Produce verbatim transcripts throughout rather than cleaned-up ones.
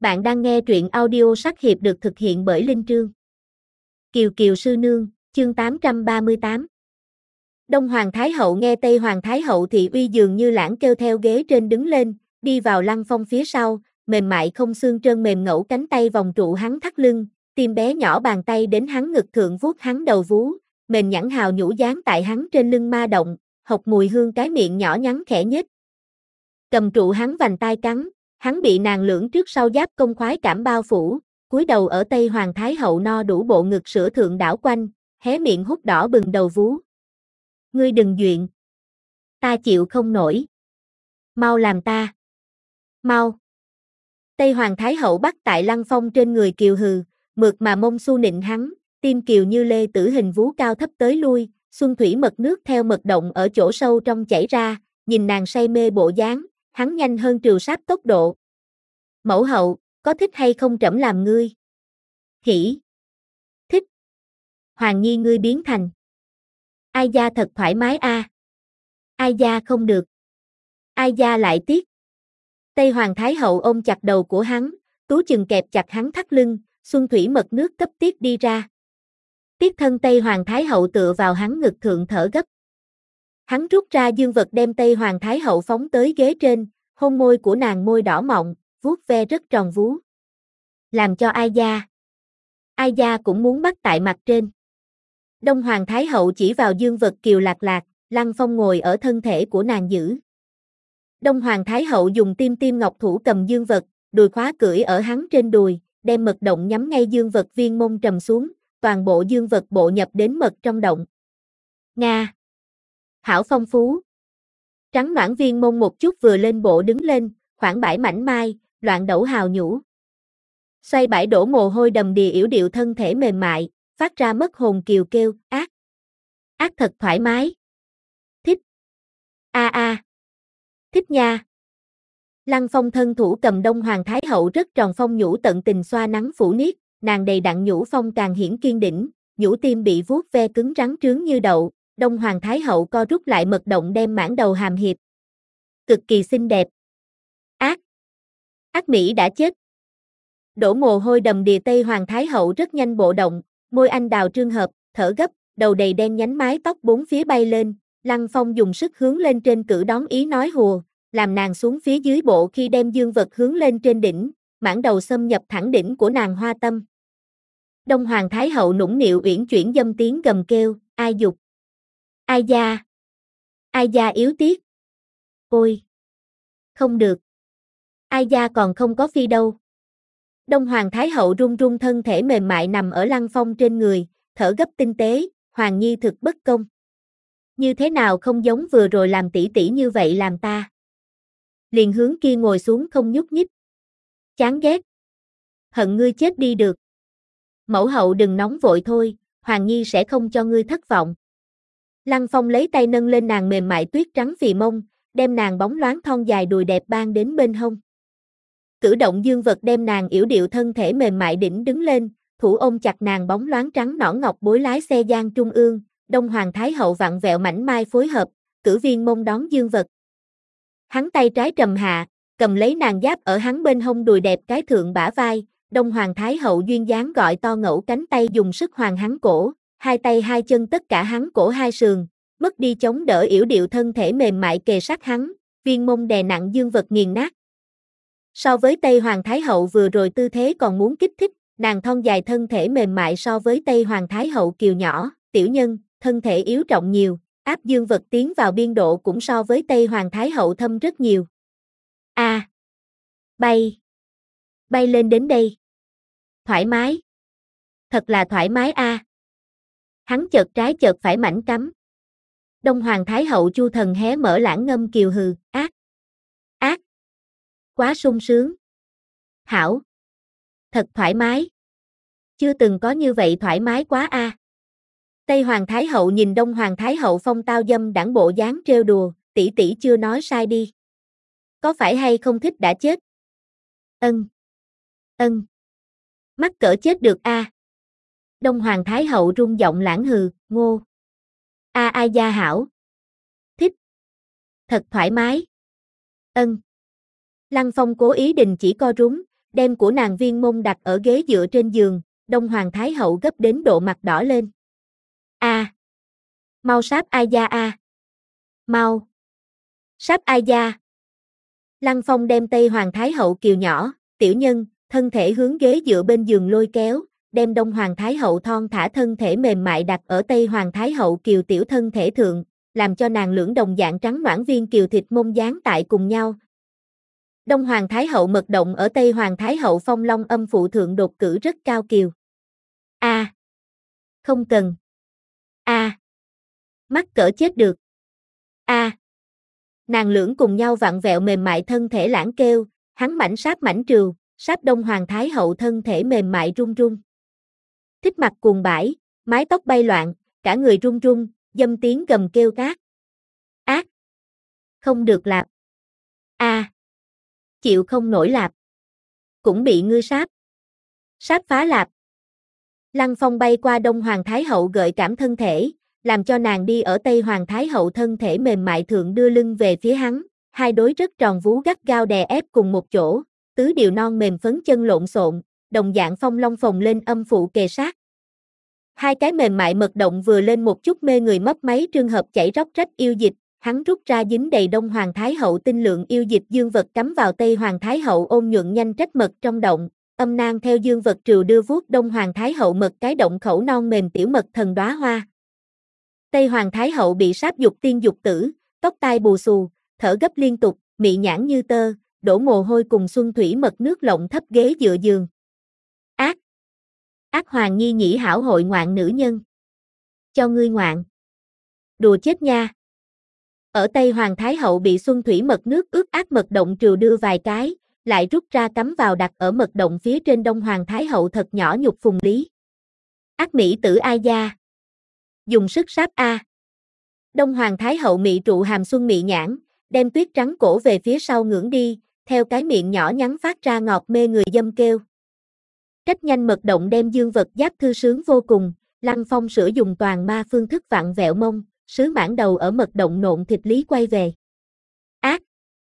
Bạn đang nghe truyện audio sách hiệp được thực hiện bởi Linh Trương. Kiều Kiều Sư Nương, chương tám trăm ba mươi tám. Đông Hoàng Thái Hậu nghe Tây Hoàng Thái Hậu thị uy dường như lãng kêu theo ghế trên đứng lên, đi vào Lăng Phong phía sau, mềm mại không xương trơn mềm ngẫu cánh tay vòng trụ hắn thắt lưng, tim bé nhỏ bàn tay đến hắn ngực thượng vuốt hắn đầu vú, mềm nhẵn hào nhũ dán tại hắn trên lưng ma động, hộc mùi hương cái miệng nhỏ nhắn khẽ nhếch. Cầm trụ hắn vành tai cắn. Hắn bị nàng lưỡng trước sau giáp công khoái cảm bao phủ, cúi đầu ở Tây Hoàng Thái Hậu no đủ bộ ngực sữa thượng đảo quanh, hé miệng hút đỏ bừng đầu vú. Ngươi đừng duyện. Ta chịu không nổi. Mau làm ta. Mau. Tây Hoàng Thái Hậu bắt tại Lăng Phong trên người Kiều hừ, mượt mà mông su nịnh hắn, tim Kiều như lê tử hình vú cao thấp tới lui, xuân thủy mật nước theo mật động ở chỗ sâu trong chảy ra, nhìn nàng say mê bộ dáng. Hắn nhanh hơn trừ sáp tốc độ. Mẫu hậu, có thích hay không trẫm làm ngươi? Hỉ. Thích. Hoàng nhi ngươi biến thành. Ai gia thật thoải mái a. À. Ai gia không được. Ai gia lại tiếc. Tây Hoàng Thái Hậu ôm chặt đầu của hắn, tú chừng kẹp chặt hắn thắt lưng, xuân thủy mật nước cấp tiết đi ra. Tiết thân Tây Hoàng Thái Hậu tựa vào hắn ngực thượng thở gấp. Hắn rút ra dương vật đem Tây Hoàng Thái Hậu phóng tới ghế trên, hôn môi của nàng môi đỏ mọng, vuốt ve rất tròn vú. Làm cho ai gia. Ai gia cũng muốn bắt tại mặt trên. Đông Hoàng Thái Hậu chỉ vào dương vật Kiều lạc lạc, Lăng Phong ngồi ở thân thể của nàng giữ. Đông Hoàng Thái Hậu dùng tim tim ngọc thủ cầm dương vật, đùi khóa cưỡi ở hắn trên đùi, đem mật động nhắm ngay dương vật viên mông trầm xuống, toàn bộ dương vật bộ nhập đến mật trong động. Nga. Hảo phong phú. Trắng noãn viên mông một chút vừa lên bộ đứng lên, khoảng bãi mảnh mai, loạn đẩu hào nhũ. Xoay bãi đổ mồ hôi đầm đìa yểu điệu thân thể mềm mại, phát ra mất hồn Kiều kêu, ác. Ác thật thoải mái. Thích. A a. À. Thích nha. Lăng Phong thân thủ cầm Đông Hoàng Thái Hậu rất tròn phong nhũ tận tình xoa nắng phủ niết, nàng đầy đặn nhũ phong càng hiển kiên đỉnh, nhũ tim bị vuốt ve cứng rắn trướng như đậu. Đông Hoàng Thái Hậu co rút lại mật động đem mãn đầu hàm hiệp. Cực kỳ xinh đẹp. Ác. Ác Mỹ đã chết. Đổ mồ hôi đầm đìa Tây Hoàng Thái Hậu rất nhanh bộ động, môi anh đào trương hợp, thở gấp, đầu đầy đen nhánh mái tóc bốn phía bay lên, Lăng Phong dùng sức hướng lên trên cử đón ý nói hùa, làm nàng xuống phía dưới bộ khi đem dương vật hướng lên trên đỉnh, mãn đầu xâm nhập thẳng đỉnh của nàng hoa tâm. Đông Hoàng Thái Hậu nũng nịu uyển chuyển dâm tiếng gầm kêu, ai dục. Ai gia. Ai gia yếu tiếc. Ôi. Không được. Ai gia còn không có phi đâu. Đông Hoàng Thái Hậu run run thân thể mềm mại nằm ở Lăng Phong trên người, thở gấp tinh tế, Hoàng nhi thực bất công. Như thế nào không giống vừa rồi làm tỷ tỷ như vậy làm ta. Liền hướng kia ngồi xuống không nhúc nhích. Chán ghét. Hận ngươi chết đi được. Mẫu hậu đừng nóng vội thôi, Hoàng nhi sẽ không cho ngươi thất vọng. Lăng Phong lấy tay nâng lên nàng mềm mại tuyết trắng phì mông, đem nàng bóng loáng thon dài đùi đẹp ban đến bên hông. Cử động dương vật đem nàng yểu điệu thân thể mềm mại đỉnh đứng lên, thủ ôm chặt nàng bóng loáng trắng nõn ngọc bối lái xe gian trung ương, Đông Hoàng Thái Hậu vặn vẹo mảnh mai phối hợp, cử viên mông đón dương vật. Hắn tay trái trầm hạ, cầm lấy nàng giáp ở hắn bên hông đùi đẹp cái thượng bả vai, Đông Hoàng Thái Hậu duyên dáng gọi to ngẫu cánh tay dùng sức hoàng hắn cổ. Hai tay hai chân tất cả hắn cổ hai sườn, mất đi chống đỡ yểu điệu thân thể mềm mại kề sát hắn, viên mông đè nặng dương vật nghiền nát. So với Tây Hoàng Thái Hậu vừa rồi tư thế còn muốn kích thích, nàng thon dài thân thể mềm mại so với Tây Hoàng Thái Hậu kiều nhỏ, tiểu nhân, thân thể yếu trọng nhiều, áp dương vật tiến vào biên độ cũng so với Tây Hoàng Thái Hậu thâm rất nhiều. A. À, bay. Bay lên đến đây. Thoải mái. Thật là thoải mái a. À. Hắn chợt trái chợt phải mảnh cắm. Đông Hoàng Thái Hậu chu thần hé mở lãng ngâm kiều hừ, ác. Ác. Quá sung sướng. Hảo. Thật thoải mái. Chưa từng có như vậy thoải mái quá a. À. Tây Hoàng Thái Hậu nhìn Đông Hoàng Thái Hậu phong tao dâm đãng bộ dáng trêu đùa, tỷ tỷ chưa nói sai đi. Có phải hay không thích đã chết? Ân. Ân. Mắc cỡ chết được a. À. Đông Hoàng Thái Hậu rung giọng lãng hừ, ngô. A ai gia hảo. Thích. Thật thoải mái. Ân. Lăng Phong cố ý đình chỉ co rúm, đem của nàng viên môn đặt ở ghế dựa trên giường, Đông Hoàng Thái Hậu gấp đến độ mặt đỏ lên. A, à, mau sáp ai gia a. À. Mau. Sáp ai gia. Lăng Phong đem Tây Hoàng Thái Hậu kiều nhỏ, tiểu nhân, thân thể hướng ghế dựa bên giường lôi kéo, đem Đông Hoàng Thái Hậu thon thả thân thể mềm mại đặt ở Tây Hoàng Thái Hậu kiều tiểu thân thể thượng, làm cho nàng lưỡng đồng dạng trắng noãn viên kiều thịt mông dán tại cùng nhau. Đông Hoàng Thái Hậu mật động ở Tây Hoàng Thái Hậu phong long âm phụ thượng đột cử rất cao kiều. A. À. Không cần. A. À. Mắc cỡ chết được. A. À. Nàng lưỡng cùng nhau vặn vẹo mềm mại thân thể lãng kêu, hắn mảnh sáp mảnh trừu, sáp Đông Hoàng Thái Hậu thân thể mềm mại run run. Thích mặt cuồng bãi, mái tóc bay loạn, cả người run run, dâm tiếng gầm kêu cát. Ác. Không được lạp. A. À. Chịu không nổi lạp. Cũng bị ngươi sáp. Sáp phá lạp. Lăng Phong bay qua Đông Hoàng Thái Hậu gợi cảm thân thể, làm cho nàng đi ở Tây Hoàng Thái Hậu thân thể mềm mại thượng đưa lưng về phía hắn, hai đối rất tròn vú gắt gao đè ép cùng một chỗ, tứ điều non mềm phấn chân lộn xộn, đồng dạng phong long phồng lên âm phụ kề sát. Hai cái mềm mại mật động vừa lên một chút mê người mấp máy trường hợp chảy róc rách yêu dịch, hắn rút ra dính đầy Đông Hoàng Thái Hậu tinh lượng yêu dịch dương vật cắm vào Tây Hoàng Thái Hậu ôn nhuận nhanh trách mật trong động, âm nang theo dương vật trừu đưa vuốt Đông Hoàng Thái Hậu mật cái động khẩu non mềm tiểu mật thần đóa hoa. Tây Hoàng Thái Hậu bị sáp dục tiên dục tử, tóc tai bù xù, thở gấp liên tục, mị nhãn như tơ, đổ mồ hôi cùng xuân thủy mật nước lộng thấp ghế dựa giường. Ác! Ác Hoàng Nhi nhĩ hảo hội ngoạn nữ nhân. Cho ngươi ngoạn. Đùa chết nha. Ở Tây Hoàng Thái Hậu bị xuân thủy mật nước ướt át mật động trừ đưa vài cái, lại rút ra cắm vào đặt ở mật động phía trên Đông Hoàng Thái Hậu thật nhỏ nhục phùng lý. Ác mỹ tử ai gia. Dùng sức sáp A. Đông Hoàng Thái Hậu mị trụ hàm xuân mị nhãn, đem tuyết trắng cổ về phía sau ngưỡng đi, theo cái miệng nhỏ nhắn phát ra ngọt mê người dâm kêu. Cách nhanh mật động đem dương vật giáp thư sướng vô cùng, Lăng Phong sửa dùng toàn ma phương thức vặn vẹo mông, sứ mãn đầu ở mật động nộn thịt lý quay về. Ác!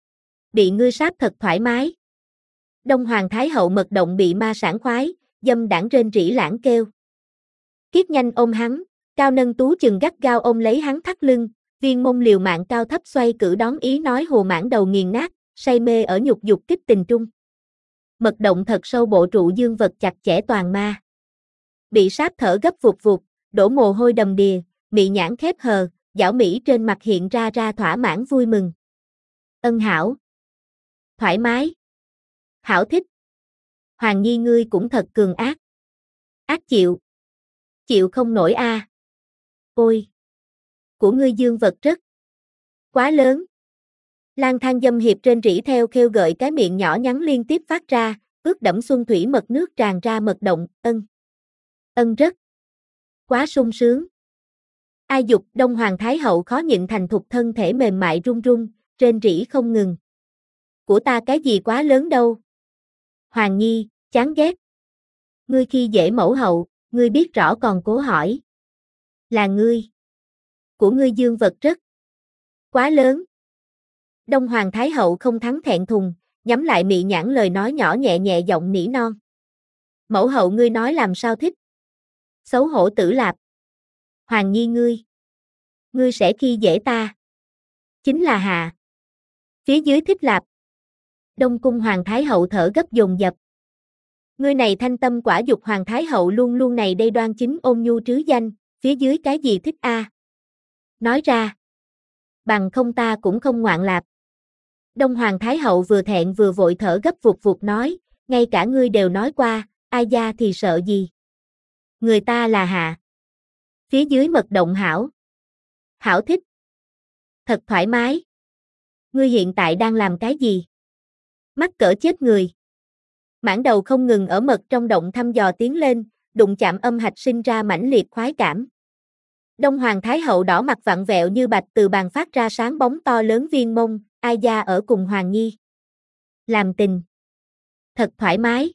Bị ngươi sáp thật thoải mái. Đông Hoàng Thái Hậu mật động bị ma sảng khoái, dâm đảng rên rỉ lãng kêu. Kiết nhanh ôm hắn, cao nâng tú chừng gắt gao ôm lấy hắn thắt lưng, viên mông liều mạng cao thấp xoay cử đón ý nói hồ mãn đầu nghiền nát, say mê ở nhục dục kích tình trung. Mật động thật sâu bộ trụ dương vật chặt chẽ toàn ma. Bị sáp thở gấp vụt vụt, đổ mồ hôi đầm đìa, mị nhãn khép hờ, giảo mỹ trên mặt hiện ra ra thỏa mãn vui mừng. Ân hảo. Thoải mái. Hảo thích. Hoàng Nhi ngươi cũng thật cường ác. Ác chịu. Chịu không nổi a. À. Ôi. Của ngươi dương vật rất. Quá lớn. Lang thang dâm hiệp trên rỉ theo khêu gợi cái miệng nhỏ nhắn liên tiếp phát ra, ướt đẫm xuân thủy mật nước tràn ra mật động, ân. Ân rất. Quá sung sướng. Ai dục Đông Hoàng Thái Hậu khó nhịn thành thục thân thể mềm mại run run, trên rỉ không ngừng. Của ta cái gì quá lớn đâu. Hoàng Nhi, chán ghét. Ngươi khi dễ mẫu hậu, ngươi biết rõ còn cố hỏi. Là ngươi. Của ngươi dương vật rất. Quá lớn. Đông Hoàng Thái Hậu không thắng thẹn thùng, nhắm lại mị nhãn lời nói nhỏ nhẹ nhẹ giọng nỉ non. Mẫu hậu ngươi nói làm sao thích. Xấu hổ tử lạp. Hoàng Nhi ngươi. Ngươi sẽ khi dễ ta. Chính là hạ. Phía dưới thích lạp. Đông cung Hoàng Thái Hậu thở gấp dồn dập. Ngươi này thanh tâm quả dục Hoàng Thái Hậu luôn luôn này đây đoan chính ôn nhu trứ danh, phía dưới cái gì thích a? À? Nói ra. Bằng không ta cũng không ngoạn lạp. Đông Hoàng Thái Hậu vừa thẹn vừa vội thở gấp vụt vụt nói, ngay cả ngươi đều nói qua, ai gia thì sợ gì. Người ta là hạ. Phía dưới mật động hảo. Hảo thích. Thật thoải mái. Ngươi hiện tại đang làm cái gì? Mắc cỡ chết người. Mãn đầu không ngừng ở mật trong động thăm dò tiến lên, đụng chạm âm hạch sinh ra mãnh liệt khoái cảm. Đông Hoàng Thái Hậu đỏ mặt vặn vẹo như bạch từ bàn phát ra sáng bóng to lớn viên mông, ai gia ở cùng Hoàng Nhi. Làm tình. Thật thoải mái.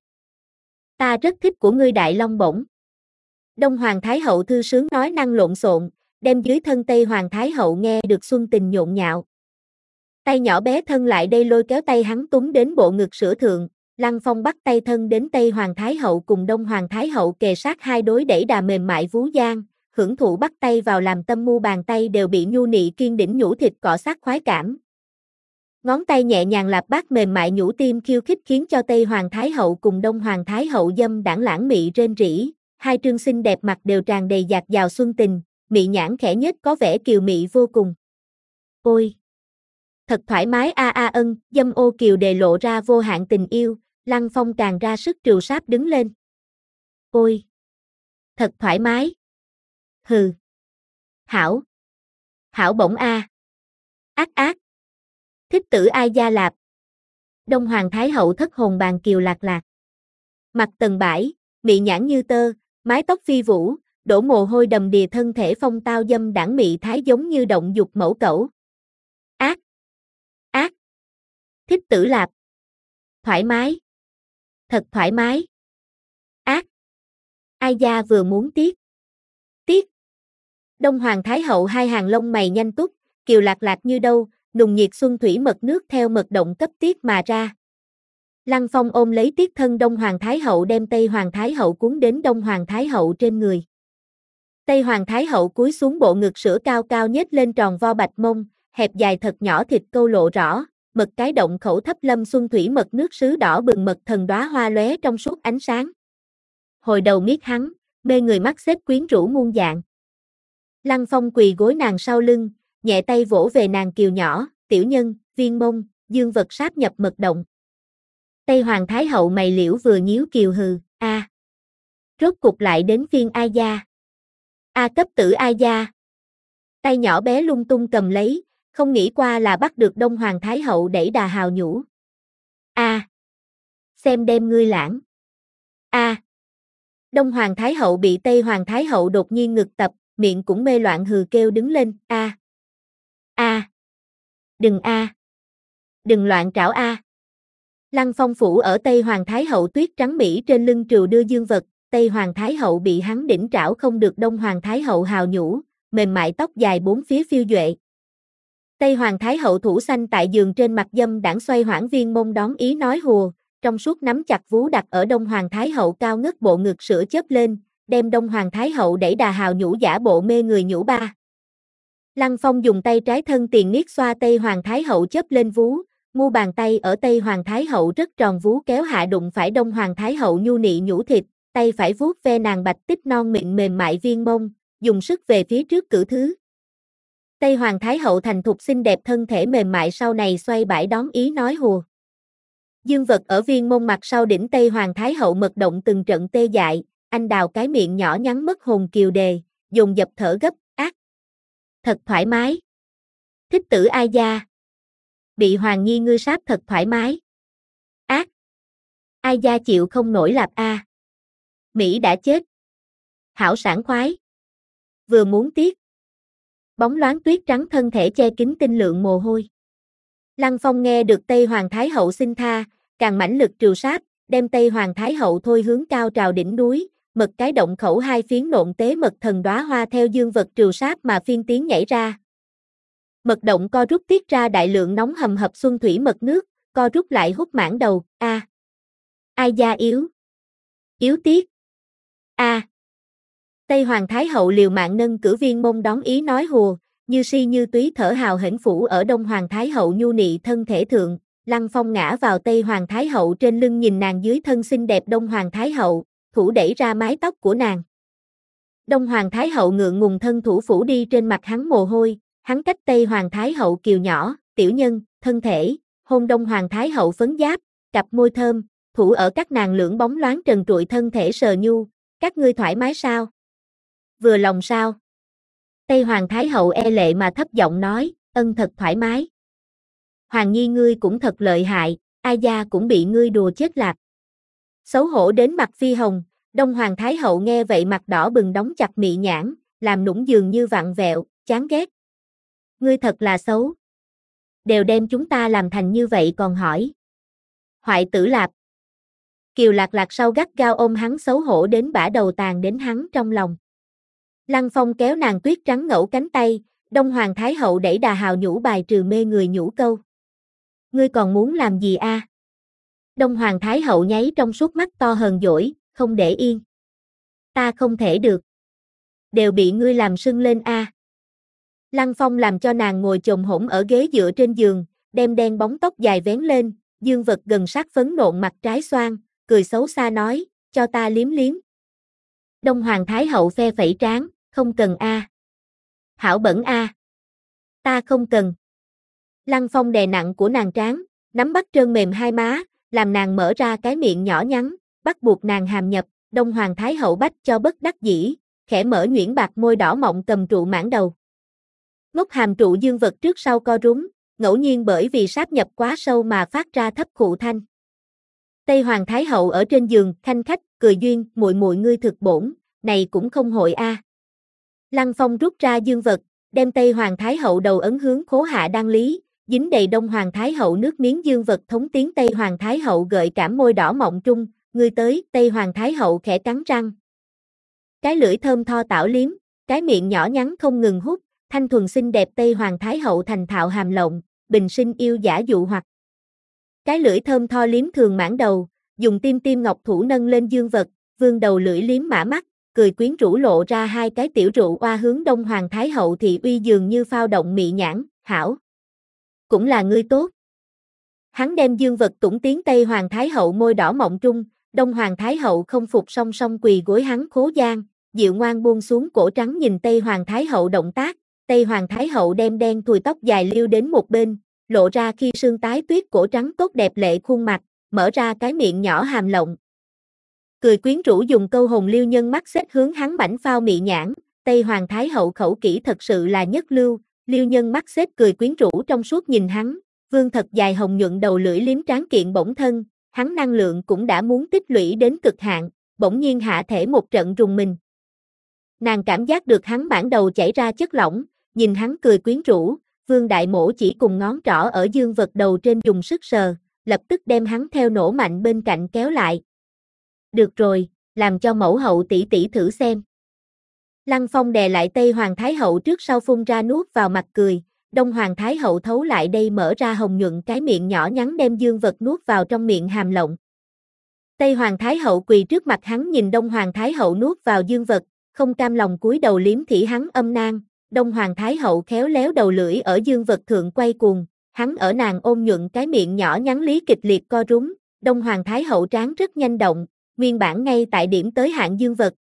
Ta rất thích của ngươi đại long bổng. Đông Hoàng Thái Hậu thư sướng nói năng lộn xộn, đem dưới thân Tây Hoàng Thái Hậu nghe được xuân tình nhộn nhạo. Tay nhỏ bé thân lại đây lôi kéo tay hắn túng đến bộ ngực sữa thượng, Lăng Phong bắt tay thân đến Tây Hoàng Thái Hậu cùng Đông Hoàng Thái Hậu kề sát hai đối đẩy đà mềm mại vú giang, hưởng thụ bắt tay vào làm tâm mu bàn tay đều bị nhu nị kiên đỉnh nhũ thịt cọ sát khoái cảm. Ngón tay nhẹ nhàng lạp bát mềm mại nhũ tim khiêu khích khiến cho Tây Hoàng Thái Hậu cùng Đông Hoàng Thái Hậu dâm đãng lãng mị rên rỉ, hai trương xinh đẹp mặt đều tràn đầy dạt dào xuân tình, mị nhãn khẽ nhếch có vẻ kiều mị vô cùng. Ôi! Thật thoải mái a a ân, dâm ô kiều đề lộ ra vô hạn tình yêu, Lăng Phong càng ra sức trừu sáp đứng lên. Ôi! Thật thoải mái! Hừ! Hảo! Hảo bổng a! Ác ác! Thích tử ai gia lạp! Đông Hoàng Thái Hậu thất hồn bàn kiều lạc lạc. Mặt tần bãi, mị nhãn như tơ, mái tóc phi vũ, đổ mồ hôi đầm đìa thân thể phong tao dâm đãng mị thái giống như động dục mẫu cẩu. Ác! Ác! Thích tử lạp! Thoải mái! Thật thoải mái! Ác! Ai gia vừa muốn tiếc. Tiếc! Đông Hoàng Thái Hậu hai hàng lông mày nhanh túc, kiều lạc lạc như đâu, nùng nhiệt xuân thủy mật nước theo mật động cấp tiết mà ra. Lăng Phong ôm lấy tiết thân Đông Hoàng Thái Hậu đem Tây Hoàng Thái Hậu cuốn đến Đông Hoàng Thái Hậu trên người. Tây Hoàng Thái Hậu cúi xuống bộ ngực sữa cao cao nhếch lên tròn vo bạch mông, hẹp dài thật nhỏ thịt câu lộ rõ, mật cái động khẩu thấp lâm xuân thủy mật nước sứ đỏ bừng mật thần đóa hoa lóe trong suốt ánh sáng. Hồi đầu miết hắn, mê người mắt xếp quyến rũ muôn dạng. Lăng Phong quỳ gối nàng sau lưng, nhẹ tay vỗ về nàng kiều nhỏ, tiểu nhân, viên mông, dương vật sáp nhập mật động. Tây Hoàng Thái Hậu mày liễu vừa nhíu kiều hừ, a. À. Rốt cục lại đến phiên ai gia. A cấp tử ai gia. Tay nhỏ bé lung tung cầm lấy, không nghĩ qua là bắt được Đông Hoàng Thái Hậu đẩy đà hào nhũ. A. À. Xem đem ngươi lãng. A. À. Đông Hoàng Thái Hậu bị Tây Hoàng Thái Hậu đột nhiên ngực tập, miệng cũng mê loạn hừ kêu đứng lên, a. À. A. À. Đừng a. À. Đừng loạn trảo a. À. Lăng Phong phủ ở Tây Hoàng Thái Hậu tuyết trắng mỹ trên lưng trừu đưa dương vật, Tây Hoàng Thái Hậu bị hắn đỉnh trảo không được Đông Hoàng Thái Hậu hào nhũ, mềm mại tóc dài bốn phía phiêu duệ. Tây Hoàng Thái Hậu thủ xanh tại giường trên mặt dâm đãng xoay hoảng viên mông đón ý nói hùa, trong suốt nắm chặt vú đặt ở Đông Hoàng Thái Hậu cao ngất bộ ngực sữa chớp lên, đem Đông Hoàng Thái Hậu đẩy đà hào nhũ giả bộ mê người nhũ ba. Lăng Phong dùng tay trái thân tiền niết xoa Tây Hoàng Thái Hậu chớp lên vú, mu bàn tay ở Tây Hoàng Thái Hậu rất tròn vú kéo hạ đụng phải Đông Hoàng Thái Hậu nhu nị nhũ thịt, tay phải vuốt ve nàng bạch tích non mịn mềm mại viên mông, dùng sức về phía trước cử thứ. Tây Hoàng Thái Hậu thành thục xinh đẹp thân thể mềm mại sau này xoay bãi đón ý nói hùa. Dương vật ở viên mông mặt sau đỉnh Tây Hoàng Thái Hậu mật động từng trận tê dại, anh đào cái miệng nhỏ nhắn mất hồn kiều đề, dồn dập thở gấp, ác. Thật thoải mái. Thích tử ai gia. Bị Hoàng Nhi ngươi sáp thật thoải mái. Ác. Ai gia chịu không nổi lạp a. À. Mỹ đã chết. Hảo sảng khoái. Vừa muốn tiếc. Bóng loáng tuyết trắng thân thể che kín tinh lượng mồ hôi. Lăng Phong nghe được Tây Hoàng Thái Hậu xin tha, càng mãnh lực trừ sáp, đem Tây Hoàng Thái Hậu thôi hướng cao trào đỉnh núi, mật cái động khẩu hai phiến nộn tế mật thần đóa hoa theo dương vật trừ sáp mà phiên tiếng nhảy ra. Mật động co rút tiết ra đại lượng nóng hầm hập xuân thủy mật nước, co rút lại hút mãn đầu, a. À. Ai gia yếu. Yếu tiết. A. À. Tây Hoàng Thái Hậu liều mạng nâng cử viên mông đón ý nói hùa, như si như túy thở hào hển phủ ở Đông Hoàng Thái Hậu nhu nị thân thể thượng, Lăng Phong ngã vào Tây Hoàng Thái Hậu trên lưng nhìn nàng dưới thân xinh đẹp Đông Hoàng Thái Hậu, thủ đẩy ra mái tóc của nàng. Đông Hoàng Thái Hậu ngượng ngùng thân thủ phủ đi trên mặt hắn mồ hôi, hắn cách Tây Hoàng Thái Hậu kiều nhỏ, tiểu nhân, thân thể, hôn Đông Hoàng Thái Hậu phấn giáp, cặp môi thơm, thủ ở các nàng lưỡng bóng loáng trần trụi thân thể sờ nhu, các ngươi thoải mái sao? Vừa lòng sao? Tây Hoàng Thái Hậu e lệ mà thấp giọng nói, ân thật thoải mái. Hoàng Nhi ngươi cũng thật lợi hại, ai gia cũng bị ngươi đùa chết lạc. Xấu hổ đến mặt phi hồng, Đông Hoàng Thái Hậu nghe vậy mặt đỏ bừng đóng chặt mị nhãn, làm nũng dường như vặn vẹo, chán ghét. Ngươi thật là xấu. Đều đem chúng ta làm thành như vậy còn hỏi. Hoại tử lạp. Kiều Lạc Lạc sau gắt gao ôm hắn xấu hổ đến bả đầu tàn đến hắn trong lòng. Lăng Phong kéo nàng tuyết trắng ngẫu cánh tay, Đông Hoàng Thái Hậu đẩy đà hào nhũ bài trừ mê người nhũ câu. Ngươi còn muốn làm gì a? À? Đông Hoàng Thái Hậu nháy trong suốt mắt to hờn dỗi, không để yên. Ta không thể được. Đều bị ngươi làm sưng lên a. Lăng Phong làm cho nàng ngồi chồm hổm ở ghế dựa trên giường, đem đen bóng tóc dài vén lên, dương vật gần sát phấn nộn mặt trái xoan, cười xấu xa nói, cho ta liếm liếm. Đông Hoàng Thái Hậu phe phẩy trán, không cần a. Hảo bẩn a. Ta không cần. Lăng Phong đè nặng của nàng trán, nắm bắt trơn mềm hai má, làm nàng mở ra cái miệng nhỏ nhắn, bắt buộc nàng hàm nhập, Đông Hoàng Thái Hậu bách cho bất đắc dĩ, khẽ mở nhuyễn bạc môi đỏ mọng cầm trụ mãn đầu. Ngốc hàm trụ dương vật trước sau co rúm, ngẫu nhiên bởi vì sáp nhập quá sâu mà phát ra thấp khụ thanh. Tây Hoàng Thái Hậu ở trên giường, khanh khách, cười duyên, muội muội ngươi thực bổn, này cũng không hội a. Lăng Phong rút ra dương vật, đem Tây Hoàng Thái Hậu đầu ấn hướng khố hạ đăng lý, dính đầy Đông Hoàng Thái Hậu nước miếng dương vật thống tiến Tây Hoàng Thái Hậu gợi cảm môi đỏ mọng trung, ngươi tới, Tây Hoàng Thái Hậu khẽ cắn răng. Cái lưỡi thơm tho tảo liếm, cái miệng nhỏ nhắn không ngừng hút, thanh thuần xinh đẹp Tây Hoàng Thái Hậu thành thạo hàm lộng, bình sinh yêu giả dụ hoặc. Cái lưỡi thơm tho liếm thường mãn đầu, dùng tim tim ngọc thủ nâng lên dương vật, vương đầu lưỡi liếm mã mắt, cười quyến rũ lộ ra hai cái tiểu rượu oa hướng Đông Hoàng Thái Hậu thị uy dường như phao động mị nhãn, hảo. Cũng là ngươi tốt. Hắn đem dương vật tủng tiến Tây Hoàng Thái Hậu môi đỏ mọng trung, Đông Hoàng Thái Hậu không phục song song quỳ gối hắn khố gian, dịu ngoan buông xuống cổ trắng nhìn Tây Hoàng Thái Hậu động tác, Tây Hoàng Thái Hậu đem đen thùi tóc dài liêu đến một bên, lộ ra khi sương tái tuyết cổ trắng tốt đẹp lệ khuôn mặt, mở ra cái miệng nhỏ hàm lộng. Cười quyến rũ dùng câu hồn liêu nhân mắt xếp hướng hắn bảnh phao mị nhãn, Tây Hoàng Thái Hậu khẩu kỹ thật sự là nhất lưu, liêu nhân mắt xếp cười quyến rũ trong suốt nhìn hắn, vương thật dài hồng nhuận đầu lưỡi liếm trán kiện bổng thân, hắn năng lượng cũng đã muốn tích lũy đến cực hạn, bỗng nhiên hạ thể một trận rùng mình. Nàng cảm giác được hắn bản đầu chảy ra chất lỏng, nhìn hắn cười quyến rũ, vương đại mổ chỉ cùng ngón trỏ ở dương vật đầu trên dùng sức sờ, lập tức đem hắn theo nổ mạnh bên cạnh kéo lại. Được rồi, làm cho mẫu hậu tỷ tỷ thử xem. Lăng Phong đè lại Tây Hoàng Thái Hậu trước sau phun ra nuốt vào mặt cười, Đông Hoàng Thái Hậu thấu lại đây mở ra hồng nhuận cái miệng nhỏ nhắn đem dương vật nuốt vào trong miệng hàm lộng. Tây Hoàng Thái Hậu quỳ trước mặt hắn nhìn Đông Hoàng Thái Hậu nuốt vào dương vật, không cam lòng cúi đầu liếm thỉ hắn âm nang, Đông Hoàng Thái Hậu khéo léo đầu lưỡi ở dương vật thượng quay cuồng, hắn ở nàng ôm nhuận cái miệng nhỏ nhắn lý kịch liệt co rúm, Đông Hoàng Thái Hậu trán rất nhanh động, nguyên bản ngay tại điểm tới hạn dương vật.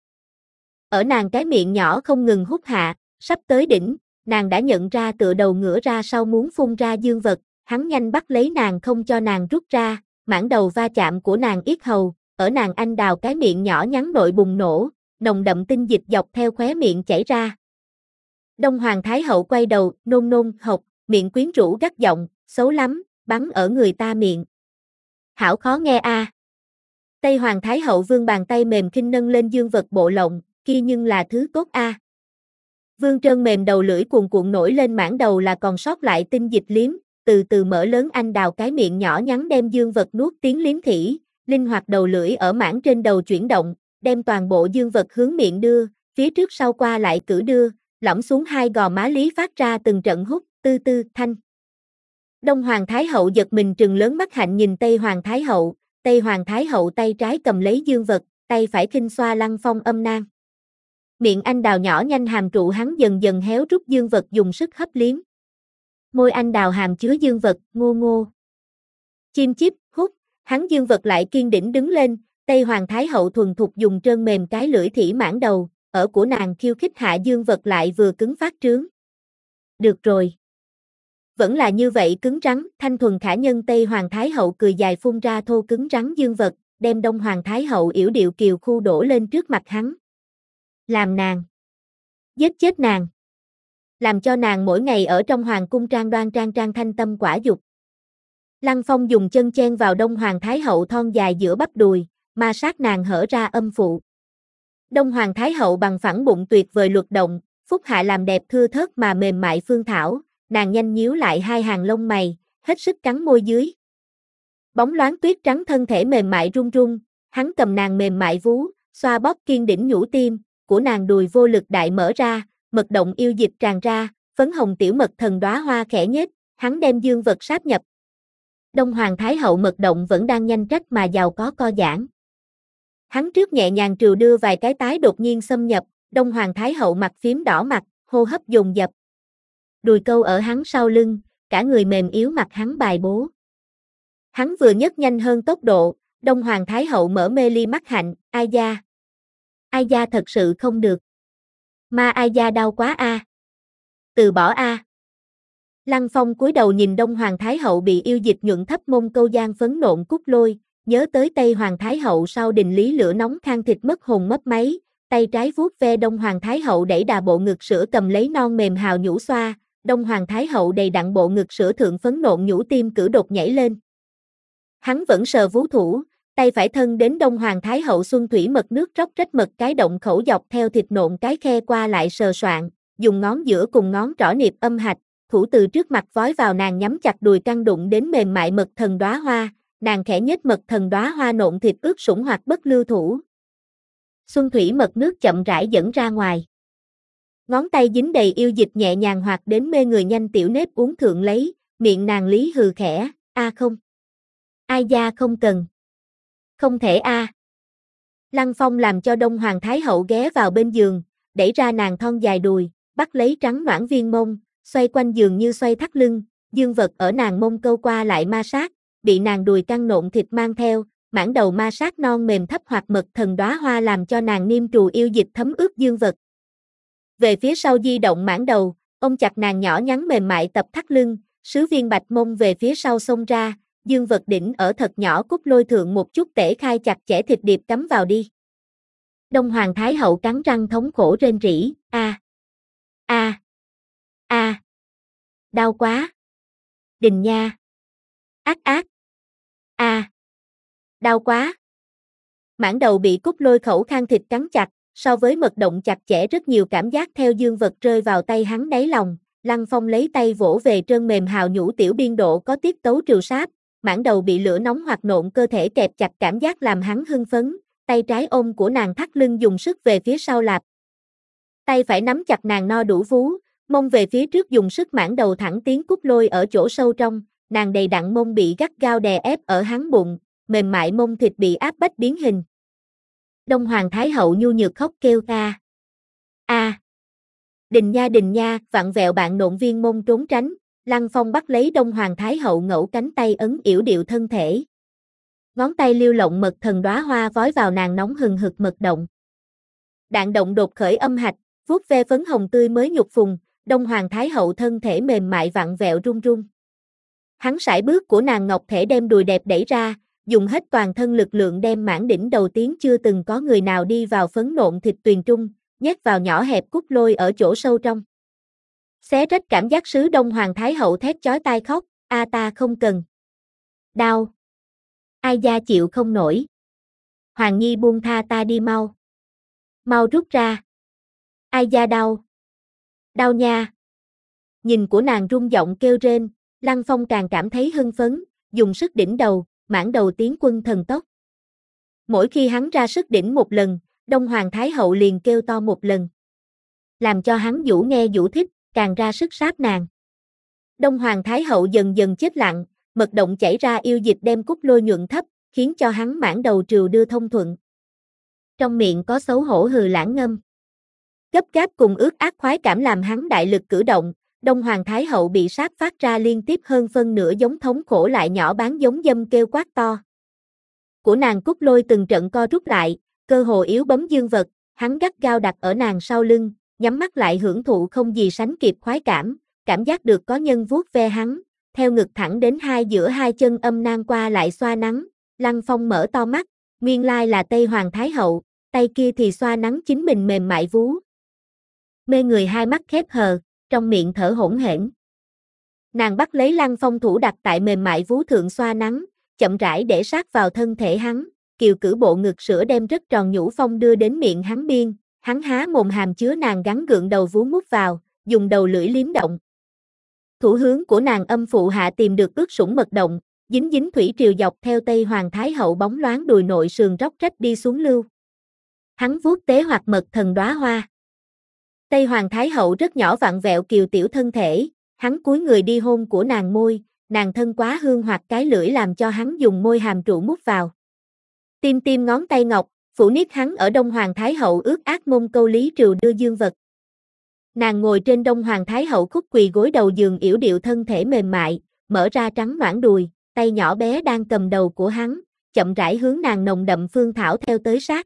Ở nàng cái miệng nhỏ không ngừng hút hạ, sắp tới đỉnh, nàng đã nhận ra tựa đầu ngửa ra sau muốn phun ra dương vật, hắn nhanh bắt lấy nàng không cho nàng rút ra, mãn đầu va chạm của nàng yết hầu, ở nàng anh đào cái miệng nhỏ nhắn nội bùng nổ, nồng đậm tinh dịch dọc theo khóe miệng chảy ra. Đông Hoàng Thái Hậu quay đầu, nôn nôn, hộc, miệng quyến rũ gắt giọng, xấu lắm, bắn ở người ta miệng. Hảo khó nghe a. À. Tây Hoàng Thái Hậu vương bàn tay mềm khinh nâng lên dương vật bộ lộng, kia nhưng là thứ tốt a. À. Vương trơn mềm đầu lưỡi cuồn cuộn nổi lên mãn đầu là còn sót lại tinh dịch liếm, từ từ mở lớn anh đào cái miệng nhỏ nhắn đem dương vật nuốt tiếng liếm thỉ, linh hoạt đầu lưỡi ở mãn trên đầu chuyển động, đem toàn bộ dương vật hướng miệng đưa, phía trước sau qua lại cử đưa, lõm xuống hai gò má lý phát ra từng trận hút, tư tư, thanh. Đông Hoàng Thái Hậu giật mình trừng lớn mắt hạnh nhìn Tây Hoàng Thái Hậu, Tây Hoàng Thái Hậu tay trái cầm lấy dương vật, tay phải khinh xoa Lăng Phong âm nang. Miệng anh đào nhỏ nhanh hàm trụ hắn dần dần héo rút dương vật dùng sức hấp liếm. Môi anh đào hàm chứa dương vật, ngô ngô. Chim chíp, hút, hắn dương vật lại kiên đỉnh đứng lên, Tây Hoàng Thái Hậu thuần thục dùng trơn mềm cái lưỡi thỉ mãn đầu, ở của nàng khiêu khích hạ dương vật lại vừa cứng phát trướng. Được rồi. Vẫn là như vậy cứng rắn, thanh thuần khả nhân Tây Hoàng Thái Hậu cười dài phun ra thô cứng rắn dương vật, đem Đông Hoàng Thái Hậu yểu điệu kiều khu đổ lên trước mặt hắn. Làm nàng. Giết chết nàng. Làm cho nàng mỗi ngày ở trong hoàng cung trang đoan trang trang thanh tâm quả dục. Lăng Phong dùng chân chen vào Đông Hoàng Thái Hậu thon dài giữa bắp đùi, ma sát nàng hở ra âm phụ. Đông Hoàng Thái Hậu bằng phẳng bụng tuyệt vời luật động, phúc hạ làm đẹp thưa thớt mà mềm mại phương thảo, nàng nhanh nhíu lại hai hàng lông mày, hết sức cắn môi dưới. Bóng loáng tuyết trắng thân thể mềm mại run run, hắn cầm nàng mềm mại vú, xoa bóp kiên đỉnh nhũ tim, của nàng đùi vô lực đại mở ra, mật động yêu dịch tràn ra, phấn hồng tiểu mật thần đóa hoa khẽ nhếch, hắn đem dương vật sáp nhập. Đông Hoàng Thái Hậu mật động vẫn đang nhanh trách mà giàu có co giãn. Hắn trước nhẹ nhàng trừ đưa vài cái tái đột nhiên xâm nhập, Đông Hoàng Thái Hậu mặt phím đỏ mặt, hô hấp dồn dập. Đùi câu ở hắn sau lưng, cả người mềm yếu mặt hắn bài bố. Hắn vừa nhấc nhanh hơn tốc độ, Đông Hoàng Thái Hậu mở mê ly mắt hạnh, ai da. Ai da thật sự không được. Ma ai da đau quá a. Từ bỏ a. Lăng Phong cúi đầu nhìn Đông Hoàng Thái Hậu bị yêu dịch nhuận thấp mông câu gian phấn nộn cút lôi, nhớ tới Tây Hoàng Thái Hậu sau đình lý lửa nóng than thịt mất hồn mất máy, tay trái vuốt ve Đông Hoàng Thái Hậu đẩy đà bộ ngực sữa cầm lấy non mềm hào nhũ xoa, Đông Hoàng Thái Hậu đầy đặn bộ ngực sữa thượng phấn nộn nhũ tim cử đột nhảy lên. Hắn vẫn sờ vú thủ, tay phải thân đến Đông Hoàng Thái Hậu xuân thủy mật nước róc rách mật cái động khẩu dọc theo thịt nộn cái khe qua lại sờ soạn, dùng ngón giữa cùng ngón trỏ niệp âm hạch, thủ từ trước mặt vói vào nàng nhắm chặt đùi căng đụng đến mềm mại mật thần đóa hoa, nàng khẽ nhếch mật thần đóa hoa nộn thịt ướt sũng hoặc bất lưu thủ. Xuân thủy mật nước chậm rãi dẫn ra ngoài. Ngón tay dính đầy yêu dịch nhẹ nhàng hoặc đến mê người nhanh tiểu nếp uống thượng lấy, miệng nàng lý hừ khẽ, a không. Ai da không cần. Không thể a. Lăng Phong làm cho Đông Hoàng Thái Hậu ghé vào bên giường, đẩy ra nàng thon dài đùi, bắt lấy trắng noãn viên mông, xoay quanh giường như xoay thắt lưng, dương vật ở nàng mông câu qua lại ma sát, bị nàng đùi căng nộn thịt mang theo, mãn đầu ma sát non mềm thấp hoặc mật thần đóa hoa làm cho nàng niêm trù yêu dịch thấm ướt dương vật. Về phía sau di động mãn đầu, ôm chặt nàng nhỏ nhắn mềm mại tập thắt lưng, sứ viên bạch mông về phía sau xông ra, dương vật đỉnh ở thật nhỏ cúc lôi thượng một chút tể khai chặt chẽ thịt điệp cắm vào đi. Đông Hoàng Thái Hậu cắn răng thống khổ rên rỉ, a, a, a, đau quá. Đình nha. Ác ác. A. Đau quá. Mãn đầu bị cúc lôi khẩu khang thịt cắn chặt, so với mật động chặt chẽ rất nhiều cảm giác theo dương vật rơi vào tay hắn đáy lòng, Lăng Phong lấy tay vỗ về trơn mềm hào nhũ tiểu biên độ có tiết tấu trừ sáp, mãn đầu bị lửa nóng hoặc nộn cơ thể kẹp chặt cảm giác làm hắn hưng phấn, tay trái ôm của nàng thắt lưng dùng sức về phía sau lạp. Tay phải nắm chặt nàng no đủ vú, mông về phía trước dùng sức mãn đầu thẳng tiến cúc lôi ở chỗ sâu trong, nàng đầy đặn mông bị gắt gao đè ép ở hắn bụng, mềm mại mông thịt bị áp bách biến hình. Đông Hoàng Thái Hậu nhu nhược khóc kêu a. A. Đình nha đình nha, vặn vẹo bạn nộn viên mông trốn tránh, Lăng Phong bắt lấy Đông Hoàng Thái Hậu ngẫu cánh tay ấn yểu điệu thân thể. Ngón tay liêu lộng mật thần đóa hoa vói vào nàng nóng hừng hực mật động. Đạn động đột khởi âm hạch, vuốt ve phấn hồng tươi mới nhục phùng, Đông Hoàng Thái Hậu thân thể mềm mại vặn vẹo run run. Hắn sải bước của nàng ngọc thể đem đùi đẹp đẩy ra, dùng hết toàn thân lực lượng đem mãn đỉnh đầu tiếng chưa từng có người nào đi vào phấn nộn thịt tuyền trung, nhét vào nhỏ hẹp cúc lôi ở chỗ sâu trong. Xé rách cảm giác sứ Đông Hoàng Thái Hậu thét chói tai khóc, a ta không cần. Đau. Ai da chịu không nổi. Hoàng Nhi buông tha ta đi mau. Mau rút ra. Ai da đau. Đau nha. Nhìn của nàng rung giọng kêu rên, Lăng Phong càng cảm thấy hưng phấn, dùng sức đỉnh đầu, mãn đầu tiến quân thần tốc. Mỗi khi hắn ra sức đỉnh một lần, Đông Hoàng Thái Hậu liền kêu to một lần. Làm cho hắn vũ nghe vũ thích, càng ra sức sáp nàng. Đông Hoàng Thái Hậu dần dần chết lặng, mật động chảy ra yêu dịch đem cúc lôi nhuận thấp, khiến cho hắn mãn đầu trừ đưa thông thuận. Trong miệng có xấu hổ hừ lãng ngâm. Gấp gáp cùng ướt át khoái cảm làm hắn đại lực cử động, Đông Hoàng Thái Hậu bị sáp phát ra liên tiếp hơn phân nửa giống thống khổ lại nhỏ bán giống dâm kêu quát to. Của nàng cúc lôi từng trận co rút lại, cơ hồ yếu bấm dương vật, hắn gắt gao đặt ở nàng sau lưng, nhắm mắt lại hưởng thụ không gì sánh kịp khoái cảm, cảm giác được có nhân vuốt ve hắn, theo ngực thẳng đến hai giữa hai chân âm nang qua lại xoa nắng, Lăng Phong mở to mắt, nguyên lai là Tây Hoàng Thái Hậu, tay kia thì xoa nắng chính mình mềm mại vú. Mê người hai mắt khép hờ, trong miệng thở hỗn hển. Nàng bắt lấy Lăng Phong thủ đặt tại mềm mại vú thượng xoa nắng, chậm rãi để sát vào thân thể hắn, kiều cử bộ ngực sữa đem rất tròn nhũ phong đưa đến miệng hắn biên, hắn há mồm hàm chứa nàng gắn gượng đầu vú mút vào, dùng đầu lưỡi liếm động. Thủ hướng của nàng âm phụ hạ tìm được ướt sũng mật động, dính dính thủy triều dọc theo Tây Hoàng Thái Hậu bóng loáng đùi nội sườn róc rách đi xuống lưu. Hắn vuốt tế hoặc mật thần đóa hoa. Tây Hoàng Thái Hậu rất nhỏ vặn vẹo kiều tiểu thân thể, hắn cúi người đi hôn của nàng môi, nàng thân quá hương hoặc cái lưỡi làm cho hắn dùng môi hàm trụ mút vào. Tim tim ngón tay ngọc, phủ niết hắn ở Đông Hoàng Thái Hậu ước ác môn câu lý trừ đưa dương vật. Nàng ngồi trên Đông Hoàng Thái Hậu khúc quỳ gối đầu giường yểu điệu thân thể mềm mại, mở ra trắng noãn đùi, tay nhỏ bé đang cầm đầu của hắn, chậm rãi hướng nàng nồng đậm phương thảo theo tới sát.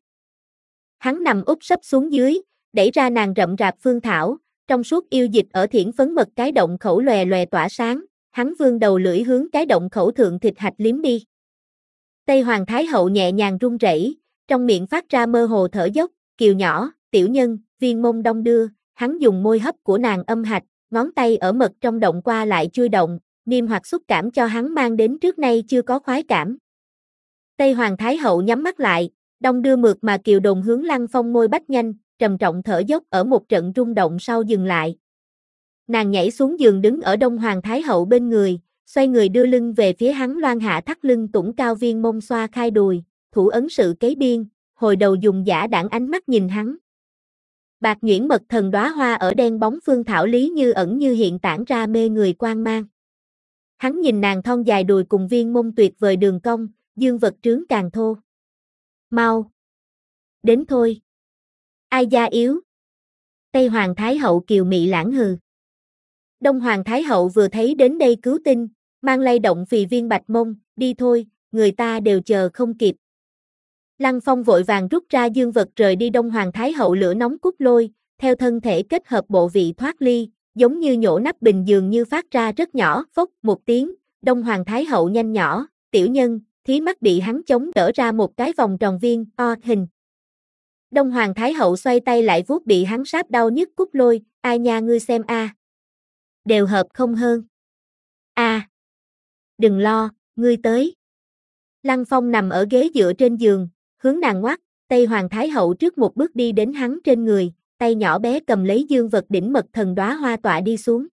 Hắn nằm úp sấp xuống dưới, đẩy ra nàng rậm rạp phương thảo, trong suốt yêu dịch ở thiển phấn mật cái động khẩu lòe lòe tỏa sáng, hắn vươn đầu lưỡi hướng cái động khẩu thượng thịt hạch liếm đi. Tây Hoàng Thái Hậu nhẹ nhàng run rẩy, trong miệng phát ra mơ hồ thở dốc, kiều nhỏ, tiểu nhân, viên mông đong đưa, hắn dùng môi hấp của nàng âm hạch, ngón tay ở mật trong động qua lại chui động, niêm hoặc xúc cảm cho hắn mang đến trước nay chưa có khoái cảm. Tây Hoàng Thái Hậu nhắm mắt lại, đong đưa mượt mà kiều đồn hướng Lăng Phong môi bách nhanh, trầm trọng thở dốc ở một trận rung động sau dừng lại. Nàng nhảy xuống giường đứng ở Đông Hoàng Thái Hậu bên người, xoay người đưa lưng về phía hắn loan hạ thắt lưng tủng cao viên mông xoa khai đùi, thủ ấn sự kế biên, hồi đầu dùng giả đảng ánh mắt nhìn hắn. Bạc nhuyễn mật thần đóa hoa ở đen bóng phương thảo lý như ẩn như hiện tản ra mê người quang mang. Hắn nhìn nàng thon dài đùi cùng viên mông tuyệt vời đường cong, dương vật trướng càng thô. Mau! Đến thôi! Ai da yếu? Tây Hoàng Thái Hậu kiều mị lãng hừ. Đông Hoàng Thái Hậu vừa thấy đến đây cứu tinh, mang lay động phì viên bạch mông, đi thôi, người ta đều chờ không kịp. Lăng Phong vội vàng rút ra dương vật rời đi. Đông Hoàng Thái Hậu lửa nóng cút lôi, theo thân thể kết hợp bộ vị thoát ly, giống như nhổ nắp bình dường như phát ra rất nhỏ, phốc một tiếng, Đông Hoàng Thái Hậu nhanh nhỏ, tiểu nhân, thí mắt bị hắn chống đỡ ra một cái vòng tròn viên, o hình. Đông Hoàng Thái Hậu xoay tay lại vuốt bị hắn sáp đau nhức cút lôi, ai nha ngươi xem a, à. Đều hợp không hơn. A, à. Đừng lo, ngươi tới. Lăng Phong nằm ở ghế dựa trên giường, hướng nàng ngoắt, Tây Hoàng Thái Hậu trước một bước đi đến hắn trên người, tay nhỏ bé cầm lấy dương vật đỉnh mật thần đóa hoa tọa đi xuống.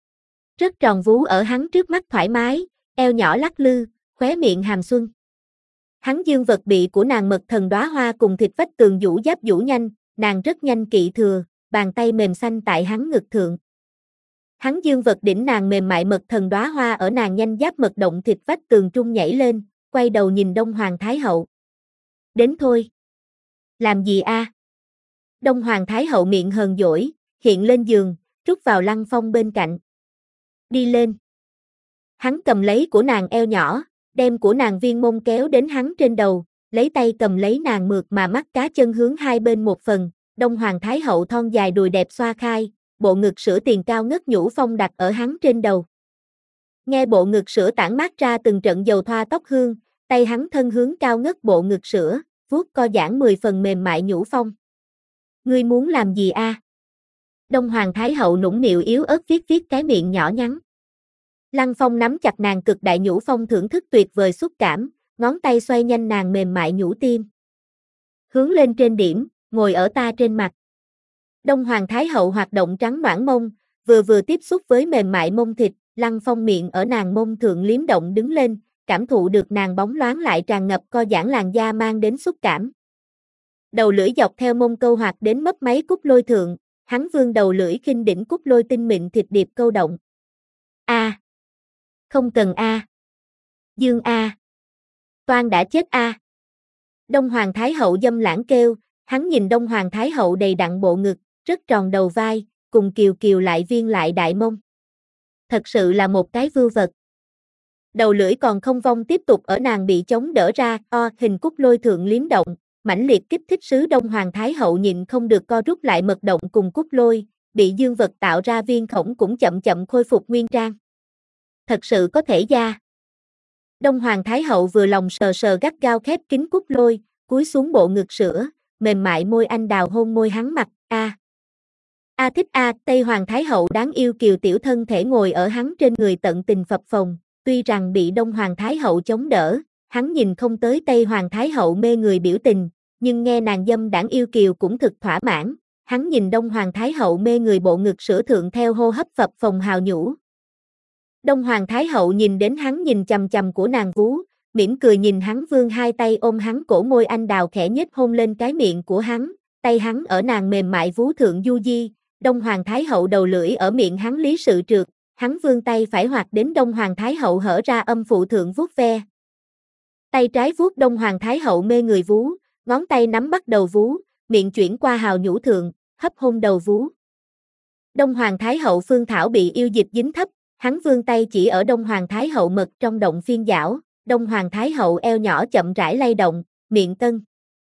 Rất tròn vú ở hắn trước mắt thoải mái, eo nhỏ lắc lư, khóe miệng hàm xuân. Hắn dương vật bị của nàng mật thần đóa hoa cùng thịt vách tường vũ giáp vũ nhanh, nàng rất nhanh kỵ thừa, bàn tay mềm xanh tại hắn ngực thượng. Hắn dương vật đỉnh nàng mềm mại mật thần đóa hoa ở nàng nhanh giáp mật động thịt vách tường trung nhảy lên, quay đầu nhìn Đông Hoàng Thái Hậu. Đến thôi. Làm gì a? À? Đông Hoàng Thái Hậu miệng hờn dỗi, hiện lên giường, rút vào Lăng Phong bên cạnh. Đi lên. Hắn cầm lấy của nàng eo nhỏ, đem của nàng viên mông kéo đến hắn trên đầu, lấy tay cầm lấy nàng mượt mà mắt cá chân hướng hai bên một phần, Đông Hoàng Thái Hậu thon dài đùi đẹp xoa khai, bộ ngực sữa tiền cao ngất nhũ phong đặt ở hắn trên đầu. Nghe bộ ngực sữa tản mát ra từng trận dầu thoa tóc hương, tay hắn thân hướng cao ngất bộ ngực sữa, vuốt co giãn mười phần mềm mại nhũ phong. Ngươi muốn làm gì a? À? Đông Hoàng Thái Hậu nũng nịu yếu ớt viết viết cái miệng nhỏ nhắn. Lăng Phong nắm chặt nàng cực đại nhũ phong thưởng thức tuyệt vời xúc cảm, ngón tay xoay nhanh nàng mềm mại nhũ tim. Hướng lên trên điểm, ngồi ở ta trên mặt. Đông Hoàng Thái Hậu hoạt động trắng noãn mông, vừa vừa tiếp xúc với mềm mại mông thịt, Lăng Phong miệng ở nàng mông thượng liếm động đứng lên, cảm thụ được nàng bóng loáng lại tràn ngập co giãn làn da mang đến xúc cảm. Đầu lưỡi dọc theo mông câu hoạt đến mấp máy cúc lôi thượng, hắn vươn đầu lưỡi khinh đỉnh cúc lôi tinh mịn thịt điệp câu động. A. À. Không cần a. À. Dương a. À. Toan đã chết a. À. Đông Hoàng Thái Hậu dâm lãng kêu, hắn nhìn Đông Hoàng Thái Hậu đầy đặn bộ ngực, rất tròn đầu vai, cùng kiều kiều lại viên lại đại mông. Thật sự là một cái vưu vật. Đầu lưỡi còn không vong tiếp tục ở nàng bị chống đỡ ra, o hình cúc lôi thượng liếm động, mãnh liệt kích thích sứ Đông Hoàng Thái Hậu nhịn không được co rút lại mật động cùng cúc lôi, bị dương vật tạo ra viên khổng cũng chậm chậm khôi phục nguyên trang. Thật sự có thể da. Đông Hoàng Thái Hậu vừa lòng sờ sờ gắt gao khép kín cúc lôi, cúi xuống bộ ngực sữa, mềm mại môi anh đào hôn môi hắn mặt, a. À. A thích a, à, Tây Hoàng Thái Hậu đáng yêu kiều tiểu thân thể ngồi ở hắn trên người tận tình phập phồng, tuy rằng bị Đông Hoàng Thái Hậu chống đỡ, hắn nhìn không tới Tây Hoàng Thái Hậu mê người biểu tình, nhưng nghe nàng dâm đảng yêu kiều cũng thực thỏa mãn, hắn nhìn Đông Hoàng Thái Hậu mê người bộ ngực sữa thượng theo hô hấp phập phồng hào nhũ. Đông Hoàng Thái Hậu nhìn đến hắn nhìn chằm chằm của nàng vú, mỉm cười nhìn hắn vươn hai tay ôm hắn cổ môi anh đào khẽ nhếch hôn lên cái miệng của hắn, tay hắn ở nàng mềm mại vú thượng du di, Đông Hoàng Thái Hậu đầu lưỡi ở miệng hắn lý sự trượt, hắn vươn tay phải hoạt đến Đông Hoàng Thái Hậu hở ra âm phụ thượng vuốt ve. Tay trái vuốt Đông Hoàng Thái Hậu mê người vú, ngón tay nắm bắt đầu vú, miệng chuyển qua hào nhũ thượng, hấp hôn đầu vú. Đông Hoàng Thái Hậu Phương Thảo bị yêu dịch dính thấp, hắn vươn tay chỉ ở Đông Hoàng Thái Hậu mật trong động phiên giảo, Đông Hoàng Thái Hậu eo nhỏ chậm rãi lay động, miệng tân.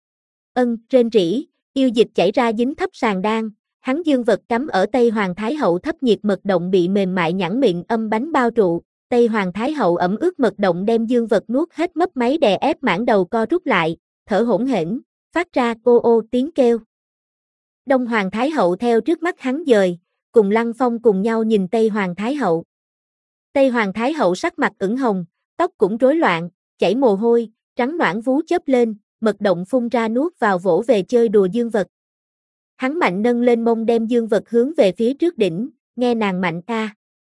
Ân, rên rỉ, yêu dịch chảy ra dính thấp sàn đan, hắn dương vật cắm ở Tây Hoàng Thái Hậu thấp nhiệt mật động bị mềm mại nhẵn miệng âm bánh bao trụ, Tây Hoàng Thái Hậu ẩm ướt mật động đem dương vật nuốt hết mấp máy đè ép mãn đầu co rút lại, thở hỗn hển, phát ra ô ô tiếng kêu. Đông Hoàng Thái Hậu theo trước mắt hắn dời, cùng Lăng Phong cùng nhau nhìn Tây Hoàng Thái Hậu. Tây Hoàng Thái Hậu sắc mặt ửng hồng, tóc cũng rối loạn, chảy mồ hôi, trắng noãn vú chớp lên, mật động phun ra nuốt vào vỗ về chơi đùa dương vật. Hắn mạnh nâng lên mông đem dương vật hướng về phía trước đỉnh, nghe nàng mạnh a.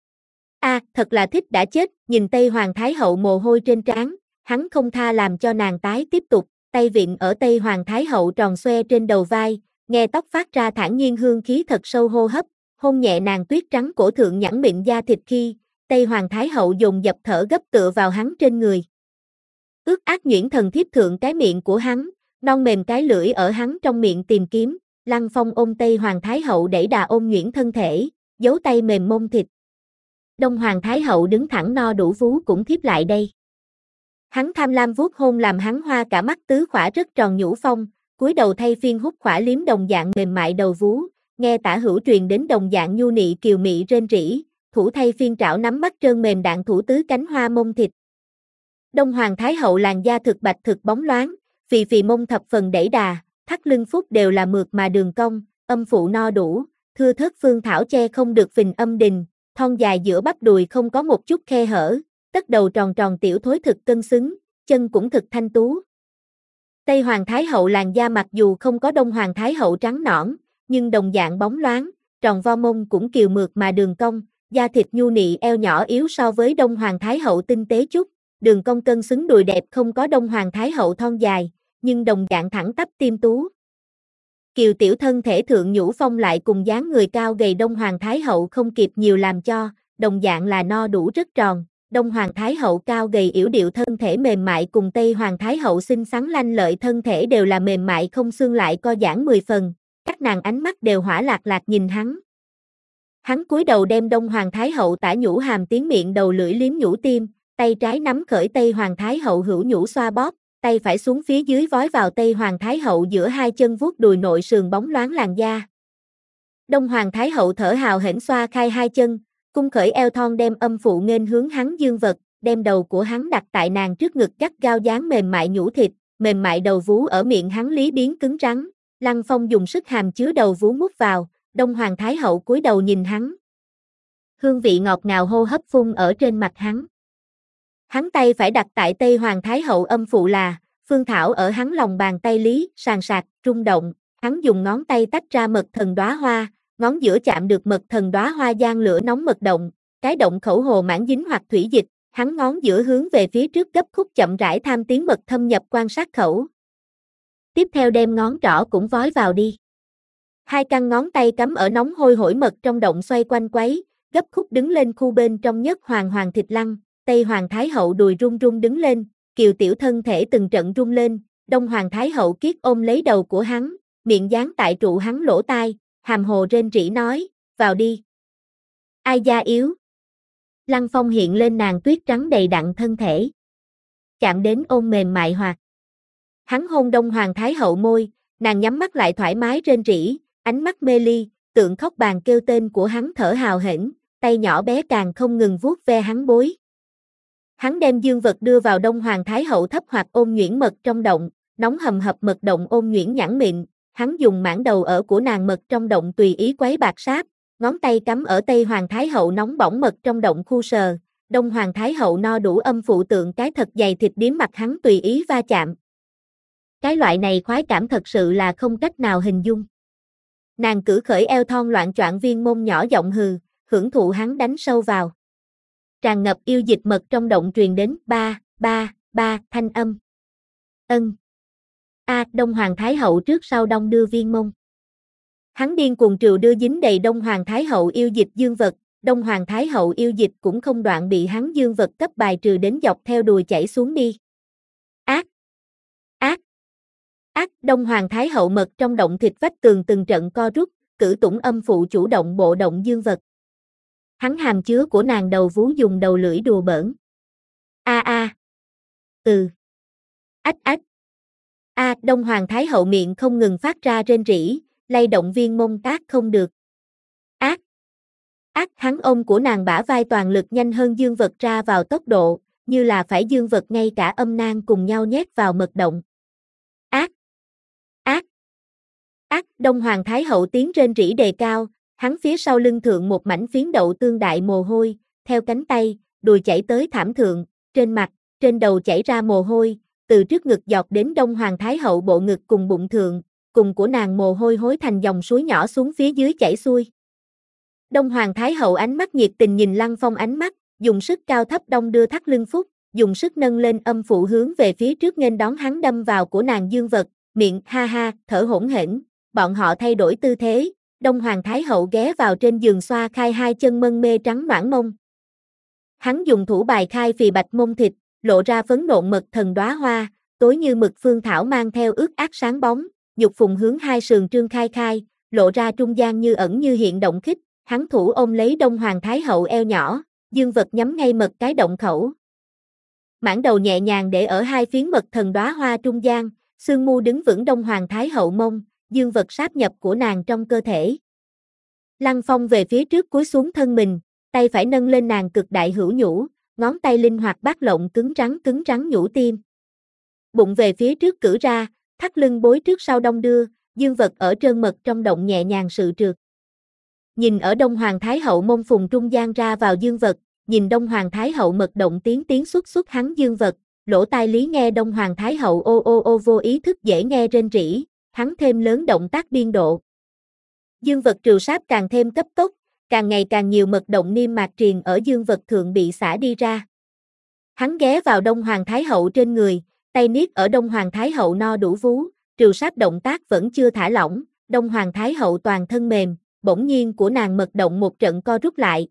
A, thật là thích đã chết, nhìn Tây Hoàng Thái Hậu mồ hôi trên trán, hắn không tha làm cho nàng tái tiếp tục, tay vịn ở Tây Hoàng Thái Hậu tròn xoe trên đầu vai, nghe tóc phát ra thản nhiên hương khí thật sâu hô hấp, hôn nhẹ nàng tuyết trắng cổ thượng nhẵn mịn da thịt khi, Tây Hoàng Thái Hậu dồn dập thở gấp tựa vào hắn trên người. Ước ác nhuyễn thần thiếp thượng cái miệng của hắn, non mềm cái lưỡi ở hắn trong miệng tìm kiếm, Lăng Phong ôm Tây Hoàng Thái Hậu đẩy đà ôm nhuyễn thân thể, giấu tay mềm mông thịt. Đông Hoàng Thái Hậu đứng thẳng no đủ vú cũng thiếp lại đây. Hắn tham lam vuốt hôn làm hắn hoa cả mắt tứ khỏa rất tròn nhũ phong, cúi đầu thay phiên hút khỏa liếm đồng dạng mềm mại đầu vú, nghe tả hữu truyền đến đồng dạng nhu nị kiều mị rên rỉ, thủ thay phiên trảo nắm mắt trơn mềm đạn thủ tứ cánh hoa mông thịt. Đông Hoàng Thái Hậu làn da thực bạch thực bóng loáng, phì phì mông thập phần đẩy đà, thắt lưng phúc đều là mượt mà đường cong, âm phụ no đủ, thưa thớt Phương Thảo che không được phình âm đình, thon dài giữa bắp đùi không có một chút khe hở, tất đầu tròn tròn tiểu thối thực cân xứng, chân cũng thực thanh tú. Tây Hoàng Thái Hậu làn da mặc dù không có Đông Hoàng Thái Hậu trắng nõn, nhưng đồng dạng bóng loáng, tròn vo mông cũng kiều mượt mà đường cong, da thịt nhu nị eo nhỏ yếu so với Đông Hoàng Thái Hậu tinh tế chút, đường cong cân xứng đùi đẹp không có Đông Hoàng Thái Hậu thon dài, nhưng đồng dạng thẳng tắp tiêm tú. Kiều tiểu thân thể thượng nhũ phong lại cùng dáng người cao gầy Đông Hoàng Thái Hậu không kịp nhiều làm cho, đồng dạng là no đủ rất tròn. Đông Hoàng Thái Hậu cao gầy yểu điệu thân thể mềm mại cùng Tây Hoàng Thái Hậu xinh xắn lanh lợi thân thể đều là mềm mại không xương lại co giãn mười phần, các nàng ánh mắt đều hỏa lạc lạc nhìn hắn. Hắn cúi đầu đem Đông Hoàng Thái Hậu tả nhũ hàm tiến miệng đầu lưỡi liếm nhũ tim, tay trái nắm khởi Tây Hoàng Thái Hậu hữu nhũ xoa bóp, tay phải xuống phía dưới vói vào Tây Hoàng Thái Hậu giữa hai chân vuốt đùi nội sườn bóng loáng làn da. Đông Hoàng Thái Hậu thở hào hển xoa khai hai chân, cung khởi eo thon đem âm phụ nghênh hướng hắn dương vật, đem đầu của hắn đặt tại nàng trước ngực gắt gao dán mềm mại nhũ thịt, mềm mại đầu vú ở miệng hắn lý biến cứng rắn. Lăng Phong dùng sức hàm chứa đầu vú mút vào, Đông Hoàng Thái Hậu cúi đầu nhìn hắn. Hương vị ngọt ngào hô hấp phun ở trên mặt hắn. Hắn tay phải đặt tại Tây Hoàng Thái Hậu âm phụ là, Phương Thảo ở hắn lòng bàn tay lý, sàn sạc, rung động, hắn dùng ngón tay tách ra mật thần đóa hoa, ngón giữa chạm được mật thần đóa hoa gian lửa nóng mật động, cái động khẩu hồ mãn dính hoặc thủy dịch, hắn ngón giữa hướng về phía trước gấp khúc chậm rãi tham tiến mật thâm nhập quan sát khẩu. Tiếp theo đem ngón trỏ cũng vói vào đi. Hai căn ngón tay cắm ở nóng hôi hổi mật trong động xoay quanh quấy, gấp khúc đứng lên khu bên trong nhất hoàng hoàng thịt lăng, Tây Hoàng Thái Hậu đùi run run đứng lên, kiều tiểu thân thể từng trận run lên, Đông Hoàng Thái Hậu kiết ôm lấy đầu của hắn, miệng dán tại trụ hắn lỗ tai, hàm hồ rên rỉ nói, vào đi. Ai da yếu. Lăng Phong hiện lên nàng tuyết trắng đầy đặn thân thể. Chạm đến ôm mềm mại hoạt. Hắn hôn Đông Hoàng Thái Hậu môi, nàng nhắm mắt lại thoải mái rên rỉ, ánh mắt mê ly, tượng khóc bàn kêu tên của hắn thở hào hển, tay nhỏ bé càng không ngừng vuốt ve hắn bối. Hắn đem dương vật đưa vào Đông Hoàng Thái Hậu thấp hoặc ôm nhuyễn mật trong động, nóng hầm hập mật động ôm nhuyễn nhẵn mịn, hắn dùng mãn đầu ở của nàng mật trong động tùy ý quấy bạc sáp, ngón tay cắm ở Tây Hoàng Thái Hậu nóng bỏng mật trong động khu sờ, Đông Hoàng Thái Hậu no đủ âm phụ tượng cái thật dày thịt điếm mặt hắn tùy ý va chạm. Cái loại này khoái cảm thật sự là không cách nào hình dung. Nàng cử khởi eo thon loạn choạng viên môn nhỏ giọng hừ, hưởng thụ hắn đánh sâu vào. Tràn ngập yêu dịch mật trong động truyền đến ba, ba, ba thanh âm. Ân. A, Đông Hoàng Thái Hậu trước sau đong đưa viên mông. Hắn điên cuồng trừu đưa dính đầy Đông Hoàng Thái Hậu yêu dịch dương vật, Đông Hoàng Thái Hậu yêu dịch cũng không đoạn bị hắn dương vật cấp bài trừ đến dọc theo đùi chảy xuống đi. Ác! Ác! Ác! Đông Hoàng Thái Hậu mật trong động thịt vách tường từng trận co rút, cử tủng âm phụ chủ động bộ động dương vật. Hắn hàm chứa của nàng đầu vú dùng đầu lưỡi đùa bỡn. A a. Ừ. Ách ách. A, Đông Hoàng Thái Hậu miệng không ngừng phát ra rên rỉ, lay động viên mông ác không được. Ác. Ác, hắn ôm của nàng bả vai toàn lực nhanh hơn dương vật ra vào tốc độ, như là phải dương vật ngay cả âm nang cùng nhau nhét vào mật động. Ác. Ác. Ác, Đông Hoàng Thái Hậu tiếng rên rỉ đề cao, hắn phía sau lưng thượng một mảnh phiến đậu tương đại mồ hôi, theo cánh tay, đùi chảy tới thảm thượng, trên mặt, trên đầu chảy ra mồ hôi, từ trước ngực giọt đến Đông Hoàng Thái Hậu bộ ngực cùng bụng thượng, cùng của nàng mồ hôi hối thành dòng suối nhỏ xuống phía dưới chảy xuôi. Đông Hoàng Thái Hậu ánh mắt nhiệt tình nhìn Lăng Phong ánh mắt, dùng sức cao thấp đong đưa thắt lưng phúc, dùng sức nâng lên âm phụ hướng về phía trước nghênh đón hắn đâm vào của nàng dương vật, miệng ha ha, thở hỗn hển. Bọn họ thay đổi tư thế, Đông Hoàng Thái Hậu ghé vào trên giường xoa khai hai chân mân mê trắng noãn mông. Hắn dùng thủ bài khai phì bạch mông thịt, lộ ra phấn nộn mật thần đóa hoa, tối như mực phương thảo mang theo ướt át sáng bóng, nhục phùng hướng hai sườn trương khai khai, lộ ra trung gian như ẩn như hiện động khích, hắn thủ ôm lấy Đông Hoàng Thái Hậu eo nhỏ, dương vật nhắm ngay mật cái động khẩu. Mãn đầu nhẹ nhàng để ở hai phiến mật thần đóa hoa trung gian, xương mu đứng vững Đông Hoàng Thái Hậu mông, dương vật sáp nhập của nàng trong cơ thể. Lăng Phong về phía trước cúi xuống thân mình, tay phải nâng lên nàng cực đại hữu nhũ, ngón tay linh hoạt bát lộng cứng rắn cứng rắn nhũ tim. Bụng về phía trước cử ra, thắt lưng bối trước sau đong đưa, dương vật ở trơn mật trong động nhẹ nhàng sự trượt. Nhìn ở Đông Hoàng Thái Hậu mông phùng trung gian ra vào dương vật, nhìn Đông Hoàng Thái Hậu mật động tiến tiến xuất xuất hắn dương vật, lỗ tai lý nghe Đông Hoàng Thái Hậu ô ô ô vô ý thức dễ nghe rên rỉ, hắn thêm lớn động tác biên độ. Dương vật trừ sáp càng thêm cấp tốc, càng ngày càng nhiều mật động niêm mạc triền ở dương vật thượng bị xả đi ra. Hắn ghé vào Đông Hoàng Thái Hậu trên người, tay niết ở Đông Hoàng Thái Hậu no đủ vú, trừ sáp động tác vẫn chưa thả lỏng, Đông Hoàng Thái Hậu toàn thân mềm, bỗng nhiên của nàng mật động một trận co rút lại.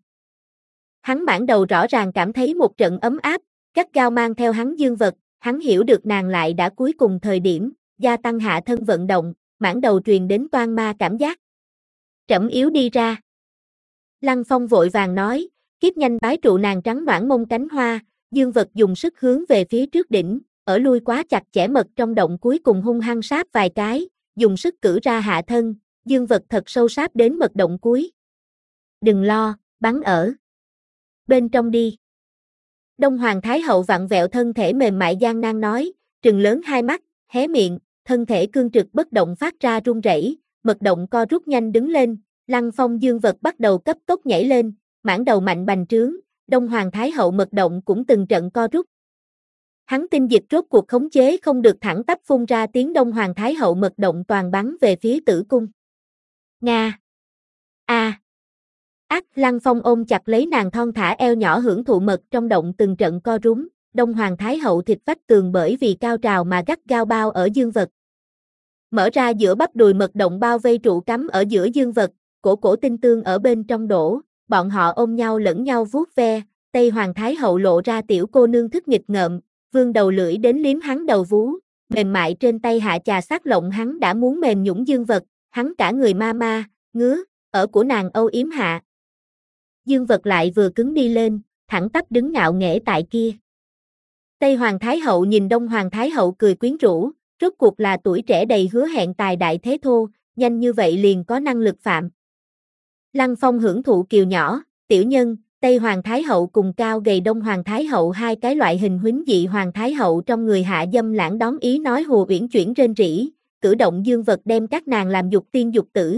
Hắn bản đầu rõ ràng cảm thấy một trận ấm áp, gắt gao mang theo hắn dương vật, hắn hiểu được nàng lại đã cuối cùng thời điểm, gia tăng hạ thân vận động, mãn đầu truyền đến toan ma cảm giác. Trẫm yếu đi ra. Lăng Phong vội vàng nói, kiếp nhanh bái trụ nàng trắng noãn mông cánh hoa, dương vật dùng sức hướng về phía trước đỉnh, ở lui quá chặt chẽ mật trong động cuối cùng hung hăng sáp vài cái, dùng sức cử ra hạ thân, dương vật thật sâu sáp đến mật động cuối. Đừng lo, bắn ở bên trong đi. Đông Hoàng Thái Hậu vặn vẹo thân thể mềm mại gian nan nói, trừng lớn hai mắt, hé miệng, thân thể cương trực bất động phát ra run rẩy, mật động co rút nhanh đứng lên, Lăng Phong dương vật bắt đầu cấp tốc nhảy lên, mãn đầu mạnh bành trướng, Đông Hoàng Thái Hậu mật động cũng từng trận co rút. Hắn tinh dịch rốt cuộc khống chế không được thẳng tắp phun ra tiếng Đông Hoàng Thái Hậu mật động toàn bắn về phía tử cung. Nga! A! À. Ác, Lăng Phong ôm chặt lấy nàng thon thả eo nhỏ hưởng thụ mật trong động từng trận co rúm, Đông Hoàng Thái Hậu thịt vách tường bởi vì cao trào mà gắt gao bao ở dương vật. Mở ra giữa bắp đùi mật động bao vây trụ cắm ở giữa dương vật, cổ cổ tinh tương ở bên trong đổ, bọn họ ôm nhau lẫn nhau vuốt ve, Tây Hoàng Thái Hậu lộ ra tiểu cô nương thức nghịch ngợm, vươn đầu lưỡi đến liếm hắn đầu vú, mềm mại trên tay hạ chà sát lộng hắn đã muốn mềm nhũn dương vật, hắn cả người ma ma, ngứa, ở của nàng âu yếm hạ. Dương vật lại vừa cứng đi lên, thẳng tắp đứng ngạo nghễ tại kia. Tây Hoàng Thái Hậu nhìn Đông Hoàng Thái Hậu cười quyến rũ, rốt cuộc là tuổi trẻ đầy hứa hẹn tài đại thế thô, nhanh như vậy liền có năng lực phạm. Lăng Phong hưởng thụ kiều nhỏ, tiểu nhân, Tây Hoàng Thái Hậu cùng cao gầy Đông Hoàng Thái Hậu hai cái loại hình huýnh dị Hoàng Thái Hậu trong người hạ dâm lãng đón ý nói hồ uyển chuyển rên rỉ, cử động dương vật đem các nàng làm dục tiên dục tử.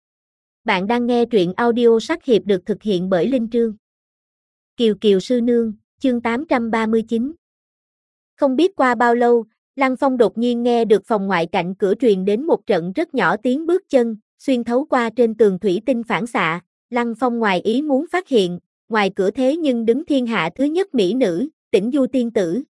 Bạn đang nghe truyện audio sắc hiệp được thực hiện bởi Linh Trương. Kiều Kiều Sư Nương, chương tám trăm ba mươi chín. Không biết qua bao lâu, Lăng Phong đột nhiên nghe được phòng ngoại cạnh cửa truyền đến một trận rất nhỏ tiếng bước chân, xuyên thấu qua trên tường thủy tinh phản xạ, Lăng Phong ngoài ý muốn phát hiện, ngoài cửa thế nhưng đứng thiên hạ thứ nhất mỹ nữ, Tĩnh Du tiên tử.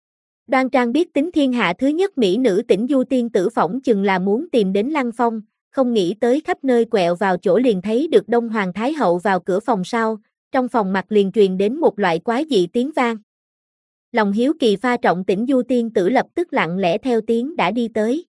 Đoan Trang biết tính thiên hạ thứ nhất mỹ nữ Tĩnh Du tiên tử phỏng chừng là muốn tìm đến Lăng Phong, không nghĩ tới khắp nơi quẹo vào chỗ liền thấy được Đông Hoàng Thái Hậu vào cửa phòng sau, trong phòng mặt liền truyền đến một loại quái dị tiếng vang. Lòng hiếu kỳ pha trọng Tĩnh Du tiên tử lập tức lặng lẽ theo tiếng đã đi tới.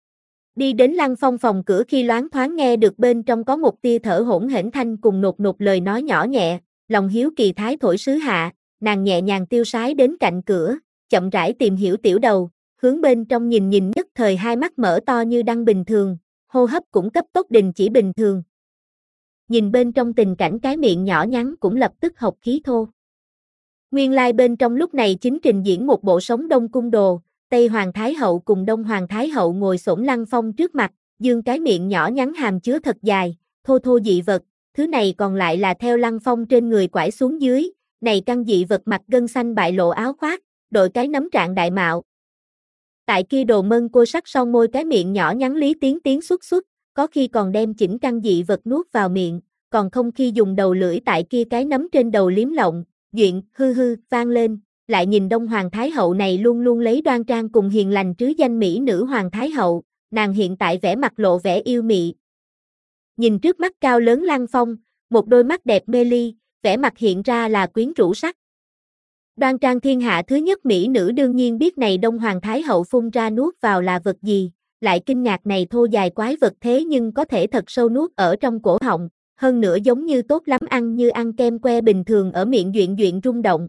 Đi đến Lăng Phong phòng cửa khi loáng thoáng nghe được bên trong có một tia thở hỗn hển thanh cùng nột nột lời nói nhỏ nhẹ, lòng hiếu kỳ thái thổi sứ hạ, nàng nhẹ nhàng tiêu sái đến cạnh cửa, chậm rãi tìm hiểu tiểu đầu, hướng bên trong nhìn nhìn nhất thời hai mắt mở to như đăng bình thường, hô hấp cũng cấp tốc đình chỉ bình thường. Nhìn bên trong tình cảnh cái miệng nhỏ nhắn cũng lập tức hộc khí thô. Nguyên lai bên trong lúc này chính trình diễn một bộ sống Đông Cung đồ, Tây Hoàng Thái Hậu cùng Đông Hoàng Thái Hậu ngồi xổm Lăng Phong trước mặt, dương cái miệng nhỏ nhắn hàm chứa thật dài, thô thô dị vật, thứ này còn lại là theo Lăng Phong trên người quải xuống dưới, này căn dị vật mặt gân xanh bại lộ áo khoác, đội cái nấm trạng đại mạo. Tại kia đồ mân cô sắc son môi cái miệng nhỏ nhắn lý tiếng tiếng xuất xuất, có khi còn đem chỉnh căn dị vật nuốt vào miệng, còn không khi dùng đầu lưỡi tại kia cái nấm trên đầu liếm lộng, duyện, hư hư, vang lên, lại nhìn Đông Hoàng Thái Hậu này luôn luôn lấy đoan trang cùng hiền lành trứ danh mỹ nữ Hoàng Thái Hậu, nàng hiện tại vẻ mặt lộ vẻ yêu mị. Nhìn trước mắt cao lớn Lăng Phong, một đôi mắt đẹp mê ly, vẻ mặt hiện ra là quyến rũ sắc. Đoan trang thiên hạ thứ nhất mỹ nữ đương nhiên biết này Đông Hoàng Thái Hậu phun ra nuốt vào là vật gì, lại kinh ngạc này thô dài quái vật thế nhưng có thể thật sâu nuốt ở trong cổ họng, hơn nữa giống như tốt lắm ăn như ăn kem que bình thường ở miệng duyện duyện rung động.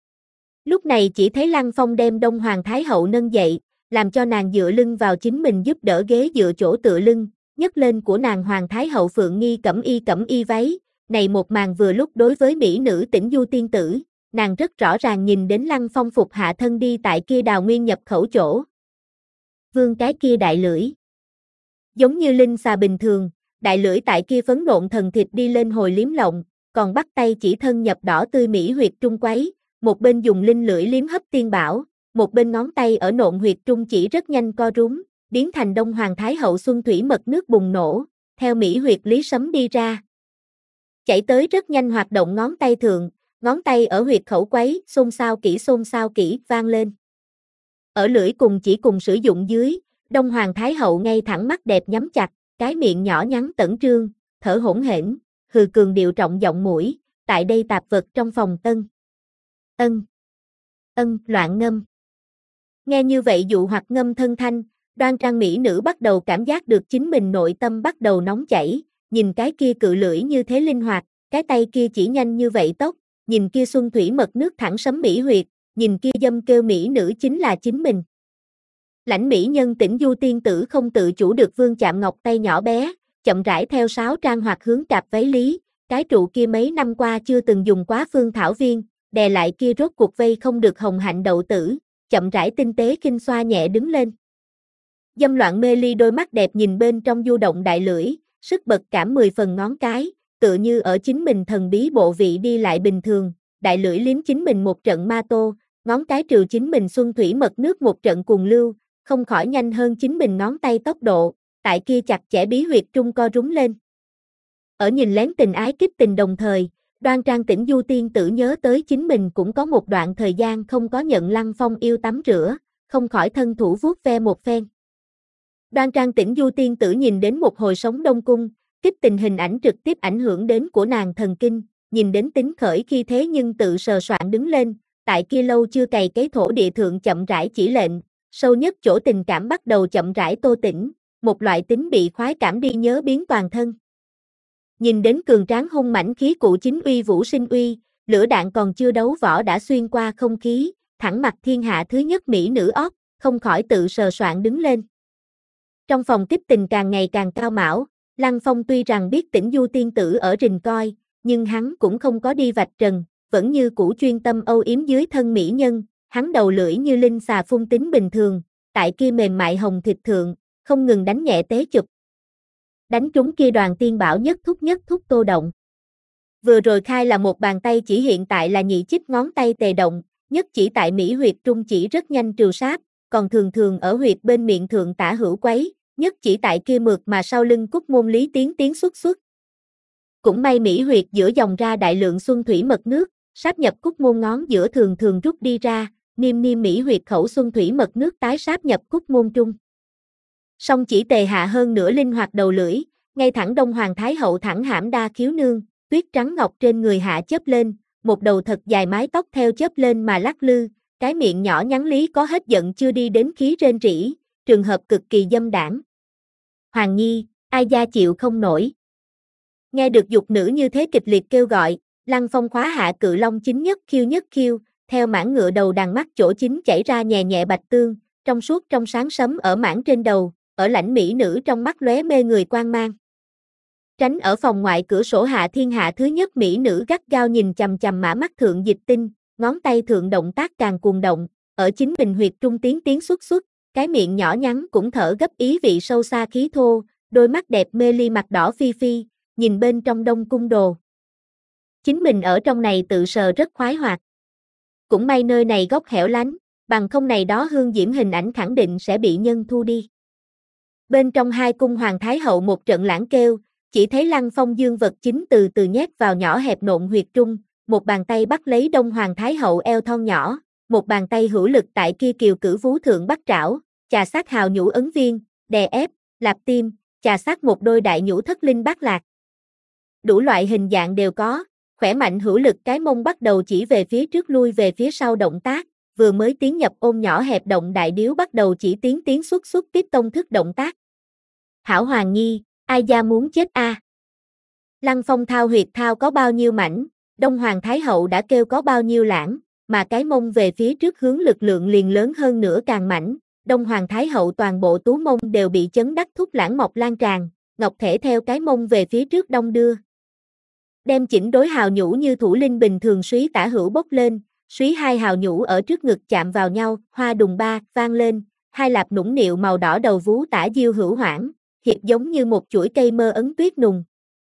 Lúc này chỉ thấy Lăng Phong đem Đông Hoàng Thái Hậu nâng dậy, làm cho nàng dựa lưng vào chính mình giúp đỡ ghế dựa chỗ tựa lưng, nhấc lên của nàng Hoàng Thái Hậu Phượng Nghi cẩm y cẩm y váy, này một màn vừa lúc đối với mỹ nữ Tĩnh Du tiên tử, nàng rất rõ ràng nhìn đến Lăng Phong phục hạ thân đi tại kia đào nguyên nhập khẩu chỗ. Vương cái kia đại lưỡi. Giống như linh xà bình thường, đại lưỡi tại kia phấn nộn thần thịt đi lên hồi liếm lộng, còn bắt tay chỉ thân nhập đỏ tươi mỹ huyệt trung quấy, một bên dùng linh lưỡi liếm hấp tiên bảo, một bên ngón tay ở nộn huyệt trung chỉ rất nhanh co rúm, biến thành Đông Hoàng Thái Hậu xuân thủy mật nước bùng nổ, theo mỹ huyệt lý sấm đi ra. Chảy tới rất nhanh hoạt động ngón tay thượng, ngón tay ở huyệt khẩu quấy, xôn xao kỹ xôn xao kỹ, vang lên. Ở lưỡi cùng chỉ cùng sử dụng dưới, Đông Hoàng Thái Hậu ngay thẳng mắt đẹp nhắm chặt, cái miệng nhỏ nhắn tẩn trương, thở hỗn hển, hừ cường điệu trọng giọng mũi, tại đây tạp vật trong phòng tân. Ân. Ân, loạn ngâm. Nghe như vậy dụ hoặc ngâm thân thanh, đoan trang mỹ nữ bắt đầu cảm giác được chính mình nội tâm bắt đầu nóng chảy, nhìn cái kia cự lưỡi như thế linh hoạt, cái tay kia chỉ nhanh như vậy tốc, nhìn kia xuân thủy mật nước thẳng sấm mỹ huyệt, nhìn kia dâm kêu mỹ nữ chính là chính mình. Lãnh mỹ nhân Tĩnh Du tiên tử không tự chủ được vương chạm ngọc tay nhỏ bé, chậm rãi theo sáo trang hoặc hướng cạp váy lý, cái trụ kia mấy năm qua chưa từng dùng quá phương thảo viên, đè lại kia rốt cuộc vây không được hồng hạnh đậu tử, chậm rãi tinh tế kinh xoa nhẹ đứng lên. Dâm loạn mê ly đôi mắt đẹp nhìn bên trong du động đại lưỡi, sức bật cảm mười phần ngón cái, tựa như ở chính mình thần bí bộ vị đi lại bình thường, đại lưỡi liếm chính mình một trận ma tô, ngón cái trừ chính mình xuân thủy mật nước một trận cuồng lưu, không khỏi nhanh hơn chính mình ngón tay tốc độ, tại kia chặt chẽ bí huyệt trung co rúm lên. Ở nhìn lén tình ái kích tình đồng thời, đoan trang Tĩnh Du tiên tử nhớ tới chính mình cũng có một đoạn thời gian không có nhận Lăng Phong yêu tắm rửa, không khỏi thân thủ vuốt ve một phen. Đoan trang Tĩnh Du tiên tử nhìn đến một hồi sống Đông Cung, kích tình hình ảnh trực tiếp ảnh hưởng đến của nàng thần kinh, nhìn đến tính khởi khi thế nhưng tự sờ soạn đứng lên, tại kia lâu chưa cày cấy thổ địa thượng chậm rãi chỉ lệnh, sâu nhất chỗ tình cảm bắt đầu chậm rãi tô tỉnh, một loại tính bị khoái cảm đi nhớ biến toàn thân. Nhìn đến cường tráng hung mãnh khí cụ chính uy vũ sinh uy, lửa đạn còn chưa đấu võ đã xuyên qua không khí, thẳng mặt thiên hạ thứ nhất mỹ nữ ót, không khỏi tự sờ soạn đứng lên. Trong phòng kích tình càng ngày càng cao mão, Lăng Phong tuy rằng biết Tĩnh Du tiên tử ở rình coi, nhưng hắn cũng không có đi vạch trần, vẫn như cũ chuyên tâm âu yếm dưới thân mỹ nhân, hắn đầu lưỡi như linh xà phun tính bình thường, tại kia mềm mại hồng thịt thượng, không ngừng đánh nhẹ tế chụp. Đánh trúng kia đoàn tiên bảo nhất thúc nhất thúc tô động. Vừa rồi khai là một bàn tay chỉ hiện tại là nhị chích ngón tay tề động, nhất chỉ tại mỹ huyệt trung chỉ rất nhanh trừ sáp, còn thường thường ở huyệt bên miệng thượng tả hữu quấy, nhất chỉ tại kia mượt mà sau lưng cúc môn lý tiến tiến xuất xuất. Cũng may mỹ huyệt giữa dòng ra đại lượng xuân thủy mật nước, sáp nhập cúc môn ngón giữa thường thường rút đi ra, niêm niêm mỹ huyệt khẩu xuân thủy mật nước tái sáp nhập cúc môn trung. Song chỉ tề hạ hơn nửa linh hoạt đầu lưỡi, ngay thẳng Đông Hoàng Thái Hậu thẳng hãm đa khiếu nương, tuyết trắng ngọc trên người hạ chớp lên, một đầu thật dài mái tóc theo chớp lên mà lắc lư, cái miệng nhỏ nhắn lý có hết giận chưa đi đến khí rên rỉ, trường hợp cực kỳ dâm đãng. Hoàng Nhi, ai gia chịu không nổi. Nghe được dục nữ như thế kịch liệt kêu gọi, Lăng Phong khóa hạ cự long chính nhất khiêu nhất khiêu, theo mảng ngựa đầu đằng mắt chỗ chính chảy ra nhẹ nhẹ bạch tương, trong suốt trong sáng sấm ở mảng trên đầu, ở lãnh mỹ nữ trong mắt lóe mê người quang mang. Tránh ở phòng ngoại cửa sổ hạ thiên hạ thứ nhất mỹ nữ gắt gao nhìn chằm chằm mã mắt thượng dịch tinh, ngón tay thượng động tác càng cuồng động, ở chính mình huyệt trung tiến tiến xuất xuất, cái miệng nhỏ nhắn cũng thở gấp ý vị sâu xa khí thô, đôi mắt đẹp mê ly mặt đỏ phi phi, nhìn bên trong đông cung đồ. Chính mình ở trong này tự sờ rất khoái hoạt. Cũng may nơi này góc hẻo lánh, bằng không này đó hương diễm hình ảnh khẳng định sẽ bị nhân thu đi. Bên trong hai cung hoàng thái hậu một trận lãng kêu, chỉ thấy Lăng Phong dương vật chính từ từ nhét vào nhỏ hẹp nộn huyệt trung, một bàn tay bắt lấy Đông Hoàng Thái Hậu eo thon nhỏ, một bàn tay hữu lực tại kia kiều cử vú thượng bắt trảo, chà sát hào nhũ ấn viên, đè ép, lạp tim, chà sát một đôi đại nhũ thất linh bát lạc. Đủ loại hình dạng đều có, khỏe mạnh hữu lực cái mông bắt đầu chỉ về phía trước lui về phía sau động tác, vừa mới tiến nhập ôm nhỏ hẹp động đại điếu bắt đầu chỉ tiến tiến xuất xuất tiếp tông thức động tác. Hảo Hoàng Nhi, ai gia muốn chết a? À? Lăng Phong thao huyệt thao có bao nhiêu mảnh, Đông Hoàng Thái Hậu đã kêu có bao nhiêu lãng, mà cái mông về phía trước hướng lực lượng liền lớn hơn nữa càng mảnh, Đông Hoàng Thái Hậu toàn bộ tú mông đều bị chấn đắc thúc lãng mọc lan tràn, ngọc thể theo cái mông về phía trước đông đưa. Đem chỉnh đối hào nhũ như thủ linh bình thường súy tả hữu bốc lên, súy hai hào nhũ ở trước ngực chạm vào nhau, hoa đùng ba, vang lên, hai lạp nũng nịu màu đỏ đầu vú tả diêu hữu hoảng, hiệp giống như một chuỗi cây mơ ấn tuyết nùng.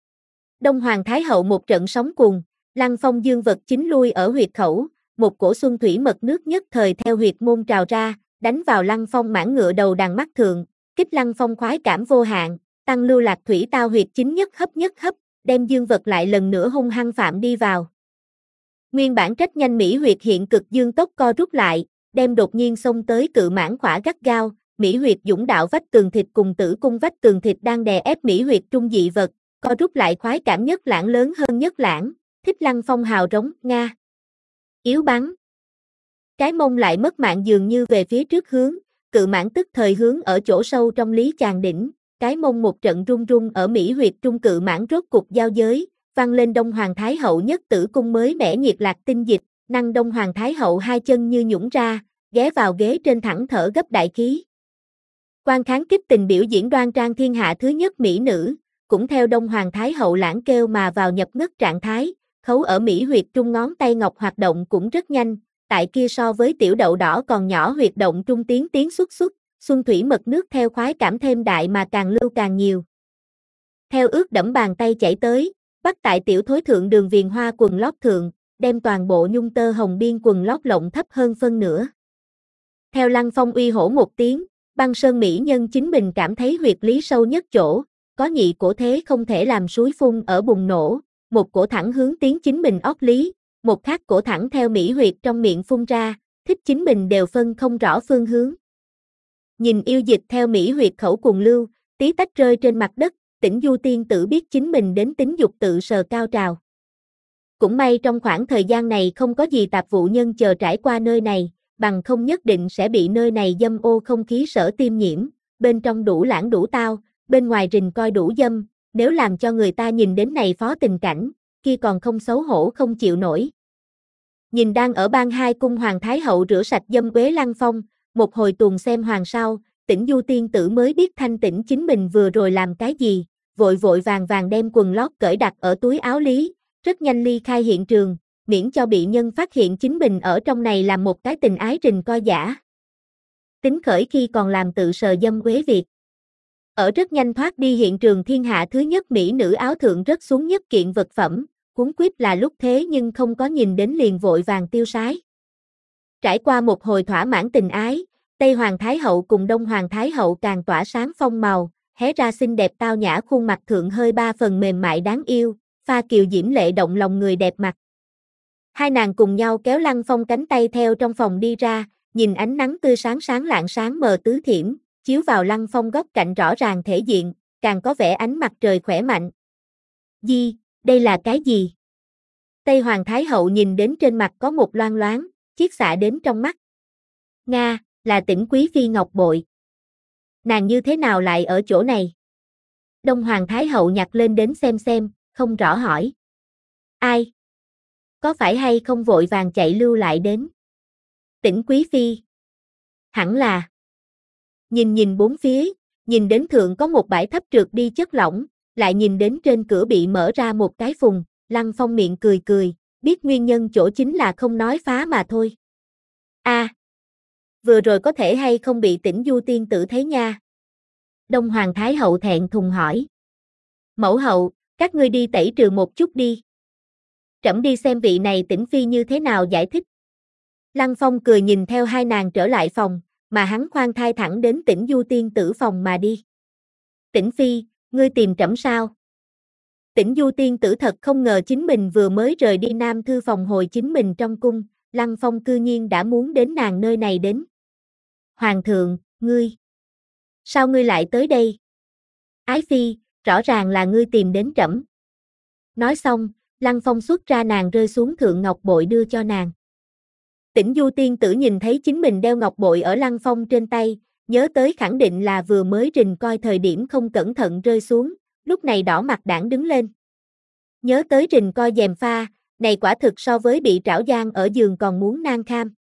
Đông Hoàng Thái Hậu một trận sóng cuồng, Lăng Phong dương vật chính lui ở huyệt khẩu, một cổ xuân thủy mật nước nhất thời theo huyệt môn trào ra, đánh vào Lăng Phong mãn ngựa đầu đằng mắt thượng, kích Lăng Phong khoái cảm vô hạn, tăng lưu lạc thủy tao huyệt chính nhất hấp nhất hấp, đem dương vật lại lần nữa hung hăng phạm đi vào. Nguyên bản trách nhanh mỹ huyệt hiện cực dương tốc co rút lại, đem đột nhiên xông tới cự mãn khỏa gắt gao, mỹ huyệt dũng đạo vách tường thịt cùng tử cung vách tường thịt đang đè ép mỹ huyệt trung dị vật, co rút lại khoái cảm nhất lãng lớn hơn nhất lãng, thích Lăng Phong hào rống, nga. Yếu bắn. Cái mông lại mất mạng dường như về phía trước hướng, cự mãn tức thời hướng ở chỗ sâu trong lý chàng đỉnh, cái mông một trận rung rung ở mỹ huyệt trung cự mãn rốt cục giao giới, văng lên Đông Hoàng Thái Hậu nhất tử cung mới mẻ nhiệt lạc tinh dịch, năng Đông Hoàng Thái Hậu hai chân như nhũng ra, ghé vào ghế trên thẳng thở gấp đại khí. Quan kháng kích tình biểu diễn đoan trang thiên hạ thứ nhất mỹ nữ, cũng theo Đông Hoàng Thái Hậu lãng kêu mà vào nhập ngất trạng thái, khấu ở mỹ huyệt trung ngón tay ngọc hoạt động cũng rất nhanh, tại kia so với tiểu đậu đỏ còn nhỏ huyệt động trung tiến tiến xuất xuất, xuân thủy mật nước theo khoái cảm thêm đại mà càng lưu càng nhiều. Theo ướt đẫm bàn tay chảy tới, bắt tại tiểu thối thượng đường viền hoa quần lót thượng, đem toàn bộ nhung tơ hồng biên quần lót lộng thấp hơn phân nửa. Theo Lăng Phong uy hổ một tiếng, băng sơn mỹ nhân chính mình cảm thấy huyệt lý sâu nhất chỗ, có nhị cổ thế không thể làm suối phun ở bùng nổ, một cổ thẳng hướng tiến chính mình óc lý, một khác cổ thẳng theo mỹ huyệt trong miệng phun ra, thích chính mình đều phân không rõ phương hướng. Nhìn yêu dịch theo mỹ huyệt khẩu cuồng lưu, tí tách rơi trên mặt đất, Tĩnh Du tiên tử biết chính mình đến tính dục tự sờ cao trào. Cũng may trong khoảng thời gian này không có gì tạp vụ nhân chờ trải qua nơi này, bằng không nhất định sẽ bị nơi này dâm ô không khí sở tiêm nhiễm, bên trong đủ lãng đủ tao, bên ngoài rình coi đủ dâm, nếu làm cho người ta nhìn đến này phó tình cảnh, kia còn không xấu hổ không chịu nổi. Nhìn đang ở ban hai cung hoàng thái hậu rửa sạch dâm uế Lăng Phong, một hồi tuần xem hoàng sau, Tĩnh Du tiên tử mới biết thanh tĩnh chính mình vừa rồi làm cái gì, vội vội vàng vàng đem quần lót cởi đặt ở túi áo lý, rất nhanh ly khai hiện trường, miễn cho bị nhân phát hiện chính mình ở trong này làm một cái tình ái rình coi giả. Tính khởi khi còn làm tự sờ dâm uế việc. Ở rất nhanh thoát đi hiện trường thiên hạ thứ nhất mỹ nữ áo thượng rớt xuống nhất kiện vật phẩm, cuốn quýt là lúc thế nhưng không có nhìn đến liền vội vàng tiêu sái. Trải qua một hồi thỏa mãn tình ái, Tây Hoàng Thái Hậu cùng Đông Hoàng Thái Hậu càng tỏa sáng phong màu, hé ra xinh đẹp tao nhã khuôn mặt thượng hơi ba phần mềm mại đáng yêu, pha kiều diễm lệ động lòng người đẹp mặt. Hai nàng cùng nhau kéo Lăng Phong cánh tay theo trong phòng đi ra, nhìn ánh nắng tươi sáng sáng lạng sáng mờ tứ thiểm, chiếu vào Lăng Phong góc cạnh rõ ràng thể diện, càng có vẻ ánh mặt trời khỏe mạnh. Di, đây là cái gì? Tây Hoàng Thái Hậu nhìn đến trên mặt có một loang loáng, chiết xạ đến trong mắt. Nga, là Tĩnh Quý Phi ngọc bội. Nàng như thế nào lại ở chỗ này? Đông Hoàng Thái Hậu nhặt lên đến xem xem, không rõ hỏi. Ai? Có phải hay không vội vàng chạy lưu lại đến? Tĩnh Quý Phi. Hẳn là. Nhìn nhìn bốn phía, nhìn đến thượng có một bãi thấp trượt đi chất lỏng, lại nhìn đến trên cửa bị mở ra một cái phùng, Lăng Phong miệng cười cười, biết nguyên nhân chỗ chính là không nói phá mà thôi. A, à, vừa rồi có thể hay không bị Tĩnh Du tiên tử thấy nha? Đông Hoàng Thái Hậu thẹn thùng hỏi. Mẫu hậu, các ngươi đi tẩy trừ một chút đi. Trẫm đi xem vị này Tĩnh Phi như thế nào giải thích. Lăng Phong cười nhìn theo hai nàng trở lại phòng, mà hắn khoan thai thẳng đến Tĩnh Du tiên tử phòng mà đi. Tĩnh Phi, ngươi tìm trẫm sao? Tĩnh Du tiên tử thật không ngờ chính mình vừa mới rời đi Nam thư phòng hồi chính mình trong cung, Lăng Phong cư nhiên đã muốn đến nàng nơi này đến. Hoàng thượng, ngươi. Sao ngươi lại tới đây? Ái Phi, rõ ràng là ngươi tìm đến trẫm. Nói xong, Lăng Phong xuất ra nàng rơi xuống thượng ngọc bội đưa cho nàng. Tĩnh Du tiên tử nhìn thấy chính mình đeo ngọc bội ở Lăng Phong trên tay, nhớ tới khẳng định là vừa mới rình coi thời điểm không cẩn thận rơi xuống, lúc này đỏ mặt đãng đứng lên. Nhớ tới rình coi gièm pha, này quả thực so với bị trảo giang ở giường còn muốn nan kham.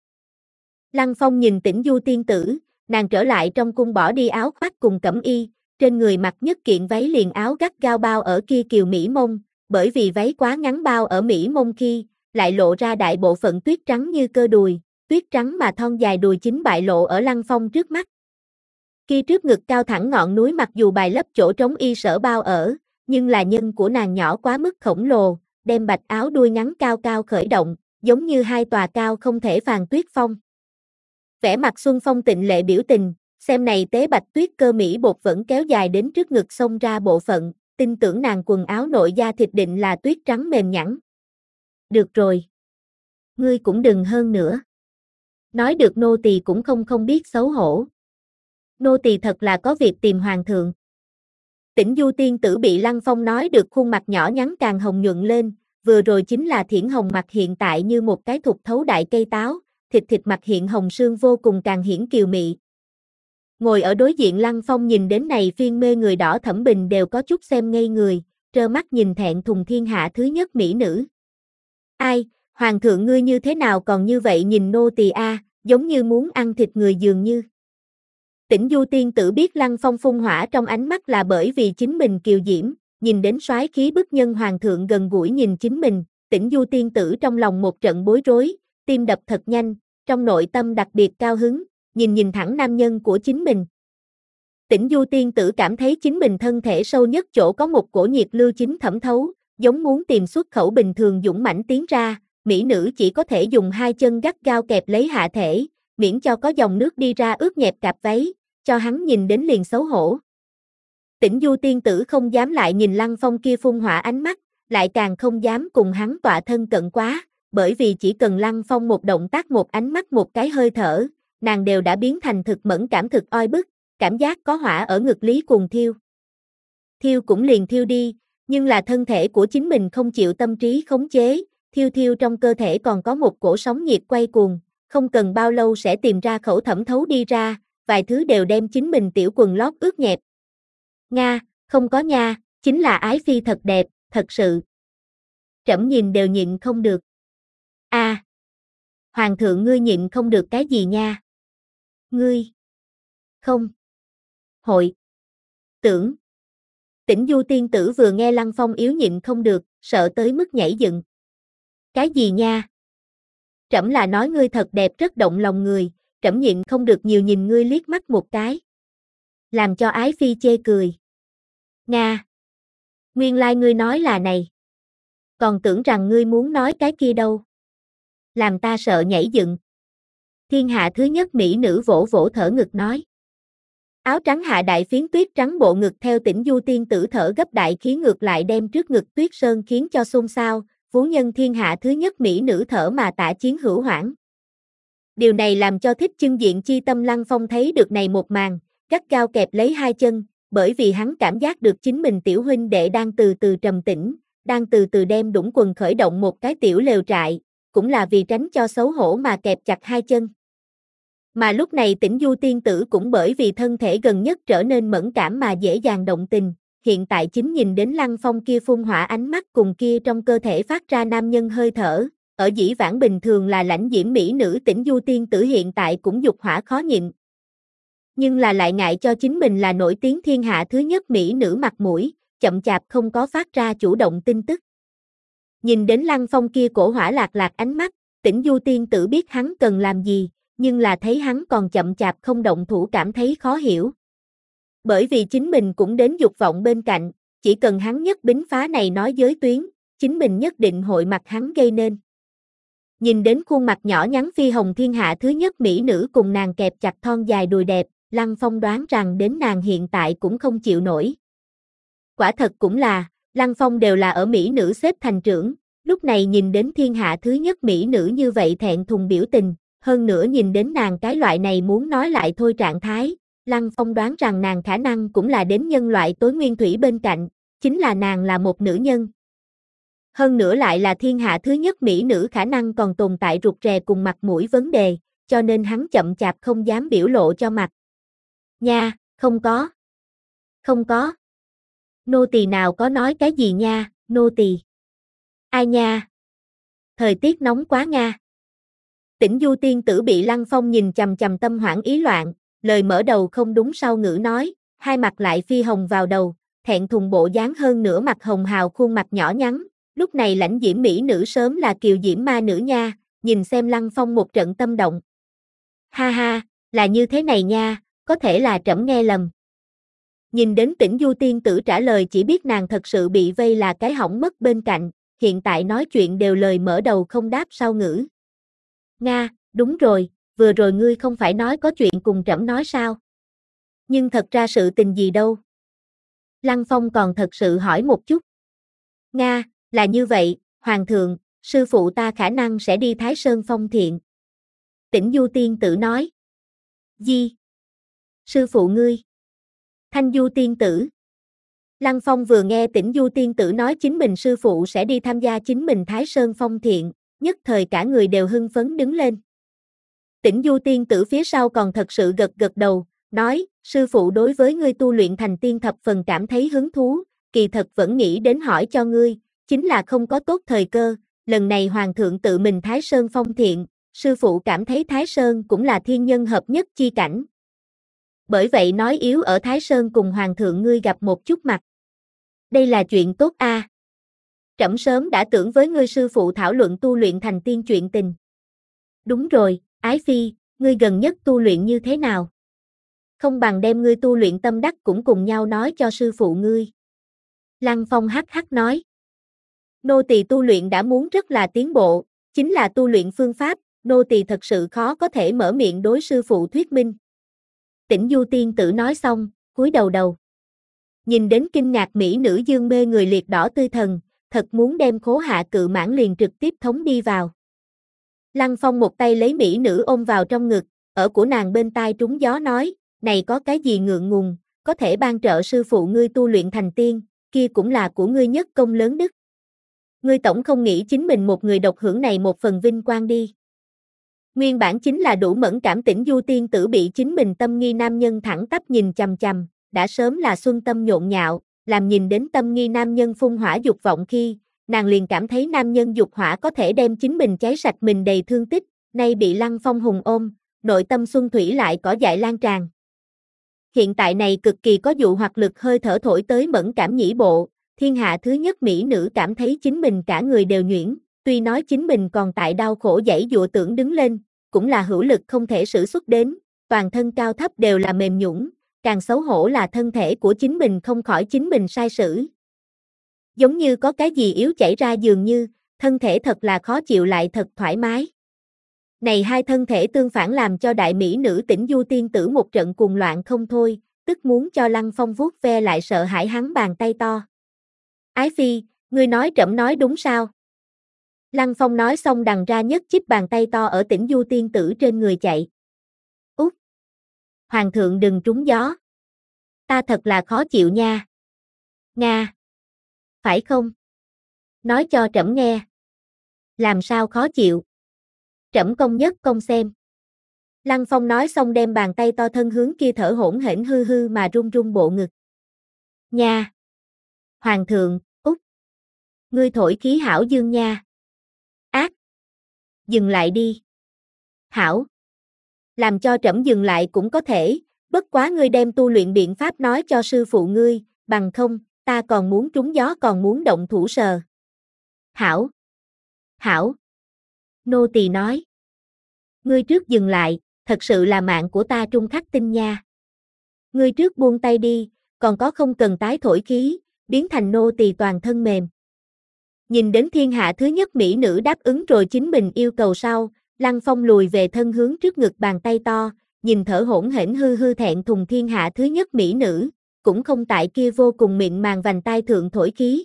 Lăng Phong nhìn Tĩnh Du tiên tử, nàng trở lại trong cung bỏ đi áo khoác cùng cẩm y, trên người mặc nhất kiện váy liền áo gắt gao bao ở kia kiều mỹ mông, bởi vì váy quá ngắn bao ở mỹ mông khi, lại lộ ra đại bộ phận tuyết trắng như cơ đùi, tuyết trắng mà thon dài đùi chính bại lộ ở Lăng Phong trước mắt. Kia trước ngực cao thẳng ngọn núi mặc dù bài lấp chỗ trống y sở bao ở, nhưng là nhân của nàng nhỏ quá mức khổng lồ, đem bạch áo đuôi ngắn cao cao khởi động, giống như hai tòa cao không thể phàn tuyết phong. Vẻ mặt Xuân Phong tịnh lệ biểu tình, xem này tế bạch tuyết cơ mỹ bột vẫn kéo dài đến trước ngực xông ra bộ phận, tin tưởng nàng quần áo nội da thịt định là tuyết trắng mềm nhẵn. Được rồi. Ngươi cũng đừng hơn nữa. Nói được nô tỳ cũng không không biết xấu hổ. Nô tỳ thật là có việc tìm hoàng thượng. Tĩnh Du tiên tử bị Lăng Phong nói được khuôn mặt nhỏ nhắn càng hồng nhuận lên, vừa rồi chính là thiển hồng mặt hiện tại như một cái thục thấu đại cây táo, thịt thịt mặt hiện hồng sương vô cùng càng hiển kiều mị. Ngồi ở đối diện Lăng Phong nhìn đến này phiên mê người đỏ Thẩm Bình đều có chút xem ngây người, trơ mắt nhìn thẹn thùng thiên hạ thứ nhất mỹ nữ. Ai, hoàng thượng ngươi như thế nào còn như vậy nhìn nô tỳ a, giống như muốn ăn thịt người dường như. Tĩnh Du tiên tử biết Lăng Phong phun hỏa trong ánh mắt là bởi vì chính mình kiều diễm, nhìn đến soái khí bức nhân hoàng thượng gần gũi nhìn chính mình, Tĩnh Du tiên tử trong lòng một trận bối rối, tim đập thật nhanh, trong nội tâm đặc biệt cao hứng, nhìn nhìn thẳng nam nhân của chính mình. Tĩnh Du tiên tử cảm thấy chính mình thân thể sâu nhất chỗ có một cổ nhiệt lưu chính thẩm thấu, giống muốn tìm xuất khẩu bình thường dũng mãnh tiến ra, mỹ nữ chỉ có thể dùng hai chân gắt gao kẹp lấy hạ thể, miễn cho có dòng nước đi ra ướt nhẹp cạp váy, cho hắn nhìn đến liền xấu hổ. Tĩnh Du tiên tử không dám lại nhìn Lăng Phong kia phun hỏa ánh mắt, lại càng không dám cùng hắn tọa thân cận quá, bởi vì chỉ cần Lăng Phong một động tác một ánh mắt một cái hơi thở, nàng đều đã biến thành thực mẫn cảm thực oi bức, cảm giác có hỏa ở ngực lý cùng thiêu. Thiêu cũng liền thiêu đi, nhưng là thân thể của chính mình không chịu tâm trí khống chế, thiêu thiêu trong cơ thể còn có một cổ sóng nhiệt quay cuồng, không cần bao lâu sẽ tìm ra khẩu thẩm thấu đi ra, vài thứ đều đem chính mình tiểu quần lót ướt nhẹp. Nga, không có nha, chính là ái phi thật đẹp, thật sự. Trẫm nhìn đều nhịn không được. A, à, hoàng thượng ngươi nhịn không được cái gì nha? Ngươi. Không. Hội. Tưởng. Tĩnh Du tiên tử vừa nghe Lăng Phong yếu nhịn không được, sợ tới mức nhảy dựng. Cái gì nha? Trẫm là nói ngươi thật đẹp rất động lòng người, trẫm nhịn không được nhiều nhìn ngươi liếc mắt một cái. Làm cho ái phi chê cười. Nga. Nguyên lai like ngươi nói là này. Còn tưởng rằng ngươi muốn nói cái kia đâu. Làm ta sợ nhảy dựng. Thiên hạ thứ nhất mỹ nữ vỗ vỗ thở ngực nói. Áo trắng hạ đại phiến tuyết trắng bộ ngực theo Tĩnh Du tiên tử thở gấp đại khí ngược lại đem trước ngực tuyết sơn khiến cho xôn xao, phú nhân thiên hạ thứ nhất mỹ nữ thở mà tả chiến hữu hoảng. Điều này làm cho thích chưng diện chi tâm Lăng Phong thấy được này một màn, gắt gao kẹp lấy hai chân, bởi vì hắn cảm giác được chính mình tiểu huynh đệ đang từ từ trầm tĩnh, đang từ từ đem đũng quần khởi động một cái tiểu lều trại, cũng là vì tránh cho xấu hổ mà kẹp chặt hai chân. Mà lúc này Tĩnh Du tiên tử cũng bởi vì thân thể gần nhất trở nên mẫn cảm mà dễ dàng động tình, hiện tại chính nhìn đến Lăng Phong kia phun hỏa ánh mắt cùng kia trong cơ thể phát ra nam nhân hơi thở, ở dĩ vãng bình thường là lãnh diễm mỹ nữ Tĩnh Du tiên tử hiện tại cũng dục hỏa khó nhịn. Nhưng là lại ngại cho chính mình là nổi tiếng thiên hạ thứ nhất mỹ nữ mặt mũi, chậm chạp không có phát ra chủ động tin tức. Nhìn đến Lăng Phong kia cổ hỏa lạc lạc ánh mắt, Tĩnh Du tiên tử biết hắn cần làm gì, nhưng là thấy hắn còn chậm chạp không động thủ cảm thấy khó hiểu. Bởi vì chính mình cũng đến dục vọng bên cạnh, chỉ cần hắn nhất bính phá này nói giới tuyến, chính mình nhất định hội mặt hắn gây nên. Nhìn đến khuôn mặt nhỏ nhắn phi hồng thiên hạ thứ nhất mỹ nữ cùng nàng kẹp chặt thon dài đùi đẹp, Lăng Phong đoán rằng đến nàng hiện tại cũng không chịu nổi. Quả thật cũng là, Lăng Phong đều là ở mỹ nữ xếp thành trưởng, lúc này nhìn đến thiên hạ thứ nhất mỹ nữ như vậy thẹn thùng biểu tình, hơn nữa nhìn đến nàng cái loại này muốn nói lại thôi trạng thái, Lăng Phong đoán rằng nàng khả năng cũng là đến nhân loại tối nguyên thủy bên cạnh, chính là nàng là một nữ nhân. Hơn nữa lại là thiên hạ thứ nhất mỹ nữ khả năng còn tồn tại rụt rè cùng mặt mũi vấn đề, cho nên hắn chậm chạp không dám biểu lộ cho mặt. Nha, không có. Không có. Nô tỳ nào có nói cái gì nha, nô tỳ. Ai nha? Thời tiết nóng quá nga. Tĩnh Du tiên tử bị Lăng Phong nhìn chằm chằm tâm hoảng ý loạn, lời mở đầu không đúng sau ngữ nói, hai mặt lại phi hồng vào đầu, thẹn thùng bộ dáng hơn nửa mặt hồng hào khuôn mặt nhỏ nhắn, lúc này lãnh diễm mỹ nữ sớm là kiều diễm ma nữ nha, nhìn xem Lăng Phong một trận tâm động. Ha ha, là như thế này nha, có thể là trẫm nghe lầm. Nhìn đến Tĩnh Du tiên tử trả lời chỉ biết nàng thật sự bị vây là cái hỏng mất bên cạnh, hiện tại nói chuyện đều lời mở đầu không đáp sau ngữ. Nga, đúng rồi, vừa rồi ngươi không phải nói có chuyện cùng trẫm nói sao? Nhưng thật ra sự tình gì đâu? Lăng Phong còn thật sự hỏi một chút. Nga, là như vậy, Hoàng thượng, sư phụ ta khả năng sẽ đi Thái Sơn phong thiện. Tĩnh Du tiên tử nói. Gì? Sư phụ ngươi? Thanh Du tiên tử. Lăng Phong vừa nghe Tĩnh Du tiên tử nói chính mình sư phụ sẽ đi tham gia chính mình Thái Sơn phong thiện, nhất thời cả người đều hưng phấn đứng lên. Tĩnh Du tiên tử phía sau còn thật sự gật gật đầu, nói, sư phụ đối với ngươi tu luyện thành tiên thập phần cảm thấy hứng thú, kỳ thật vẫn nghĩ đến hỏi cho ngươi, chính là không có tốt thời cơ, lần này Hoàng thượng tự mình Thái Sơn phong thiện, sư phụ cảm thấy Thái Sơn cũng là thiên nhân hợp nhất chi cảnh. Bởi vậy nói yếu ở Thái Sơn cùng Hoàng thượng ngươi gặp một chút mặt. Đây là chuyện tốt a. À. Trẫm sớm đã tưởng với ngươi sư phụ thảo luận tu luyện thành tiên chuyện tình. Đúng rồi, Ái Phi, ngươi gần nhất tu luyện như thế nào? Không bằng đem ngươi tu luyện tâm đắc cũng cùng nhau nói cho sư phụ ngươi. Lăng Phong hắc hắc nói. Nô tỳ tu luyện đã muốn rất là tiến bộ, chính là tu luyện phương pháp, nô tỳ thật sự khó có thể mở miệng đối sư phụ thuyết minh. Tĩnh Du tiên tử nói xong, cúi đầu đầu. Nhìn đến kinh ngạc mỹ nữ dương mê người liệt đỏ tươi thần, thật muốn đem Khố Hạ Cự Mãng liền trực tiếp thống đi vào. Lăng Phong một tay lấy mỹ nữ ôm vào trong ngực, ở của nàng bên tai trúng gió nói, này có cái gì ngượng ngùng, có thể ban trợ sư phụ ngươi tu luyện thành tiên, kia cũng là của ngươi nhất công lớn đức. Ngươi tổng không nghĩ chính mình một người độc hưởng này một phần vinh quang đi. Nguyên bản chính là đủ mẫn cảm Tĩnh Du tiên tử bị chính mình tâm nghi nam nhân thẳng tắp nhìn chằm chằm, đã sớm là xuân tâm nhộn nhạo, làm nhìn đến tâm nghi nam nhân phun hỏa dục vọng khi, nàng liền cảm thấy nam nhân dục hỏa có thể đem chính mình cháy sạch mình đầy thương tích, nay bị Lăng Phong hùng ôm, nội tâm xuân thủy lại cỏ dại lan tràn. Hiện tại này cực kỳ có dụ hoặc lực hơi thở thổi tới mẫn cảm nhĩ bộ, thiên hạ thứ nhất mỹ nữ cảm thấy chính mình cả người đều nhuyễn, tuy nói chính mình còn tại đau khổ dãy dụa tưởng đứng lên, cũng là hữu lực không thể sử xuất đến, toàn thân cao thấp đều là mềm nhũn, càng xấu hổ là thân thể của chính mình không khỏi chính mình sai sử. Giống như có cái gì yếu chảy ra dường như, thân thể thật là khó chịu lại thật thoải mái. Này hai thân thể tương phản làm cho đại mỹ nữ Tĩnh Du tiên tử một trận cuồng loạn không thôi, tức muốn cho Lăng Phong vuốt ve lại sợ hãi hắn bàn tay to. Ái Phi, ngươi nói trẫm nói đúng sao? Lăng Phong nói xong đằng ra nhất chích bàn tay to ở Tĩnh Du tiên tử trên người chạy. Út! Hoàng thượng đừng trúng gió. Ta thật là khó chịu nha. Nga. Phải không? Nói cho trẫm nghe. Làm sao khó chịu? Trẫm công nhất công xem. Lăng Phong nói xong đem bàn tay to thân hướng kia thở hổn hển hư hư mà run run bộ ngực. Nha. Hoàng thượng, út. Ngươi thổi khí hảo dương nha. Ác. Dừng lại đi. Hảo. Làm cho trẫm dừng lại cũng có thể, bất quá ngươi đem tu luyện biện pháp nói cho sư phụ ngươi, bằng không, ta còn muốn trúng gió còn muốn động thủ sờ. Hảo. Hảo. Nô tỳ nói. Ngươi trước dừng lại, thật sự là mạng của ta trung khắc tinh nha. Ngươi trước buông tay đi, còn có không cần tái thổi khí, biến thành nô tỳ toàn thân mềm. Nhìn đến thiên hạ thứ nhất mỹ nữ đáp ứng rồi chính mình yêu cầu sau, Lăng Phong lùi về thân hướng trước ngực bàn tay to, nhìn thở hổn hển hư hư thẹn thùng thiên hạ thứ nhất mỹ nữ, cũng không tại kia vô cùng mịn màng vành tai thượng thổi khí.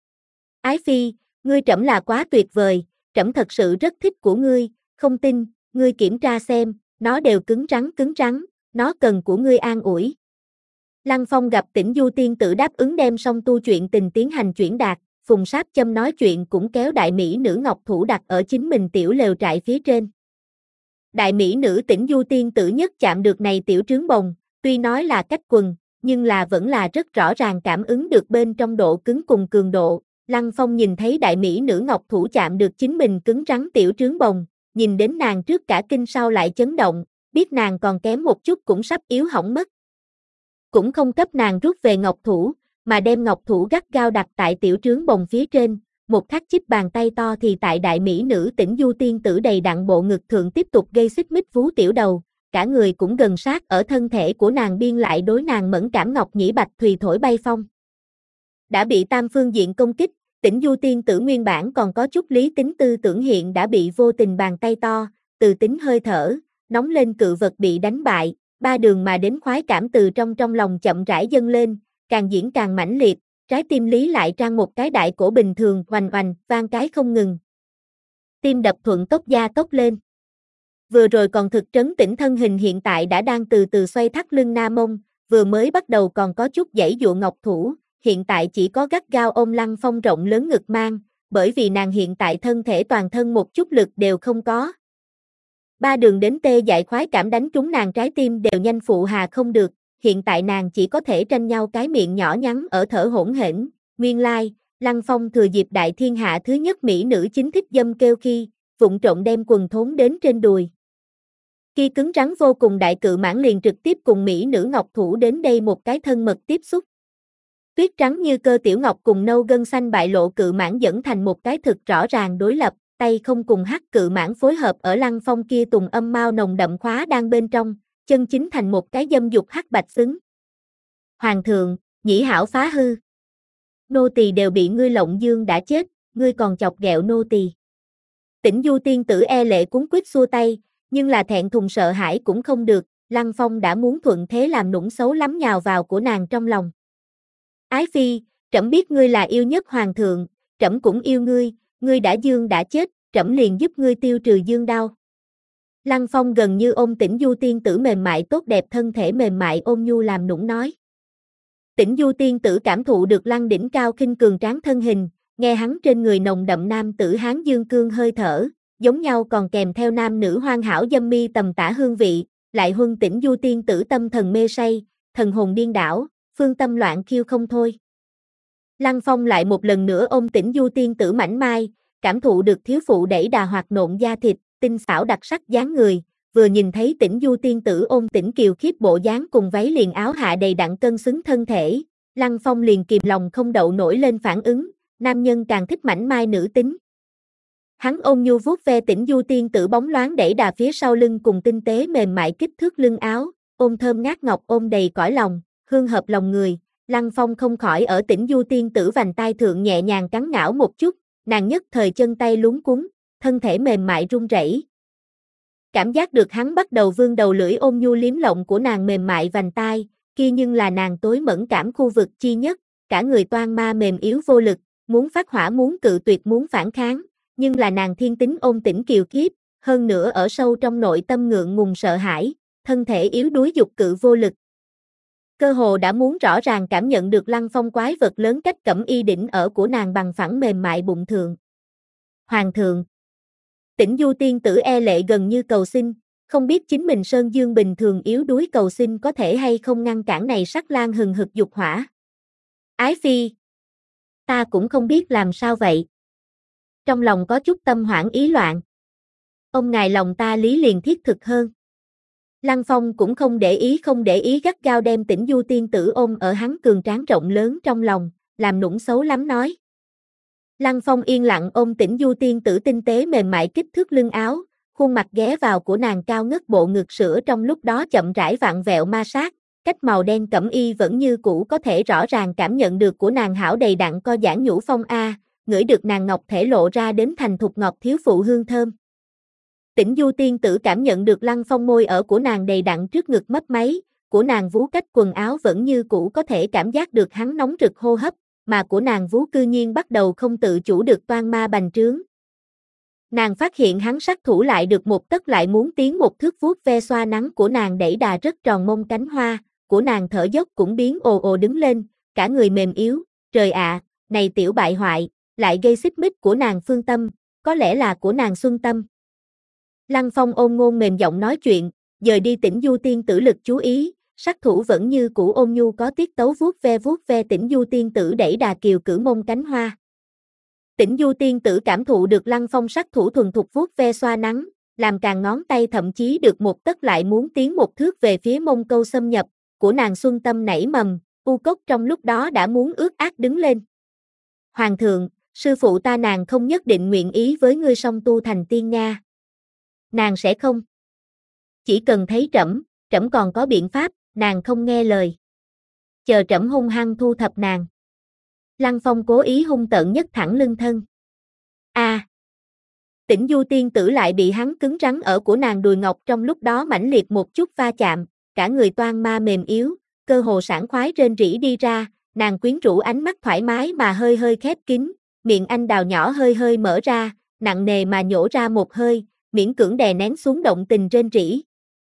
Ái phi, ngươi trẫm là quá tuyệt vời, trẫm thật sự rất thích của ngươi, không tin, ngươi kiểm tra xem, nó đều cứng rắn cứng rắn, nó cần của ngươi an ủi. Lăng Phong gặp Tĩnh Du tiên tử đáp ứng đem xong tu chuyện tình tiến hành chuyển đạt, Phùng Sáp Châm nói chuyện cũng kéo đại mỹ nữ ngọc thủ đặt ở chính mình tiểu lều trại phía trên. Đại mỹ nữ Tĩnh Du tiên tử nhất chạm được này tiểu trướng bồng, tuy nói là cách quần, nhưng là vẫn là rất rõ ràng cảm ứng được bên trong độ cứng cùng cường độ. Lăng Phong nhìn thấy đại mỹ nữ ngọc thủ chạm được chính mình cứng rắn tiểu trướng bồng, nhìn đến nàng trước cả kinh sau lại chấn động, biết nàng còn kém một chút cũng sắp yếu hỏng mất. Cũng không cấp nàng rút về ngọc thủ, mà đem ngọc thủ gắt gao đặt tại tiểu trướng bồng phía trên, một khắc chích bàn tay to thì tại đại mỹ nữ Tĩnh Du tiên tử đầy đặn bộ ngực thượng tiếp tục gây xích mích vú tiểu đầu, cả người cũng gần sát ở thân thể của nàng biên lại đối nàng mẫn cảm ngọc nhĩ bạch thùy thổi bay phong. Đã bị tam phương diện công kích, Tĩnh Du tiên tử nguyên bản còn có chút lý tính tư tưởng hiện đã bị vô tình bàn tay to, từ tính hơi thở, nóng lên cự vật bị đánh bại, ba đường mà đến khoái cảm từ trong trong lòng chậm rãi dâng lên, càng diễn càng mãnh liệt, trái tim lý lại trang một cái đại cổ bình thường oành oành, vang cái không ngừng. Tim đập thuận tốc gia tốc lên. Vừa rồi còn thực trấn tĩnh thân hình hiện tại đã đang từ từ xoay thắt lưng nam mông, vừa mới bắt đầu còn có chút giãy dụa ngọc thủ, hiện tại chỉ có gắt gao ôm Lăng Phong rộng lớn ngực mang, bởi vì nàng hiện tại thân thể toàn thân một chút lực đều không có. Ba đường đến tê dại khoái cảm đánh trúng nàng trái tim đều nhanh phụ hà không được, hiện tại nàng chỉ có thể tranh nhau cái miệng nhỏ nhắn ở thở hỗn hển. Nguyên lai, Lăng Phong thừa dịp đại thiên hạ thứ nhất mỹ nữ chính thích dâm kêu khi, vụng trộn đem quần thốn đến trên đùi. Khi cứng rắn vô cùng đại cự mãng liền trực tiếp cùng mỹ nữ ngọc thủ đến đây một cái thân mật tiếp xúc. Tuyết trắng như cơ tiểu ngọc cùng nâu gân xanh bại lộ cự mãng dẫn thành một cái thực rõ ràng đối lập, tay không cùng hắc cự mãng phối hợp ở Lăng Phong kia tùng âm mao nồng đậm khóa đang bên trong, chân chính thành một cái dâm dục hắc bạch xứng. Hoàng thượng, nhĩ hảo phá hư. Nô tỳ đều bị ngươi lộng dương đã chết, ngươi còn chọc ghẹo nô tỳ. Tĩnh Du tiên tử e lệ cuống quýt xua tay, nhưng là thẹn thùng sợ hãi cũng không được, Lăng Phong đã muốn thuận thế làm nũng xấu lắm nhào vào của nàng trong lòng. Ái phi, trẫm biết ngươi là yêu nhất hoàng thượng, trẫm cũng yêu ngươi, ngươi đã dương đã chết, trẫm liền giúp ngươi tiêu trừ dương đau. Lăng Phong gần như ôm Tĩnh Du tiên tử mềm mại tốt đẹp thân thể mềm mại ôm nhu làm nũng nói. Tĩnh Du tiên tử cảm thụ được Lăng đỉnh cao khinh cường tráng thân hình, nghe hắn trên người nồng đậm nam tử hán dương cương hơi thở, giống nhau còn kèm theo nam nữ hoàn hảo dâm mi tầm tả hương vị, lại huân Tĩnh Du tiên tử tâm thần mê say, thần hồn điên đảo, phương tâm loạn khiêu không thôi. Lăng Phong lại một lần nữa ôm Tĩnh Du tiên tử mảnh mai, cảm thụ được thiếu phụ đẩy đà hoạt nộn da thịt, tinh xảo đặc sắc dáng người, vừa nhìn thấy Tĩnh Du tiên tử ôm Tĩnh kiều khiếp bộ dáng cùng váy liền áo hạ đầy đặn cân xứng thân thể, Lăng Phong liền kìm lòng không đậu nổi lên phản ứng, nam nhân càng thích mảnh mai nữ tính. Hắn ôm nhu vuốt ve Tĩnh Du tiên tử bóng loáng đẩy đà phía sau lưng cùng tinh tế mềm mại kích thước lưng áo, ôm thơm ngát ngọc ôm đầy cõi lòng, hương hợp lòng người, Lăng Phong không khỏi ở Tĩnh Du tiên tử vành tai thượng nhẹ nhàng cắn ngảo một chút, nàng nhất thời chân tay luống cuống, thân thể mềm mại run rẩy. Cảm giác được hắn bắt đầu vươn đầu lưỡi ôm nhu liếm lộng của nàng mềm mại vành tai, kia nhưng là nàng tối mẫn cảm khu vực chi nhất, cả người toan ma mềm yếu vô lực, muốn phát hỏa muốn cự tuyệt muốn phản kháng, nhưng là nàng thiên tính ôn tĩnh kiều khiếp, hơn nữa ở sâu trong nội tâm ngượng ngùng sợ hãi, thân thể yếu đuối dục cự vô lực. Cơ hồ đã muốn rõ ràng cảm nhận được Lăng Phong quái vật lớn cách cẩm y đỉnh ở của nàng bằng phẳng mềm mại bụng thượng. Hoàng thượng. Tĩnh Du tiên tử e lệ gần như cầu xin, không biết chính mình Sơn Dương bình thường yếu đuối cầu xin có thể hay không ngăn cản này sắc lang hừng hực dục hỏa. Ái phi. Ta cũng không biết làm sao vậy. Trong lòng có chút tâm hoảng ý loạn. Ông ngài lòng ta lý liền thiết thực hơn. Lăng Phong cũng không để ý không để ý gắt gao đem Tĩnh Du tiên tử ôm ở hắn cường tráng rộng lớn trong lòng, làm nũng xấu lắm nói. Lăng Phong yên lặng ôm Tĩnh Du tiên tử tinh tế mềm mại kích thước lưng áo, khuôn mặt ghé vào của nàng cao ngất bộ ngực sữa trong lúc đó chậm rãi vặn vẹo ma sát, cách màu đen cẩm y vẫn như cũ có thể rõ ràng cảm nhận được của nàng hảo đầy đặn co giãn nhũ phong a, ngửi được nàng ngọc thể lộ ra đến thành thục ngọt thiếu phụ hương thơm. Tĩnh Du tiên tử cảm nhận được Lăng Phong môi ở của nàng đầy đặn trước ngực mấp máy, của nàng vú cách quần áo vẫn như cũ có thể cảm giác được hắn nóng rực hô hấp, mà của nàng vú cư nhiên bắt đầu không tự chủ được toan ma bành trướng. Nàng phát hiện hắn sát thủ lại được một tấc lại muốn tiến một thước vuốt ve xoa nắng của nàng đẩy đà rất tròn mông cánh hoa, của nàng thở dốc cũng biến ồ ồ đứng lên, cả người mềm yếu, trời ạ, này tiểu bại hoại, lại gây xích mích của nàng phương tâm, có lẽ là của nàng xuân tâm. Lăng Phong ôn ngôn mềm giọng nói chuyện, dời đi Tĩnh Du tiên tử lực chú ý, sát thủ vẫn như cũ ôn nhu có tiết tấu vuốt ve vuốt ve Tĩnh Du tiên tử đẩy đà kiều cử mông cánh hoa. Tĩnh Du tiên tử cảm thụ được Lăng Phong sát thủ thuần thục vuốt ve xoa nắng, làm càng ngón tay thậm chí được một tấc lại muốn tiến một thước về phía mông câu xâm nhập, của nàng xuân tâm nảy mầm, u cốc trong lúc đó đã muốn ướt át đứng lên. Hoàng thượng, sư phụ ta nàng không nhất định nguyện ý với ngươi song tu thành tiên Nga. Nàng sẽ không. Chỉ cần thấy trẫm, trẫm còn có biện pháp, nàng không nghe lời. Chờ trẫm hung hăng thu thập nàng. Lăng Phong cố ý hung tợn nhất thẳng lưng thân. A. À. Tĩnh Du tiên tử lại bị hắn cứng rắn ở của nàng đùi ngọc trong lúc đó mãnh liệt một chút va chạm, cả người toan ma mềm yếu, cơ hồ sảng khoái rên rỉ đi ra, nàng quyến rũ ánh mắt thoải mái mà hơi hơi khép kín, miệng anh đào nhỏ hơi hơi mở ra, nặng nề mà nhổ ra một hơi, miễn cưỡng đè nén xuống động tình rên rỉ.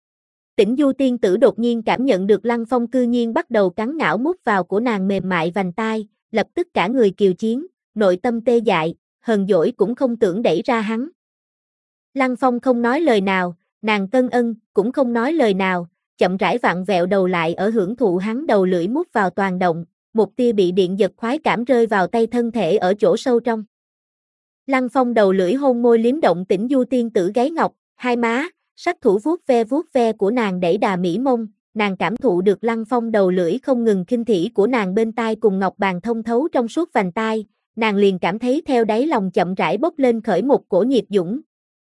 Tĩnh Du tiên tử đột nhiên cảm nhận được Lăng Phong cư nhiên bắt đầu cắn ngảo mút vào của nàng mềm mại vành tai, lập tức cả người kiều chiến, nội tâm tê dại, hờn dỗi cũng không tưởng đẩy ra hắn. Lăng Phong không nói lời nào, nàng Tân Ân cũng không nói lời nào, chậm rãi vặn vẹo đầu lại ở hưởng thụ hắn đầu lưỡi mút vào toàn động, một tia bị điện giật khoái cảm rơi vào tay thân thể ở chỗ sâu trong. Lăng Phong đầu lưỡi hôn môi liếm động Tĩnh Du tiên tử gáy ngọc, hai má, sát thủ vuốt ve vuốt ve của nàng đẩy đà mỹ mông, nàng cảm thụ được Lăng Phong đầu lưỡi không ngừng khinh thỉ của nàng bên tai cùng ngọc bàn thông thấu trong suốt vành tai, nàng liền cảm thấy theo đáy lòng chậm rãi bốc lên khởi một cổ nhiệt dũng.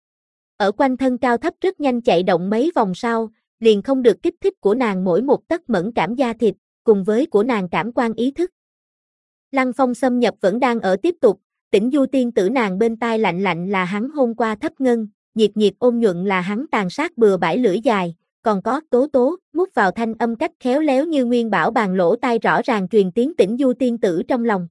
Ở quanh thân cao thấp rất nhanh chạy động mấy vòng sau, liền không được kích thích của nàng mỗi một tấc mẫn cảm da thịt, cùng với của nàng cảm quan ý thức. Lăng Phong xâm nhập vẫn đang ở tiếp tục, Tĩnh Du tiên tử nàng bên tai lạnh lạnh là hắn hôn qua thấp ngân, nhiệt nhiệt ôn nhuận là hắn tàn sát bừa bãi lưỡi dài, còn có tố tố, mút vào thanh âm cách khéo léo như nguyên bảo bàn lỗ tai rõ ràng truyền tiếng Tĩnh Du tiên tử trong lòng.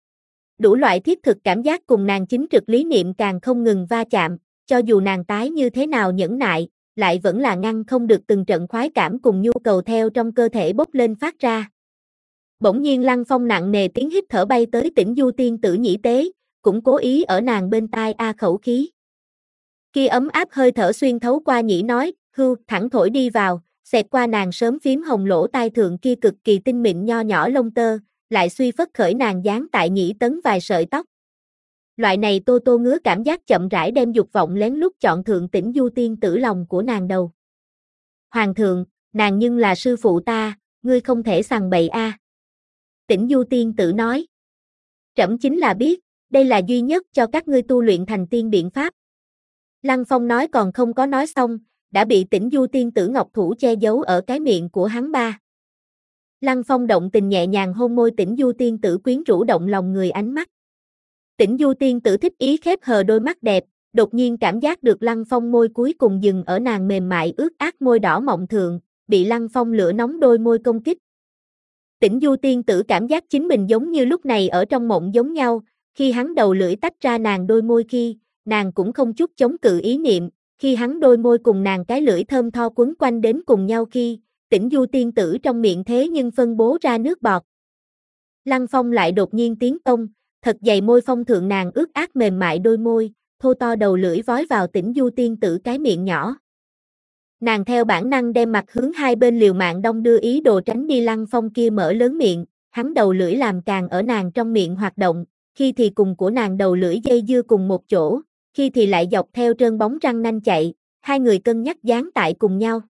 Đủ loại thiết thực cảm giác cùng nàng chính trực lý niệm càng không ngừng va chạm, cho dù nàng tái như thế nào nhẫn nại, lại vẫn là ngăn không được từng trận khoái cảm cùng nhu cầu theo trong cơ thể bốc lên phát ra. Bỗng nhiên Lăng Phong nặng nề tiếng hít thở bay tới Tĩnh Du tiên tử nhĩ tế, cũng cố ý ở nàng bên tai a khẩu khí. Kia ấm áp hơi thở xuyên thấu qua nhĩ nói, hưu, thẳng thổi đi vào, xẹt qua nàng sớm phím hồng lỗ tai thượng kia cực kỳ tinh mịn nho nhỏ lông tơ, lại suy phất khởi nàng dán tại nhĩ tấn vài sợi tóc. Loại này tô tô ngứa cảm giác chậm rãi đem dục vọng lén lút chọn thượng Tĩnh Du tiên tử lòng của nàng đầu. Hoàng thượng, nàng nhưng là sư phụ ta, ngươi không thể sằng bậy a. Tĩnh Du tiên tử nói. Trẫm chính là biết, đây là duy nhất cho các ngươi tu luyện thành tiên biện pháp. Lăng Phong nói còn không có nói xong, đã bị Tĩnh Du tiên tử ngọc thủ che giấu ở cái miệng của hắn ba. Lăng Phong động tình nhẹ nhàng hôn môi Tĩnh Du tiên tử quyến rũ động lòng người ánh mắt. Tĩnh Du tiên tử thích ý khép hờ đôi mắt đẹp, đột nhiên cảm giác được Lăng Phong môi cuối cùng dừng ở nàng mềm mại ướt át môi đỏ mọng thượng, bị Lăng Phong lửa nóng đôi môi công kích. Tĩnh Du tiên tử cảm giác chính mình giống như lúc này ở trong mộng giống nhau, khi hắn đầu lưỡi tách ra nàng đôi môi khi, nàng cũng không chút chống cự ý niệm, khi hắn đôi môi cùng nàng cái lưỡi thơm tho quấn quanh đến cùng nhau khi, Tĩnh Du tiên tử trong miệng thế nhưng phân bố ra nước bọt. Lăng Phong lại đột nhiên tiến công, thật dày môi phong thượng nàng ướt át mềm mại đôi môi, thô to đầu lưỡi vói vào Tĩnh Du tiên tử cái miệng nhỏ. Nàng theo bản năng đem mặt hướng hai bên liều mạng đong đưa ý đồ tránh đi Lăng Phong kia mở lớn miệng, hắn đầu lưỡi làm càng ở nàng trong miệng hoạt động, khi thì cùng của nàng đầu lưỡi dây dưa cùng một chỗ, khi thì lại dọc theo trơn bóng răng nanh chạy, hai người cân nhắc dán tại cùng nhau.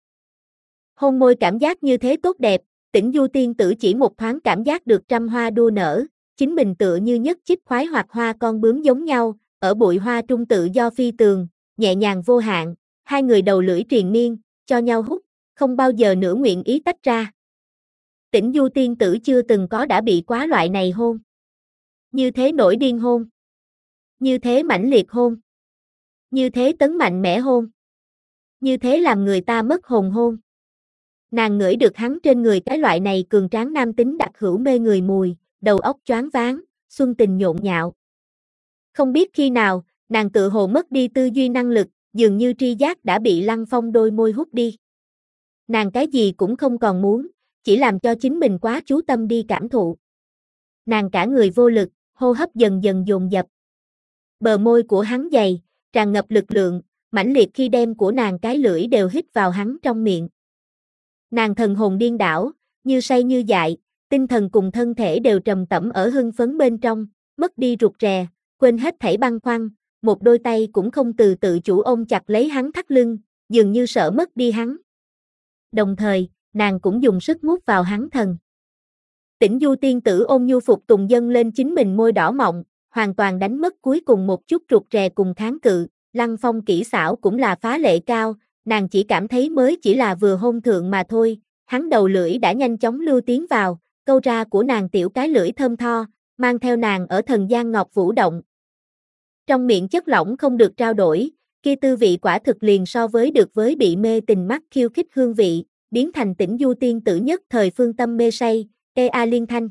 Hôn môi cảm giác như thế tốt đẹp, Tĩnh Du tiên tử chỉ một thoáng cảm giác được trăm hoa đua nở, chính mình tựa như nhất chích khoái hoặc hoa con bướm giống nhau, ở bụi hoa trung tự do phi tường, nhẹ nhàng vô hạn, hai người đầu lưỡi triền miên, cho nhau hút, không bao giờ nữa nguyện ý tách ra. Tĩnh Du tiên tử chưa từng có đã bị quá loại này hôn. Như thế nổi điên hôn. Như thế mãnh liệt hôn. Như thế tấn mạnh mẽ hôn. Như thế làm người ta mất hồn hôn. Nàng ngửi được hắn trên người cái loại này cường tráng nam tính đặc hữu mê người mùi, đầu óc choáng váng, xuân tình nhộn nhạo. Không biết khi nào, nàng tự hồ mất đi tư duy năng lực, dường như tri giác đã bị Lăng Phong đôi môi hút đi. Nàng cái gì cũng không còn muốn, chỉ làm cho chính mình quá chú tâm đi cảm thụ. Nàng cả người vô lực, hô hấp dần dần dồn dập. Bờ môi của hắn dày, tràn ngập lực lượng, mãnh liệt khi đem của nàng cái lưỡi đều hít vào hắn trong miệng. Nàng thần hồn điên đảo, như say như dại, tinh thần cùng thân thể đều trầm tẩm ở hưng phấn bên trong, mất đi rụt rè, quên hết thảy băn khoăn, một đôi tay cũng không từ tự chủ ôm chặt lấy hắn thắt lưng, dường như sợ mất đi hắn. Đồng thời, nàng cũng dùng sức mút vào hắn thần. Tĩnh Du tiên tử ôn nhu phục tùng dâng lên chính mình môi đỏ mọng, hoàn toàn đánh mất cuối cùng một chút rụt rè cùng kháng cự, Lăng Phong kỹ xảo cũng là phá lệ cao, nàng chỉ cảm thấy mới chỉ là vừa hôn thượng mà thôi, hắn đầu lưỡi đã nhanh chóng lưu tiến vào, câu ra của nàng tiểu cái lưỡi thơm tho, mang theo nàng ở thần gian ngọc vũ động. Trong miệng chất lỏng không được trao đổi, kia tư vị quả thực liền so với được với bị mê tình mắt khiêu khích hương vị, biến thành Tĩnh Du tiên tử nhất thời phương tâm mê say, ê a liên thanh.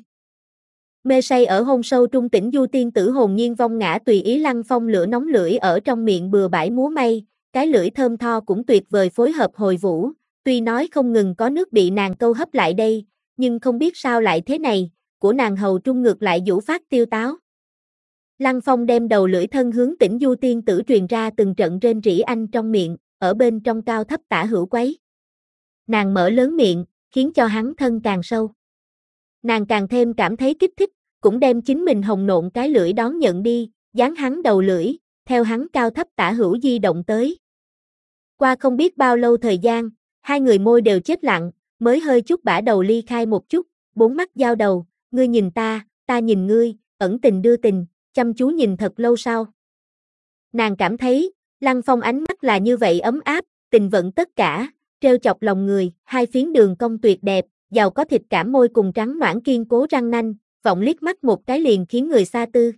Mê say ở hôn sâu trung Tĩnh Du tiên tử hồn nhiên vong ngã tùy ý Lăng Phong lửa nóng lưỡi ở trong miệng bừa bãi múa may, cái lưỡi thơm tho cũng tuyệt vời phối hợp hồi vũ, tuy nói không ngừng có nước bị nàng câu hấp lại đây, nhưng không biết sao lại thế này, của nàng hầu trung ngược lại vũ phát tiêu táo. Lăng Phong đem đầu lưỡi thân hướng Tĩnh Du tiên tử truyền ra từng trận rên rỉ anh trong miệng, ở bên trong cao thấp tả hữu quấy. Nàng mở lớn miệng, khiến cho hắn thân càng sâu. Nàng càng thêm cảm thấy kích thích, cũng đem chính mình hồng nộn cái lưỡi đón nhận đi, dán hắn đầu lưỡi, theo hắn cao thấp tả hữu di động tới. Qua không biết bao lâu thời gian, hai người môi đều chết lặng, mới hơi chút bả đầu ly khai một chút, bốn mắt giao đầu, ngươi nhìn ta, ta nhìn ngươi, ẩn tình đưa tình, chăm chú nhìn thật lâu sau. Nàng cảm thấy, Lăng Phong ánh mắt là như vậy ấm áp, tình vận tất cả, treo chọc lòng người, hai phiến đường cong tuyệt đẹp, giàu có thịt cảm môi cùng trắng noãn kiên cố răng nanh, vọng liếc mắt một cái liền khiến người xa tư.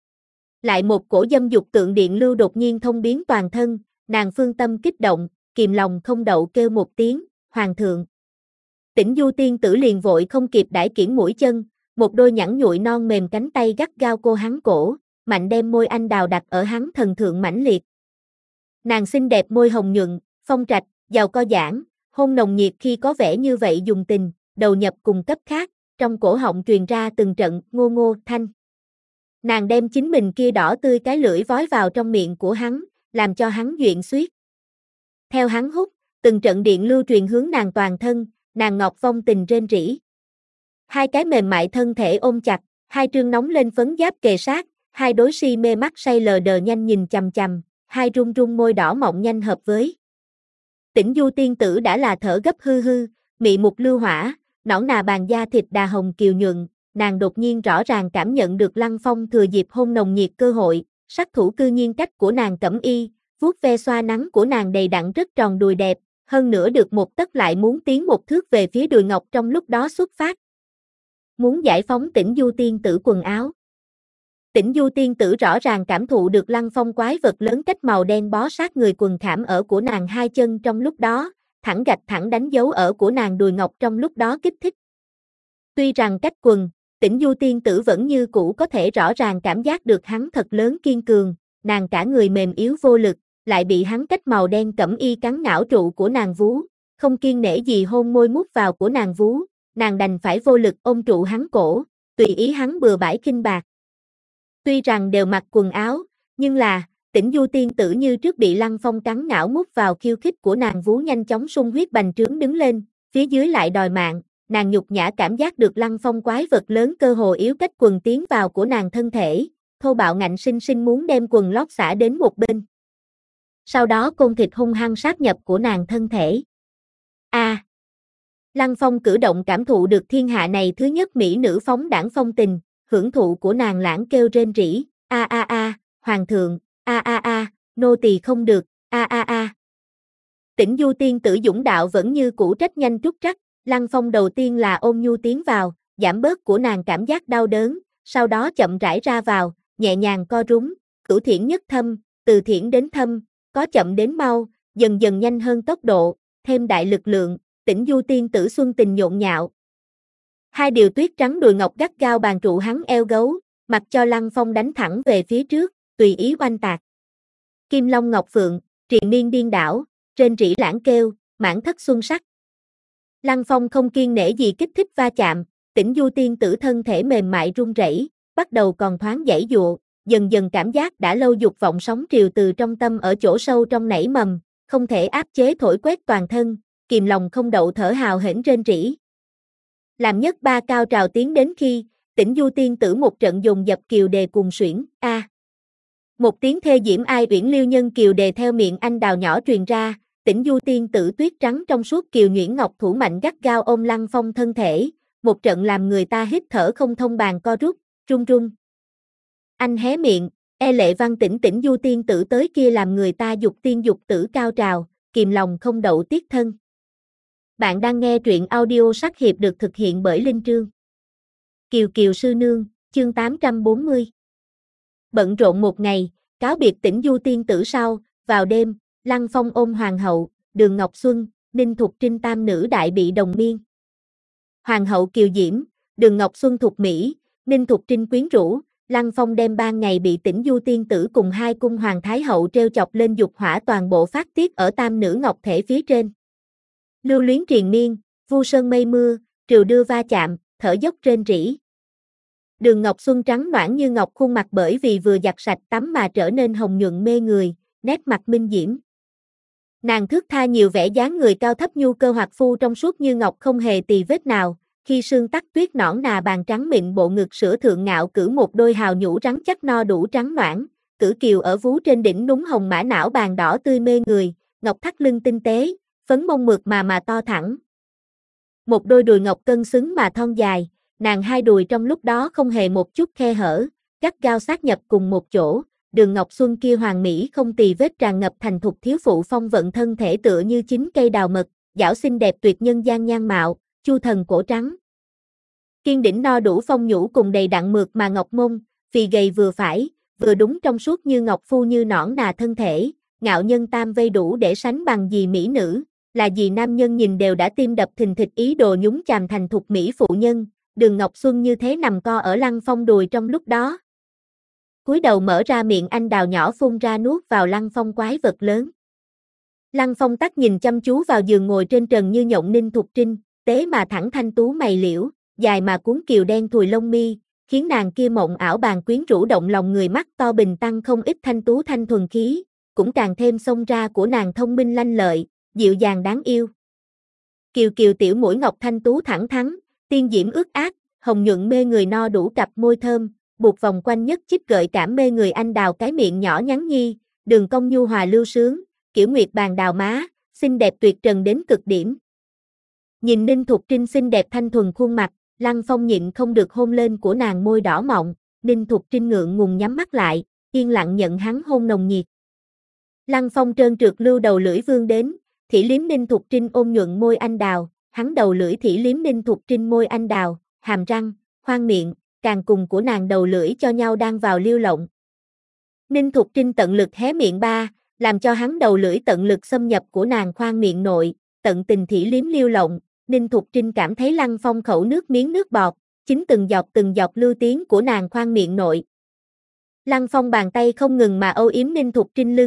Lại một cổ dâm dục tượng điện lưu đột nhiên thông biến toàn thân, nàng phương tâm kích động, kìm lòng không đậu kêu một tiếng, hoàng thượng. Tĩnh Du tiên tử liền vội không kịp đãi kiển mũi chân, một đôi nhẵn nhụi non mềm cánh tay gắt gao cô hắn cổ, mạnh đem môi anh đào đặt ở hắn thần thượng mãnh liệt. Nàng xinh đẹp môi hồng nhuận, phong trạch, giàu co giãn, hôn nồng nhiệt khi có vẻ như vậy dùng tình, đầu nhập cùng cấp khác, trong cổ họng truyền ra từng trận ngô ngô thanh. Nàng đem chính mình kia đỏ tươi cái lưỡi vói vào trong miệng của hắn, làm cho hắn duyện xuyết. Theo hắn hút, từng trận điện lưu truyền hướng nàng toàn thân, nàng ngọc vong tình rên rỉ. Hai cái mềm mại thân thể ôm chặt, hai trương nóng lên phấn giáp kề sát, hai đối si mê mắt say lờ đờ nhanh nhìn chằm chằm, hai rung rung môi đỏ mọng nhanh hợp với. Tĩnh Du tiên tử đã là thở gấp hư hư, mị mục lưu hỏa, nõn nà bàn da thịt đà hồng kiều nhuận, nàng đột nhiên rõ ràng cảm nhận được Lăng Phong thừa dịp hôn nồng nhiệt cơ hội, sát thủ cư nhiên cách của nàng cẩm y, vuốt ve xoa nắng của nàng đầy đặn rất tròn đùi đẹp, hơn nữa được một tấc lại muốn tiến một thước về phía đùi ngọc trong lúc đó xuất phát. Muốn giải phóng Tĩnh Du tiên tử quần áo. Tĩnh Du tiên tử rõ ràng cảm thụ được Lăng Phong quái vật lớn cách màu đen bó sát người quần khảm ở của nàng hai chân trong lúc đó, thẳng gạch thẳng đánh dấu ở của nàng đùi ngọc trong lúc đó kích thích. Tuy rằng cách quần, Tĩnh Du tiên tử vẫn như cũ có thể rõ ràng cảm giác được hắn thật lớn kiên cường, nàng cả người mềm yếu vô lực, lại bị hắn cách màu đen cẩm y cắn ngảo trụ của nàng vú, không kiêng nể gì hôn môi mút vào của nàng vú, nàng đành phải vô lực ôm trụ hắn cổ, tùy ý hắn bừa bãi khinh bạc. Tuy rằng đều mặc quần áo, nhưng là, Tĩnh Du tiên tử như trước bị Lăng Phong cắn ngảo mút vào khiêu khích của nàng vú nhanh chóng sung huyết bành trướng đứng lên, phía dưới lại đòi mạng, nàng nhục nhã cảm giác được Lăng Phong quái vật lớn cơ hồ yếu cách quần tiến vào của nàng thân thể, thô bạo ngạnh sinh sinh muốn đem quần lót xả đến một bên. Sau đó côn thịt hung hăng sát nhập của nàng thân thể. A. À, Lăng Phong cử động cảm thụ được thiên hạ này thứ nhất mỹ nữ phóng đãng phong tình, hưởng thụ của nàng lãng kêu rên rỉ, a a a, hoàng thượng, a a a, nô tỳ không được, a a a. Tĩnh Du tiên tử dũng đạo vẫn như cũ trách nhanh trút trắc, Lăng Phong đầu tiên là ôm nhu tiến vào, giảm bớt của nàng cảm giác đau đớn, sau đó chậm rãi ra vào, nhẹ nhàng co rúm, cửu thiển nhất thâm, từ thiển đến thâm, có chậm đến mau, dần dần nhanh hơn tốc độ, thêm đại lực lượng, Tĩnh Du tiên tử xuân tình nhộn nhạo. Hai điều tuyết trắng đùi ngọc gắt gao bàn trụ hắn eo gấu, mặc cho Lăng Phong đánh thẳng về phía trước, tùy ý oanh tạc. Kim Long Ngọc Phượng, triền miên điên đảo, trên rỉ lãng kêu, mãn thất xuân sắc. Lăng Phong không kiêng nể gì kích thích va chạm, Tĩnh Du tiên tử thân thể mềm mại run rẩy, bắt đầu còn thoáng giãy giụa, dần dần cảm giác đã lâu dục vọng sóng triều từ trong tâm ở chỗ sâu trong nảy mầm, không thể áp chế thổi quét toàn thân, kìm lòng không đậu thở hào hển rên rỉ. Làm nhất ba cao trào tiến đến khi, Tĩnh Du tiên tử một trận dồn dập kiều đề cùng xuyển, a. À. Một tiếng thê diễm ai uyển liêu nhân kiều đề theo miệng anh đào nhỏ truyền ra, Tĩnh Du tiên tử tuyết trắng trong suốt kiều nhuyễn ngọc thủ mạnh gắt gao ôm Lăng Phong thân thể, một trận làm người ta hít thở không thông bàn co rút, run run. Anh hé miệng, e lệ văn tĩnh Tĩnh Du tiên tử tới kia làm người ta dục tiên dục tử cao trào, kìm lòng không đậu tiết thân. Bạn đang nghe truyện audio sách hiệp được thực hiện bởi Linh Trương. Kiều Kiều sư nương, chương tám trăm bốn mươi. Bận rộn một ngày, cáo biệt Tĩnh Du tiên tử sau, vào đêm, Lăng Phong ôm hoàng hậu, Đường Ngọc Xuân, Ninh Thục Trinh tam nữ đại bị đồng miên. Hoàng hậu kiều diễm, Đường Ngọc Xuân thục mỹ, Ninh Thục Trinh quyến rũ, Lăng Phong đem ban ngày bị Tĩnh Du tiên tử cùng hai cung hoàng thái hậu treo chọc lên dục hỏa toàn bộ phát tiết ở tam nữ ngọc thể phía trên. Lưu luyến triền miên, vu sơn mây mưa, triều đưa va chạm, thở dốc rên rỉ. Đường Ngọc Xuân trắng nõn như ngọc khuôn mặt bởi vì vừa giặt sạch tắm mà trở nên hồng nhuận mê người, nét mặt minh diễm. Nàng thước tha nhiều vẻ dáng người cao thấp nhu cơ hoạt phu trong suốt như ngọc không hề tì vết nào, khi sương tắc tuyết nõn nà bàn trắng mịn bộ ngực sữa thượng ngạo cử một đôi hào nhũ rắn chắc no đủ trắng nõn, cử kiều ở vú trên đỉnh núng hồng mã não bàn đỏ tươi mê người, ngọc thắt lưng tinh tế, phấn mông mượt mà mà to thẳng. Một đôi đùi ngọc cân xứng mà thon dài, nàng hai đùi trong lúc đó không hề một chút khe hở, gắt gao sát nhập cùng một chỗ, Đường Ngọc Xuân kia hoàng mỹ không tì vết tràn ngập thành thục thiếu phụ phong vận thân thể tựa như chín cây đào mật, dảo xinh đẹp tuyệt nhân gian nhan mạo, chu thần cổ trắng. Kiên đỉnh no đủ phong nhũ cùng đầy đặn mượt mà ngọc mông, phì gầy vừa phải, vừa đúng trong suốt như ngọc phu như nõn nà thân thể, ngạo nhân tam vây đủ để sánh bằng gì mỹ nữ, là gì nam nhân nhìn đều đã tim đập thình thịch ý đồ nhúng chàm thành thục mỹ phụ nhân, Đường Ngọc Xuân như thế nằm co ở Lăng Phong đùi trong lúc đó. Cúi đầu mở ra miệng anh đào nhỏ phun ra nuốt vào Lăng Phong quái vật lớn. Lăng Phong tắt nhìn chăm chú vào giường ngồi trên trần như nhộng Ninh Thục Trinh, tế mà thẳng thanh tú mày liễu, dài mà cuốn kiều đen thùi lông mi, khiến nàng kia mộng ảo bàn quyến rũ động lòng người, mắt to bình tăng không ít thanh tú thanh thuần khí, cũng càng thêm xông ra của nàng thông minh lanh lợi, dịu dàng đáng yêu. Kiều kiều tiểu mũi ngọc thanh tú thẳng thắn, tiên diễm ướt át, hồng nhuận mê người no đủ cặp môi thơm, buộc vòng quanh nhất chích gợi cảm mê người anh đào cái miệng nhỏ nhắn nhi, đường cong nhu hòa lưu sướng, kiểu nguyệt bàn đào má, xinh đẹp tuyệt trần đến cực điểm. Nhìn Ninh Thục Trinh xinh đẹp thanh thuần khuôn mặt, Lăng Phong nhịn không được hôn lên của nàng môi đỏ mọng, Ninh Thục Trinh ngượng ngùng nhắm mắt lại, yên lặng nhận hắn hôn nồng nhiệt. Lăng Phong trơn trượt lưu đầu lưỡi vươn đến, thỉ liếm Ninh Thục Trinh ôm nhuận môi anh đào, hắn đầu lưỡi thỉ liếm Ninh Thục Trinh môi anh đào, hàm răng, khoang miệng, càng cùng của nàng đầu lưỡi cho nhau đang vào liêu lộng. Ninh Thục Trinh tận lực hé miệng ba, làm cho hắn đầu lưỡi tận lực xâm nhập của nàng khoang miệng nội, tận tình thỉ liếm liêu lộng. Ninh Thục Trinh cảm thấy Lăng Phong khẩu nước miếng nước bọt, chính từng giọt từng giọt lưu tiếng của nàng khoang miệng nội. Lăng Phong bàn tay không ngừng mà âu yếm Ninh Thục Trinh lưng,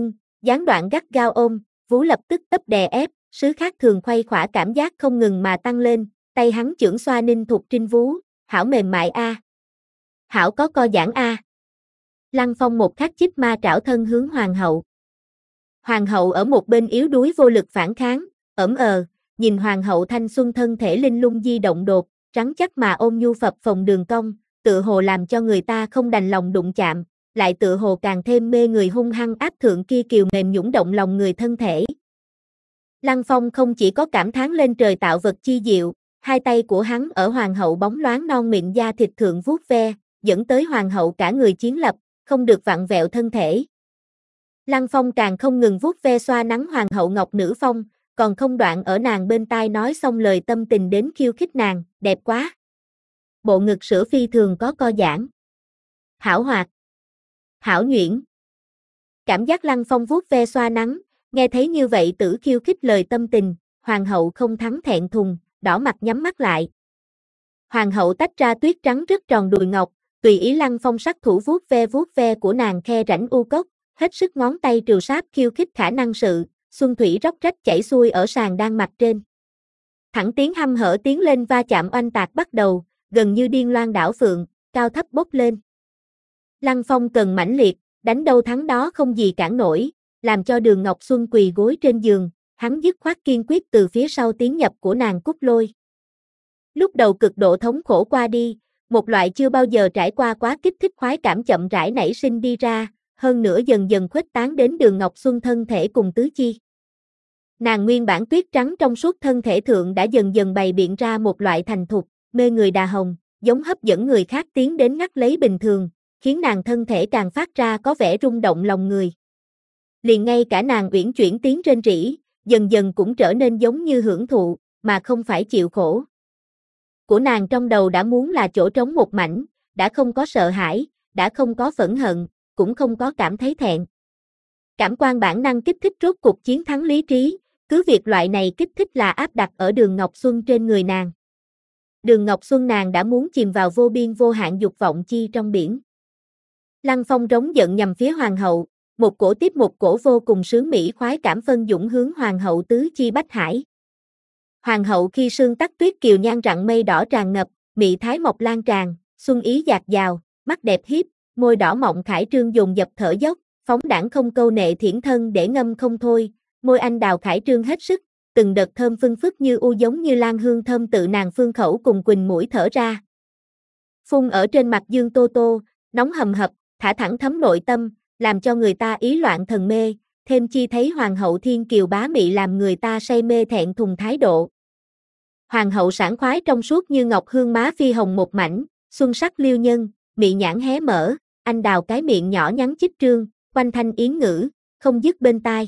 gián đoạn gắt gao ôm, vú lập tức tấp đè ép, sứ khác thường khuây khỏa cảm giác không ngừng mà tăng lên, tay hắn chưởng xoa Ninh Thục Trinh vú, hảo mềm mại a. Hảo có co giãn a. Lăng Phong một khắc chích ma trảo thân hướng hoàng hậu. Hoàng hậu ở một bên yếu đuối vô lực phản kháng, ẩm ờ, nhìn hoàng hậu thanh xuân thân thể linh lung di động đột, trắng chắc mà ôm nhu phập phồng đường cong, tựa hồ làm cho người ta không đành lòng đụng chạm, lại tựa hồ càng thêm mê người hung hăng áp thượng kia kiều mềm nhũng động lòng người thân thể. Lăng Phong không chỉ có cảm thán lên trời tạo vật chi diệu, hai tay của hắn ở hoàng hậu bóng loáng non miệng da thịt thượng vuốt ve, dẫn tới hoàng hậu cả người chiến lập, không được vặn vẹo thân thể. Lăng Phong càng không ngừng vuốt ve xoa nắng hoàng hậu ngọc nữ phong, còn không đoạn ở nàng bên tai nói xong lời tâm tình đến khiêu khích nàng, đẹp quá. Bộ ngực sữa phi thường có co giãn. Hảo hoạt. Hảo nhuyễn. Cảm giác Lăng Phong vuốt ve xoa nắng, nghe thấy như vậy tử khiêu khích lời tâm tình, hoàng hậu không thắng thẹn thùng, đỏ mặt nhắm mắt lại. Hoàng hậu tách ra tuyết trắng rất tròn đùi ngọc, tùy ý Lăng Phong sắc thủ vuốt ve vuốt ve của nàng khe rãnh u cốc, hết sức ngón tay trừ sáp khiêu khích khả năng sự, xuân thủy róc rách chảy xuôi ở sàn đang mặt trên. Thẳng tiếng hăm hở tiến lên va chạm oanh tạc bắt đầu, gần như điên loan đảo phượng, cao thấp bốc lên. Lăng Phong cần mãnh liệt, đánh đâu thắng đó không gì cản nổi, làm cho Đường Ngọc Xuân quỳ gối trên giường, hắn dứt khoát kiên quyết từ phía sau tiến nhập của nàng cúc lôi. Lúc đầu cực độ thống khổ qua đi, một loại chưa bao giờ trải qua quá kích thích khoái cảm chậm rãi nảy sinh đi ra, hơn nữa dần dần khuếch tán đến Đường Ngọc Xuân thân thể cùng tứ chi. Nàng nguyên bản tuyết trắng trong suốt thân thể thượng đã dần dần bày biện ra một loại thành thục, mê người đà hồng, giống hấp dẫn người khác tiến đến ngắt lấy bình thường, khiến nàng thân thể càng phát ra có vẻ rung động lòng người. Liền ngay cả nàng uyển chuyển tiếng rên rỉ, dần dần cũng trở nên giống như hưởng thụ, mà không phải chịu khổ. Của nàng trong đầu đã muốn là chỗ trống một mảnh, đã không có sợ hãi, đã không có phẫn hận, cũng không có cảm thấy thẹn. Cảm quan bản năng kích thích rốt cuộc chiến thắng lý trí, cứ việc loại này kích thích là áp đặt ở Đường Ngọc Xuân trên người nàng. Đường Ngọc Xuân nàng đã muốn chìm vào vô biên vô hạn dục vọng chi trong biển. Lăng Phong rống giận nhằm phía hoàng hậu, một cổ tiếp một cổ vô cùng sướng mỹ khoái cảm phân dũng hướng hoàng hậu tứ chi bách hải. Hoàng hậu khi sương tắt tuyết kiều nhan rặng mây đỏ tràn ngập, mị thái mộc lan tràn, xuân ý dạt dào, mắt đẹp hiếp, môi đỏ mọng khải trương dồn dập thở dốc, phóng đãng không câu nệ thiển thân để ngâm không thôi, môi anh đào khải trương hết sức, từng đợt thơm phưng phức như u giống như lan hương thơm tự nàng phương khẩu cùng quỳnh mũi thở ra. Phun ở trên mặt dương tô tô, nóng hầm hập, thả thẳng thấm nội tâm, làm cho người ta ý loạn thần mê, thêm chi thấy hoàng hậu thiên kiều bá mị làm người ta say mê thẹn thùng thái độ. Hoàng hậu sảng khoái trong suốt như ngọc hương má phi hồng một mảnh, xuân sắc liêu nhân, mị nhãn hé mở, anh đào cái miệng nhỏ nhắn chích trương, quanh thanh yến ngữ, không dứt bên tai.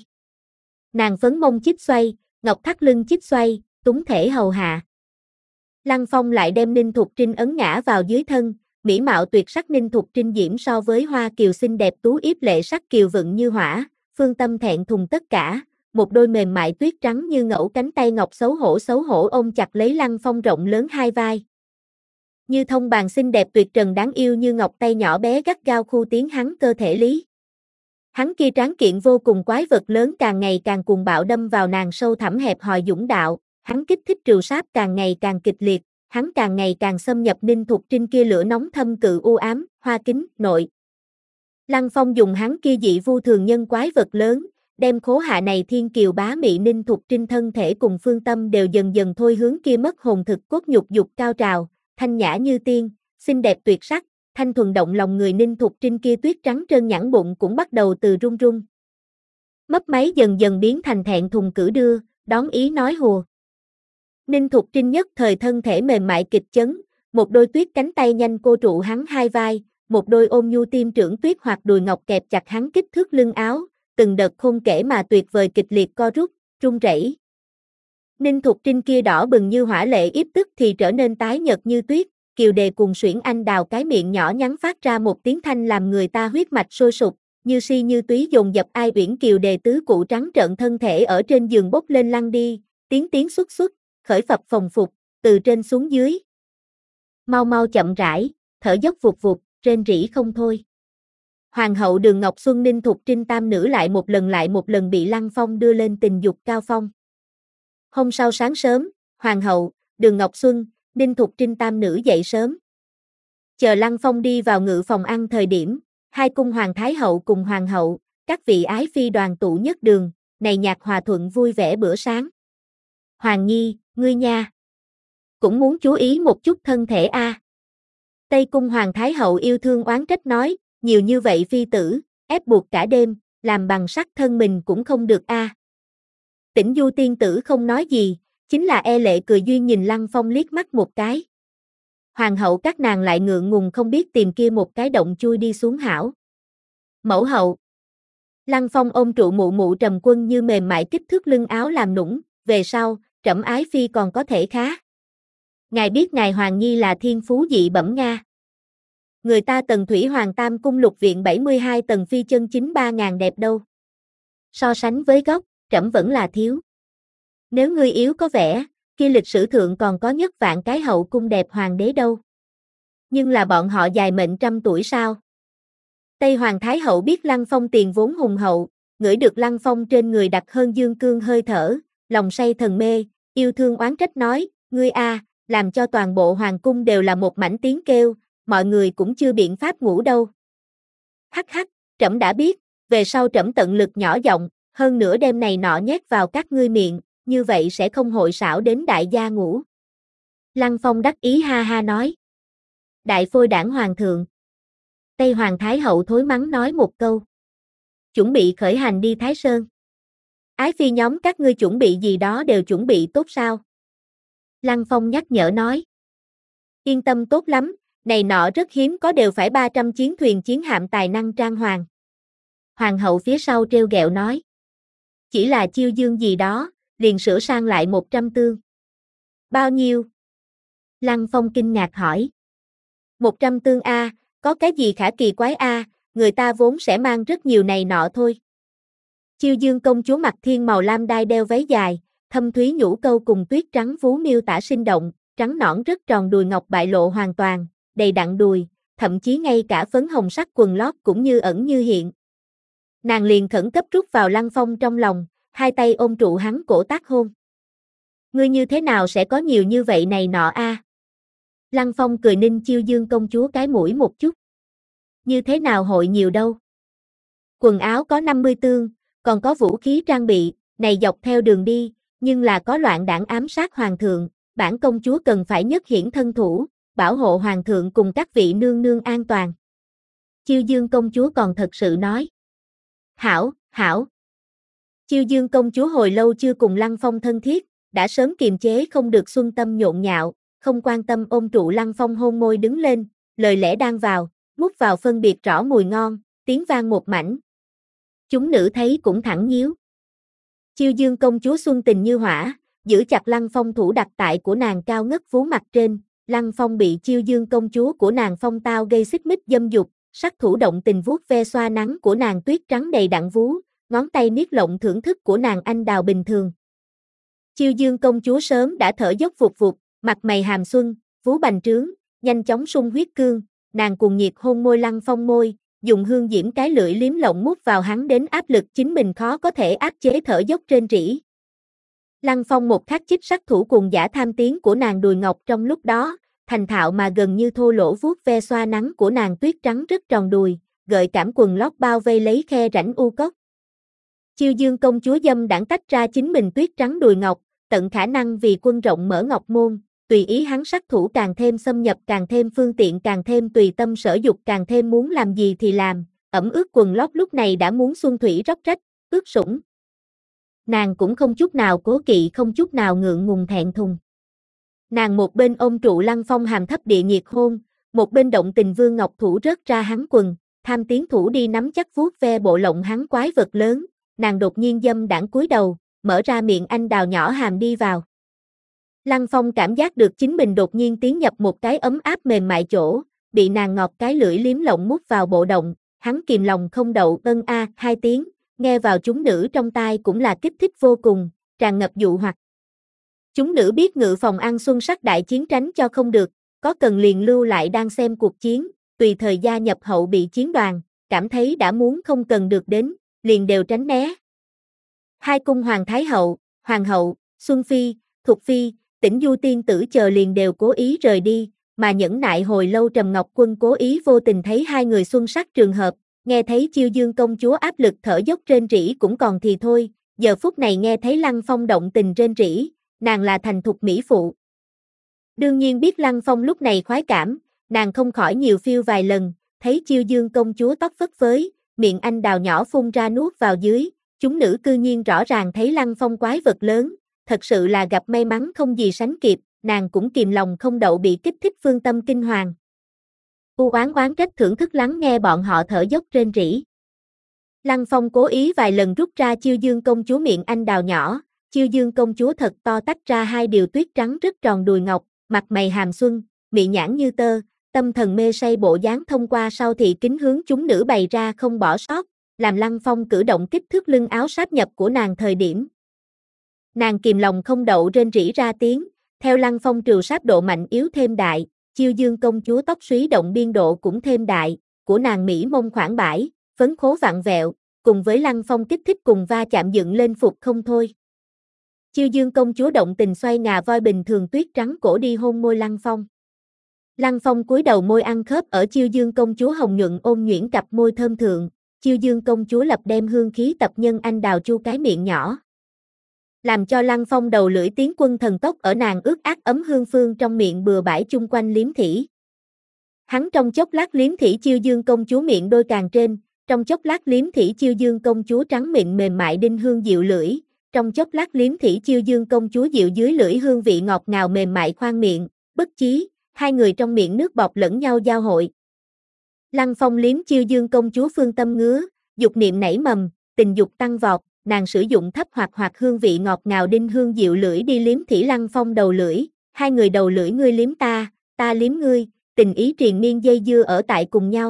Nàng phấn mông chích xoay, ngọc thắt lưng chích xoay, túng thể hầu hạ. Lăng Phong lại đem Ninh Thục Trinh ấn ngã vào dưới thân, mỹ mạo tuyệt sắc Ninh Thục Trinh diễm so với hoa kiều xinh đẹp tú yếp lệ sắc kiều vựng như hỏa, phương tâm thẹn thùng tất cả, một đôi mềm mại tuyết trắng như ngẫu cánh tay ngọc xấu hổ xấu hổ ôm chặt lấy Lăng Phong rộng lớn hai vai. Như thông bàn xinh đẹp tuyệt trần đáng yêu như ngọc tay nhỏ bé gắt gao khu tiến hắn cơ thể lý. Hắn kia tráng kiện vô cùng quái vật lớn càng ngày càng cuồng bạo đâm vào nàng sâu thẳm hẹp hòi dũng đạo, hắn kích thích trừ sáp càng ngày càng kịch liệt, hắn càng ngày càng xâm nhập Ninh Thục Trinh kia lửa nóng thâm cự u ám, hoa kính, nội. Lăng Phong dùng hắn kia dị vu thường nhân quái vật lớn, đem khố hạ này thiên kiều bá mị Ninh Thục Trinh thân thể cùng phương tâm đều dần dần thôi hướng kia mất hồn thực cốt nhục dục cao trào, thanh nhã như tiên, xinh đẹp tuyệt sắc, thanh thuần động lòng người Ninh Thục Trinh kia tuyết trắng trơn nhẵn bụng cũng bắt đầu từ run run. Mấp máy dần dần biến thành thẹn thùng cử đưa, đón ý nói hùa. Ninh Thục Trinh nhất thời thân thể mềm mại kịch chấn, một đôi tuyết cánh tay nhanh cô trụ hắn hai vai, một đôi ôm nhu tim trưởng tuyết hoặc đùi ngọc kẹp chặt hắn kích thước lưng áo, từng đợt khôn kể mà tuyệt vời kịch liệt co rút, run rẩy. Ninh Thục Trinh kia đỏ bừng như hỏa lệ yếp tức thì trở nên tái nhợt như tuyết, kiều đề cùng xuyển anh đào cái miệng nhỏ nhắn phát ra một tiếng thanh làm người ta huyết mạch sôi sục, như si như túy dồn dập ai uyển kiều đề tứ cụ trắng trợn thân thể ở trên giường bốc lên lăn đi, tiếng tiếng xuất xuất, khởi phập phồng phục, từ trên xuống dưới. Mau mau chậm rãi, thở dốc vụt vụt, rên rỉ không thôi. Hoàng hậu Đường Ngọc Xuân Ninh Thục Trinh tam nữ lại một lần lại một lần bị Lăng Phong đưa lên tình dục cao phong. Hôm sau sáng sớm, Hoàng hậu, Đường Ngọc Xuân, Ninh Thục Trinh tam nữ dậy sớm. Chờ Lăng Phong đi vào ngự phòng ăn thời điểm, hai cung Hoàng Thái hậu cùng Hoàng hậu, các vị ái phi đoàn tụ nhất đường, này nhạc hòa thuận vui vẻ bữa sáng. Hoàng Nhi, ngươi nha, cũng muốn chú ý một chút thân thể a. À. Tây cung Hoàng Thái hậu yêu thương oán trách nói, nhiều như vậy phi tử, ép buộc cả đêm, làm bằng sắt thân mình cũng không được a. À. Tĩnh Du tiên tử không nói gì, chính là e lệ cười duyên nhìn Lăng Phong liếc mắt một cái. Hoàng hậu các nàng lại ngượng ngùng không biết tìm kia một cái động chui đi xuống hảo. Mẫu hậu. Lăng Phong ôm trụ mụ mụ Trầm Quân như mềm mại kích thước lưng áo làm nũng, về sau, trẫm ái phi còn có thể khá. Ngài biết ngài Hoàng Nhi là thiên phú dị bẩm Nga. Người ta Tần Thủy Hoàng Tam cung lục viện bảy mươi hai tầng phi chân chính ba ngàn đẹp đâu. So sánh với gốc, trẫm vẫn là thiếu. Nếu ngươi yếu có vẻ, kia lịch sử thượng còn có nhất vạn cái hậu cung đẹp hoàng đế đâu. Nhưng là bọn họ dài mệnh trăm tuổi sao? Tây Hoàng Thái hậu biết Lăng Phong tiền vốn hùng hậu, ngửi được Lăng Phong trên người đặc hơn dương cương hơi thở, lòng say thần mê, yêu thương oán trách nói, ngươi a, làm cho toàn bộ hoàng cung đều là một mảnh tiếng kêu, mọi người cũng chưa biện pháp ngủ đâu. Hắc hắc, trẫm đã biết, về sau trẫm tận lực nhỏ giọng, hơn nữa đêm này nọ nhét vào các ngươi miệng, như vậy sẽ không hội xảo đến đại gia ngủ. Lăng Phong đắc ý ha ha nói. Đại phôi đảng hoàng thượng. Tây Hoàng Thái hậu thối mắng nói một câu. Chuẩn bị khởi hành đi Thái Sơn. Ái phi nhóm các ngươi chuẩn bị gì đó đều chuẩn bị tốt sao? Lăng Phong nhắc nhở nói. Yên tâm tốt lắm, này nọ rất hiếm có đều phải ba trăm chiến thuyền chiến hạm tài năng trang hoàng. Hoàng hậu phía sau treo gẹo nói. Chỉ là chiêu dương gì đó, liền sửa sang lại một trăm tương. Bao nhiêu? Lăng Phong kinh ngạc hỏi. một trăm tương a, có cái gì khả kỳ quái a, người ta vốn sẽ mang rất nhiều này nọ thôi. Chiêu dương công chúa mặc thiên màu lam đai đeo váy dài, thâm thúy nhũ câu cùng tuyết trắng vú miêu tả sinh động, trắng nõn rất tròn đùi ngọc bại lộ hoàn toàn, đầy đặn đùi, thậm chí ngay cả phấn hồng sắc quần lót cũng như ẩn như hiện. Nàng liền khẩn cấp rút vào Lăng Phong trong lòng, hai tay ôm trụ hắn cổ tác hôn. Ngươi như thế nào sẽ có nhiều như vậy này nọ a? À? Lăng Phong cười ninh chiêu dương công chúa cái mũi một chút. Như thế nào hội nhiều đâu? Quần áo có năm mươi tương, còn có vũ khí trang bị, này dọc theo đường đi, nhưng là có loạn đảng ám sát hoàng thượng, bản công chúa cần phải nhất hiển thân thủ, bảo hộ hoàng thượng cùng các vị nương nương an toàn. Chiêu dương công chúa còn thật sự nói. Hảo, hảo. Chiêu dương công chúa hồi lâu chưa cùng Lăng Phong thân thiết, đã sớm kiềm chế không được xuân tâm nhộn nhạo, không quan tâm ôm trụ Lăng Phong hôn môi đứng lên, lời lẽ đang vào, mút vào phân biệt rõ mùi ngon, tiếng vang một mảnh. Chúng nữ thấy cũng thẳng nhíu. Chiêu dương công chúa xuân tình như hỏa, giữ chặt Lăng Phong thủ đặt tại của nàng cao ngất vú mặt trên, Lăng Phong bị chiêu dương công chúa của nàng phong tao gây xích mích dâm dục, sắc thủ động tình vuốt ve xoa nắng của nàng tuyết trắng đầy đặn vú, ngón tay niết lộng thưởng thức của nàng anh đào bình thường. Chiêu dương công chúa sớm đã thở dốc vụt vụt, mặt mày hàm xuân, vú bành trướng, nhanh chóng sung huyết cương, nàng cuồng nhiệt hôn môi Lăng Phong môi, dùng hương diễm cái lưỡi liếm lộng mút vào hắn đến áp lực chính mình khó có thể áp chế thở dốc trên rỉ. Lăng Phong một khắc chích sắc thủ cuồng giả tham tiến của nàng đùi ngọc trong lúc đó, thành thạo mà gần như thô lỗ vuốt ve xoa nắng của nàng tuyết trắng rất tròn đùi, gợi cảm quần lót bao vây lấy khe rãnh u cốc. Chiêu dương công chúa dâm đãng tách ra chính mình tuyết trắng đùi ngọc, tận khả năng vì quân rộng mở ngọc môn, tùy ý hắn sắc thủ càng thêm xâm nhập càng thêm phương tiện càng thêm tùy tâm sở dục càng thêm muốn làm gì thì làm, ẩm ướt quần lót lúc này đã muốn xuân thủy róc rách, ướt sũng. Nàng cũng không chút nào cố kỵ không chút nào ngượng ngùng thẹn thùng. Nàng một bên ôm trụ Lăng Phong hàm thấp địa nhiệt hôn, một bên động tình vương ngọc thủ rớt ra hắn quần, tham tiến thủ đi nắm chắc vuốt ve bộ lộng hắn quái vật lớn, nàng đột nhiên dâm đãng cúi đầu, mở ra miệng anh đào nhỏ hàm đi vào. Lăng Phong cảm giác được chính mình đột nhiên tiến nhập một cái ấm áp mềm mại chỗ, bị nàng ngọt cái lưỡi liếm lộng mút vào bộ động, hắn kìm lòng không đậu ân a hai tiếng, nghe vào chúng nữ trong tai cũng là kích thích vô cùng, tràn ngập dụ hoặc. Chúng nữ biết ngự phòng ăn xuân sắc đại chiến tránh cho không được, có cần liền lưu lại đang xem cuộc chiến, tùy thời gia nhập hậu bị chiến đoàn, cảm thấy đã muốn không cần được đến, liền đều tránh né. Hai cung hoàng thái hậu, hoàng hậu, Xuân Phi, Thục Phi, Tĩnh Du tiên tử chờ liền đều cố ý rời đi, mà nhẫn nại hồi lâu Trầm Ngọc Quân cố ý vô tình thấy hai người xuân sắc trường hợp, nghe thấy Chiêu Dương công chúa áp lực thở dốc rên rỉ cũng còn thì thôi, giờ phút này nghe thấy Lăng Phong động tình rên rỉ, nàng là thành thục mỹ phụ. Đương nhiên biết Lăng Phong lúc này khoái cảm, nàng không khỏi nhiều phiêu vài lần, thấy Chiêu Dương công chúa tóc phất phới, miệng anh đào nhỏ phun ra nuốt vào dưới, chúng nữ cư nhiên rõ ràng thấy Lăng Phong quái vật lớn, thật sự là gặp may mắn không gì sánh kịp, nàng cũng kìm lòng không đậu bị kích thích phương tâm kinh hoàng. U oán oán trách thưởng thức lắng nghe bọn họ thở dốc rên rỉ. Lăng Phong cố ý vài lần rút ra Chiêu Dương công chúa miệng anh đào nhỏ, Chiêu Dương công chúa thật to tách ra hai điều tuyết trắng rất tròn đùi ngọc, mặt mày hàm xuân, mị nhãn như tơ, tâm thần mê say bộ dáng thông qua sau thị kính hướng chúng nữ bày ra không bỏ sót, làm Lăng Phong cử động kích thước lưng áo sáp nhập của nàng thời điểm. Nàng kìm lòng không đậu rên rỉ ra tiếng, theo Lăng Phong trừ sáp độ mạnh yếu thêm đại, Chiêu Dương công chúa tóc xúy động biên độ cũng thêm đại, của nàng mỹ mông khoảng bãi, phấn khố vặn vẹo, cùng với Lăng Phong kích thích cùng va chạm dựng lên phục không thôi. Chiêu Dương công chúa động tình xoay ngà voi bình thường tuyết trắng cổ đi hôn môi Lăng Phong. Lăng Phong cúi đầu môi ăn khớp ở Chiêu Dương công chúa hồng nhuận ôn nhuyễn cặp môi thơm thượng, Chiêu Dương công chúa lập đem hương khí tập nhân anh đào chu cái miệng nhỏ. Làm cho Lăng Phong đầu lưỡi tiến quân thần tốc ở nàng ướt át ấm hương phương trong miệng bừa bãi chung quanh liếm thỉ. Hắn trong chốc lát liếm thỉ Chiêu Dương công chúa miệng đôi càng trên, trong chốc lát liếm thỉ Chiêu Dương công chúa trắng miệng mềm mại đinh hương dịu lưỡi, trong chốc lát liếm thỉ Chiêu Dương công chúa dịu dưới lưỡi hương vị ngọt ngào mềm mại khoan miệng, bất chí, hai người trong miệng nước bọt lẫn nhau giao hội. Lăng Phong liếm Chiêu Dương công chúa phương tâm ngứa, dục niệm nảy mầm, tình dục tăng vọt, nàng sử dụng thấp hoặc hoặc hương vị ngọt ngào đinh hương dịu lưỡi đi liếm thỉ Lăng Phong đầu lưỡi, hai người đầu lưỡi ngươi liếm ta, ta liếm ngươi, tình ý triền miên dây dưa ở tại cùng nhau.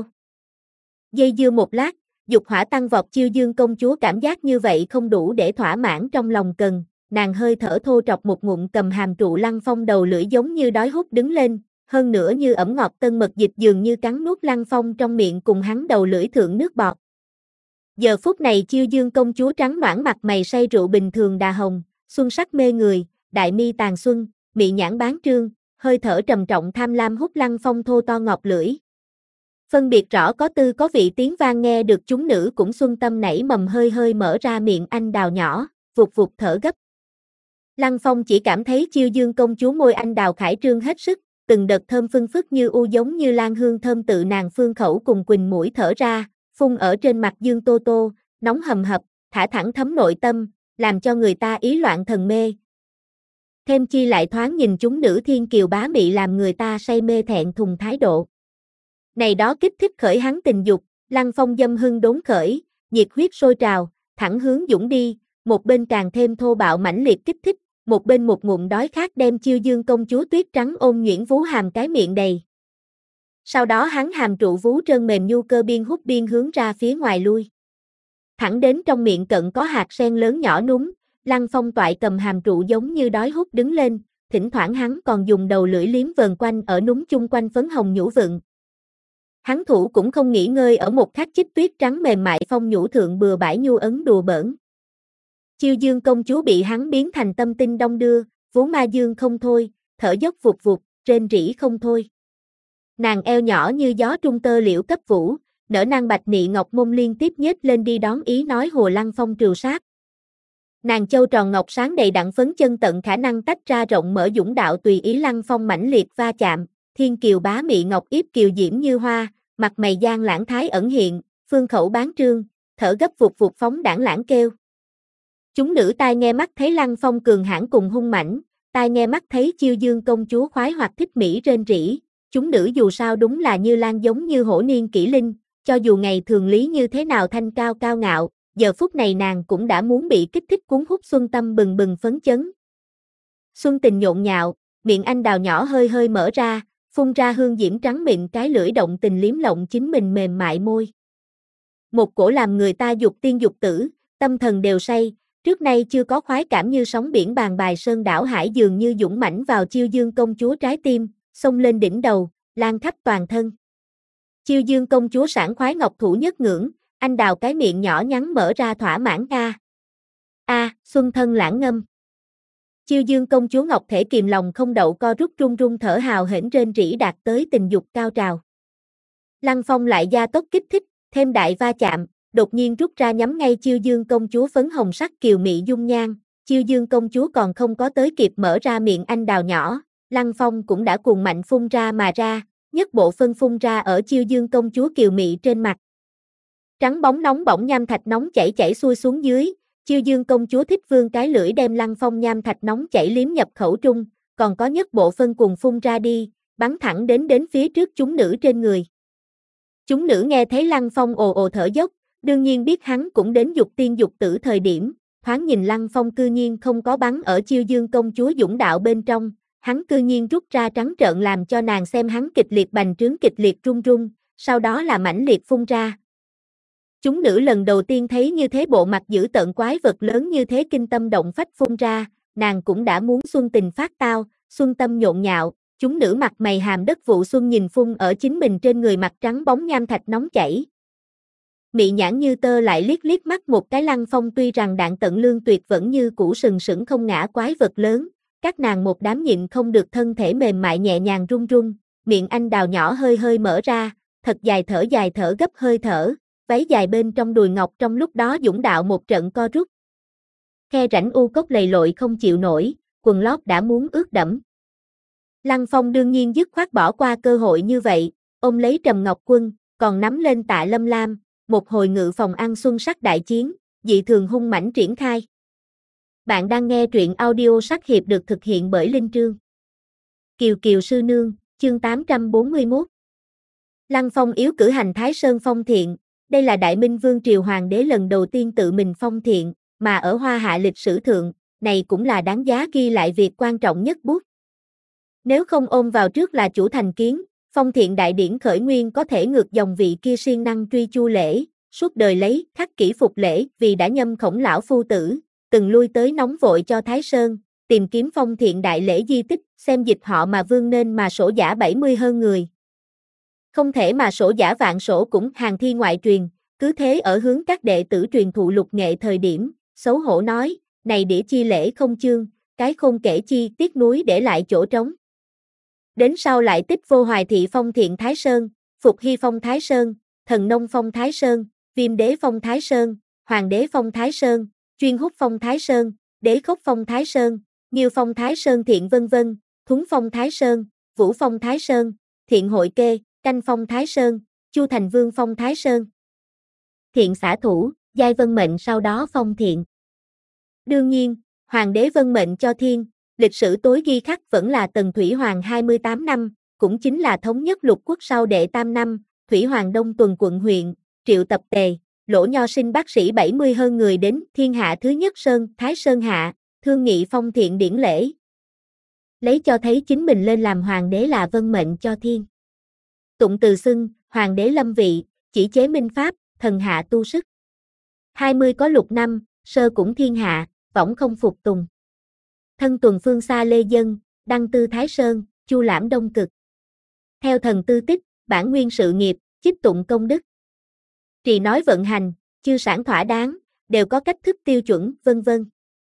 Dây dưa một lát, dục hỏa tăng vọt Chiêu Dương công chúa cảm giác như vậy không đủ để thỏa mãn trong lòng cần, nàng hơi thở thô trọc một ngụm cầm hàm trụ Lăng Phong đầu lưỡi giống như đói hút đứng lên, hơn nữa như ẩm ngọt tân mật dịch dường như cắn nuốt Lăng Phong trong miệng cùng hắn đầu lưỡi thượng nước bọt. Giờ phút này Chiêu Dương công chúa trắng noãn mặt mày say rượu bình thường đà hồng, xuân sắc mê người, đại mi tàn xuân, mị nhãn bán trương, hơi thở trầm trọng tham lam hút Lăng Phong thô to ngọt lưỡi. Phân biệt rõ có tư có vị tiếng vang nghe được chúng nữ cũng xuân tâm nảy mầm hơi hơi mở ra miệng anh đào nhỏ, vụt vụt thở gấp. Lăng Phong chỉ cảm thấy Chiêu Dương công chúa môi anh đào khải trương hết sức, từng đợt thơm phưng phức như u giống như lan hương thơm tự nàng phương khẩu cùng quỳnh mũi thở ra, phun ở trên mặt Dương Tô Tô, nóng hầm hập, thả thẳng thấm nội tâm, làm cho người ta ý loạn thần mê. Thêm chi lại thoáng nhìn chúng nữ thiên kiều bá mị làm người ta say mê thẹn thùng thái độ. Này đó kích thích khởi hắn tình dục, Lăng Phong dâm hưng đốn khởi, nhiệt huyết sôi trào, thẳng hướng dũng đi, một bên càng thêm thô bạo mãnh liệt kích thích, một bên một ngụm đói khát đem Chiêu Dương công chúa tuyết trắng ôm nhuyễn vú hàm cái miệng đầy. Sau đó hắn hàm trụ vú trơn mềm nhu cơ biên hút biên hướng ra phía ngoài lui. Thẳng đến trong miệng cận có hạt sen lớn nhỏ núm, Lăng Phong toại cầm hàm trụ giống như đói hút đứng lên, thỉnh thoảng hắn còn dùng đầu lưỡi liếm vờn quanh ở núm chung quanh phấn hồng nhũ vựng. Hắn thủ cũng không nghỉ ngơi ở một khắc chích tuyết trắng mềm mại phong nhũ thượng bừa bãi nhu ấn đùa bỡn. Chiêu Dương công chúa bị hắn biến thành tâm tinh đông đưa, vú ma dương không thôi, thở dốc vụt vụt, rên rỉ không thôi. Nàng eo nhỏ như gió trung tơ liễu cấp vũ, nở nang bạch nị ngọc mông liên tiếp nhếch lên đi đón ý nói hồ Lăng Phong trừ sát. Nàng châu tròn ngọc sáng đầy đặn phấn chân tận khả năng tách ra rộng mở dũng đạo tùy ý Lăng Phong mãnh liệt va chạm, thiên kiều bá mị ngọc yếp kiều diễm như hoa, mặt mày gian lãng thái ẩn hiện, phương khẩu bán trương, thở gấp vụt vụt phóng đảng lãng kêu. Chúng nữ tai nghe mắt thấy Lăng Phong cường hãn cùng hung mãnh, tai nghe mắt thấy Chiêu Dương công chúa khoái hoặc thích mỹ rên rỉ, chúng nữ dù sao đúng là như lan giống như hổ niên kỷ linh, cho dù ngày thường lý như thế nào thanh cao cao ngạo, giờ phút này nàng cũng đã muốn bị kích thích cuốn hút xuân tâm bừng bừng phấn chấn. Xuân tình nhộn nhạo, miệng anh đào nhỏ hơi hơi mở ra, phun ra hương diễm trắng miệng cái lưỡi động tình liếm lộng chính mình mềm mại môi. Một cổ làm người ta dục tiên dục tử, tâm thần đều say, trước nay chưa có khoái cảm như sóng biển bàn bài sơn đảo hải dường như dũng mãnh vào Chiêu Dương công chúa trái tim, xông lên đỉnh đầu, lan khắp toàn thân. Chiêu Dương công chúa sảng khoái ngọc thủ nhất ngưỡng, anh đào cái miệng nhỏ nhắn mở ra thỏa mãn a. A, xuân thân lãng ngâm. Chiêu Dương công chúa ngọc thể kìm lòng không đậu co rút run run thở hào hển rên rỉ đạt tới tình dục cao trào. Lăng Phong lại gia tốc kích thích, thêm đại va chạm, đột nhiên rút ra nhắm ngay Chiêu Dương công chúa phấn hồng sắc kiều mị dung nhan. Chiêu Dương công chúa còn không có tới kịp mở ra miệng anh đào nhỏ, Lăng Phong cũng đã cuồng mạnh phun ra mà ra, nhất bộ phân phun ra ở Chiêu Dương công chúa kiều mị trên mặt. Trắng bóng nóng bỏng nham thạch nóng chảy chảy xuôi xuống dưới, Chiêu Dương công chúa thích vương cái lưỡi đem Lăng Phong nham thạch nóng chảy liếm nhập khẩu trung, còn có nhất bộ phân cùng phun ra đi, bắn thẳng đến đến phía trước chúng nữ trên người. Chúng nữ nghe thấy Lăng Phong ồ ồ thở dốc, đương nhiên biết hắn cũng đến dục tiên dục tử thời điểm, thoáng nhìn Lăng Phong cư nhiên không có bắn ở Chiêu Dương công chúa dũng đạo bên trong, hắn cư nhiên rút ra trắng trợn làm cho nàng xem hắn kịch liệt bành trướng kịch liệt run run, sau đó là mãnh liệt phun ra. Chúng nữ lần đầu tiên thấy như thế bộ mặt dữ tợn quái vật lớn như thế kinh tâm động phách phun ra, nàng cũng đã muốn xuân tình phát tao, xuân tâm nhộn nhạo, chúng nữ mặt mày hàm đất vụ xuân nhìn phun ở chính mình trên người mặt trắng bóng nham thạch nóng chảy. Mị nhãn như tơ lại liếc liếc mắt một cái Lăng Phong tuy rằng đạn tận lương tuyệt vẫn như cũ sừng sững không ngã quái vật lớn, các nàng một đám nhịn không được thân thể mềm mại nhẹ nhàng run run, miệng anh đào nhỏ hơi hơi mở ra, thật dài thở dài thở gấp hơi thở, váy dài bên trong đùi ngọc trong lúc đó dũng đạo một trận co rút. Khe rãnh u cốc lầy lội không chịu nổi, quần lót đã muốn ướt đẫm. Lăng Phong đương nhiên dứt khoát bỏ qua cơ hội như vậy, ôm lấy Trầm Ngọc Quân, còn nắm lên Tạ Lâm Lam, một hồi ngự phòng ăn xuân sắc đại chiến, dị thường hung mãnh triển khai. Bạn đang nghe truyện audio sắc hiệp được thực hiện bởi Linh Trương. Kiều Kiều sư nương, chương tám trăm bốn mươi mốt. Lăng Phong yếu cử hành Thái Sơn phong thiện, đây là Đại Minh Vương triều hoàng đế lần đầu tiên tự mình phong thiện, mà ở Hoa Hạ lịch sử thượng, này cũng là đáng giá ghi lại việc quan trọng nhất bút. Nếu không ôm vào trước là chủ thành kiến, phong thiện đại điển khởi nguyên có thể ngược dòng vị kia siêng năng truy chu lễ, suốt đời lấy khắc kỷ phục lễ vì đã nhâm Khổng lão phu tử, từng lui tới nóng vội cho Thái Sơn, tìm kiếm phong thiện đại lễ di tích, xem dịch họ mà vương nên mà sổ giả bảy mươi hơn người. Không thể mà sổ giả vạn sổ cũng hàng thi ngoại truyền, cứ thế ở hướng các đệ tử truyền thụ lục nghệ thời điểm, xấu hổ nói, này đĩa chi lễ không chương, cái khôn kể chi tiếc núi để lại chỗ trống. Đến sau lại tích vô hoài thị phong thiện Thái Sơn, Phục Hy phong Thái Sơn, Thần Nông phong Thái Sơn, Viêm đế phong Thái Sơn, Hoàng đế phong Thái Sơn, Chuyên húc phong Thái Sơn, Đế khốc phong Thái Sơn, Nghiêu phong Thái Sơn thiện vân vân, Thúng phong Thái Sơn, Vũ phong Thái Sơn, Thiện hội kê, Canh phong Thái Sơn, Chu Thành Vương phong Thái Sơn. Thiện xả thủ, giai vân mệnh sau đó phong thiện. Đương nhiên, Hoàng đế vân mệnh cho thiên, lịch sử tối ghi khắc vẫn là Tần Thủy Hoàng hai mươi tám năm, cũng chính là thống nhất lục quốc sau đệ tam năm, Thủy Hoàng Đông tuần quận huyện, triệu tập tề, lỗ nho sinh bác sĩ bảy mươi hơn người đến thiên hạ thứ nhất Sơn, Thái Sơn hạ, thương nghị phong thiện điển lễ. Lấy cho thấy chính mình lên làm hoàng đế là vân mệnh cho thiên. Tụng từ xưng, hoàng đế lâm vị, chỉ chế minh pháp, thần hạ tu sức. hai mươi có lục năm, sơ cũng thiên hạ, võng không phục tùng. Thân tuần phương xa lê dân, đăng tư Thái Sơn, chu lãm đông cực. Theo thần tư tích, bản nguyên sự nghiệp, chích tụng công đức. Trì nói vận hành, chư sản thỏa đáng, đều có cách thức tiêu chuẩn, vân vân.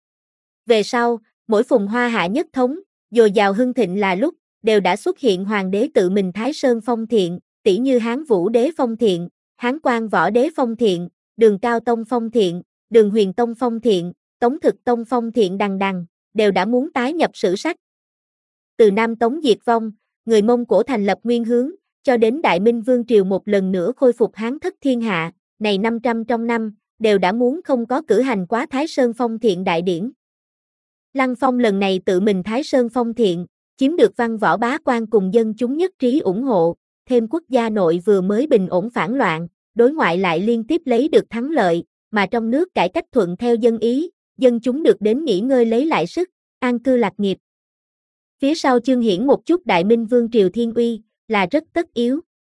Về sau, mỗi phùng hoa hạ nhất thống, dồi dào hưng thịnh là lúc, đều đã xuất hiện hoàng đế tự mình Thái Sơn phong thiện, tỷ như Hán Vũ đế phong thiện, Hán Quang Võ đế phong thiện, Đường Cao Tông phong thiện, Đường Huyền Tông phong thiện, Tống Thực Tông phong thiện đằng đằng, đều đã muốn tái nhập sử sách. Từ Nam Tống diệt vong, người Mông Cổ thành lập nguyên hướng, cho đến Đại Minh Vương triều một lần nữa khôi phục Hán thất thiên hạ, này năm trăm trong năm, đều đã muốn không có cử hành quá Thái Sơn phong thiện đại điển. Lăng Phong lần này tự mình Thái Sơn phong thiện, chiếm được văn võ bá quan cùng dân chúng nhất trí ủng hộ, thêm quốc gia nội vừa mới bình ổn phản loạn, đối ngoại lại liên tiếp lấy được thắng lợi, mà trong nước cải cách thuận theo dân ý, dân chúng được đến nghỉ ngơi lấy lại sức, an cư lạc nghiệp. Phía sau chương hiển một chút Đại Minh Vương triều thiên uy, là rất tất yếu.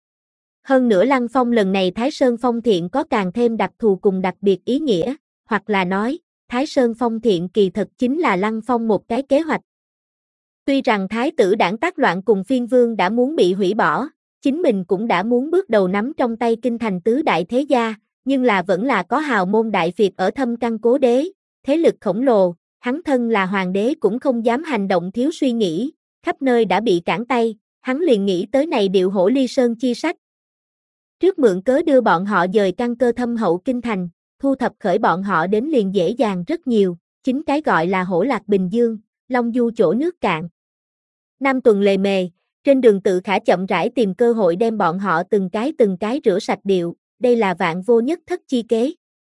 Hơn nữa Lăng Phong lần này Thái Sơn phong thiện có càng thêm đặc thù cùng đặc biệt ý nghĩa, hoặc là nói, Thái Sơn phong thiện kỳ thật chính là Lăng Phong một cái kế hoạch. Tuy rằng Thái tử đảng tác loạn cùng phiên vương đã muốn bị hủy bỏ, chính mình cũng đã muốn bước đầu nắm trong tay kinh thành tứ đại thế gia, nhưng là vẫn là có hào môn đại phiệt ở thâm căn cố đế, thế lực khổng lồ, hắn thân là hoàng đế cũng không dám hành động thiếu suy nghĩ, khắp nơi đã bị cản tay, hắn liền nghĩ tới này điệu hổ ly sơn chi sách. Trước mượn cớ đưa bọn họ dời căn cơ thâm hậu kinh thành, thu thập khởi bọn họ đến liền dễ dàng rất nhiều, chính cái gọi là hổ lạc bình dương, long du chỗ nước cạn. Nam tuần lề mề, trên đường Tự Khả chậm rãi tìm cơ hội đem bọn họ từng cái từng cái rửa sạch điệu, đây là vạn vô nhất thất chi kế.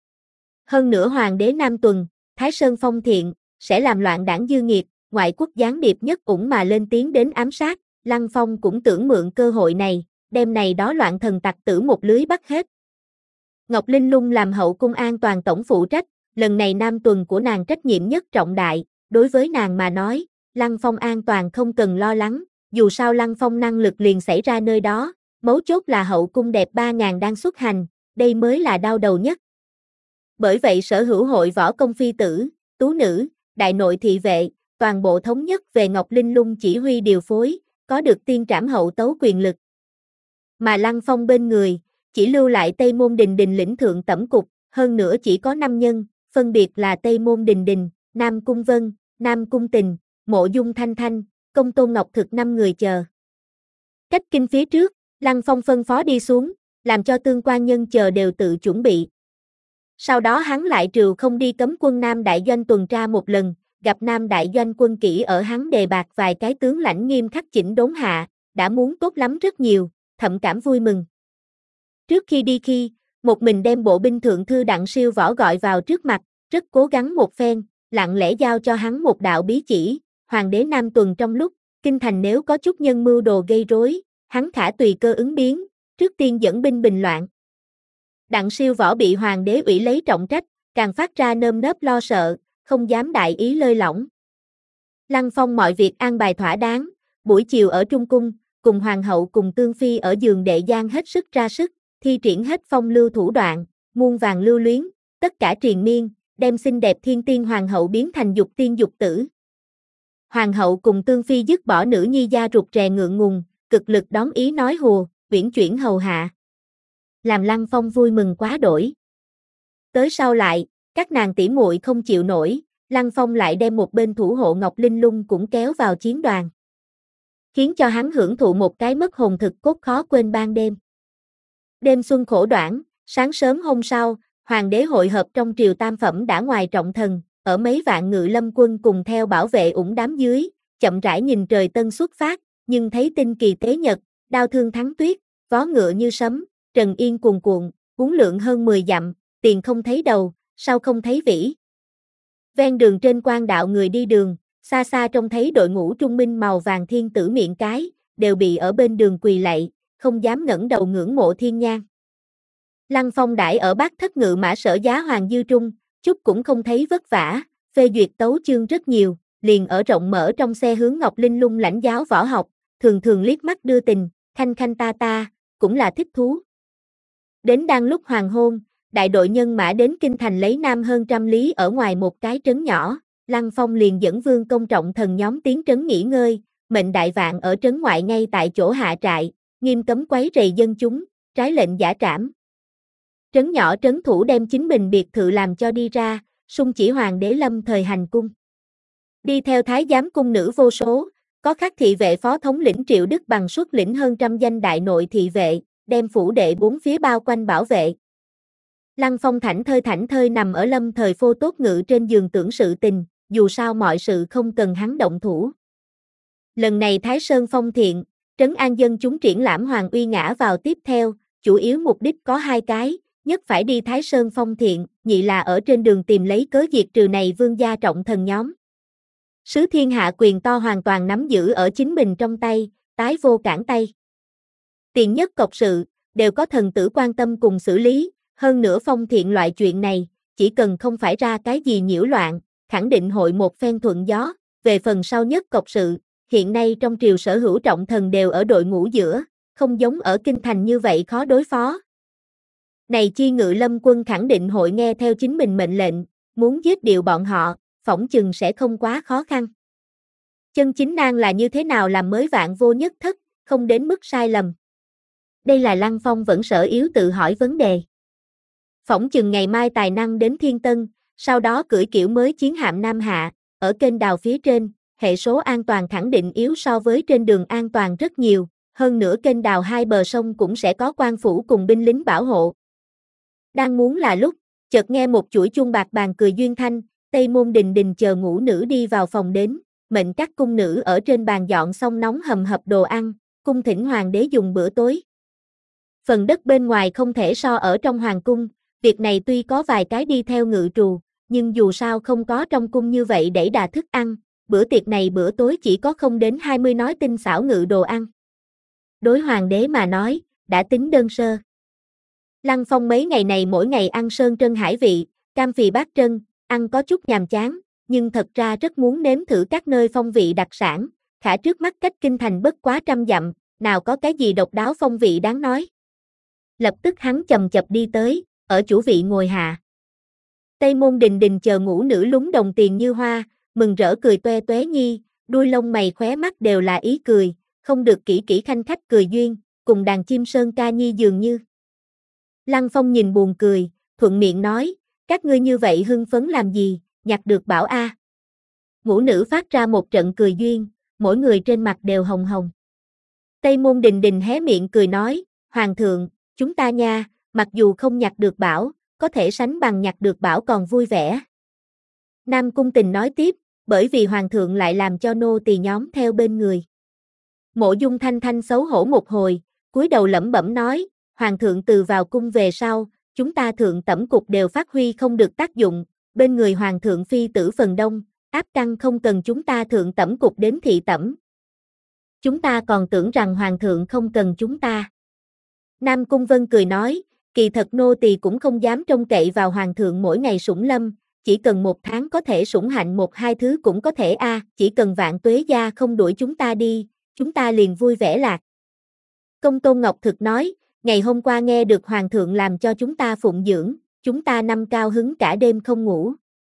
Hơn nữa hoàng đế Nam tuần, Thái Sơn phong thiện, sẽ làm loạn đảng dư nghiệt, ngoại quốc gián điệp nhất ủng mà lên tiếng đến ám sát, Lăng Phong cũng tưởng mượn cơ hội này, đem này đó loạn thần tặc tử một lưới bắt hết. Ngọc Linh Lung làm hậu cung an toàn tổng phụ trách, lần này Nam tuần của nàng trách nhiệm nhất trọng đại, đối với nàng mà nói, Lăng Phong an toàn không cần lo lắng, dù sao Lăng Phong năng lực liền xảy ra nơi đó, mấu chốt là hậu cung đẹp ba ngàn đang xuất hành, đây mới là đau đầu nhất. Bởi vậy sở hữu hội võ công phi tử, tú nữ, đại nội thị vệ, toàn bộ thống nhất về Ngọc Linh Lung chỉ huy điều phối, có được tiên trảm hậu tấu quyền lực. Mà Lăng Phong bên người, chỉ lưu lại Tây Môn Đình Đình lĩnh thượng tẩm cục, hơn nữa chỉ có năm nhân, phân biệt là Tây Môn Đình Đình, Nam Cung Vân, Nam Cung Tình, Mộ Dung Thanh Thanh, Công Tôn Ngọc Thực năm người chờ. Cách kinh phía trước, Lăng Phong phân phó đi xuống, làm cho tương quan nhân chờ đều tự chuẩn bị. Sau đó hắn lại trừ không đi cấm quân Nam Đại Doanh tuần tra một lần, gặp Nam Đại Doanh quân kỹ ở hắn đề bạt vài cái tướng lãnh nghiêm khắc chỉnh đốn hạ, đã muốn tốt lắm rất nhiều, thậm cảm vui mừng. Trước khi đi khi, một mình đem bộ binh thượng thư Đặng Siêu Võ gọi vào trước mặt, rất cố gắng một phen, lặng lẽ giao cho hắn một đạo bí chỉ, hoàng đế Nam tuần trong lúc, kinh thành nếu có chút nhân mưu đồ gây rối, hắn khả tùy cơ ứng biến, trước tiên dẫn binh bình loạn. Đặng Siêu Võ bị hoàng đế ủy lấy trọng trách, càng phát ra nơm nớp lo sợ, không dám đại ý lơi lỏng. Lăng Phong mọi việc an bài thỏa đáng, buổi chiều ở Trung Cung, cùng hoàng hậu cùng tương phi ở giường đệ giang hết sức ra sức, thi triển hết phong lưu thủ đoạn, muôn vàng lưu luyến, tất cả triền miên, đem xinh đẹp thiên tiên hoàng hậu biến thành dục tiên dục tử. Hoàng hậu cùng tương phi dứt bỏ nữ nhi gia rụt rè ngượng ngùng, cực lực đón ý nói hùa, uyển chuyển hầu hạ. Làm Lăng Phong vui mừng quá đổi. Tới sau lại, các nàng tỷ muội không chịu nổi, Lăng Phong lại đem một bên thủ hộ Ngọc Linh Lung cũng kéo vào chiến đoàn. Khiến cho hắn hưởng thụ một cái mất hồn thực cốt khó quên ban đêm. Đêm xuân khổ đoạn, sáng sớm hôm sau, hoàng đế hội hợp trong triều tam phẩm đã ngoài trọng thần, ở mấy vạn ngự lâm quân cùng theo bảo vệ ủng đám dưới, chậm rãi nhìn trời tân xuất phát, nhưng thấy tinh kỳ tế nhật, đao thương thắng tuyết, vó ngựa như sấm, trần yên cuồn cuộn, uốn lượn hơn mười dặm, tiền không thấy đầu, sau không thấy vĩ. Ven đường trên quan đạo người đi đường, xa xa trông thấy đội ngũ trung minh màu vàng thiên tử miệng cái, đều bị ở bên đường quỳ lạy, không dám ngẩng đầu ngưỡng mộ thiên nhang. Lăng Phong đãi ở Bát Thất Ngự Mã Sở Giá Hoàng Dư Trung, chút cũng không thấy vất vả, phê duyệt tấu chương rất nhiều, liền ở rộng mở trong xe hướng Ngọc Linh Lung lãnh giáo võ học, thường thường liếc mắt đưa tình, khanh khanh ta ta, cũng là thích thú. Đến đang lúc hoàng hôn, đại đội nhân mã đến kinh thành lấy nam hơn trăm lý ở ngoài một cái trấn nhỏ, Lăng Phong liền dẫn vương công trọng thần nhóm tiến trấn nghỉ ngơi, mệnh đại vạn ở trấn ngoại ngay tại chỗ hạ trại, nghiêm cấm quấy rầy dân chúng, trái lệnh giả trảm. Trấn nhỏ trấn thủ đem chính mình biệt thự làm cho đi ra, sung chỉ hoàng đế lâm thời hành cung. Đi theo thái giám cung nữ vô số, có khắc thị vệ phó thống lĩnh Triệu Đức Bằng xuất lĩnh hơn trăm danh đại nội thị vệ, đem phủ đệ bốn phía bao quanh bảo vệ. Lăng Phong thảnh thơi thảnh thơi nằm ở lâm thời phô tốt ngự trên giường tưởng sự tình, dù sao mọi sự không cần hắn động thủ. Lần này Thái Sơn phong thiện, trấn an dân chúng triển lãm hoàng uy ngã vào tiếp theo, chủ yếu mục đích có hai cái, nhất phải đi Thái Sơn phong thiện, nhị là ở trên đường tìm lấy cớ diệt trừ này vương gia trọng thần nhóm. Sứ thiên hạ quyền to hoàn toàn nắm giữ ở chính mình trong tay, tái vô cản tay. Tiền nhất cộc sự, đều có thần tử quan tâm cùng xử lý, hơn nữa phong thiện loại chuyện này, chỉ cần không phải ra cái gì nhiễu loạn, khẳng định hội một phen thuận gió, về phần sau nhất cộc sự, hiện nay trong triều sở hữu trọng thần đều ở đội ngũ giữa, không giống ở kinh thành như vậy khó đối phó. Này chi ngự lâm quân khẳng định hội nghe theo chính mình mệnh lệnh, muốn giết điệu bọn họ, phỏng chừng sẽ không quá khó khăn. Chân chính nan là như thế nào làm mới vạn vô nhất thất, không đến mức sai lầm. Đây là Lăng Phong vẫn sở yếu tự hỏi vấn đề. Phỏng chừng ngày mai tài năng đến Thiên Tân, sau đó cưỡi kiểu mới chiến hạm Nam Hạ, ở kênh đào phía trên, hệ số an toàn khẳng định yếu so với trên đường an toàn rất nhiều, hơn nữa kênh đào hai bờ sông cũng sẽ có quan phủ cùng binh lính bảo hộ. Đang muốn là lúc, chợt nghe một chuỗi chuông bạc bàn cười duyên thanh, Tây Môn Đình Đình chờ ngũ nữ đi vào phòng đến, mệnh các cung nữ ở trên bàn dọn xong nóng hầm hập đồ ăn, cung thỉnh hoàng đế dùng bữa tối. Phần đất bên ngoài không thể so ở trong hoàng cung, việc này tuy có vài cái đi theo ngự trù, nhưng dù sao không có trong cung như vậy để đà thức ăn, bữa tiệc này bữa tối chỉ có không đến hai mươi nói tinh xảo ngự đồ ăn. Đối hoàng đế mà nói, đã tính đơn sơ. Lăng Phong mấy ngày này mỗi ngày ăn sơn trân hải vị, cam phì bát trân, ăn có chút nhàm chán, nhưng thật ra rất muốn nếm thử các nơi phong vị đặc sản, khả trước mắt cách kinh thành bất quá trăm dặm, nào có cái gì độc đáo phong vị đáng nói. Lập tức hắn chầm chập đi tới, ở chủ vị ngồi hạ. Tây Môn Đình Đình chờ ngũ nữ lúng đồng tiền như hoa, mừng rỡ cười toe toé nhi, đuôi lông mày khóe mắt đều là ý cười, không được kỹ kỹ khanh khách cười duyên, cùng đàn chim sơn ca nhi dường như. Lăng Phong nhìn buồn cười, thuận miệng nói, các ngươi như vậy hưng phấn làm gì, nhặt được bảo a. À. Ngũ nữ phát ra một trận cười duyên, mỗi người trên mặt đều hồng hồng. Tây Môn Đình Đình hé miệng cười nói, Hoàng thượng, chúng ta nha, mặc dù không nhặt được bảo, có thể sánh bằng nhặt được bảo còn vui vẻ. Nam Cung Tình nói tiếp, bởi vì Hoàng thượng lại làm cho nô tỳ nhóm theo bên người. Mộ Dung Thanh Thanh xấu hổ một hồi, cúi đầu lẩm bẩm nói, Hoàng thượng từ vào cung về sau, chúng ta thượng tẩm cục đều phát huy không được tác dụng, bên người Hoàng thượng phi tử phần đông, áp căn không cần chúng ta thượng tẩm cục đến thị tẩm. Chúng ta còn tưởng rằng Hoàng thượng không cần chúng ta. Nam Cung Vân cười nói, kỳ thật nô tỳ cũng không dám trông cậy vào Hoàng thượng mỗi ngày sủng lâm, chỉ cần một tháng có thể sủng hạnh một hai thứ cũng có thể a, à, chỉ cần Vạn Tuế gia không đuổi chúng ta đi, chúng ta liền vui vẻ lạc. Công Tôn Ngọc Thực nói, ngày hôm qua nghe được Hoàng thượng làm cho chúng ta phụng dưỡng, chúng ta năm cao hứng cả đêm không ngủ.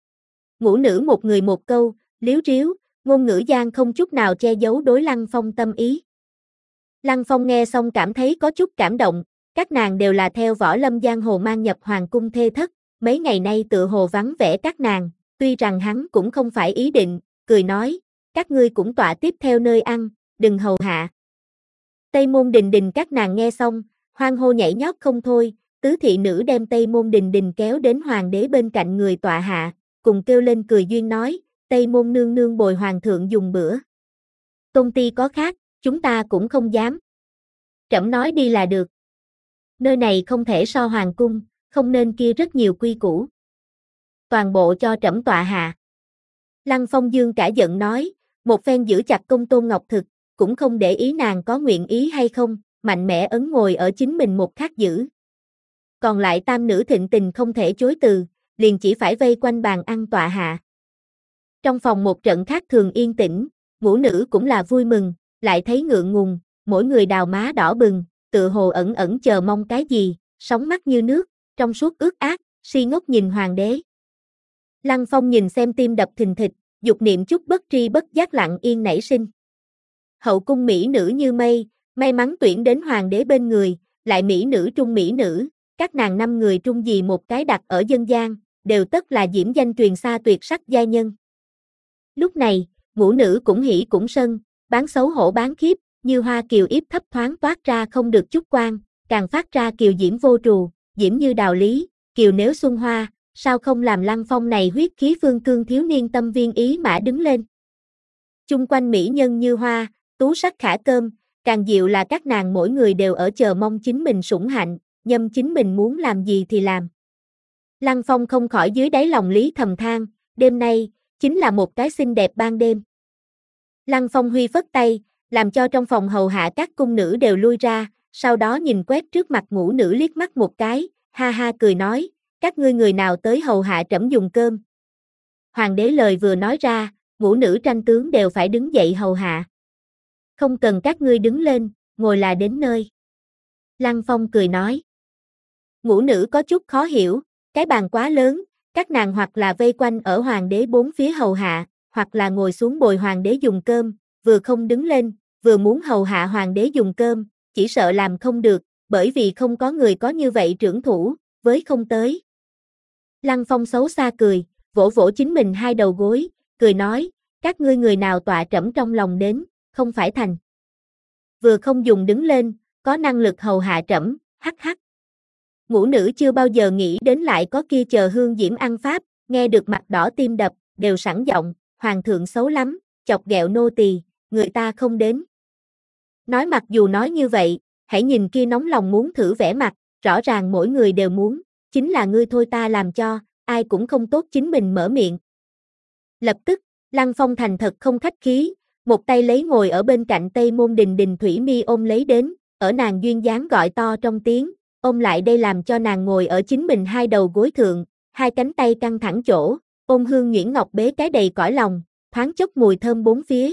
Ngũ nữ một người một câu, liếu riếu, ngôn ngữ gian không chút nào che giấu đối Lăng Phong tâm ý. Lăng Phong nghe xong cảm thấy có chút cảm động, các nàng đều là theo võ lâm giang hồ mang nhập hoàng cung thê thất, mấy ngày nay tựa hồ vắng vẻ các nàng, tuy rằng hắn cũng không phải ý định, cười nói, các ngươi cũng tọa tiếp theo nơi ăn, đừng hầu hạ. Tây Môn Đình Đình các nàng nghe xong, hoan hô nhảy nhót không thôi, tứ thị nữ đem Tây Môn Đình Đình kéo đến hoàng đế bên cạnh người tọa hạ, cùng kêu lên cười duyên nói, Tây Môn nương nương bồi hoàng thượng dùng bữa. Tôn ti có khác, chúng ta cũng không dám. Trẫm nói đi là được. Nơi này không thể so hoàng cung, không nên kia rất nhiều quy củ. Toàn bộ cho trẫm tọa hạ. Lăng Phong Dương cả giận nói, một phen giữ chặt Công Tôn Ngọc Thực, cũng không để ý nàng có nguyện ý hay không, mạnh mẽ ấn ngồi ở chính mình một khắc giữ. Còn lại tam nữ thịnh tình không thể chối từ, liền chỉ phải vây quanh bàn ăn tọa hạ. Trong phòng một trận khác thường yên tĩnh, ngũ nữ cũng là vui mừng, lại thấy ngượng ngùng, mỗi người đào má đỏ bừng, tựa hồ ẩn ẩn chờ mong cái gì, sóng mắt như nước, trong suốt ướt át, si ngốc nhìn hoàng đế. Lăng Phong nhìn xem tim đập thình thịch, dục niệm chút bất tri bất giác lặng yên nảy sinh. Hậu cung mỹ nữ như mây, may mắn tuyển đến hoàng đế bên người, lại mỹ nữ trung mỹ nữ, các nàng năm người trung gì một cái đặt ở dân gian, đều tất là diễm danh truyền xa tuyệt sắc giai nhân. Lúc này, ngũ nữ cũng hỉ cũng sân, bán xấu hổ bán khiếp, như hoa kiều yếp thấp thoáng toát ra không được chút quan, càng phát ra kiều diễm vô trù, diễm như đào lý, kiều nếu xuân hoa, sao không làm Lăng Phong này huyết khí phương cương thiếu niên tâm viên ý mã đứng lên. Chung quanh mỹ nhân như hoa, tú sắc khả cơm, càng diệu là các nàng mỗi người đều ở chờ mong chính mình sủng hạnh, nhâm chính mình muốn làm gì thì làm. Lăng Phong không khỏi dưới đáy lòng lý thầm than, đêm nay, chính là một cái xinh đẹp ban đêm. Lăng Phong huy phất tay, làm cho trong phòng hầu hạ các cung nữ đều lui ra, sau đó nhìn quét trước mặt ngũ nữ liếc mắt một cái, ha ha cười nói, các ngươi người nào tới hầu hạ trẫm dùng cơm. Hoàng đế lời vừa nói ra, ngũ nữ tranh tướng đều phải đứng dậy hầu hạ. Không cần các ngươi đứng lên, ngồi là đến nơi. Lăng Phong cười nói. Ngũ nữ có chút khó hiểu, cái bàn quá lớn, các nàng hoặc là vây quanh ở hoàng đế bốn phía hầu hạ, hoặc là ngồi xuống bồi hoàng đế dùng cơm, vừa không đứng lên, vừa muốn hầu hạ hoàng đế dùng cơm, chỉ sợ làm không được, bởi vì không có người có như vậy trưởng thủ, với không tới. Lăng Phong xấu xa cười, vỗ vỗ chính mình hai đầu gối, cười nói, các ngươi người nào tọa trẫm trong lòng đến, không phải thành. Vừa không dùng đứng lên, có năng lực hầu hạ trẫm, hắc hắc. Ngũ nữ chưa bao giờ nghĩ đến lại có kia chờ hương diễm ăn pháp, nghe được mặt đỏ tim đập, đều sẵn giọng, hoàng thượng xấu lắm, chọc ghẹo nô tỳ, người ta không đến. Nói mặc dù nói như vậy, hãy nhìn kia nóng lòng muốn thử vẻ mặt, rõ ràng mỗi người đều muốn, chính là ngươi thôi ta làm cho, ai cũng không tốt chính mình mở miệng. Lập tức, Lăng Phong thành thật không khách khí, một tay lấy ngồi ở bên cạnh Tây Môn Đình Đình Thủy Mi ôm lấy đến, ở nàng duyên dáng gọi to trong tiếng, ôm lại đây làm cho nàng ngồi ở chính mình hai đầu gối thượng, hai cánh tay căng thẳng chỗ, ôm hương nhuyễn ngọc bế cái đầy cõi lòng, thoáng chốc mùi thơm bốn phía.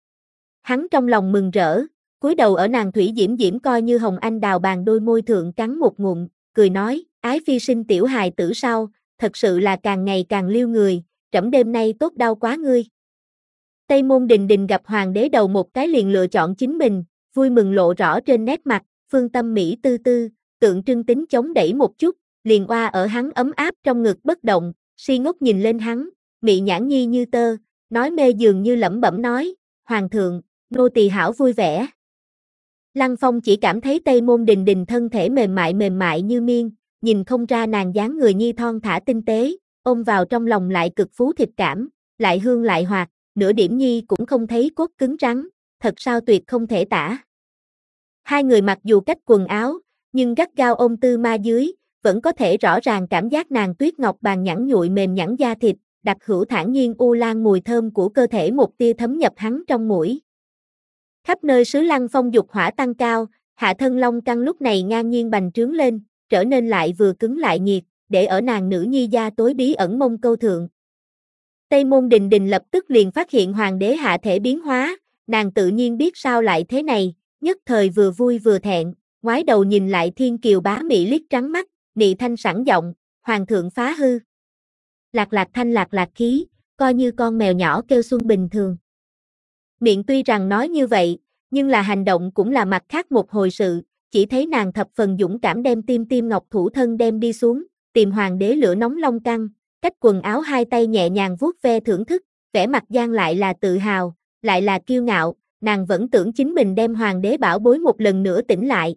Hắn trong lòng mừng rỡ, cúi đầu ở nàng thủy diễm diễm coi như hồng anh đào bàn đôi môi thượng cắn một ngụm, cười nói, ái phi sinh tiểu hài tử sau, thật sự là càng ngày càng liêu người, trẫm đêm nay tốt đau quá ngươi. Tây Môn Đình Đình gặp hoàng đế đầu một cái liền lựa chọn chính mình, vui mừng lộ rõ trên nét mặt, phương tâm mỹ tư tư, tượng trưng tính chống đẩy một chút, liền oa ở hắn ấm áp trong ngực bất động, si ngốc nhìn lên hắn, mị nhãn nhi như tơ, nói mê dường như lẩm bẩm nói, hoàng thượng, nô tỳ hảo vui vẻ. Lăng Phong chỉ cảm thấy Tây Môn Đình Đình thân thể mềm mại mềm mại như miên, nhìn không ra nàng dáng người nhi thon thả tinh tế, ôm vào trong lòng lại cực phú thịt cảm, lại hương lại hoạt, nửa điểm nhi cũng không thấy cốt cứng rắn, thật sao tuyệt không thể tả. Hai người mặc dù cách quần áo, nhưng gắt gao ôm tư ma dưới, vẫn có thể rõ ràng cảm giác nàng tuyết ngọc bàn nhẵn nhụi mềm nhẵn da thịt, đặc hữu thản nhiên u lan mùi thơm của cơ thể một tia thấm nhập hắn trong mũi. Khắp nơi xứ Lăng Phong dục hỏa tăng cao, hạ thân long căng lúc này ngang nhiên bành trướng lên, trở nên lại vừa cứng lại nhiệt, để ở nàng nữ nhi da tối bí ẩn mông câu thượng. Tây Môn Đình Đình lập tức liền phát hiện hoàng đế hạ thể biến hóa, nàng tự nhiên biết sao lại thế này, nhất thời vừa vui vừa thẹn, ngoái đầu nhìn lại thiên kiều bá mỹ liếc trắng mắt, nị thanh sẵn giọng, hoàng thượng phá hư. Lạc lạc thanh lạc lạc khí, coi như con mèo nhỏ kêu xuân bình thường. Miệng tuy rằng nói như vậy, nhưng là hành động cũng là mặt khác một hồi sự, chỉ thấy nàng thập phần dũng cảm đem tim tim ngọc thủ thân đem đi xuống, tìm hoàng đế lửa nóng long căng, cách quần áo hai tay nhẹ nhàng vuốt ve thưởng thức, vẻ mặt gian lại là tự hào, lại là kiêu ngạo, nàng vẫn tưởng chính mình đem hoàng đế bảo bối một lần nữa tỉnh lại.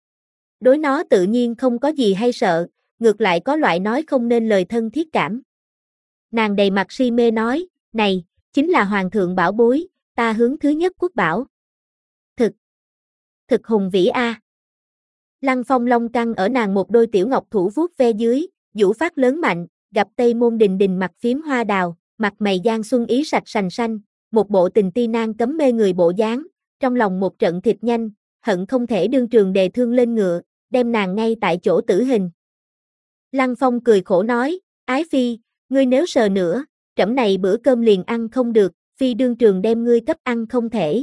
Đối nó tự nhiên không có gì hay sợ, ngược lại có loại nói không nên lời thân thiết cảm. Nàng đầy mặt si mê nói, này, chính là hoàng thượng bảo bối, ta hướng thứ nhất quốc bảo. Thực, thực hùng vĩ a. Lăng Phong long căng ở nàng một đôi tiểu ngọc thủ vuốt ve dưới, vũ phát lớn mạnh, gặp Tây Môn Đình Đình mặt phím hoa đào, mặt mày gian xuân ý sạch sành xanh, một bộ tình ti nan cấm mê người bộ dáng, trong lòng một trận thịt nhanh, hận không thể đương trường đề thương lên ngựa, đem nàng ngay tại chỗ tử hình. Lăng Phong cười khổ nói, ái phi, ngươi nếu sờ nữa, trẫm này bữa cơm liền ăn không được, phi đương trường đem ngươi cấp ăn không thể.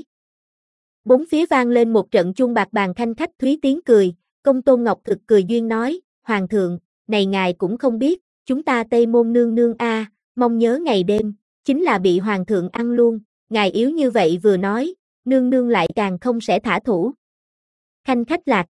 Bốn phía vang lên một trận chuông bạc bàn khanh khách thúy tiếng cười, Công Tôn Ngọc Thực cười duyên nói, hoàng thượng, này ngài cũng không biết, chúng ta Tây Môn nương nương a, mong nhớ ngày đêm, chính là bị hoàng thượng ăn luôn, ngài yếu như vậy vừa nói, nương nương lại càng không sẽ thả thủ. Khanh khách lạc.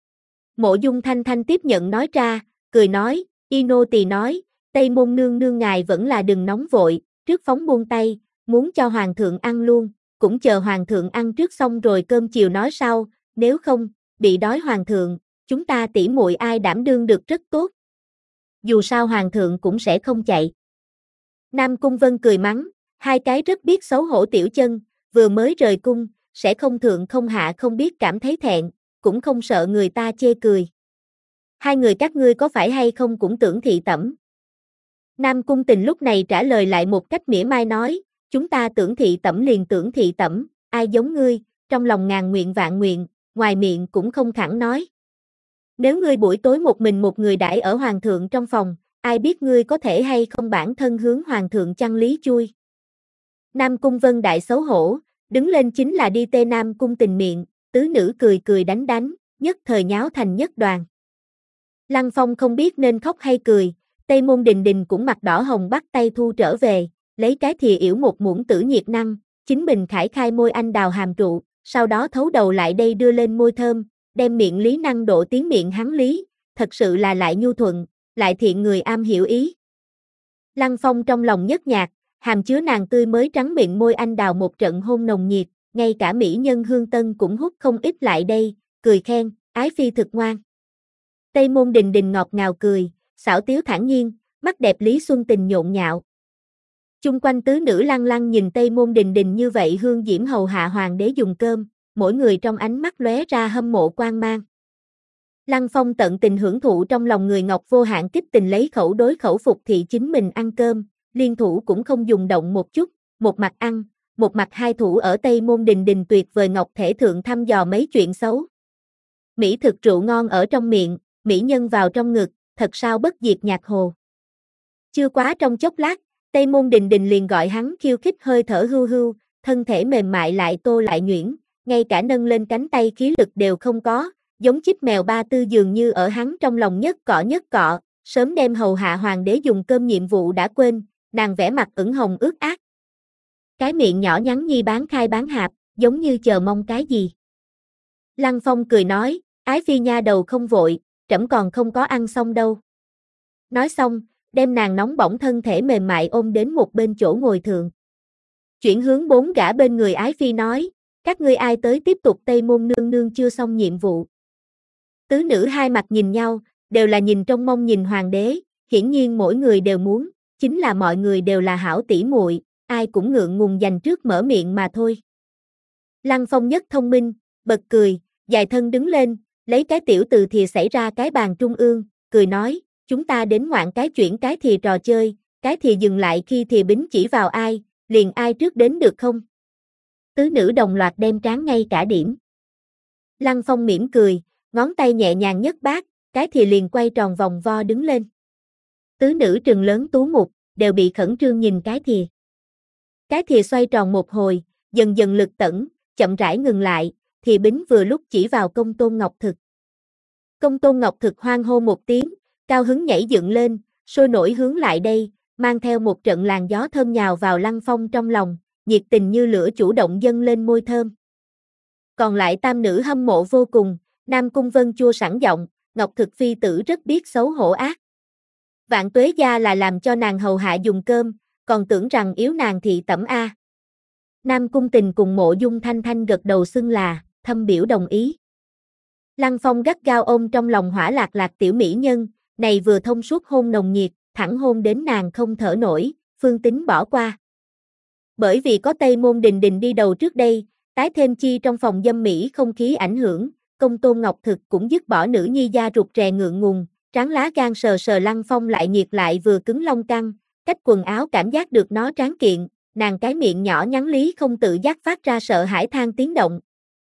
Mộ Dung Thanh Thanh tiếp nhận nói ra, cười nói, y nô tỳ nói, Tây Môn nương nương ngài vẫn là đừng nóng vội, trước phóng buông tay, muốn cho hoàng thượng ăn luôn, cũng chờ hoàng thượng ăn trước xong rồi cơm chiều nói sau, nếu không, bị đói hoàng thượng, chúng ta tỉ muội ai đảm đương được rất tốt. Dù sao hoàng thượng cũng sẽ không chạy. Nam Cung Vân cười mắng, hai cái rất biết xấu hổ tiểu chân, vừa mới rời cung, sẽ không thượng không hạ không biết cảm thấy thẹn, cũng không sợ người ta chê cười. Hai người các ngươi có phải hay không cũng tưởng thị tẩm. Nam Cung Tình lúc này trả lời lại một cách mỉa mai nói, chúng ta tưởng thị tẩm liền tưởng thị tẩm, ai giống ngươi, trong lòng ngàn nguyện vạn nguyện, ngoài miệng cũng không khẳng nói. Nếu ngươi buổi tối một mình một người đãi ở hoàng thượng trong phòng, ai biết ngươi có thể hay không bản thân hướng hoàng thượng chăn lý chui. Nam Cung Vân đại xấu hổ, đứng lên chính là đi tê Nam Cung Tình miệng, tứ nữ cười cười đánh đánh, nhất thời nháo thành nhất đoàn. Lăng Phong không biết nên khóc hay cười, Tây Môn Đình Đình cũng mặt đỏ hồng bắt tay thu trở về, lấy cái thìa yểu một muỗng tử nhiệt năng, chính mình khải khai môi anh đào hàm trụ, sau đó thấu đầu lại đây đưa lên môi thơm, đem miệng Lý Năng độ tiến miệng hắn Lý, thật sự là lại nhu thuận, lại thiện người am hiểu ý. Lăng Phong trong lòng nhất nhạc, hàm chứa nàng tươi mới trắng miệng môi anh đào một trận hôn nồng nhiệt, ngay cả mỹ nhân Hương Tân cũng hút không ít lại đây, cười khen, ái phi thực ngoan. Tây Môn Đình Đình ngọt ngào cười, xảo tiếu thản nhiên, mắt đẹp Lý Xuân Tình nhộn nhạo. Chung quanh tứ nữ lăng lăng nhìn Tây Môn Đình Đình như vậy hương diễm hầu hạ hoàng đế dùng cơm, mỗi người trong ánh mắt lóe ra hâm mộ quan mang. Lăng Phong tận tình hưởng thụ trong lòng người ngọc vô hạn kích tình lấy khẩu đối khẩu phục thị chính mình ăn cơm, liên thủ cũng không dùng động một chút, một mặt ăn, một mặt hai thủ ở Tây Môn Đình Đình tuyệt vời ngọc thể thượng thăm dò mấy chuyện xấu. Mỹ thực rượu ngon ở trong miệng, mỹ nhân vào trong ngực, thật sao bất diệt nhạc hồ. Chưa quá trong chốc lát, Tây Môn Đình Đình liền gọi hắn khiêu khích hơi thở hưu hưu, thân thể mềm mại lại tô lại nhuyễn, ngay cả nâng lên cánh tay khí lực đều không có, giống chip mèo ba tư dường như ở hắn trong lòng nhất cọ nhất cọ, sớm đem hầu hạ hoàng đế dùng cơm nhiệm vụ đã quên, nàng vẽ mặt ửng hồng ướt át. Cái miệng nhỏ nhắn nhi bán khai bán hạp, giống như chờ mong cái gì. Lăng Phong cười nói, ái phi nha đầu không vội, trẫm còn không có ăn xong đâu. Nói xong, đem nàng nóng bỏng thân thể mềm mại ôm đến một bên chỗ ngồi thượng. Chuyển hướng bốn gã bên người ái phi nói, các ngươi ai tới tiếp tục Tây Môn nương nương chưa xong nhiệm vụ. Tứ nữ hai mặt nhìn nhau, đều là nhìn trong mong nhìn hoàng đế, hiển nhiên mỗi người đều muốn, chính là mọi người đều là hảo tỷ muội, ai cũng ngượng ngùng dành trước mở miệng mà thôi. Lăng Phong nhất thông minh, bật cười, dài thân đứng lên, lấy cái tiểu từ thìa xảy ra cái bàn trung ương, cười nói, chúng ta đến ngoạn cái chuyển cái thìa trò chơi, cái thìa dừng lại khi thìa bính chỉ vào ai, liền ai trước đến được không? Tứ nữ đồng loạt đem trán ngay cả điểm. Lăng Phong mỉm cười, ngón tay nhẹ nhàng nhấc bát, cái thìa liền quay tròn vòng vo đứng lên. Tứ nữ trừng lớn tú mục, đều bị khẩn trương nhìn cái thìa. Cái thìa xoay tròn một hồi, dần dần lực tẩn, chậm rãi ngừng lại, thìa bính vừa lúc chỉ vào Công Tôn Ngọc Thực. Công Tôn Ngọc Thực hoan hô một tiếng, cao hứng nhảy dựng lên, sôi nổi hướng lại đây, mang theo một trận làn gió thơm nhào vào Lăng Phong trong lòng, nhiệt tình như lửa chủ động dâng lên môi thơm. Còn lại tam nữ hâm mộ vô cùng, Nam Cung Vân chua sẵn giọng, Ngọc Thực phi tử rất biết xấu hổ ác. Vạn Tuế gia là làm cho nàng hầu hạ dùng cơm, còn tưởng rằng yếu nàng thị tẩm a. Nam Cung Tình cùng Mộ Dung Thanh Thanh gật đầu xưng là, thâm biểu đồng ý. Lăng Phong gắt gao ôm trong lòng hỏa lạc lạc tiểu mỹ nhân, này vừa thông suốt hôn nồng nhiệt, thẳng hôn đến nàng không thở nổi, Phương Tín bỏ qua. Bởi vì có Tây Môn Đình Đình đi đầu trước đây, tái thêm chi trong phòng dâm mỹ không khí ảnh hưởng, Công Tôn Ngọc Thực cũng dứt bỏ nữ nhi da rụt rè ngượng ngùng, tráng lá gan sờ sờ Lăng Phong lại nhiệt lại vừa cứng long căng, cách quần áo cảm giác được nó tráng kiện, nàng cái miệng nhỏ nhắn lý không tự giác phát ra sợ hãi than tiếng động.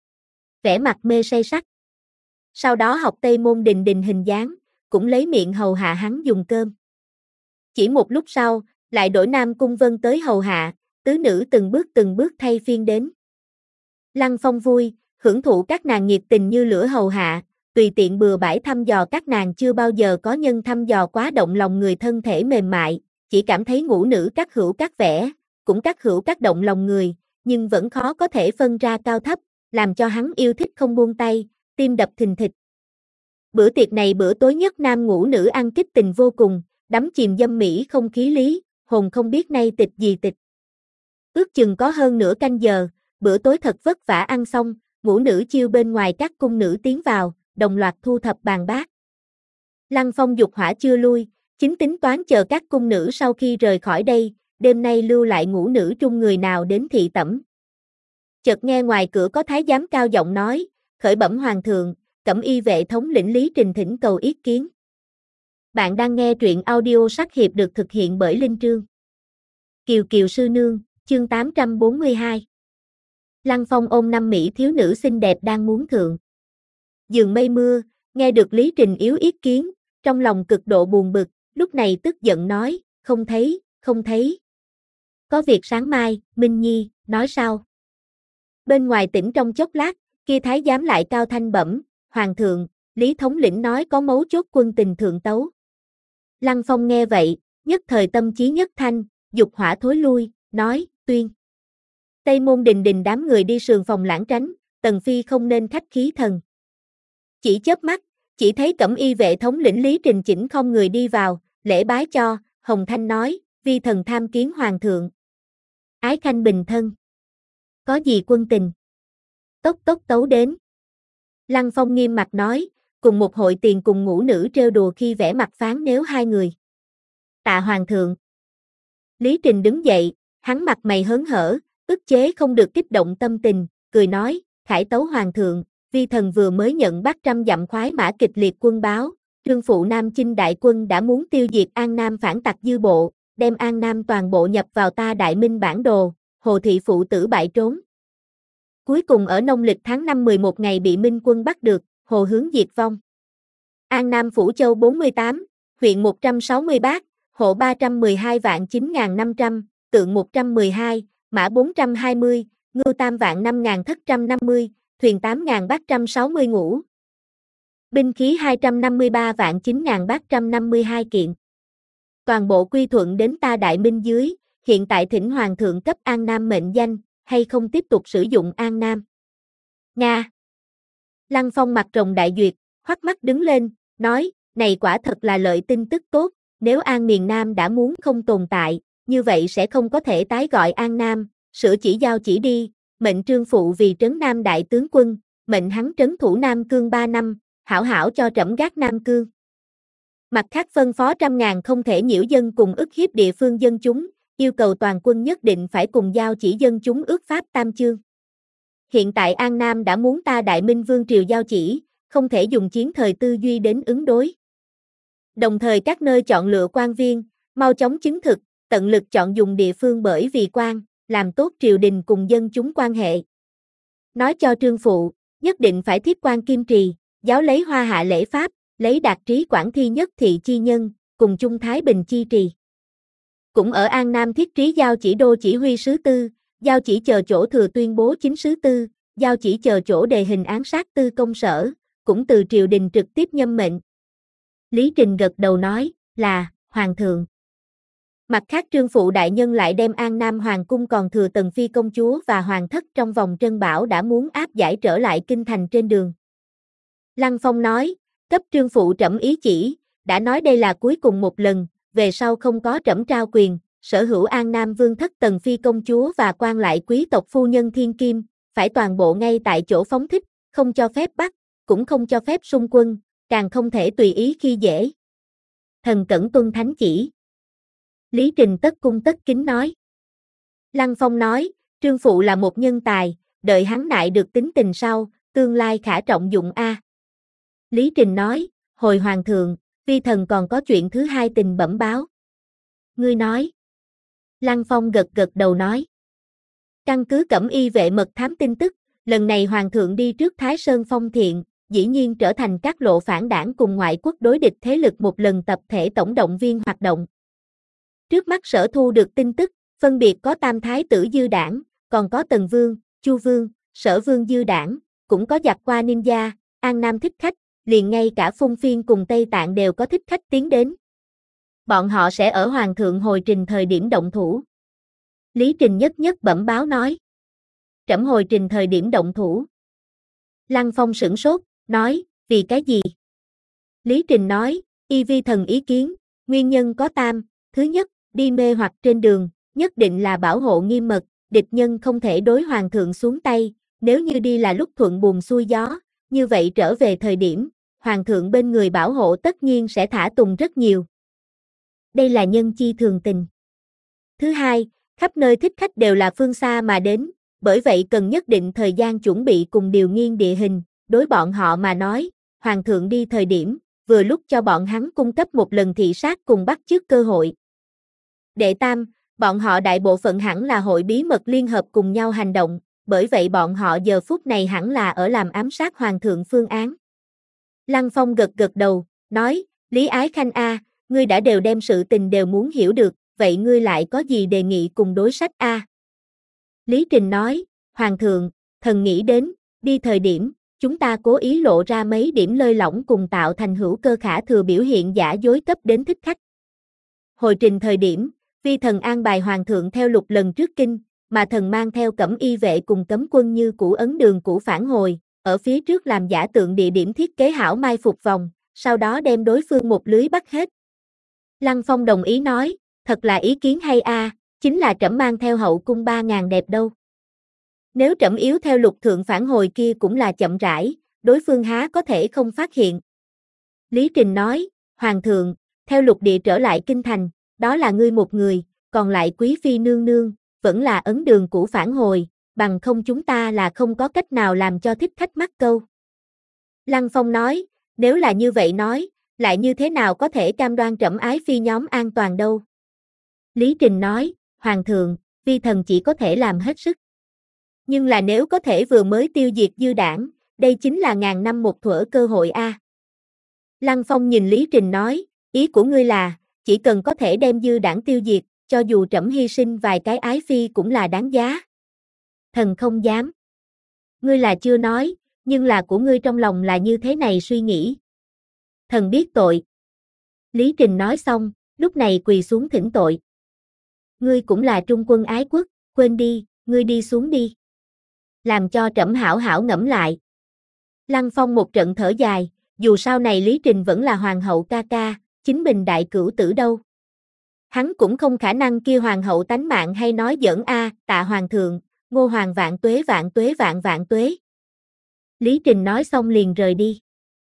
Vẻ mặt mê say sắc. Sau đó học Tây Môn Đình Đình hình dáng, cũng lấy miệng hầu hạ hắn dùng cơm. Chỉ một lúc sau, lại đổi Nam Cung Vân tới hầu hạ, tứ nữ từng bước từng bước thay phiên đến. Lăng Phong vui, hưởng thụ các nàng nhiệt tình như lửa hầu hạ, tùy tiện bừa bãi thăm dò các nàng chưa bao giờ có nhân thăm dò quá động lòng người thân thể mềm mại, chỉ cảm thấy ngũ nữ các hữu các vẻ, cũng các hữu các động lòng người, nhưng vẫn khó có thể phân ra cao thấp, làm cho hắn yêu thích không buông tay, tim đập thình thịch. Bữa tiệc này bữa tối nhất nam ngũ nữ ăn kích tình vô cùng, đắm chìm dâm mỹ không khí lý, hồn không biết nay tịch gì tịch. Ước chừng có hơn nửa canh giờ, bữa tối thật vất vả ăn xong, ngũ nữ chiêu bên ngoài các cung nữ tiến vào, đồng loạt thu thập bàn bát. Lăng Phong dục hỏa chưa lui, chính tính toán chờ các cung nữ sau khi rời khỏi đây, đêm nay lưu lại ngũ nữ trung người nào đến thị tẩm. Chợt nghe ngoài cửa có thái giám cao giọng nói, khởi bẩm hoàng thượng, Cẩm y vệ thống lĩnh Lý Trình thỉnh cầu ý kiến. Bạn đang nghe truyện audio sắc hiệp được thực hiện bởi Linh Trương. Kiều Kiều sư nương, chương tám trăm bốn mươi hai. Lăng Phong ôm năm mỹ thiếu nữ xinh đẹp đang muốn thượng giường mây mưa, nghe được Lý Trình yếu ý kiến, trong lòng cực độ buồn bực, lúc này tức giận nói, không thấy, không thấy. Có việc sáng mai, Minh Nhi, nói sao? Bên ngoài tỉnh trong chốc lát, kia thái giám lại cao thanh bẩm, hoàng thượng, Lý thống lĩnh nói có mấu chốt quân tình thượng tấu. Lăng Phong nghe vậy, nhất thời tâm chí nhất thanh, dục hỏa thối lui, nói, tuyên. Tây Môn Đình Đình đám người đi sườn phòng lãng tránh, Tần Phi không nên khách khí thần. Chỉ chớp mắt, chỉ thấy Cẩm Y vệ thống lĩnh Lý Trình chỉnh không người đi vào, lễ bái cho, Hồng Thanh nói, vi thần tham kiến hoàng thượng. Ái khanh bình thân. Có gì quân tình? Tốc tốc tấu đến. Lăng Phong nghiêm mặt nói, cùng một hội tiền cùng ngũ nữ trêu đùa khi vẽ mặt phán nếu hai người. Tạ hoàng thượng. Lý Trình đứng dậy, hắn mặt mày hớn hở, ức chế không được kích động tâm tình, cười nói, khải tấu hoàng thượng, vi thần vừa mới nhận bắt trăm dặm khoái mã kịch liệt quân báo, trương phụ Nam Chinh đại quân đã muốn tiêu diệt An Nam phản tặc dư bộ, đem An Nam toàn bộ nhập vào ta Đại Minh bản đồ, Hồ thị phụ tử bại trốn. Cuối cùng ở nông lịch tháng năm mười một ngày bị Minh quân bắt được, Hồ hướng diệt vong. An Nam Phủ Châu bốn mươi tám, huyện một trăm sáu mươi bát, hộ ba trăm mười hai vạn chín nghìn năm trăm, tượng một trăm mười hai, mã bốn trăm hai mươi, ngưu tam vạn năm nghìn thất trăm năm mươi, thuyền tám nghìn bát trăm sáu mươi ngũ. Binh khí hai trăm năm mươi ba vạn chín nghìn bát trăm năm mươi hai kiện. Toàn bộ quy thuận đến ta Đại Minh dưới, hiện tại thỉnh hoàng thượng cấp An Nam mệnh danh, hay không tiếp tục sử dụng An Nam. Nga. Lăng Phong mặt rồng đại duyệt, hoắc mắt đứng lên, nói, này quả thật là lợi tin tức tốt, nếu An miền Nam đã muốn không tồn tại, như vậy sẽ không có thể tái gọi An Nam, sửa chỉ giao chỉ đi, mệnh trương phụ vì trấn Nam đại tướng quân, mệnh hắn trấn thủ Nam Cương ba năm, hảo hảo cho trẫm gác Nam Cương. Mặt khác phân phó trăm ngàn không thể nhiễu dân cùng ức hiếp địa phương dân chúng, yêu cầu toàn quân nhất định phải cùng giao chỉ dân chúng ước pháp tam chương. Hiện tại An Nam đã muốn ta Đại Minh Vương triều giao chỉ, không thể dùng chiến thời tư duy đến ứng đối. Đồng thời các nơi chọn lựa quan viên, mau chóng chứng thực, tận lực chọn dùng địa phương bởi vì quan, làm tốt triều đình cùng dân chúng quan hệ. Nói cho trương phụ, nhất định phải thiết quan kim trì, giáo lấy hoa hạ lễ pháp, lấy đạt trí quản thi nhất thị chi nhân, cùng chung thái bình chi trì. Cũng ở An Nam thiết trí giao chỉ đô chỉ huy sứ tư, giao chỉ chờ chỗ thừa tuyên bố chính sứ tư, giao chỉ chờ chỗ đề hình án sát tư công sở, cũng từ triều đình trực tiếp nhâm mệnh. Lý Trình gật đầu nói, là, hoàng thượng. Mặt khác trương phụ đại nhân lại đem An Nam hoàng cung còn thừa tần phi công chúa và hoàng thất trong vòng trân bảo đã muốn áp giải trở lại kinh thành trên đường. Lăng Phong nói, cấp trương phụ trẫm ý chỉ, đã nói đây là cuối cùng một lần, về sau không có trẫm trao quyền, sở hữu An Nam vương thất tần phi công chúa và quan lại quý tộc phu nhân thiên kim, phải toàn bộ ngay tại chỗ phóng thích, không cho phép bắt, cũng không cho phép xung quân, càng không thể tùy ý khi dễ. Thần cẩn tuân thánh chỉ. Lý Trình tất cung tất kính nói. Lăng Phong nói, trương phụ là một nhân tài, đợi hắn nại được tính tình sau, tương lai khả trọng dụng a. Lý Trình nói, hồi hoàng thượng, vi thần còn có chuyện thứ hai tình bẩm báo. Ngươi nói. Lăng Phong gật gật đầu nói. Căn cứ Cẩm Y vệ mật thám tin tức, lần này hoàng thượng đi trước Thái Sơn Phong Thiện, dĩ nhiên trở thành các lộ phản đảng cùng ngoại quốc đối địch thế lực một lần tập thể tổng động viên hoạt động. Trước mắt sở thu được tin tức, phân biệt có Tam Thái tử Dư Đảng, còn có Tần Vương, Chu Vương, Sở Vương Dư Đảng, cũng có giặc qua ninja, An Nam thích khách, liền ngay cả Phung Phiên cùng Tây Tạng đều có thích khách tiến đến. Bọn họ sẽ ở hoàng thượng hồi trình thời điểm động thủ. Lý Trình nhất nhất bẩm báo nói. Trẫm hồi trình thời điểm động thủ. Lăng Phong sửng sốt, nói, vì cái gì? Lý Trình nói, y vi thần ý kiến, nguyên nhân có tam, thứ nhất, đi mê hoặc trên đường, nhất định là bảo hộ nghiêm mật, địch nhân không thể đối hoàng thượng xuống tay, nếu như đi là lúc thuận buồm xuôi gió, như vậy trở về thời điểm, hoàng thượng bên người bảo hộ tất nhiên sẽ thả tùng rất nhiều. Đây là nhân chi thường tình. Thứ hai, khắp nơi thích khách đều là phương xa mà đến, bởi vậy cần nhất định thời gian chuẩn bị cùng điều nghiên địa hình, đối bọn họ mà nói, hoàng thượng đi thời điểm, vừa lúc cho bọn hắn cung cấp một lần thị sát cùng bắt chước cơ hội. Đệ tam, bọn họ đại bộ phận hẳn là hội bí mật liên hợp cùng nhau hành động, bởi vậy bọn họ giờ phút này hẳn là ở làm ám sát hoàng thượng phương án. Lăng Phong gật gật đầu, nói, Lý Ái Khanh a, ngươi đã đều đem sự tình đều muốn hiểu được, vậy ngươi lại có gì đề nghị cùng đối sách a? Lý Trình nói, hoàng thượng, thần nghĩ đến, đi thời điểm, chúng ta cố ý lộ ra mấy điểm lơi lỏng cùng tạo thành hữu cơ khả thừa biểu hiện giả dối cấp đến thích khách. Hồi trình thời điểm, vi thần an bài hoàng thượng theo lục lần trước kinh, mà thần mang theo Cẩm Y vệ cùng cấm quân như cũ ấn đường cũ phản hồi, ở phía trước làm giả tượng địa điểm thiết kế hảo mai phục vòng, sau đó đem đối phương một lưới bắt hết. Lăng Phong đồng ý nói, thật là ý kiến hay a, chính là trẫm mang theo hậu cung ba ngàn đẹp đâu. Nếu trẫm yếu theo lục thượng phản hồi kia cũng là chậm rãi, đối phương há có thể không phát hiện. Lý Trình nói, Hoàng thượng, theo lục địa trở lại kinh thành, đó là ngươi một người, còn lại quý phi nương nương, vẫn là ấn đường cũ phản hồi, bằng không chúng ta là không có cách nào làm cho thích khách mắc câu. Lăng Phong nói, nếu là như vậy nói, lại như thế nào có thể cam đoan trẫm ái phi nhóm an toàn đâu. Lý Trình nói, Hoàng thượng, vi thần chỉ có thể làm hết sức. Nhưng là nếu có thể vừa mới tiêu diệt dư đảng, đây chính là ngàn năm một thuở cơ hội a. Lăng Phong nhìn Lý Trình nói, ý của ngươi là, chỉ cần có thể đem dư đảng tiêu diệt, cho dù trẫm hy sinh vài cái ái phi cũng là đáng giá. Thần không dám. Ngươi là chưa nói, nhưng là của ngươi trong lòng là như thế này suy nghĩ. Thần biết tội. Lý Trình nói xong, lúc này quỳ xuống thỉnh tội. Ngươi cũng là trung quân ái quốc, quên đi, ngươi đi xuống đi. Làm cho trẫm hảo hảo ngẫm lại. Lăng Phong một trận thở dài, dù sau này Lý Trình vẫn là hoàng hậu ca ca, chính mình đại cửu tử đâu. Hắn cũng không khả năng kia hoàng hậu tánh mạng hay nói giỡn a, tạ hoàng thượng, Ngô hoàng vạn tuế vạn tuế vạn vạn tuế. Lý Trình nói xong liền rời đi.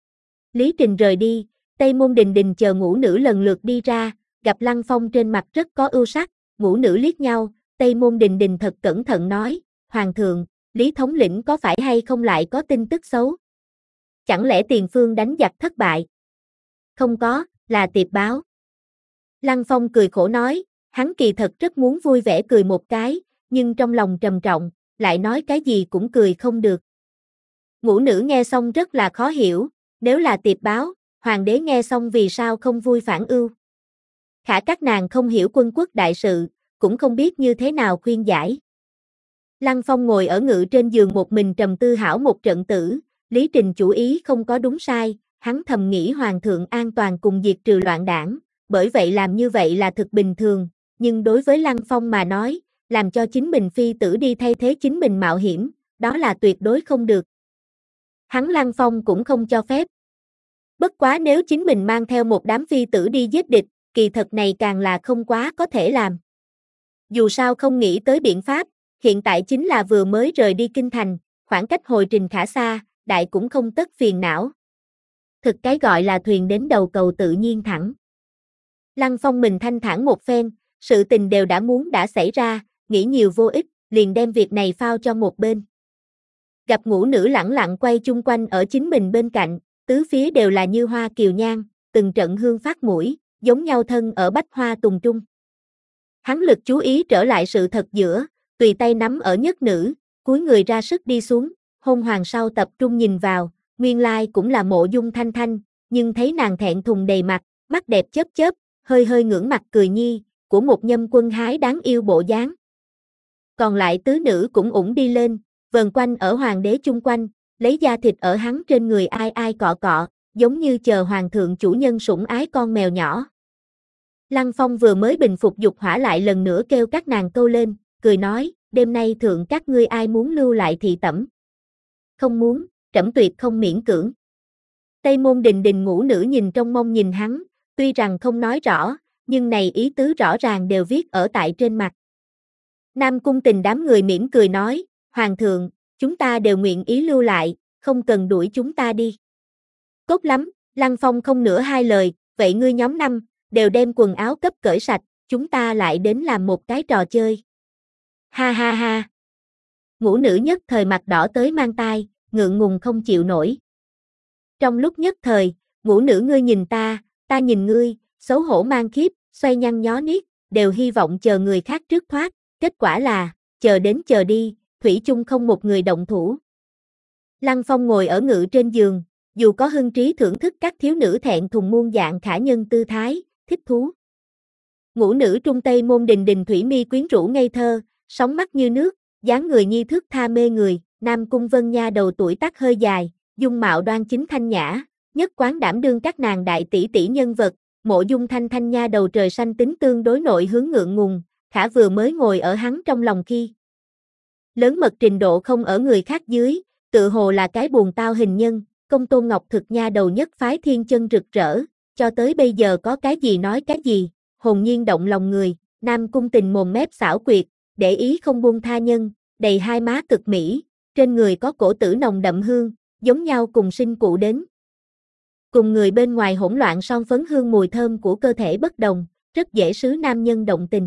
Lý Trình rời đi, Tây Môn Đình Đình chờ ngũ nữ lần lượt đi ra, gặp Lăng Phong trên mặt rất có ưu sắc, ngũ nữ liếc nhau, Tây Môn Đình Đình thật cẩn thận nói, Hoàng thượng, Lý thống lĩnh có phải hay không lại có tin tức xấu? Chẳng lẽ Tiền Phương đánh giặc thất bại? Không có, là tiệp báo. Lăng Phong cười khổ nói, hắn kỳ thật rất muốn vui vẻ cười một cái, nhưng trong lòng trầm trọng, lại nói cái gì cũng cười không được. Ngũ nữ nghe xong rất là khó hiểu, nếu là tiệp báo, hoàng đế nghe xong vì sao không vui phản ưu. Khả các nàng không hiểu quân quốc đại sự, cũng không biết như thế nào khuyên giải. Lăng Phong ngồi ở ngự trên giường một mình trầm tư hảo một trận tử, Lý Trình chủ ý không có đúng sai, hắn thầm nghĩ hoàng thượng an toàn cùng diệt trừ loạn đảng, bởi vậy làm như vậy là thực bình thường, nhưng đối với Lăng Phong mà nói, làm cho chính mình phi tử đi thay thế chính mình mạo hiểm, đó là tuyệt đối không được. Hắn Lăng Phong cũng không cho phép. Bất quá nếu chính mình mang theo một đám phi tử đi giết địch, kỳ thật này càng là không quá có thể làm. Dù sao không nghĩ tới biện pháp, hiện tại chính là vừa mới rời đi kinh thành, khoảng cách hồi trình khá xa, đại cũng không tất phiền não. Thực cái gọi là thuyền đến đầu cầu tự nhiên thẳng. Lăng Phong mình thanh thản một phen, sự tình đều đã muốn đã xảy ra, nghĩ nhiều vô ích, liền đem việc này phao cho một bên. Gặp ngũ nữ lẳng lặng quay chung quanh ở chính mình bên cạnh, tứ phía đều là như hoa kiều nhan, từng trận hương phát mũi, giống nhau thân ở bách hoa tùng trung. Hắn lực chú ý trở lại sự thật giữa, tùy tay nắm ở nhất nữ, cúi người ra sức đi xuống, hôn hoàng sau tập trung nhìn vào, nguyên lai cũng là Mộ Dung Thanh Thanh, nhưng thấy nàng thẹn thùng đầy mặt, mắt đẹp chớp chớp, hơi hơi ngưỡng mặt cười nhi, của một nhâm quân hái đáng yêu bộ dáng. Còn lại tứ nữ cũng ủng đi lên, vần quanh ở hoàng đế chung quanh, lấy da thịt ở hắn trên người ai ai cọ cọ, giống như chờ hoàng thượng chủ nhân sủng ái con mèo nhỏ. Lăng Phong vừa mới bình phục dục hỏa lại lần nữa kêu các nàng câu lên, cười nói, đêm nay thượng các ngươi ai muốn lưu lại thì tẩm. Không muốn, trẫm tuyệt không miễn cưỡng. Tây Môn Đình Đình ngũ nữ nhìn trong mông nhìn hắn, tuy rằng không nói rõ, nhưng này ý tứ rõ ràng đều viết ở tại trên mặt. Nam Cung Tình đám người mỉm cười nói, Hoàng thượng, chúng ta đều nguyện ý lưu lại, không cần đuổi chúng ta đi. Tốt lắm, Lăng Phong không nửa hai lời, vậy ngươi nhóm năm, đều đem quần áo cấp cởi sạch, chúng ta lại đến làm một cái trò chơi. Ha ha ha. Ngũ nữ nhất thời mặt đỏ tới mang tai, ngượng ngùng không chịu nổi. Trong lúc nhất thời, ngũ nữ ngươi nhìn ta, ta nhìn ngươi, xấu hổ mang khiếp, xoay nhăn nhó niết, đều hy vọng chờ người khác trước thoát, kết quả là, chờ đến chờ đi, thủy chung không một người động thủ. Lăng Phong ngồi ở ngự trên giường, dù có hưng trí thưởng thức các thiếu nữ thẹn thùng muôn dạng khả nhân tư thái, thích thú. Ngũ nữ Trung Tây Môn Đình Đình thủy mi quyến rũ ngây thơ, sóng mắt như nước, dáng người nhi thước tha mê người, Nam Cung Vân Nha đầu tuổi tác hơi dài, dung mạo đoan chính thanh nhã, nhất quán đảm đương các nàng đại tỷ tỷ nhân vật, Mộ Dung Thanh Thanh nha đầu trời xanh tính tương đối nội hướng ngượng ngùng, khả vừa mới ngồi ở hắn trong lòng khi lớn mật trình độ không ở người khác dưới, tự hồ là cái buồn tao hình nhân, Công Tôn Ngọc Thực nha đầu nhất phái thiên chân rực rỡ, cho tới bây giờ có cái gì nói cái gì, hồn nhiên động lòng người, nam cung tình mồm mép xảo quyệt, để ý không buông tha nhân, đầy hai má cực mỹ, trên người có cổ tử nồng đậm hương, giống nhau cùng sinh cụ đến. Cùng người bên ngoài hỗn loạn son phấn hương mùi thơm của cơ thể bất đồng, rất dễ sứ nam nhân động tình.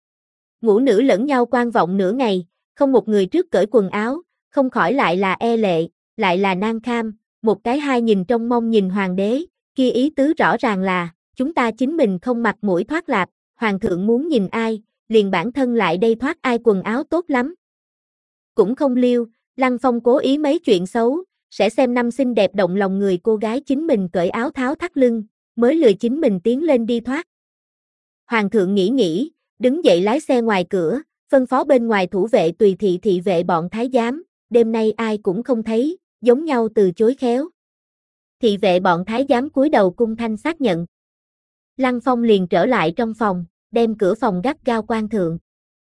Ngũ nữ lẫn nhau quan vọng nửa ngày, không một người trước cởi quần áo, không khỏi lại là e lệ, lại là nan kham, một cái hai nhìn trong mong nhìn hoàng đế, kia ý tứ rõ ràng là, chúng ta chính mình không mặc mũi thoát lạp, hoàng thượng muốn nhìn ai, liền bản thân lại đây thoát ai quần áo tốt lắm. Cũng không liêu, Lăng Phong cố ý mấy chuyện xấu, sẽ xem năm xinh đẹp động lòng người cô gái chính mình cởi áo tháo thắt lưng, mới lười chính mình tiến lên đi thoát. Hoàng thượng nghĩ nghĩ, đứng dậy lái xe ngoài cửa, phân phó bên ngoài thủ vệ tùy thị thị vệ bọn thái giám, đêm nay ai cũng không thấy, giống nhau từ chối khéo. Thị vệ bọn thái giám cúi đầu cung thanh xác nhận. Lăng Phong liền trở lại trong phòng, đem cửa phòng gắt gao quan thượng.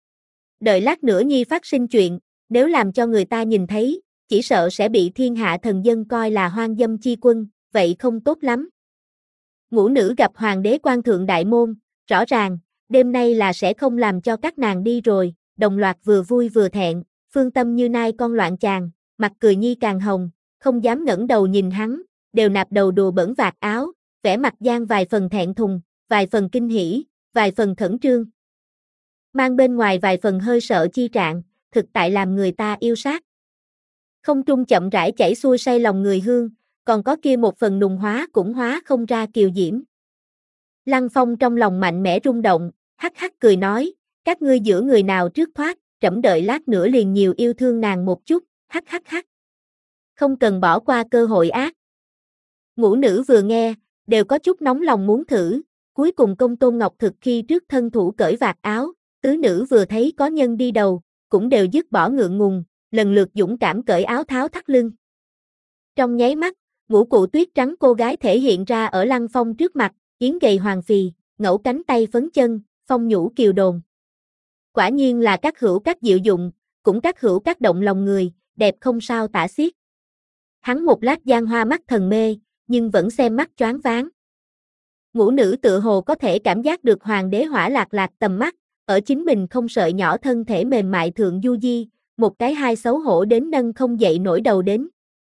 Đợi lát nữa nhi phát sinh chuyện, nếu làm cho người ta nhìn thấy, chỉ sợ sẽ bị thiên hạ thần dân coi là hoang dâm chi quân, vậy không tốt lắm. Ngũ nữ gặp hoàng đế quan thượng đại môn, rõ ràng, đêm nay là sẽ không làm cho các nàng đi rồi, đồng loạt vừa vui vừa thẹn, phương tâm như nai con loạn chàng, mặt cười nhi càng hồng, không dám ngẩng đầu nhìn hắn, đều nạp đầu đùa bẩn vạt áo, vẻ mặt gian vài phần thẹn thùng, vài phần kinh hỉ, vài phần khẩn trương. Mang bên ngoài vài phần hơi sợ chi trạng, thực tại làm người ta yêu sát. Không trung chậm rãi chảy xuôi say lòng người hương, còn có kia một phần nùng hóa cũng hóa không ra kiều diễm. Lăng Phong trong lòng mạnh mẽ rung động, hắc hắc cười nói, các ngươi giữa người nào trước thoát, trẫm đợi lát nữa liền nhiều yêu thương nàng một chút, hắc hắc hắc. Không cần bỏ qua cơ hội ác. Ngũ nữ vừa nghe, đều có chút nóng lòng muốn thử, cuối cùng Công Tôn Ngọc Thực khi trước thân thủ cởi vạt áo, tứ nữ vừa thấy có nhân đi đầu, cũng đều dứt bỏ ngượng ngùng, lần lượt dũng cảm cởi áo tháo thắt lưng. Trong nháy mắt, ngũ cụ tuyết trắng cô gái thể hiện ra ở Lăng Phong trước mặt, yến gầy hoàng phì, ngẫu cánh tay phấn chân, phong nhũ kiều đồn. Quả nhiên là các hữu các diệu dụng, cũng các hữu các động lòng người, đẹp không sao tả xiết. Hắn một lát gian hoa mắt thần mê, nhưng vẫn xem mắt choáng váng. Ngũ nữ tự hồ có thể cảm giác được hoàng đế hỏa lạc lạc tầm mắt, ở chính mình không sợi nhỏ thân thể mềm mại thượng du di, một cái hai xấu hổ đến nâng không dậy nổi đầu đến.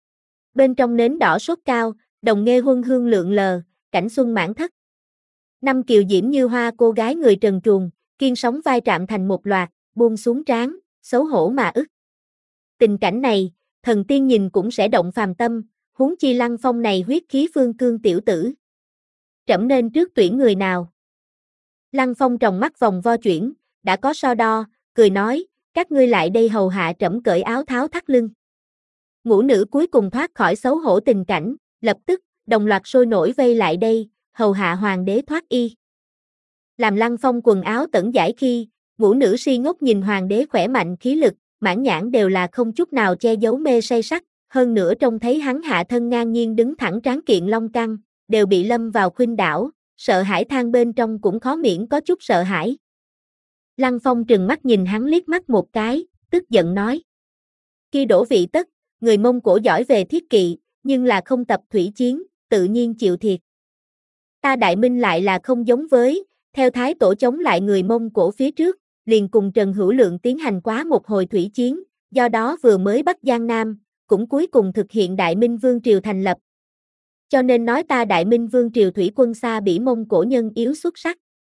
Bên trong nến đỏ sốt cao, đồng nghê huân hương lượng lờ, cảnh xuân mãn thất. Năm kiều diễm như hoa cô gái người trần truồng, kiên sóng vai trạm thành một loạt, buông xuống trán, xấu hổ mà ức. Tình cảnh này, thần tiên nhìn cũng sẽ động phàm tâm, huống chi Lăng Phong này huyết khí phương cương tiểu tử. Trẫm nên trước tuyển người nào? Lăng Phong tròng mắt vòng vo chuyển, đã có so đo, cười nói, các ngươi lại đây hầu hạ trẫm cởi áo tháo thắt lưng. Ngũ nữ cuối cùng thoát khỏi xấu hổ tình cảnh, lập tức, đồng loạt sôi nổi vây lại đây, hầu hạ hoàng đế thoát y. Làm Lăng Phong quần áo tẩn giải khi, ngũ nữ si ngốc nhìn hoàng đế khỏe mạnh khí lực, mãn nhãn đều là không chút nào che giấu mê say sắc, hơn nữa trông thấy hắn hạ thân ngang nhiên đứng thẳng tráng kiện long căng, đều bị lâm vào khuynh đảo, sợ hãi than bên trong cũng khó miễn có chút sợ hãi. Lăng Phong trừng mắt nhìn hắn liếc mắt một cái, tức giận nói. Khi đổ vị tất, người Mông Cổ giỏi về thiết kỵ, nhưng là không tập thủy chiến, tự nhiên chịu thiệt. Ta Đại Minh lại là không giống với, theo thái tổ chống lại người Mông Cổ phía trước, liền cùng Trần Hữu Lượng tiến hành quá một hồi thủy chiến, do đó vừa mới bắt Giang Nam, cũng cuối cùng thực hiện Đại Minh Vương Triều thành lập. Cho nên nói ta Đại Minh Vương Triều thủy quân xa bỉ Mông Cổ nhân yếu xuất sắc.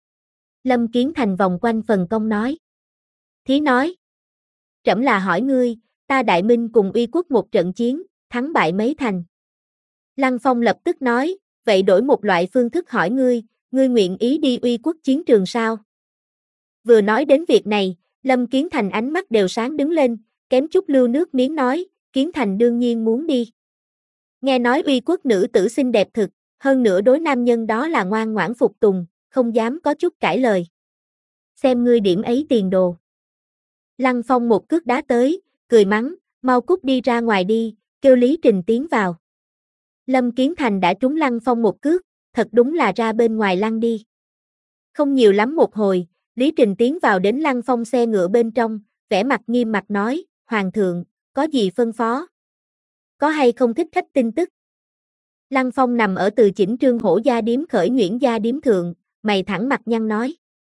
Lâm Kiến Thành vòng quanh phần công nói. Thí nói. Trẫm là hỏi ngươi, ta Đại Minh cùng Uy quốc một trận chiến, thắng bại mấy thành. Lăng Phong lập tức nói, vậy đổi một loại phương thức hỏi ngươi, ngươi nguyện ý đi Uy quốc chiến trường sao? Vừa nói đến việc này, Lâm Kiến Thành ánh mắt đều sáng đứng lên, kém chút lưu nước miếng nói, Kiến Thành đương nhiên muốn đi. Nghe nói Uy quốc nữ tử xinh đẹp thực, hơn nữa đối nam nhân đó là ngoan ngoãn phục tùng, không dám có chút cãi lời. Xem ngươi điểm ấy tiền đồ. Lăng Phong một cước đá tới, cười mắng, mau cút đi ra ngoài đi, kêu Lý Trình tiến vào. Lâm Kiến Thành đã trúng Lăng Phong một cước, thật đúng là ra bên ngoài lăn đi. Không nhiều lắm một hồi, Lý Trình tiến vào đến Lăng Phong xe ngựa bên trong, vẻ mặt nghiêm mặt nói, Hoàng thượng, có gì phân phó? có hay không thích khách tin tức? Lăng Phong nằm ở từ chỉnh trương hổ gia điếm khởi Nguyễn gia điếm thượng, mày thẳng mặt nhăn nói.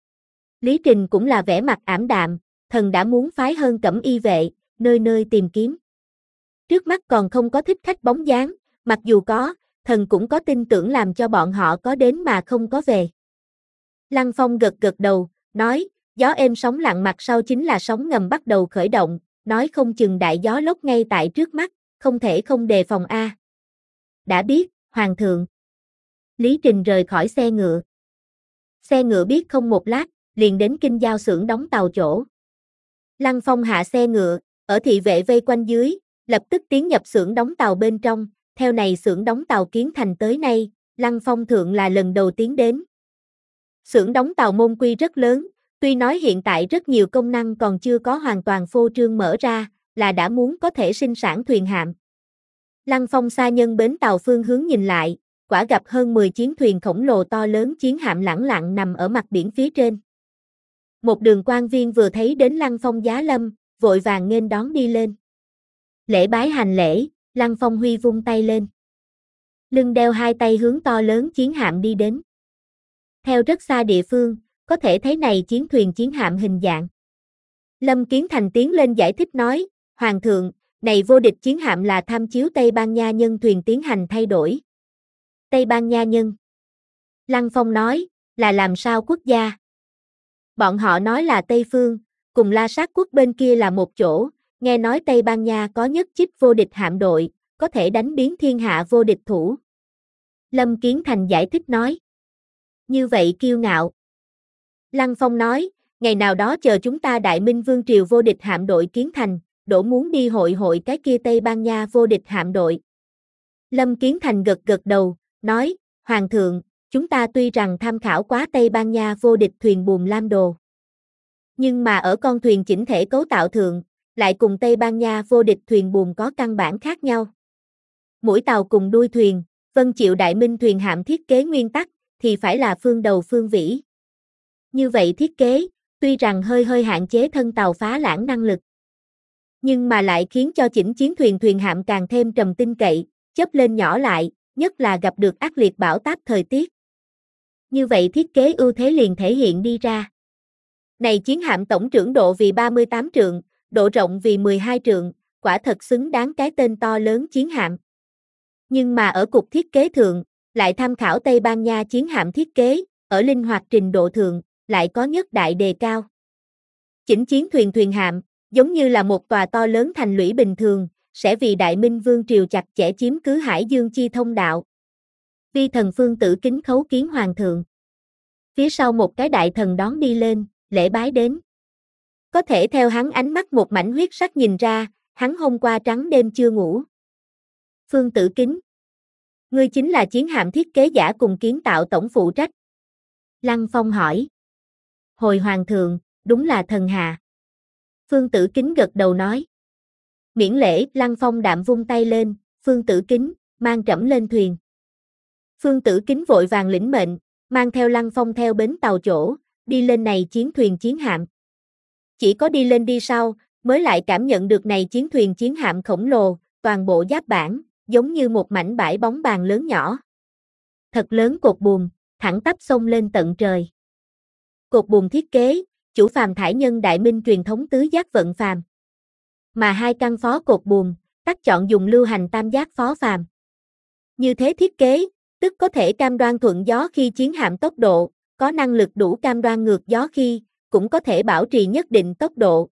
Lý Trình cũng là vẻ mặt ảm đạm, thần đã muốn phái hơn cẩm y vệ, nơi nơi tìm kiếm. Trước mắt còn không có thích khách bóng dáng, mặc dù có, thần cũng có tin tưởng làm cho bọn họ có đến mà không có về. Lăng Phong gật gật đầu, nói, gió êm sóng lặng mặt sau chính là sóng ngầm bắt đầu khởi động, nói không chừng đại gió lốc ngay tại trước mắt, không thể không đề phòng a. Đã biết, Hoàng thượng. Lý Trình rời khỏi xe ngựa. Xe ngựa biết không một lát, liền đến kinh giao xưởng đóng tàu chỗ. Lăng Phong hạ xe ngựa, ở thị vệ vây quanh dưới, lập tức tiến nhập xưởng đóng tàu bên trong, theo này xưởng đóng tàu kiến thành tới nay, Lăng Phong thượng là lần đầu tiến đến. Xưởng đóng tàu môn quy rất lớn, tuy nói hiện tại rất nhiều công năng còn chưa có hoàn toàn phô trương mở ra, là đã muốn có thể sinh sản thuyền hạm. Lăng Phong xa nhân bến tàu phương hướng nhìn lại, quả gặp hơn mười chiến thuyền khổng lồ to lớn chiến hạm lẳng lặng nằm ở mặt biển phía trên. Một đường quan viên vừa thấy đến Lăng Phong giá lâm, vội vàng nghênh đón đi lên. Lễ bái hành lễ, Lăng Phong huy vung tay lên. Lưng đeo hai tay hướng to lớn chiến hạm đi đến. Theo rất xa địa phương, có thể thấy này chiến thuyền chiến hạm hình dạng. Lâm Kiến Thành tiến lên giải thích nói, Hoàng thượng, này vô địch chiến hạm là tham chiếu Tây Ban Nha nhân thuyền tiến hành thay đổi. Tây Ban Nha nhân. Lăng Phong nói, là làm sao quốc gia? Bọn họ nói là Tây Phương, cùng La Sát quốc bên kia là một chỗ, nghe nói Tây Ban Nha có nhất chích vô địch hạm đội, có thể đánh biến thiên hạ vô địch thủ. Lâm Kiến Thành giải thích nói. Như vậy kiêu ngạo. Lăng Phong nói, ngày nào đó chờ chúng ta Đại Minh Vương triều vô địch hạm đội kiến thành, đổ muốn đi hội hội cái kia Tây Ban Nha vô địch hạm đội. Lâm Kiến Thành gật gật đầu, nói, Hoàng thượng, chúng ta tuy rằng tham khảo quá Tây Ban Nha vô địch thuyền buồm Lam Đồ. Nhưng mà ở con thuyền chỉnh thể cấu tạo thượng, lại cùng Tây Ban Nha vô địch thuyền buồm có căn bản khác nhau. Mũi tàu cùng đuôi thuyền, vân chịu Đại Minh thuyền hạm thiết kế nguyên tắc, thì phải là phương đầu phương vĩ. Như vậy thiết kế, tuy rằng hơi hơi hạn chế thân tàu phá lãng năng lực, nhưng mà lại khiến cho chỉnh chiến thuyền thuyền hạm càng thêm trầm tin cậy, chớp lên nhỏ lại, nhất là gặp được ác liệt bão táp thời tiết. Như vậy thiết kế ưu thế liền thể hiện đi ra. Này chiến hạm tổng trưởng độ vì ba mươi tám trượng, độ rộng vì mười hai trượng, quả thật xứng đáng cái tên to lớn chiến hạm. Nhưng mà ở cục thiết kế thượng, lại tham khảo Tây Ban Nha chiến hạm thiết kế, ở linh hoạt trình độ thượng, lại có nhất đại đề cao. Chỉnh chiến thuyền thuyền hạm, giống như là một tòa to lớn thành lũy bình thường, sẽ vì Đại Minh Vương triều chặt chẽ chiếm cứ Hải Dương chi thông đạo. Vi thần Phương Tử kính khấu kiến Hoàng thượng. Phía sau một cái đại thần đón đi lên, lễ bái đến. Có thể theo hắn ánh mắt một mảnh huyết sắc nhìn ra, hắn hôm qua trắng đêm chưa ngủ. Phương Tử kính. Ngươi chính là chiến hạm thiết kế giả cùng kiến tạo tổng phụ trách. Lăng Phong hỏi. Hồi Hoàng thượng, đúng là thần hạ. Phương Tử kính gật đầu nói. Miễn lễ, Lăng Phong đạm vung tay lên, Phương Tử kính, mang trẫm lên thuyền. Phương Tử kính vội vàng lĩnh mệnh, mang theo Lăng Phong theo bến tàu chỗ, đi lên này chiến thuyền chiến hạm. Chỉ có đi lên đi sau, mới lại cảm nhận được này chiến thuyền chiến hạm khổng lồ, toàn bộ giáp bản, giống như một mảnh bãi bóng bàn lớn nhỏ. Thật lớn cột buồm, thẳng tắp xông lên tận trời. Cột buồm thiết kế, chủ phàm thải nhân Đại Minh truyền thống tứ giác vận phàm. Mà hai căn phó cột buồm, tắc chọn dùng lưu hành tam giác phó phàm. Như thế thiết kế, tức có thể cam đoan thuận gió khi chiến hạm tốc độ, có năng lực đủ cam đoan ngược gió khi, cũng có thể bảo trì nhất định tốc độ.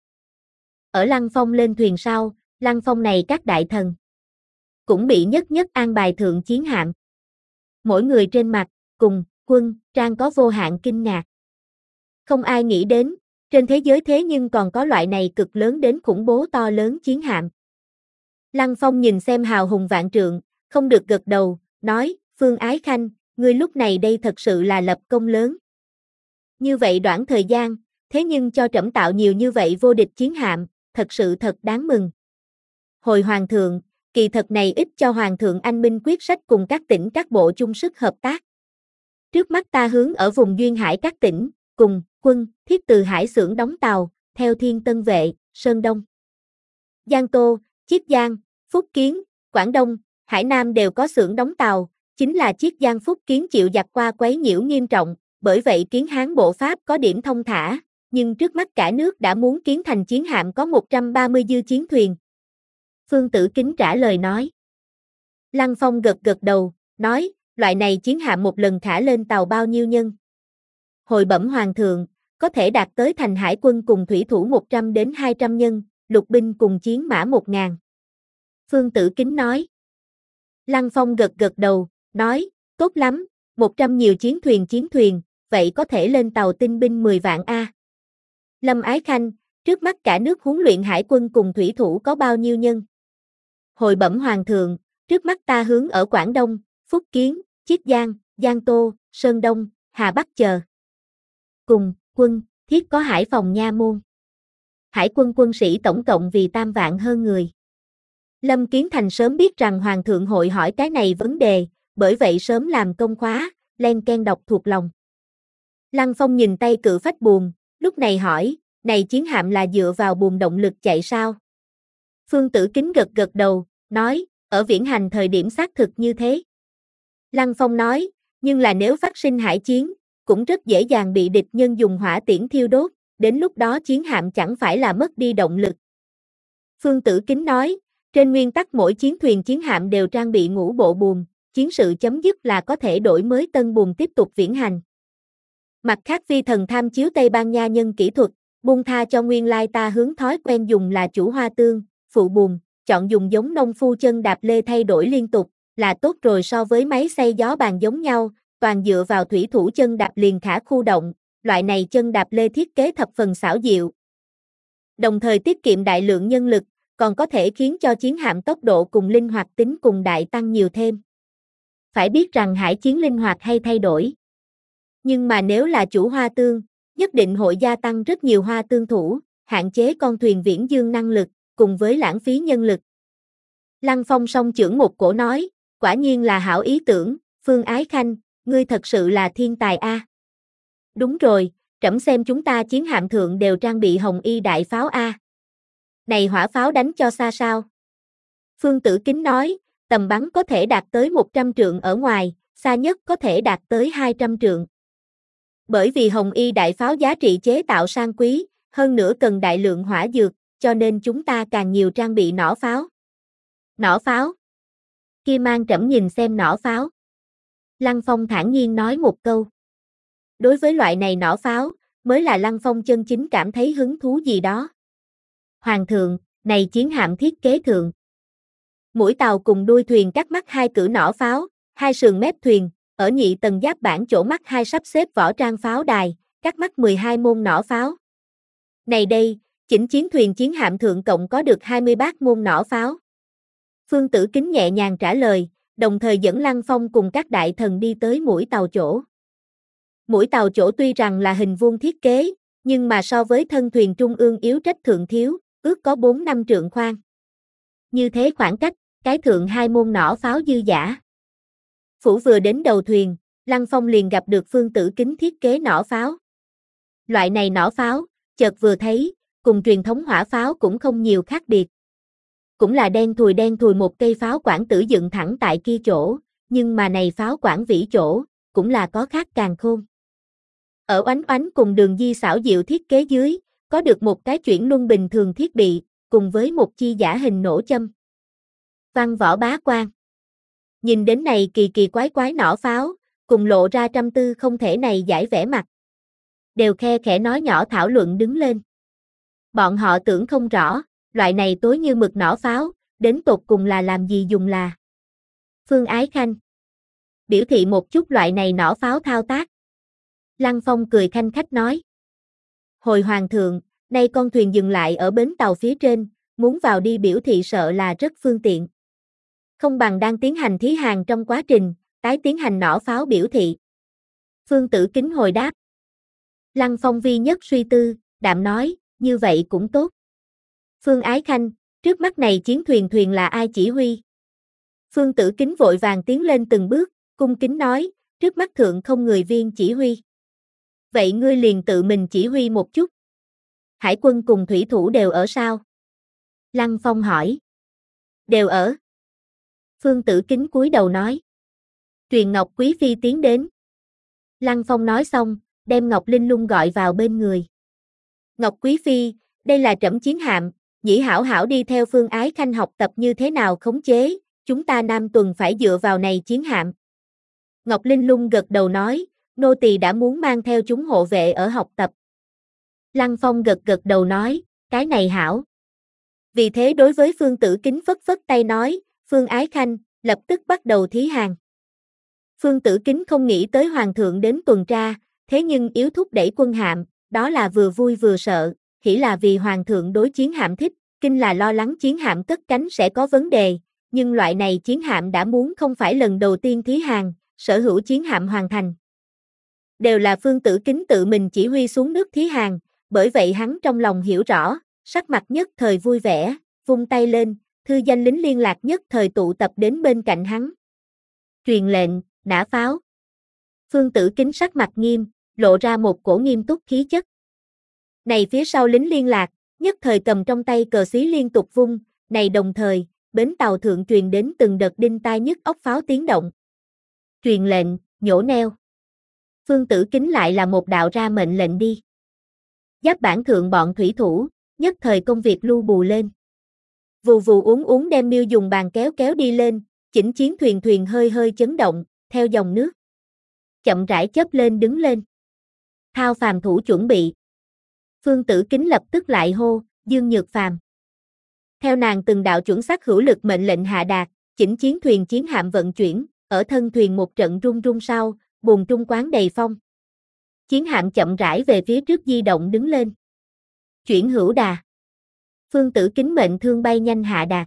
Ở Lăng Phong lên thuyền sau, Lăng Phong này các đại thần cũng bị nhất nhất an bài thượng chiến hạm. Mỗi người trên mặt, cùng, quân, trang có vô hạn kinh ngạc. Không ai nghĩ đến, trên thế giới thế nhưng còn có loại này cực lớn đến khủng bố to lớn chiến hạm. Lăng Phong nhìn xem hào hùng vạn trượng, không được gật đầu, nói, Phương Ái Khanh, ngươi lúc này đây thật sự là lập công lớn. Như vậy đoạn thời gian, thế nhưng cho trẫm tạo nhiều như vậy vô địch chiến hạm, thật sự thật đáng mừng. Hồi Hoàng thượng, kỳ thật này ít cho Hoàng thượng anh minh quyết sách cùng các tỉnh các bộ chung sức hợp tác. Trước mắt ta hướng ở vùng duyên hải các tỉnh, cùng, quân, thiết từ hải xưởng đóng tàu, theo Thiên Tân Vệ, Sơn Đông, Giang Tô, Chiết Giang, Phúc Kiến, Quảng Đông, Hải Nam đều có xưởng đóng tàu, chính là Chiết Giang Phúc Kiến chịu giặc qua quấy nhiễu nghiêm trọng, bởi vậy Kiến Hán bộ Pháp có điểm thông thả, nhưng trước mắt cả nước đã muốn kiến thành chiến hạm có một trăm ba mươi dư chiến thuyền. Phương Tử Kính trả lời nói. Lăng Phong gật gật đầu, nói, loại này chiến hạm một lần thả lên tàu bao nhiêu nhân? Hồi bẩm hoàng thượng, có thể đạt tới thành hải quân cùng thủy thủ một trăm đến hai trăm nhân, lục binh cùng chiến mã một ngàn. Phương Tử Kính nói. Lăng Phong gật gật đầu, nói, tốt lắm, một trăm nhiều chiến thuyền chiến thuyền, vậy có thể lên tàu tinh binh mười vạn A. Lâm Ái Khanh, trước mắt cả nước huấn luyện hải quân cùng thủy thủ có bao nhiêu nhân? Hồi bẩm hoàng thượng, trước mắt ta hướng ở Quảng Đông, Phúc Kiến, Chiết Giang, Giang Tô, Sơn Đông, Hà Bắc chờ. Cùng, quân, thiết có Hải Phòng Nha Môn. Hải quân quân sĩ tổng cộng vì tam vạn hơn người. Lâm Kiến Thành sớm biết rằng Hoàng thượng hội hỏi cái này vấn đề, bởi vậy sớm làm công khóa, len ken đọc thuộc lòng. Lăng Phong nhìn tay cự phách buồm, lúc này hỏi, này chiến hạm là dựa vào buồm động lực chạy sao? Phương Tử Kính gật gật đầu, nói, ở viễn hành thời điểm xác thực như thế. Lăng Phong nói, nhưng là nếu phát sinh hải chiến, cũng rất dễ dàng bị địch nhân dùng hỏa tiễn thiêu đốt, đến lúc đó chiến hạm chẳng phải là mất đi động lực. Phương Tử Kính nói, trên nguyên tắc mỗi chiến thuyền chiến hạm đều trang bị ngũ bộ buồm, chiến sự chấm dứt là có thể đổi mới tân buồm tiếp tục viễn hành. Mặt khác vi thần tham chiếu Tây Ban Nha nhân kỹ thuật, buông tha cho nguyên lai ta hướng thói quen dùng là chủ hoa tương, phụ buồm, chọn dùng giống nông phu chân đạp lê thay đổi liên tục, là tốt rồi so với máy xay gió bàn giống nhau, toàn dựa vào thủy thủ chân đạp liền khả khu động, loại này chân đạp lê thiết kế thập phần xảo diệu. Đồng thời tiết kiệm đại lượng nhân lực, còn có thể khiến cho chiến hạm tốc độ cùng linh hoạt tính cùng đại tăng nhiều thêm. Phải biết rằng hải chiến linh hoạt hay thay đổi. Nhưng mà nếu là chủ hoa tương, nhất định hội gia tăng rất nhiều hoa tương thủ, hạn chế con thuyền viễn dương năng lực, cùng với lãng phí nhân lực. Lăng Phong song chưởng một cổ nói, quả nhiên là hảo ý tưởng, Phương Ái Khanh, ngươi thật sự là thiên tài a. À. Đúng rồi, trẫm xem chúng ta chiến hạm thượng đều trang bị hồng y đại pháo a. À. Này hỏa pháo đánh cho xa sao? Phương Tử Kính nói, tầm bắn có thể đạt tới một trăm trượng ở ngoài, xa nhất có thể đạt tới hai trăm trượng. Bởi vì hồng y đại pháo giá trị chế tạo sang quý, hơn nữa cần đại lượng hỏa dược, cho nên chúng ta càng nhiều trang bị nỏ pháo. Nỏ pháo? Kia mang trẫm nhìn xem nỏ pháo. Lăng Phong thản nhiên nói một câu. Đối với loại này nỏ pháo, mới là Lăng Phong chân chính cảm thấy hứng thú gì đó. Hoàng thượng, này chiến hạm thiết kế thượng. Mũi tàu cùng đuôi thuyền cắt mắt hai cử nỏ pháo, hai sườn mép thuyền, ở nhị tầng giáp bản chỗ mắt hai sắp xếp võ trang pháo đài, cắt mắt mười hai môn nỏ pháo. Này đây, chỉnh chiến thuyền chiến hạm thượng cộng có được hai mươi bát môn nỏ pháo. Phương Tử Kính nhẹ nhàng trả lời, đồng thời dẫn Lăng Phong cùng các đại thần đi tới mũi tàu chỗ. Mũi tàu chỗ tuy rằng là hình vuông thiết kế, nhưng mà so với thân thuyền trung ương yếu trách thượng thiếu, ước có bốn năm trượng khoan. Như thế khoảng cách, cái thượng hai môn nỏ pháo dư giả. Phủ vừa đến đầu thuyền, Lăng Phong liền gặp được Phương Tử Kính thiết kế nỏ pháo. Loại này nỏ pháo, chợt vừa thấy, cùng truyền thống hỏa pháo cũng không nhiều khác biệt. Cũng là đen thùi đen thùi một cây pháo quản tử dựng thẳng tại kia chỗ, nhưng mà này pháo quản vĩ chỗ, cũng là có khác càng khôn. Ở oánh oánh cùng đường di xảo diệu thiết kế dưới, có được một cái chuyển luân bình thường thiết bị, cùng với một chi giả hình nổ châm. Văn võ bá quan. Nhìn đến này kỳ kỳ quái quái nỏ pháo, cùng lộ ra trăm tư không thể này giải vẻ mặt. Đều khe khẽ nói nhỏ thảo luận đứng lên. Bọn họ tưởng không rõ, loại này tối như mực nỏ pháo, đến tột cùng là làm gì dùng là. Phương Ái Khanh. Biểu thị một chút loại này nỏ pháo thao tác. Lăng Phong cười khanh khách nói. Hồi hoàng thượng, nay con thuyền dừng lại ở bến tàu phía trên, muốn vào đi biểu thị sợ là rất phương tiện. Không bằng đang tiến hành thí hàng trong quá trình, tái tiến hành nỏ pháo biểu thị. Phương Tử Kính hồi đáp. Lăng Phong vi nhất suy tư, đạm nói, như vậy cũng tốt. Phương Ái Khanh, trước mắt này chiến thuyền thuyền là ai chỉ huy? Phương Tử Kính vội vàng tiến lên từng bước, cung kính nói, trước mắt thượng không người viên chỉ huy. Vậy ngươi liền tự mình chỉ huy một chút. Hải quân cùng thủy thủ đều ở sao? Lăng Phong hỏi. Đều ở. Phương Tử Kính cúi đầu nói. Truyền Ngọc Quý Phi tiến đến. Lăng Phong nói xong, đem Ngọc Linh Lung gọi vào bên người. Ngọc Quý Phi, đây là trẫm chiến hạm, nhĩ hảo hảo đi theo Phương Ái Khanh học tập như thế nào khống chế, chúng ta Nam Tuần phải dựa vào này chiến hạm. Ngọc Linh Lung gật đầu nói, nô tỳ đã muốn mang theo chúng hộ vệ ở học tập. Lăng Phong gật gật đầu nói, cái này hảo. Vì thế đối với Phương Tử Kính phất phất tay nói, Phương Ái Khanh, lập tức bắt đầu thí hàng. Phương Tử Kính không nghĩ tới Hoàng thượng đến tuần tra, thế nhưng yếu thúc đẩy quân hạm, đó là vừa vui vừa sợ, hỉ là vì Hoàng thượng đối chiến hạm thích, kinh là lo lắng chiến hạm cất cánh sẽ có vấn đề, nhưng loại này chiến hạm đã muốn không phải lần đầu tiên thí hàng, sở hữu chiến hạm hoàn thành. Đều là Phương Tử Kính tự mình chỉ huy xuống nước thí hàng, bởi vậy hắn trong lòng hiểu rõ, sắc mặt nhất thời vui vẻ, vung tay lên, thư danh lính liên lạc nhất thời tụ tập đến bên cạnh hắn. Truyền lệnh, nã pháo. Phương Tử Kính sắc mặt nghiêm, lộ ra một cổ nghiêm túc khí chất. Này phía sau lính liên lạc, nhất thời cầm trong tay cờ xí liên tục vung, này đồng thời, bến tàu thượng truyền đến từng đợt đinh tai nhức óc pháo tiếng động. Truyền lệnh, nhổ neo. Phương Tử Kính lại là một đạo ra mệnh lệnh đi. Giáp bản thượng bọn thủy thủ, nhất thời công việc lưu bù lên. Vù vù uống uống đem miêu dùng bàn kéo kéo đi lên, chỉnh chiến thuyền thuyền hơi hơi chấn động, theo dòng nước. Chậm rãi chớp lên đứng lên. Thao Phàm thủ chuẩn bị. Phương Tử Kính lập tức lại hô, Dương Nhược Phàm. Theo nàng từng đạo chuẩn xác hữu lực mệnh lệnh hạ đạt, chỉnh chiến thuyền chiến hạm vận chuyển, ở thân thuyền một trận rung rung sau, buồn trung quán đầy phong. Chiến hạm chậm rãi về phía trước di động đứng lên. Chuyển hữu đà. Phương Tử Kính mệnh thương bay nhanh hạ đạt.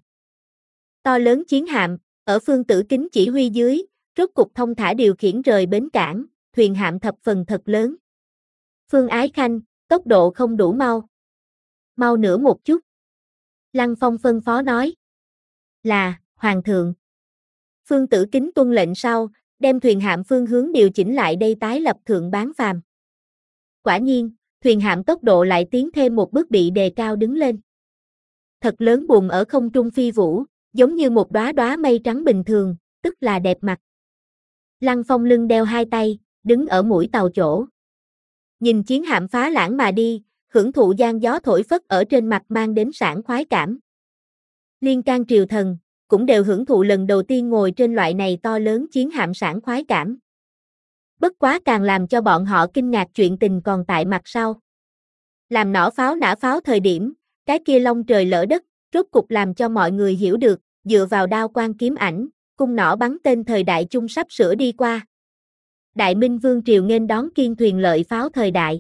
To lớn chiến hạm, ở Phương Tử Kính chỉ huy dưới, rốt cục thông thả điều khiển rời bến cảng, thuyền hạm thập phần thật lớn. Phương Ái Khanh, tốc độ không đủ mau. Mau nữa một chút. Lăng Phong phân phó nói. Là, Hoàng thượng. Phương Tử Kính tuân lệnh sau, đem thuyền hạm phương hướng điều chỉnh lại đây tái lập thượng bán phàm. Quả nhiên, thuyền hạm tốc độ lại tiến thêm một bước bị đề cao đứng lên. Thật lớn buồm ở không trung phi vũ, giống như một đóa đóa mây trắng bình thường, tức là đẹp mặt. Lăng Phong lưng đeo hai tay, đứng ở mũi tàu chỗ. Nhìn chiến hạm phá lãng mà đi, hưởng thụ giang gió thổi phất ở trên mặt mang đến sảng khoái cảm. Liên can triều thần, cũng đều hưởng thụ lần đầu tiên ngồi trên loại này to lớn chiến hạm sảng khoái cảm. Bất quá càng làm cho bọn họ kinh ngạc chuyện tình còn tại mặt sau. Làm nỏ pháo nã pháo thời điểm, cái kia long trời lỡ đất, rốt cục làm cho mọi người hiểu được, dựa vào đao quan kiếm ảnh, cung nỏ bắn tên thời đại chung sắp sửa đi qua. Đại Minh Vương triều nghênh đón kiên thuyền lợi pháo thời đại.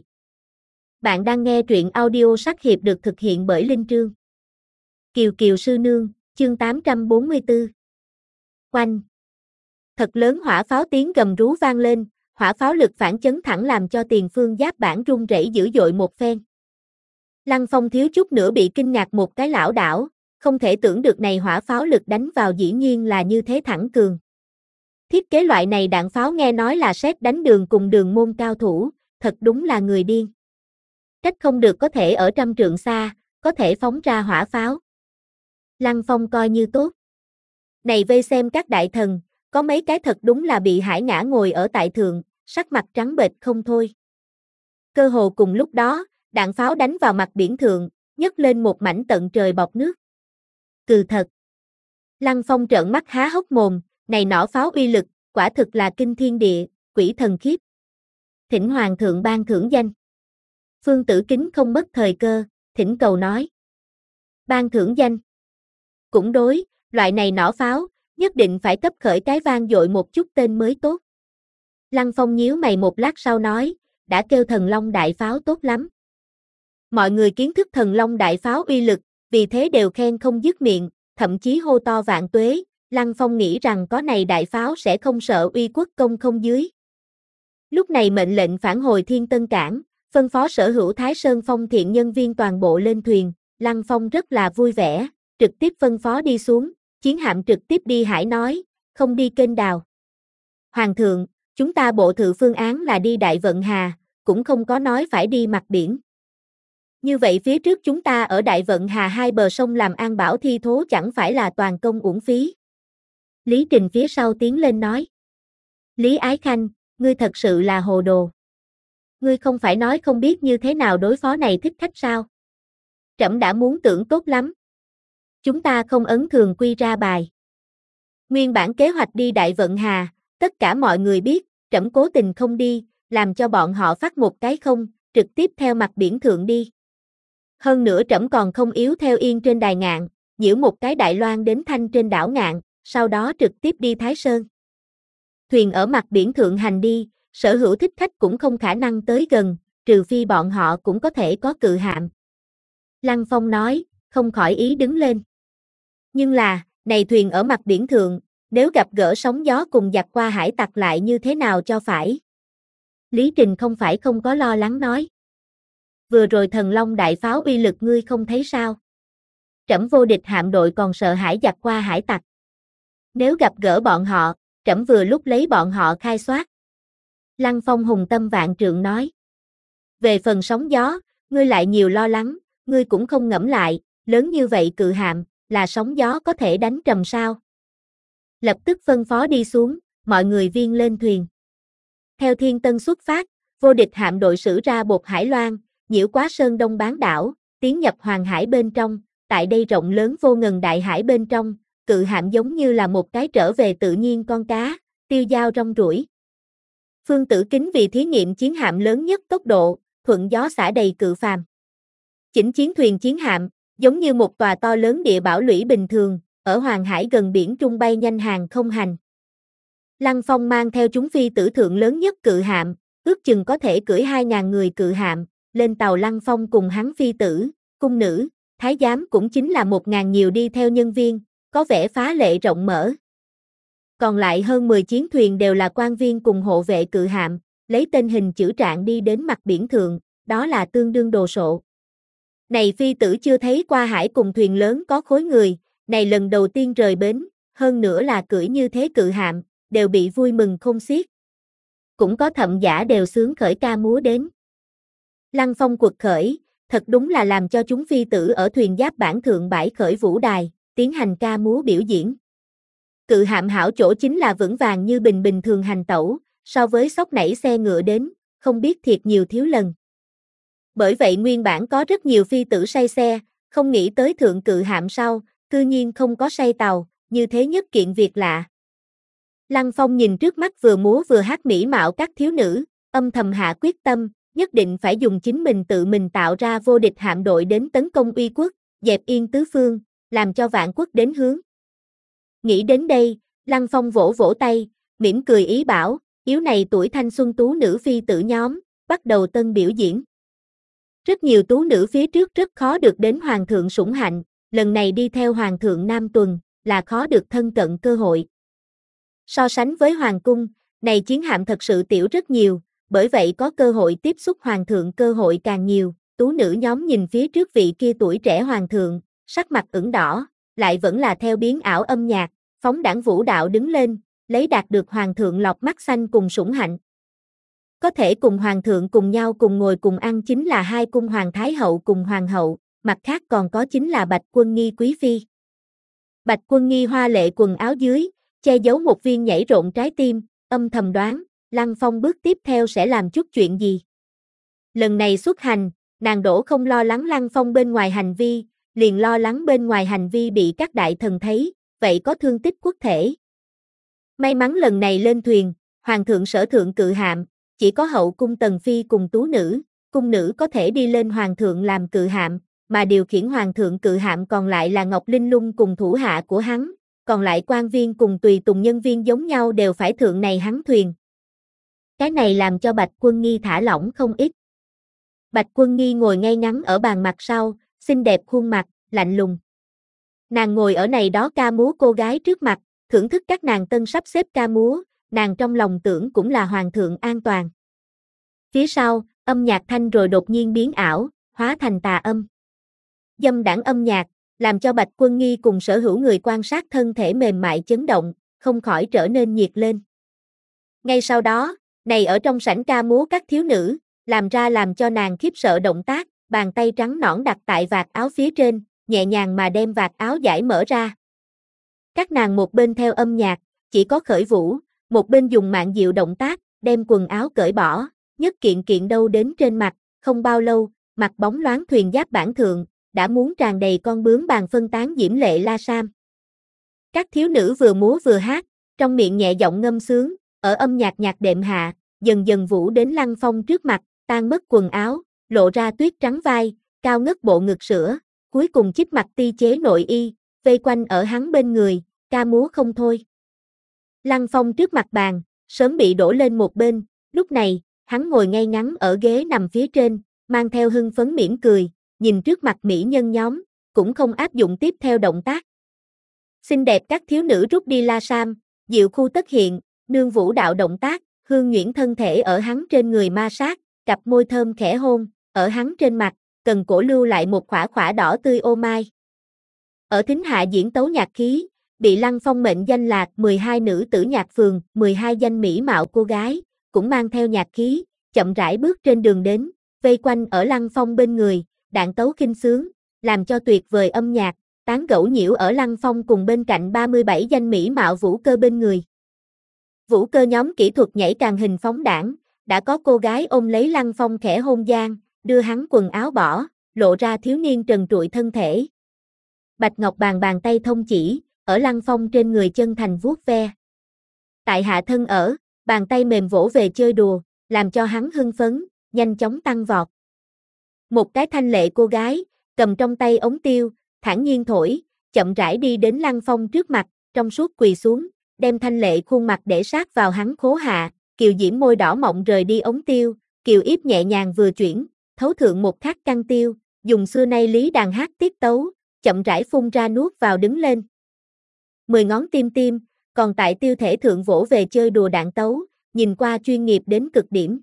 Bạn đang nghe truyện audio sách hiệp được thực hiện bởi Linh Trương. Kiều Kiều sư nương, chương tám trăm bốn mươi tư. Oanh. Thật lớn hỏa pháo tiếng gầm rú vang lên, hỏa pháo lực phản chấn thẳng làm cho tiền phương giáp bản rung rẩy dữ dội một phen. Lăng Phong thiếu chút nữa bị kinh ngạc một cái lảo đảo, không thể tưởng được này hỏa pháo lực đánh vào dĩ nhiên là như thế thẳng cường. Thiết kế loại này đạn pháo nghe nói là sét đánh đường cùng đường môn cao thủ, thật đúng là người điên. Trách không được có thể ở trăm trượng xa, có thể phóng ra hỏa pháo. Lăng Phong coi như tốt. Này vây xem các đại thần, có mấy cái thật đúng là bị hải ngã ngồi ở tại thượng, sắc mặt trắng bệch không thôi. Cơ hồ cùng lúc đó, đạn pháo đánh vào mặt biển thượng, nhấc lên một mảnh tận trời bọt nước. Cừ thật. Lăng Phong trợn mắt há hốc mồm, này nỏ pháo uy lực, quả thực là kinh thiên địa, quỷ thần khiếp. Thỉnh Hoàng thượng ban thưởng danh. Phương Tử Kính không mất thời cơ, thỉnh cầu nói. Ban thưởng danh. Cũng đối, loại này nỏ pháo, nhất định phải cấp khởi cái vang dội một chút tên mới tốt. Lăng Phong nhíu mày một lát sau nói, đã kêu thần long đại pháo tốt lắm. Mọi người kiến thức thần long đại pháo uy lực, vì thế đều khen không dứt miệng, thậm chí hô to vạn tuế. Lăng Phong nghĩ rằng có này đại pháo sẽ không sợ uy quốc công không dưới. Lúc này mệnh lệnh phản hồi Thiên Tân Cảng, phân phó sở hữu Thái Sơn Phong thiện nhân viên toàn bộ lên thuyền, Lăng Phong rất là vui vẻ, trực tiếp phân phó đi xuống, chiến hạm trực tiếp đi hải nói, không đi kênh đào. Hoàng thượng, chúng ta bộ thự phương án là đi Đại Vận Hà, cũng không có nói phải đi mặt biển. Như vậy phía trước chúng ta ở Đại Vận Hà hai bờ sông làm an bảo thi thố chẳng phải là toàn công uổng phí. Lý Trình phía sau tiến lên nói. Lý Ái Khanh, ngươi thật sự là hồ đồ. Ngươi không phải nói không biết như thế nào đối phó này thích khách sao? Trẫm đã muốn tưởng tốt lắm. Chúng ta không ấn thường quy ra bài. Nguyên bản kế hoạch đi Đại Vận Hà, tất cả mọi người biết, trẫm cố tình không đi, làm cho bọn họ phát một cái không, trực tiếp theo mặt biển thượng đi. Hơn nữa trẫm còn không yếu theo yên trên đài ngạn, nhiễu một cái Đại Loan đến Thanh trên đảo ngạn, sau đó trực tiếp đi Thái Sơn. Thuyền ở mặt biển thượng hành đi, sở hữu thích khách cũng không khả năng tới gần, trừ phi bọn họ cũng có thể có cự hạm. Lăng Phong nói, không khỏi ý đứng lên. Nhưng là, này thuyền ở mặt biển thượng, nếu gặp gỡ sóng gió cùng giặc qua hải tặc lại như thế nào cho phải? Lý Trình không phải không có lo lắng nói. Vừa rồi thần long đại pháo uy lực ngươi không thấy sao? Trẫm vô địch hạm đội còn sợ hãi giặc qua hải tặc. Nếu gặp gỡ bọn họ, trẫm vừa lúc lấy bọn họ khai soát. Lăng Phong hùng tâm vạn trượng nói. Về phần sóng gió, ngươi lại nhiều lo lắng, ngươi cũng không ngẫm lại, lớn như vậy cự hạm, là sóng gió có thể đánh trầm sao? Lập tức phân phó đi xuống, mọi người viên lên thuyền. Theo Thiên Tân xuất phát, vô địch hạm đội sử ra Bột Hải Loan, nhiễu quá Sơn Đông bán đảo, tiến nhập Hoàng Hải bên trong, tại đây rộng lớn vô ngần đại hải bên trong, cự hạm giống như là một cái trở về tự nhiên con cá, tiêu dao rong ruổi. Phương Tử Kính vì thí nghiệm chiến hạm lớn nhất tốc độ, thuận gió xả đầy cự phàm. Chỉnh chiến thuyền chiến hạm, giống như một tòa to lớn địa bảo lũy bình thường, ở Hoàng Hải gần biển Trung bay nhanh hàng không hành. Lăng Phong mang theo chúng phi tử thượng lớn nhất cự hạm, ước chừng có thể cưỡi hai ngàn người cự hạm, lên tàu Lăng Phong cùng hắn phi tử, cung nữ, thái giám cũng chính là một ngàn nhiều đi theo nhân viên, có vẻ phá lệ rộng mở. Còn lại hơn mười chiến thuyền đều là quan viên cùng hộ vệ cự hạm, lấy tên hình chữ trạng đi đến mặt biển thượng, đó là tương đương đồ sộ. Này phi tử chưa thấy qua hải cùng thuyền lớn có khối người, này lần đầu tiên rời bến, hơn nữa là cưỡi như thế cự hạm, đều bị vui mừng không xiết. Cũng có thậm giả đều sướng khởi ca múa đến. Lăng Phong quật khởi, thật đúng là làm cho chúng phi tử ở thuyền giáp bản thượng bãi khởi vũ đài, tiến hành ca múa biểu diễn. Cự hạm hảo chỗ chính là vững vàng như bình bình thường hành tẩu, so với sóc nảy xe ngựa đến, không biết thiệt nhiều thiếu lần. Bởi vậy nguyên bản có rất nhiều phi tử say xe, không nghĩ tới thượng cự hạm sau, cư nhiên không có say tàu, như thế nhất kiện việc lạ. Lăng Phong nhìn trước mắt vừa múa vừa hát mỹ mạo các thiếu nữ, âm thầm hạ quyết tâm, nhất định phải dùng chính mình tự mình tạo ra vô địch hạm đội đến tấn công uy quốc, dẹp yên tứ phương, làm cho vạn quốc đến hướng. Nghĩ đến đây, Lăng Phong vỗ vỗ tay, mỉm cười ý bảo, yếu này tuổi thanh xuân tú nữ phi tử nhóm, bắt đầu tân biểu diễn. Rất nhiều tú nữ phía trước rất khó được đến hoàng thượng sủng hạnh, lần này đi theo hoàng thượng Nam Tuần, là khó được thân cận cơ hội. So sánh với hoàng cung, này chiến hạm thật sự tiểu rất nhiều, bởi vậy có cơ hội tiếp xúc hoàng thượng cơ hội càng nhiều, tú nữ nhóm nhìn phía trước vị kia tuổi trẻ hoàng thượng, sắc mặt ửng đỏ, lại vẫn là theo biến ảo âm nhạc, phóng đãng vũ đạo đứng lên, lấy đạt được hoàng thượng lọc mắt xanh cùng sủng hạnh. Có thể cùng hoàng thượng cùng nhau cùng ngồi cùng ăn chính là hai cung hoàng thái hậu cùng hoàng hậu, mặt khác còn có chính là Bạch Quân Nghi quý phi. Bạch Quân Nghi hoa lệ quần áo dưới, che giấu một viên nhảy rộn trái tim, âm thầm đoán, Lăng Phong bước tiếp theo sẽ làm chút chuyện gì. Lần này xuất hành, nàng đổ không lo lắng Lăng Phong bên ngoài hành vi, liền lo lắng bên ngoài hành vi bị các đại thần thấy, vậy có thương tích quốc thể. May mắn lần này lên thuyền, hoàng thượng sở thượng cự hạm, chỉ có hậu cung tần phi cùng tú nữ, cung nữ có thể đi lên hoàng thượng làm cự hạm, mà điều khiển hoàng thượng cự hạm còn lại là Ngọc Linh Lung cùng thủ hạ của hắn, còn lại quan viên cùng tùy tùng nhân viên giống nhau đều phải thượng này hắn thuyền. Cái này làm cho Bạch Quân Nghi thả lỏng không ít. Bạch Quân Nghi ngồi ngay ngắn ở bàn mặt sau, xinh đẹp khuôn mặt, lạnh lùng. Nàng ngồi ở này đó ca múa cô gái trước mặt, thưởng thức các nàng tân sắp xếp ca múa, nàng trong lòng tưởng cũng là hoàng thượng an toàn. Phía sau, âm nhạc thanh rồi đột nhiên biến ảo, hóa thành tà âm. Dâm đãng âm nhạc, làm cho Bạch Quân Nghi cùng sở hữu người quan sát thân thể mềm mại chấn động, không khỏi trở nên nhiệt lên. Ngay sau đó, này ở trong sảnh ca múa các thiếu nữ, làm ra làm cho nàng khiếp sợ động tác, bàn tay trắng nõn đặt tại vạt áo phía trên, nhẹ nhàng mà đem vạt áo giải mở ra. Các nàng một bên theo âm nhạc, chỉ có khởi vũ, một bên dùng mạng diệu động tác, đem quần áo cởi bỏ, nhất kiện kiện đâu đến trên mặt, không bao lâu, mặt bóng loáng thuyền giáp bản thượng, đã muốn tràn đầy con bướm bàn phân tán diễm lệ la sam. Các thiếu nữ vừa múa vừa hát, trong miệng nhẹ giọng ngâm sướng, ở âm nhạc nhạc đệm hạ, dần dần vũ đến Lăng Phong trước mặt, tan mất quần áo, lộ ra tuyết trắng vai, cao ngất bộ ngực sữa, cuối cùng chích mặt ti chế nội y, vây quanh ở hắn bên người, ca múa không thôi. Lăng Phong trước mặt bàn, sớm bị đổ lên một bên, lúc này, hắn ngồi ngay ngắn ở ghế nằm phía trên, mang theo hưng phấn mỉm cười, nhìn trước mặt mỹ nhân nhóm, cũng không áp dụng tiếp theo động tác. Xinh đẹp các thiếu nữ rút đi la sam, diệu khu tất hiện, nương vũ đạo động tác, hương nhuyễn thân thể ở hắn trên người ma sát, cặp môi thơm khẽ hôn, ở hắn trên mặt, cần cổ lưu lại một khỏa khỏa đỏ tươi ô mai. Ở thính hạ diễn tấu nhạc khí, bị Lăng Phong mệnh danh là mười hai nữ tử nhạc phường, mười hai danh mỹ mạo cô gái, cũng mang theo nhạc khí, chậm rãi bước trên đường đến, vây quanh ở Lăng Phong bên người, đạn tấu khinh sướng, làm cho tuyệt vời âm nhạc, tán gẫu nhiễu ở Lăng Phong cùng bên cạnh ba mươi bảy danh mỹ mạo vũ cơ bên người. Vũ cơ nhóm kỹ thuật nhảy càng hình phóng đãng, đã có cô gái ôm lấy Lăng Phong khẽ hôn gian, đưa hắn quần áo bỏ, lộ ra thiếu niên trần trụi thân thể. Bạch Ngọc bàn bàn tay thông chỉ, ở Lăng Phong trên người chân thành vuốt ve. Tại hạ thân ở, bàn tay mềm vỗ về chơi đùa, làm cho hắn hưng phấn, nhanh chóng tăng vọt. Một cái thanh lệ cô gái, cầm trong tay ống tiêu, thản nhiên thổi, chậm rãi đi đến Lăng Phong trước mặt, trong suốt quỳ xuống, đem thanh lệ khuôn mặt để sát vào hắn khố hạ, kiều diễm môi đỏ mọng rời đi ống tiêu, kiều yếp nhẹ nhàng vừa chuyển, thấu thượng một khắc căn tiêu, dùng xưa nay lý đàn hát tiết tấu, chậm rãi phun ra nuốt vào đứng lên. Mười ngón tim tim, còn tại tiêu thể thượng vỗ về chơi đùa đạn tấu, nhìn qua chuyên nghiệp đến cực điểm.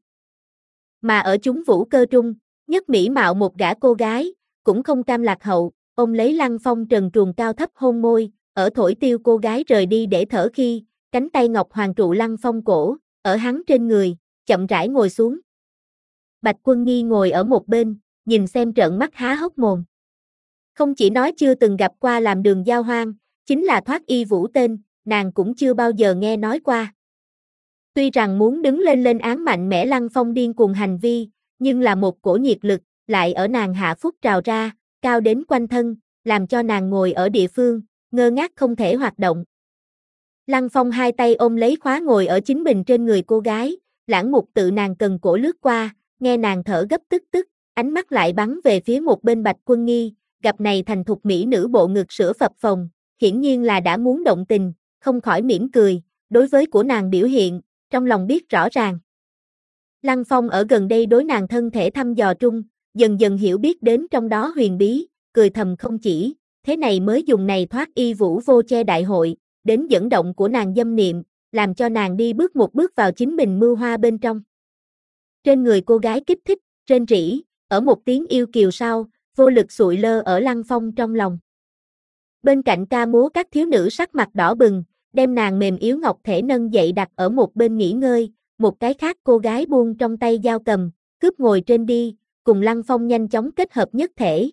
Mà ở chúng vũ cơ trung, nhất mỹ mạo một gã cô gái, cũng không cam lạc hậu, ôm lấy Lăng Phong trần truồng cao thấp hôn môi, ở thổi tiêu cô gái rời đi để thở khi, cánh tay ngọc hoàng trụ Lăng Phong cổ, ở hắn trên người, chậm rãi ngồi xuống. Bạch Quân Nghi ngồi ở một bên, nhìn xem trợn mắt há hốc mồm. Không chỉ nói chưa từng gặp qua làm đường giao hoang, chính là thoát y vũ tên, nàng cũng chưa bao giờ nghe nói qua. Tuy rằng muốn đứng lên lên án mạnh mẽ Lăng Phong điên cuồng hành vi, nhưng là một cổ nhiệt lực, lại ở nàng hạ phúc trào ra, cao đến quanh thân, làm cho nàng ngồi ở địa phương, ngơ ngác không thể hoạt động. Lăng Phong hai tay ôm lấy khóa ngồi ở chính mình trên người cô gái, lãng mục tự nàng cần cổ lướt qua, nghe nàng thở gấp tức tức, ánh mắt lại bắn về phía một bên Bạch Quân Nghi, gặp này thành thục mỹ nữ bộ ngực sữa phập phồng, hiển nhiên là đã muốn động tình, không khỏi mỉm cười, đối với của nàng biểu hiện, trong lòng biết rõ ràng. Lăng Phong ở gần đây đối nàng thân thể thăm dò trung, dần dần hiểu biết đến trong đó huyền bí, cười thầm không chỉ, thế này mới dùng này thoát y vũ vô che đại hội, đến dẫn động của nàng dâm niệm, làm cho nàng đi bước một bước vào chính mình mưu hoa bên trong. Trên người cô gái kích thích, rên rỉ, ở một tiếng yêu kiều sau, vô lực sụi lơ ở Lăng Phong trong lòng. Bên cạnh ca múa các thiếu nữ sắc mặt đỏ bừng, đem nàng mềm yếu ngọc thể nâng dậy đặt ở một bên nghỉ ngơi, một cái khác cô gái buông trong tay dao cầm, cướp ngồi trên đi, cùng Lăng Phong nhanh chóng kết hợp nhất thể.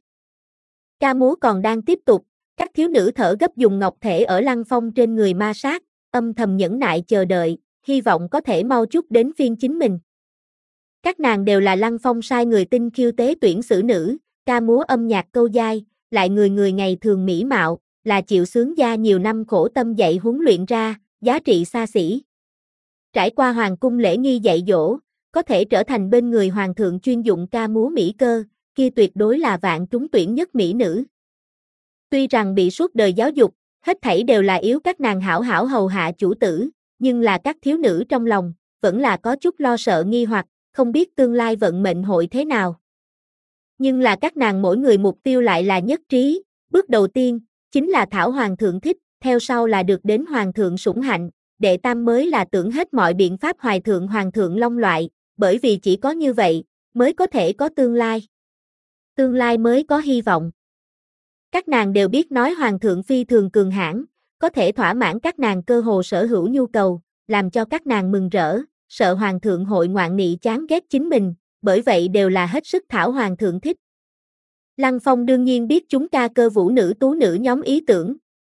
Ca múa còn đang tiếp tục, các thiếu nữ thở gấp dùng ngọc thể ở Lăng Phong trên người ma sát, âm thầm nhẫn nại chờ đợi, hy vọng có thể mau chút đến phiên chính mình. Các nàng đều là Lăng Phong sai người tinh khiêu tế tuyển xử nữ, ca múa âm nhạc câu giai, lại người người ngày thường mỹ mạo, là chịu sướng gia nhiều năm khổ tâm dạy huấn luyện ra, giá trị xa xỉ. Trải qua hoàng cung lễ nghi dạy dỗ, có thể trở thành bên người hoàng thượng chuyên dụng ca múa mỹ cơ, kia tuyệt đối là vạn trúng tuyển nhất mỹ nữ. Tuy rằng bị suốt đời giáo dục, hết thảy đều là yếu các nàng hảo hảo hầu hạ chủ tử, nhưng là các thiếu nữ trong lòng, vẫn là có chút lo sợ nghi hoặc, không biết tương lai vận mệnh hội thế nào. Nhưng là các nàng mỗi người mục tiêu lại là nhất trí, bước đầu tiên, chính là thảo hoàng thượng thích, theo sau là được đến hoàng thượng sủng hạnh, đệ tam mới là tưởng hết mọi biện pháp hoài thượng hoàng thượng long loại, bởi vì chỉ có như vậy, mới có thể có tương lai. Tương lai mới có hy vọng. Các nàng đều biết nói hoàng thượng phi thường cường hãn, có thể thỏa mãn các nàng cơ hồ sở hữu nhu cầu, làm cho các nàng mừng rỡ, sợ hoàng thượng hội ngoạn nị chán ghét chính mình, bởi vậy đều là hết sức thảo hoàng thượng thích. Lăng Phong đương nhiên biết chúng ca cơ vũ nữ tú nữ nhóm ý tưởng,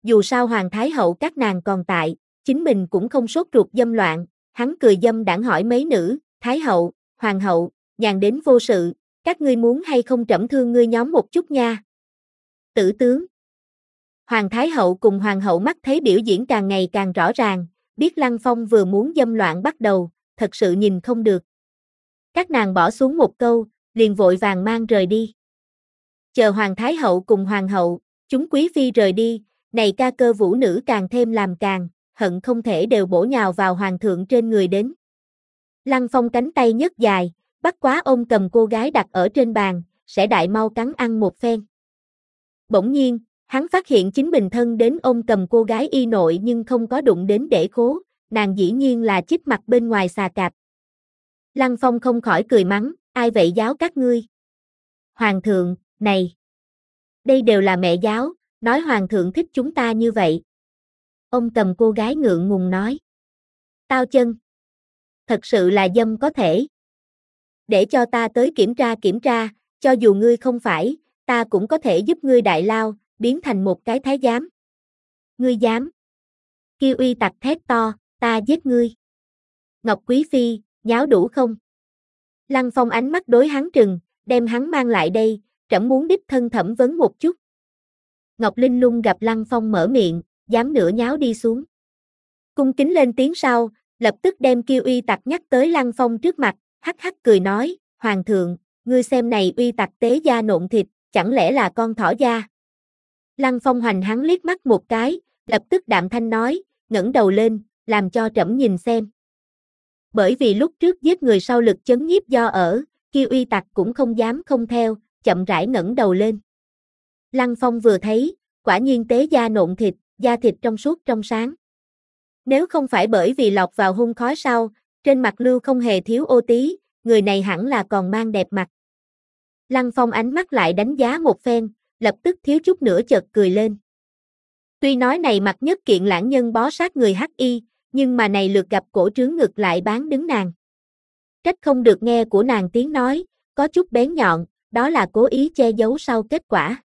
dù sao Hoàng Thái Hậu các nàng còn tại, chính mình cũng không sốt ruột dâm loạn, hắn cười dâm đãng hỏi mấy nữ, Thái Hậu, Hoàng Hậu, nhàn đến vô sự, các ngươi muốn hay không trẫm thương ngươi nhóm một chút nha. Tử tướng. Hoàng Thái Hậu cùng Hoàng Hậu mắt thấy biểu diễn càng ngày càng rõ ràng, biết Lăng Phong vừa muốn dâm loạn bắt đầu, thật sự nhìn không được. Các nàng bỏ xuống một câu, liền vội vàng mang rời đi. Chờ Hoàng Thái Hậu cùng Hoàng Hậu, chúng quý phi rời đi, này ca cơ vũ nữ càng thêm làm càng, hận không thể đều bổ nhào vào Hoàng thượng trên người đến. Lăng Phong cánh tay nhấc dài, bắt quá ôm cầm cô gái đặt ở trên bàn, sẽ đại mau cắn ăn một phen. Bỗng nhiên, hắn phát hiện chính mình thân đến ôm cầm cô gái y nội nhưng không có đụng đến để khố, nàng dĩ nhiên là chích mặt bên ngoài xà cạp. Lăng Phong không khỏi cười mắng, ai vậy giáo các ngươi? Hoàng thượng, này! Đây đều là mẹ giáo, nói Hoàng thượng thích chúng ta như vậy. Ông cầm cô gái ngượng ngùng nói. Tao chân! Thật sự là dâm có thể. Để cho ta tới kiểm tra kiểm tra, cho dù ngươi không phải, ta cũng có thể giúp ngươi đại lao, biến thành một cái thái giám. Ngươi dám? Kiêu uy tặc thét to, ta giết ngươi. Ngọc Quý Phi, nháo đủ không? Lăng Phong ánh mắt đối hắn trừng, đem hắn mang lại đây, trẫm muốn đích thân thẩm vấn một chút. Ngọc Linh Lung gặp Lăng Phong mở miệng, dám nửa nháo đi xuống. Cung kính lên tiếng sau, lập tức đem Kiêu uy tặc nhắc tới Lăng Phong trước mặt, hắc hắc cười nói, Hoàng thượng, ngươi xem này uy tặc tế da nộn thịt, chẳng lẽ là con thỏ da? Lăng Phong hoành hắn liếc mắt một cái, lập tức đạm thanh nói, ngẩng đầu lên, làm cho trẫm nhìn xem. Bởi vì lúc trước giết người sau lực chấn nhiếp do ở, Kiêu uy tặc cũng không dám không theo, chậm rãi ngẩng đầu lên. Lăng Phong vừa thấy, quả nhiên tế da nộn thịt, da thịt trong suốt trong sáng. Nếu không phải bởi vì lọt vào hun khói sau, trên mặt lưu không hề thiếu ô tí, người này hẳn là còn mang đẹp mặt. Lăng Phong ánh mắt lại đánh giá một phen, lập tức thiếu chút nữa chợt cười lên. Tuy nói này mặt nhất kiện lãng nhân bó sát người hắc y, nhưng mà này lượt gặp cổ trướng ngực lại bán đứng nàng. Trách không được nghe của nàng tiếng nói, có chút bén nhọn, đó là cố ý che giấu sau kết quả.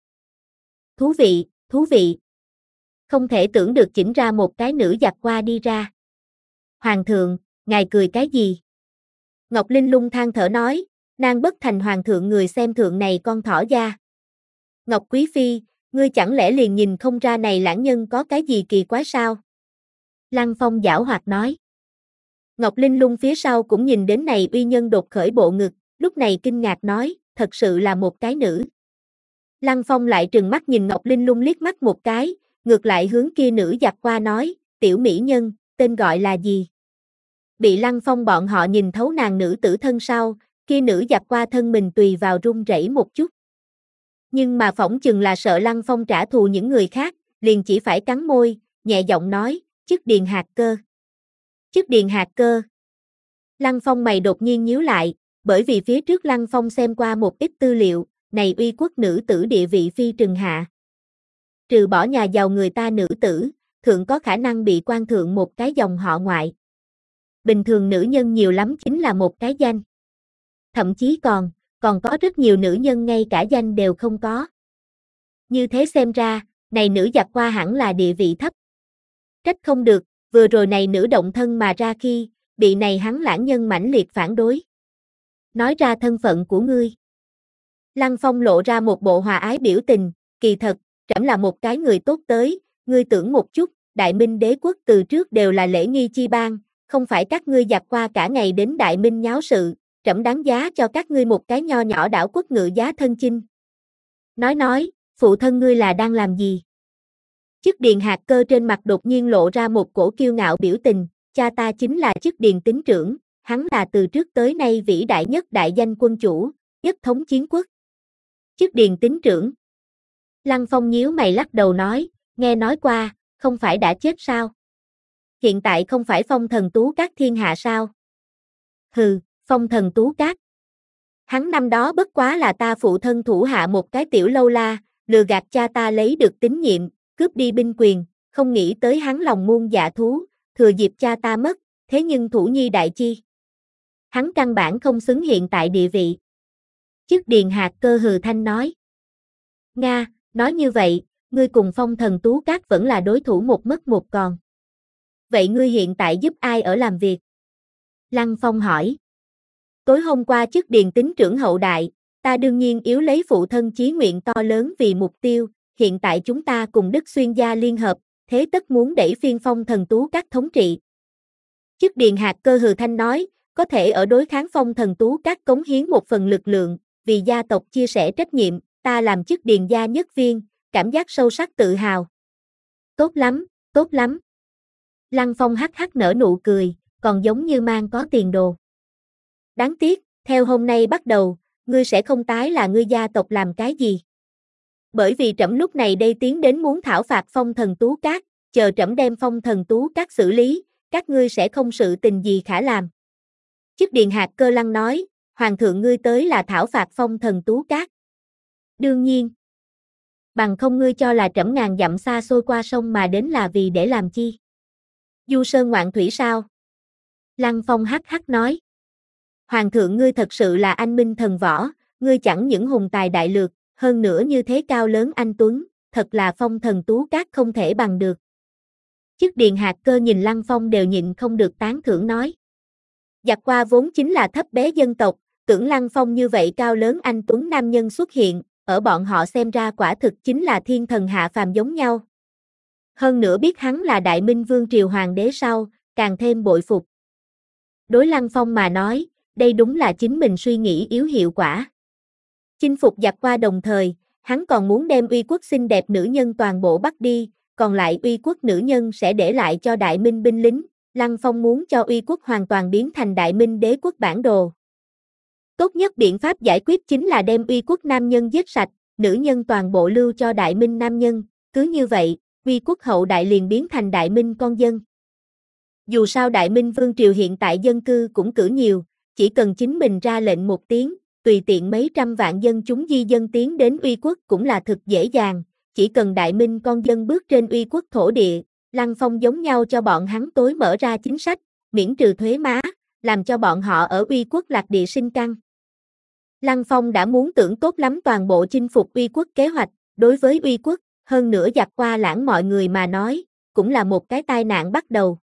Thú vị, thú vị. Không thể tưởng được chỉnh ra một cái nữ giặc qua đi ra. Hoàng thượng, ngài cười cái gì? Ngọc Linh Lung than thở nói, nàng bất thành hoàng thượng người xem thượng này con thỏ da. Ngọc Quý Phi, ngươi chẳng lẽ liền nhìn không ra này lãng nhân có cái gì kỳ quái sao? Lăng Phong giảo hoạt nói. Ngọc Linh Lung phía sau cũng nhìn đến này uy nhân đột khởi bộ ngực, lúc này kinh ngạc nói, thật sự là một cái nữ. Lăng Phong lại trừng mắt nhìn Ngọc Linh Lung liếc mắt một cái, ngược lại hướng kia nữ giặc qua nói, tiểu mỹ nhân, tên gọi là gì? Bị Lăng Phong bọn họ nhìn thấu nàng nữ tử thân sau, kia nữ giặc qua thân mình tùy vào run rẩy một chút. Nhưng mà phỏng chừng là sợ Lăng Phong trả thù những người khác, liền chỉ phải cắn môi, nhẹ giọng nói, chức điền hạt cơ. Chức điền hạt cơ. Lăng Phong mày đột nhiên nhíu lại, bởi vì phía trước Lăng Phong xem qua một ít tư liệu, này uy quốc nữ tử địa vị phi trừng hạ. Trừ bỏ nhà giàu người ta nữ tử, thượng có khả năng bị quan thượng một cái dòng họ ngoại. Bình thường nữ nhân nhiều lắm chính là một cái danh. Thậm chí còn, còn có rất nhiều nữ nhân ngay cả danh đều không có. Như thế xem ra, này nữ giặc qua hẳn là địa vị thấp. Trách không được, vừa rồi này nữ động thân mà ra khi, bị này hắn lãng nhân mãnh liệt phản đối. Nói ra thân phận của ngươi. Lăng Phong lộ ra một bộ hòa ái biểu tình, kỳ thật, trẫm là một cái người tốt tới, ngươi tưởng một chút, Đại Minh đế quốc từ trước đều là lễ nghi chi bang, không phải các ngươi giặc qua cả ngày đến Đại Minh nháo sự, trẫm đáng giá cho các ngươi một cái nho nhỏ đảo quốc ngự giá thân chinh. Nói nói, phụ thân ngươi là đang làm gì? Chức điền hạt cơ trên mặt đột nhiên lộ ra một cổ kiêu ngạo biểu tình, cha ta chính là chức điền tín trưởng, hắn là từ trước tới nay vĩ đại nhất đại danh quân chủ, nhất thống chiến quốc. Chức điền tín trưởng. Lăng Phong nhíu mày lắc đầu nói, nghe nói qua, không phải đã chết sao? Hiện tại không phải Phong Thần Tú Các thiên hạ sao? Hừ, Phong Thần Tú Các. Hắn năm đó bất quá là ta phụ thân thủ hạ một cái tiểu lâu la, lừa gạt cha ta lấy được tín nhiệm, cướp đi binh quyền, không nghĩ tới hắn lòng muôn dạ thú, thừa dịp cha ta mất, thế nhưng thủ nhi đại chi. Hắn căn bản không xứng hiện tại địa vị. Chức điền hạt cơ hừ thanh nói. Nga, nói như vậy, ngươi cùng Phong Thần Tú Các vẫn là đối thủ một mất một còn. Vậy ngươi hiện tại giúp ai ở làm việc? Lăng Phong hỏi. Tối hôm qua chức điền tín trưởng hậu đại, ta đương nhiên yếu lấy phụ thân chí nguyện to lớn vì mục tiêu, hiện tại chúng ta cùng Đức Xuyên gia liên hợp, thế tất muốn đẩy phiên Phong Thần Tú Các thống trị. Chức điền hạt cơ hừ thanh nói, có thể ở đối kháng Phong Thần Tú Các cống hiến một phần lực lượng, vì gia tộc chia sẻ trách nhiệm, ta làm chức điền gia nhất viên, cảm giác sâu sắc tự hào. Tốt lắm, tốt lắm. Lăng Phong hắc hắc nở nụ cười, còn giống như mang có tiền đồ. Đáng tiếc, theo hôm nay bắt đầu, ngươi sẽ không tái là ngươi gia tộc làm cái gì. Bởi vì trẫm lúc này đây tiến đến muốn thảo phạt Phong Thần Tú Các, chờ trẫm đem Phong Thần Tú Các xử lý, các ngươi sẽ không sự tình gì khả làm. Chức điền hạt cơ lăng nói, hoàng thượng ngươi tới là thảo phạt Phong Thần Tú Các. Đương nhiên. Bằng không ngươi cho là trẫm ngàn dặm xa xôi qua sông mà đến là vì để làm chi? Du sơn ngoạn thủy sao? Lăng Phong hắc hắc nói. Hoàng thượng ngươi thật sự là anh minh thần võ, ngươi chẳng những hùng tài đại lược, hơn nữa như thế cao lớn anh tuấn, thật là Phong Thần Tú Các không thể bằng được. Chức điền hạt cơ nhìn Lăng Phong đều nhịn không được tán thưởng nói. Giặc qua vốn chính là thấp bé dân tộc, tưởng Lăng Phong như vậy cao lớn anh tuấn nam nhân xuất hiện, ở bọn họ xem ra quả thực chính là thiên thần hạ phàm giống nhau. Hơn nữa biết hắn là Đại Minh Vương triều hoàng đế sau, càng thêm bội phục. Đối Lăng Phong mà nói, đây đúng là chính mình suy nghĩ yếu hiệu quả. Chinh phục giặc qua đồng thời, hắn còn muốn đem uy quốc xinh đẹp nữ nhân toàn bộ bắt đi, còn lại uy quốc nữ nhân sẽ để lại cho Đại Minh binh lính. Lăng Phong muốn cho uy quốc hoàn toàn biến thành Đại Minh đế quốc bản đồ. Tốt nhất biện pháp giải quyết chính là đem uy quốc nam nhân giết sạch, nữ nhân toàn bộ lưu cho Đại Minh nam nhân, cứ như vậy, uy quốc hậu đại liền biến thành Đại Minh con dân. Dù sao Đại Minh Vương triều hiện tại dân cư cũng cử nhiều, chỉ cần chính mình ra lệnh một tiếng, tùy tiện mấy trăm vạn dân chúng di dân tiến đến uy quốc cũng là thực dễ dàng, chỉ cần Đại Minh con dân bước trên uy quốc thổ địa, Lăng Phong giống nhau cho bọn hắn tối mở ra chính sách, miễn trừ thuế má, làm cho bọn họ ở uy quốc lạc địa sinh căn. Lăng Phong đã muốn tưởng tốt lắm toàn bộ chinh phục uy quốc kế hoạch, đối với uy quốc, hơn nữa giặc qua lãng mọi người mà nói, cũng là một cái tai nạn bắt đầu.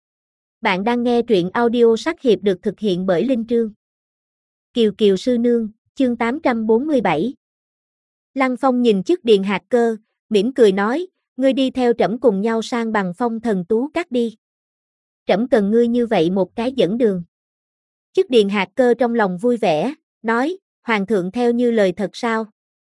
Bạn đang nghe truyện audio Sắc Hiệp được thực hiện bởi Linh Trương. Kiều Kiều Sư Nương, chương tám trăm bốn mươi bảy. Lăng Phong nhìn chức điền hạt cơ, mỉm cười nói, ngươi đi theo trẫm cùng nhau sang bằng Phong Thần Tú Các đi. Trẫm cần ngươi như vậy một cái dẫn đường. Chức điền hạt cơ trong lòng vui vẻ, nói, hoàng thượng theo như lời thật sao?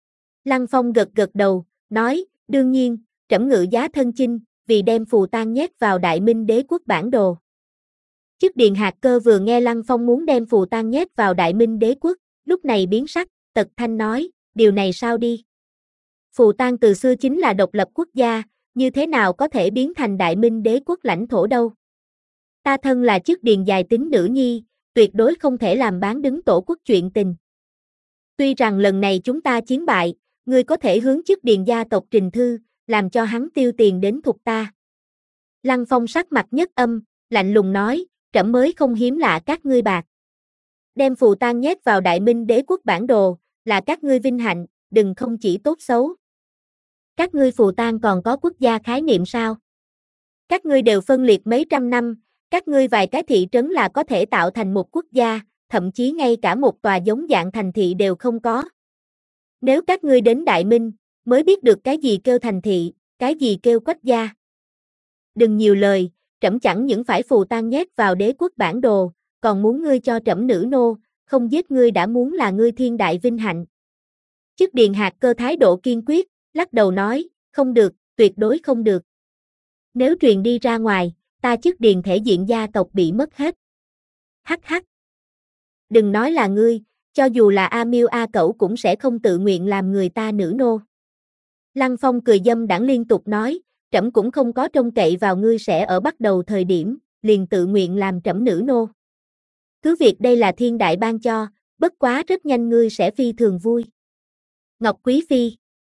Lăng Phong gật gật đầu, nói, đương nhiên, trẫm ngự giá thân chinh, vì đem phù tang nhét vào Đại Minh đế quốc bản đồ. Chức điền hạt cơ vừa nghe Lăng Phong muốn đem phù tang nhét vào Đại Minh đế quốc, lúc này biến sắc, tật thanh nói, điều này sao đi? Phù tang từ xưa chính là độc lập quốc gia, như thế nào có thể biến thành Đại Minh đế quốc lãnh thổ đâu? Ta thân là chức điền dài tính nữ nhi, tuyệt đối không thể làm bán đứng tổ quốc chuyện tình. Tuy rằng lần này chúng ta chiến bại, ngươi có thể hướng chức điền gia tộc trình thư, làm cho hắn tiêu tiền đến thục ta. Lăng Phong sắc mặt nhất âm, lạnh lùng nói, trẫm mới không hiếm lạ các ngươi bạc. Đem phù tang nhét vào Đại Minh đế quốc bản đồ, là các ngươi vinh hạnh, đừng không chỉ tốt xấu. Các ngươi phù tang còn có quốc gia khái niệm sao? Các ngươi đều phân liệt mấy trăm năm, các ngươi vài cái thị trấn là có thể tạo thành một quốc gia, thậm chí ngay cả một tòa giống dạng thành thị đều không có. Nếu các ngươi đến Đại Minh, mới biết được cái gì kêu thành thị, cái gì kêu quách gia. Đừng nhiều lời, trẫm chẳng những phải phù tang nhét vào đế quốc bản đồ, còn muốn ngươi cho trẫm nữ nô, không giết ngươi đã muốn là ngươi thiên đại vinh hạnh. Chức điền hạt cơ thái độ kiên quyết, lắc đầu nói, không được, tuyệt đối không được. Nếu truyền đi ra ngoài, ta chức điền thể diện gia tộc bị mất hết. Hắc hắc. Đừng nói là ngươi, cho dù là A Miêu A Cẩu cũng sẽ không tự nguyện làm người ta nữ nô. Lăng Phong cười dâm đãng liên tục nói, trẫm cũng không có trông cậy vào ngươi sẽ ở bắt đầu thời điểm, liền tự nguyện làm trẫm nữ nô. Cứ việc đây là thiên đại ban cho, bất quá rất nhanh ngươi sẽ phi thường vui. Ngọc Quý Phi.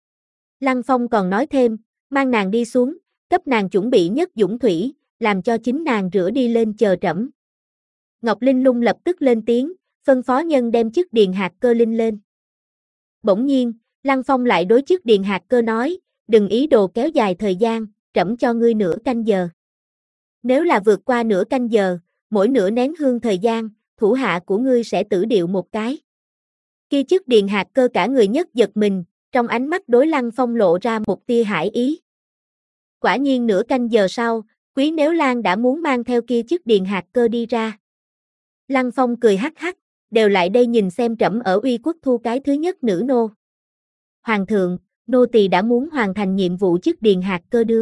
Lăng Phong còn nói thêm, mang nàng đi xuống, cấp nàng chuẩn bị nhất dũng thủy, làm cho chính nàng rửa đi lên chờ trẫm. Ngọc Linh Lung lập tức lên tiếng, phân phó nhân đem chức điền hạt cơ linh lên. Bỗng nhiên, Lăng Phong lại đối chức điền hạt cơ nói, đừng ý đồ kéo dài thời gian, trẫm cho ngươi nửa canh giờ. Nếu là vượt qua nửa canh giờ, mỗi nửa nén hương thời gian, thủ hạ của ngươi sẽ tử điệu một cái. Kia chức điền hạt cơ cả người nhất giật mình, trong ánh mắt đối Lăng Phong lộ ra một tia hải ý. Quả nhiên nửa canh giờ sau, Quý Nếu Lan đã muốn mang theo kia chức điền hạt cơ đi ra. Lăng Phong cười hắc hắc, đều lại đây nhìn xem trẫm ở Uy Quốc thu cái thứ nhất nữ nô. Hoàng thượng, nô tỳ đã muốn hoàn thành nhiệm vụ chức điền hạt cơ đưa.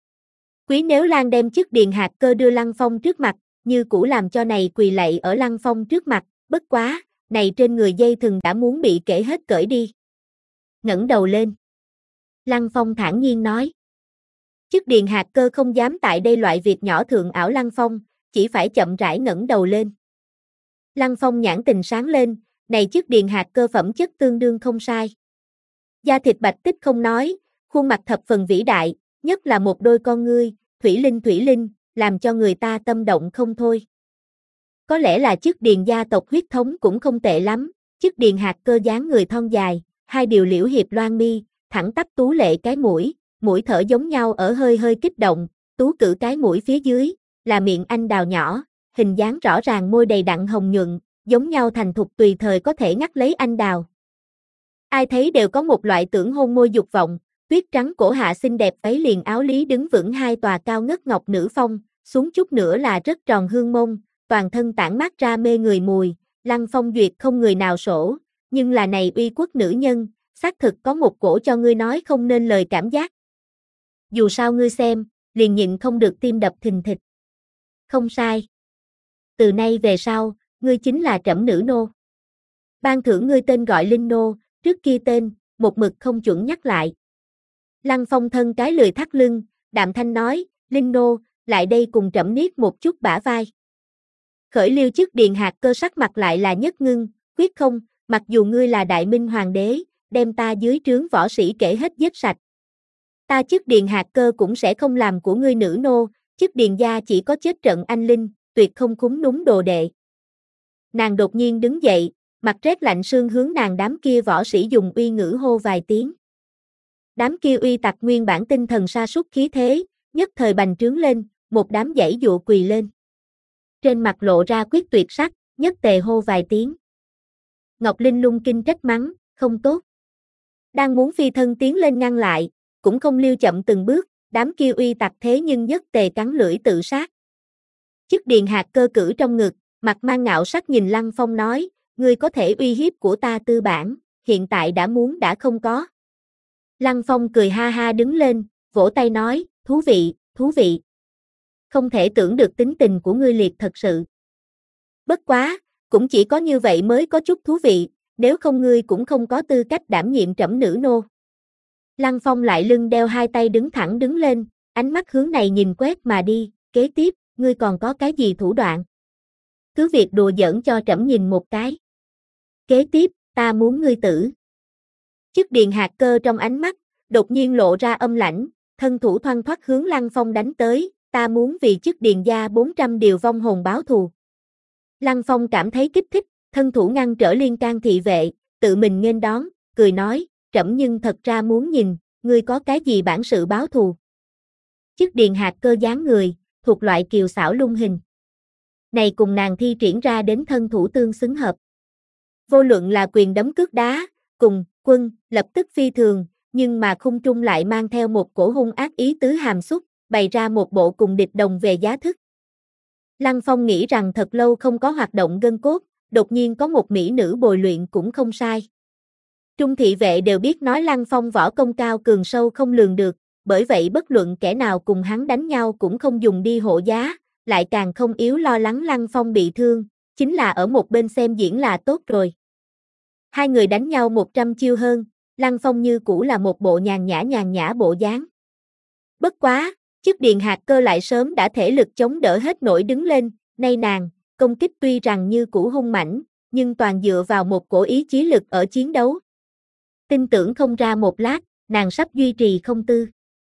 Quý Nếu Lan đem chức điền hạt cơ đưa Lăng Phong trước mặt, như cũ làm cho này quỳ lạy ở Lăng Phong trước mặt, bất quá, này trên người dây thừng đã muốn bị kể hết cởi đi. Ngẩng đầu lên. Lăng Phong thản nhiên nói. Chức điền hạt cơ không dám tại đây loại việc nhỏ thượng ảo Lăng Phong, chỉ phải chậm rãi ngẩng đầu lên. Lăng Phong nhãn tình sáng lên, này chức điền hạt cơ phẩm chất tương đương không sai. Da thịt bạch tích không nói, khuôn mặt thập phần vĩ đại, nhất là một đôi con ngươi, thủy linh thủy linh, làm cho người ta tâm động không thôi. Có lẽ là chức điền gia tộc huyết thống cũng không tệ lắm, chức điền hạt cơ dáng người thon dài, hai điều liễu hiệp loan mi, thẳng tắp tú lệ cái mũi, mũi thở giống nhau ở hơi hơi kích động, tú cử cái mũi phía dưới, là miệng anh đào nhỏ, hình dáng rõ ràng môi đầy đặn hồng nhuận, giống nhau thành thục tùy thời có thể ngắt lấy anh đào. Ai thấy đều có một loại tưởng hôn môi dục vọng, tuyết trắng cổ hạ xinh đẹp váy liền áo lý đứng vững hai tòa cao ngất ngọc nữ phong, xuống chút nữa là rất tròn hương mông, toàn thân tản mát ra mê người mùi, Lăng Phong duyệt không người nào sổ, nhưng là này Uy Quốc nữ nhân, xác thực có một cổ cho ngươi nói không nên lời cảm giác. Dù sao ngươi xem, liền nhịn không được tim đập thình thịch. Không sai. Từ nay về sau, ngươi chính là trẫm nữ nô. Ban thưởng ngươi tên gọi Linh Nô, trước kia tên, một mực không chuẩn nhắc lại. Lăng Phong thân cái lười thắt lưng, đạm thanh nói, Linh Nô, lại đây cùng trẫm niết một chút bả vai. Khởi liêu chức điền hạt cơ sắc mặt lại là nhất ngưng, quyết không, mặc dù ngươi là đại minh hoàng đế, đem ta dưới trướng võ sĩ kể hết giết sạch. Ta chức điền hạt cơ cũng sẽ không làm của ngươi nữ nô, chức điền gia chỉ có chết trận anh linh, tuyệt không cúng núm đồ đệ. Nàng đột nhiên đứng dậy, mặt rét lạnh sương hướng nàng đám kia võ sĩ dùng uy ngữ hô vài tiếng. Đám kia uy tặc nguyên bản tinh thần sa sút khí thế, nhất thời bành trướng lên, một đám dãy dụa quỳ lên. Trên mặt lộ ra quyết tuyệt sắc, nhất tề hô vài tiếng. Ngọc Linh lung kinh trách mắng, không tốt. Đang muốn phi thân tiến lên ngăn lại, cũng không liêu chậm từng bước, đám kia uy tặc thế nhưng nhất tề cắn lưỡi tự sát. Chức điền hạt cơ cử trong ngực, mặt mang ngạo sắc nhìn Lăng Phong nói, ngươi có thể uy hiếp của ta tư bản, hiện tại đã muốn đã không có. Lăng Phong cười ha ha đứng lên, vỗ tay nói, thú vị, thú vị. Không thể tưởng được tính tình của ngươi liệt thật sự. Bất quá, cũng chỉ có như vậy mới có chút thú vị, nếu không ngươi cũng không có tư cách đảm nhiệm trẫm nữ nô. Lăng Phong lại lưng đeo hai tay đứng thẳng đứng lên, ánh mắt hướng này nhìn quét mà đi, kế tiếp, ngươi còn có cái gì thủ đoạn? Cứ việc đùa giỡn cho trẫm nhìn một cái. Kế tiếp, ta muốn ngươi tử. Chức điền hạt cơ trong ánh mắt, đột nhiên lộ ra âm lãnh, thân thủ thoăn thoắt hướng Lăng Phong đánh tới, ta muốn vì chức điền gia bốn trăm điều vong hồn báo thù. Lăng Phong cảm thấy kích thích, thân thủ ngăn trở liên can thị vệ, tự mình nghênh đón, cười nói, trẫm nhưng thật ra muốn nhìn, ngươi có cái gì bản sự báo thù. Chức điền hạt cơ dáng người, thuộc loại kiều xảo lung hình. Này cùng nàng thi triển ra đến thân thủ tương xứng hợp. Vô luận là quyền đấm cước đá, cùng, quân, lập tức phi thường, nhưng mà khung trung lại mang theo một cổ hung ác ý tứ hàm xúc, bày ra một bộ cùng địch đồng về giá thức. Lăng Phong nghĩ rằng thật lâu không có hoạt động gân cốt, đột nhiên có một mỹ nữ bồi luyện cũng không sai. Trung thị vệ đều biết nói Lăng Phong võ công cao cường sâu không lường được, bởi vậy bất luận kẻ nào cùng hắn đánh nhau cũng không dùng đi hộ giá, lại càng không yếu lo lắng Lăng Phong bị thương, chính là ở một bên xem diễn là tốt rồi. Hai người đánh nhau một trăm chiêu hơn, Lăng Phong như cũ là một bộ nhàn nhã nhàn nhã bộ dáng. Bất quá, chức điền hạt cơ lại sớm đã thể lực chống đỡ hết nổi đứng lên, nay nàng, công kích tuy rằng như cũ hung mãnh, nhưng toàn dựa vào một cổ ý chí lực ở chiến đấu. Tin tưởng không ra một lát, nàng sắp duy trì không tư.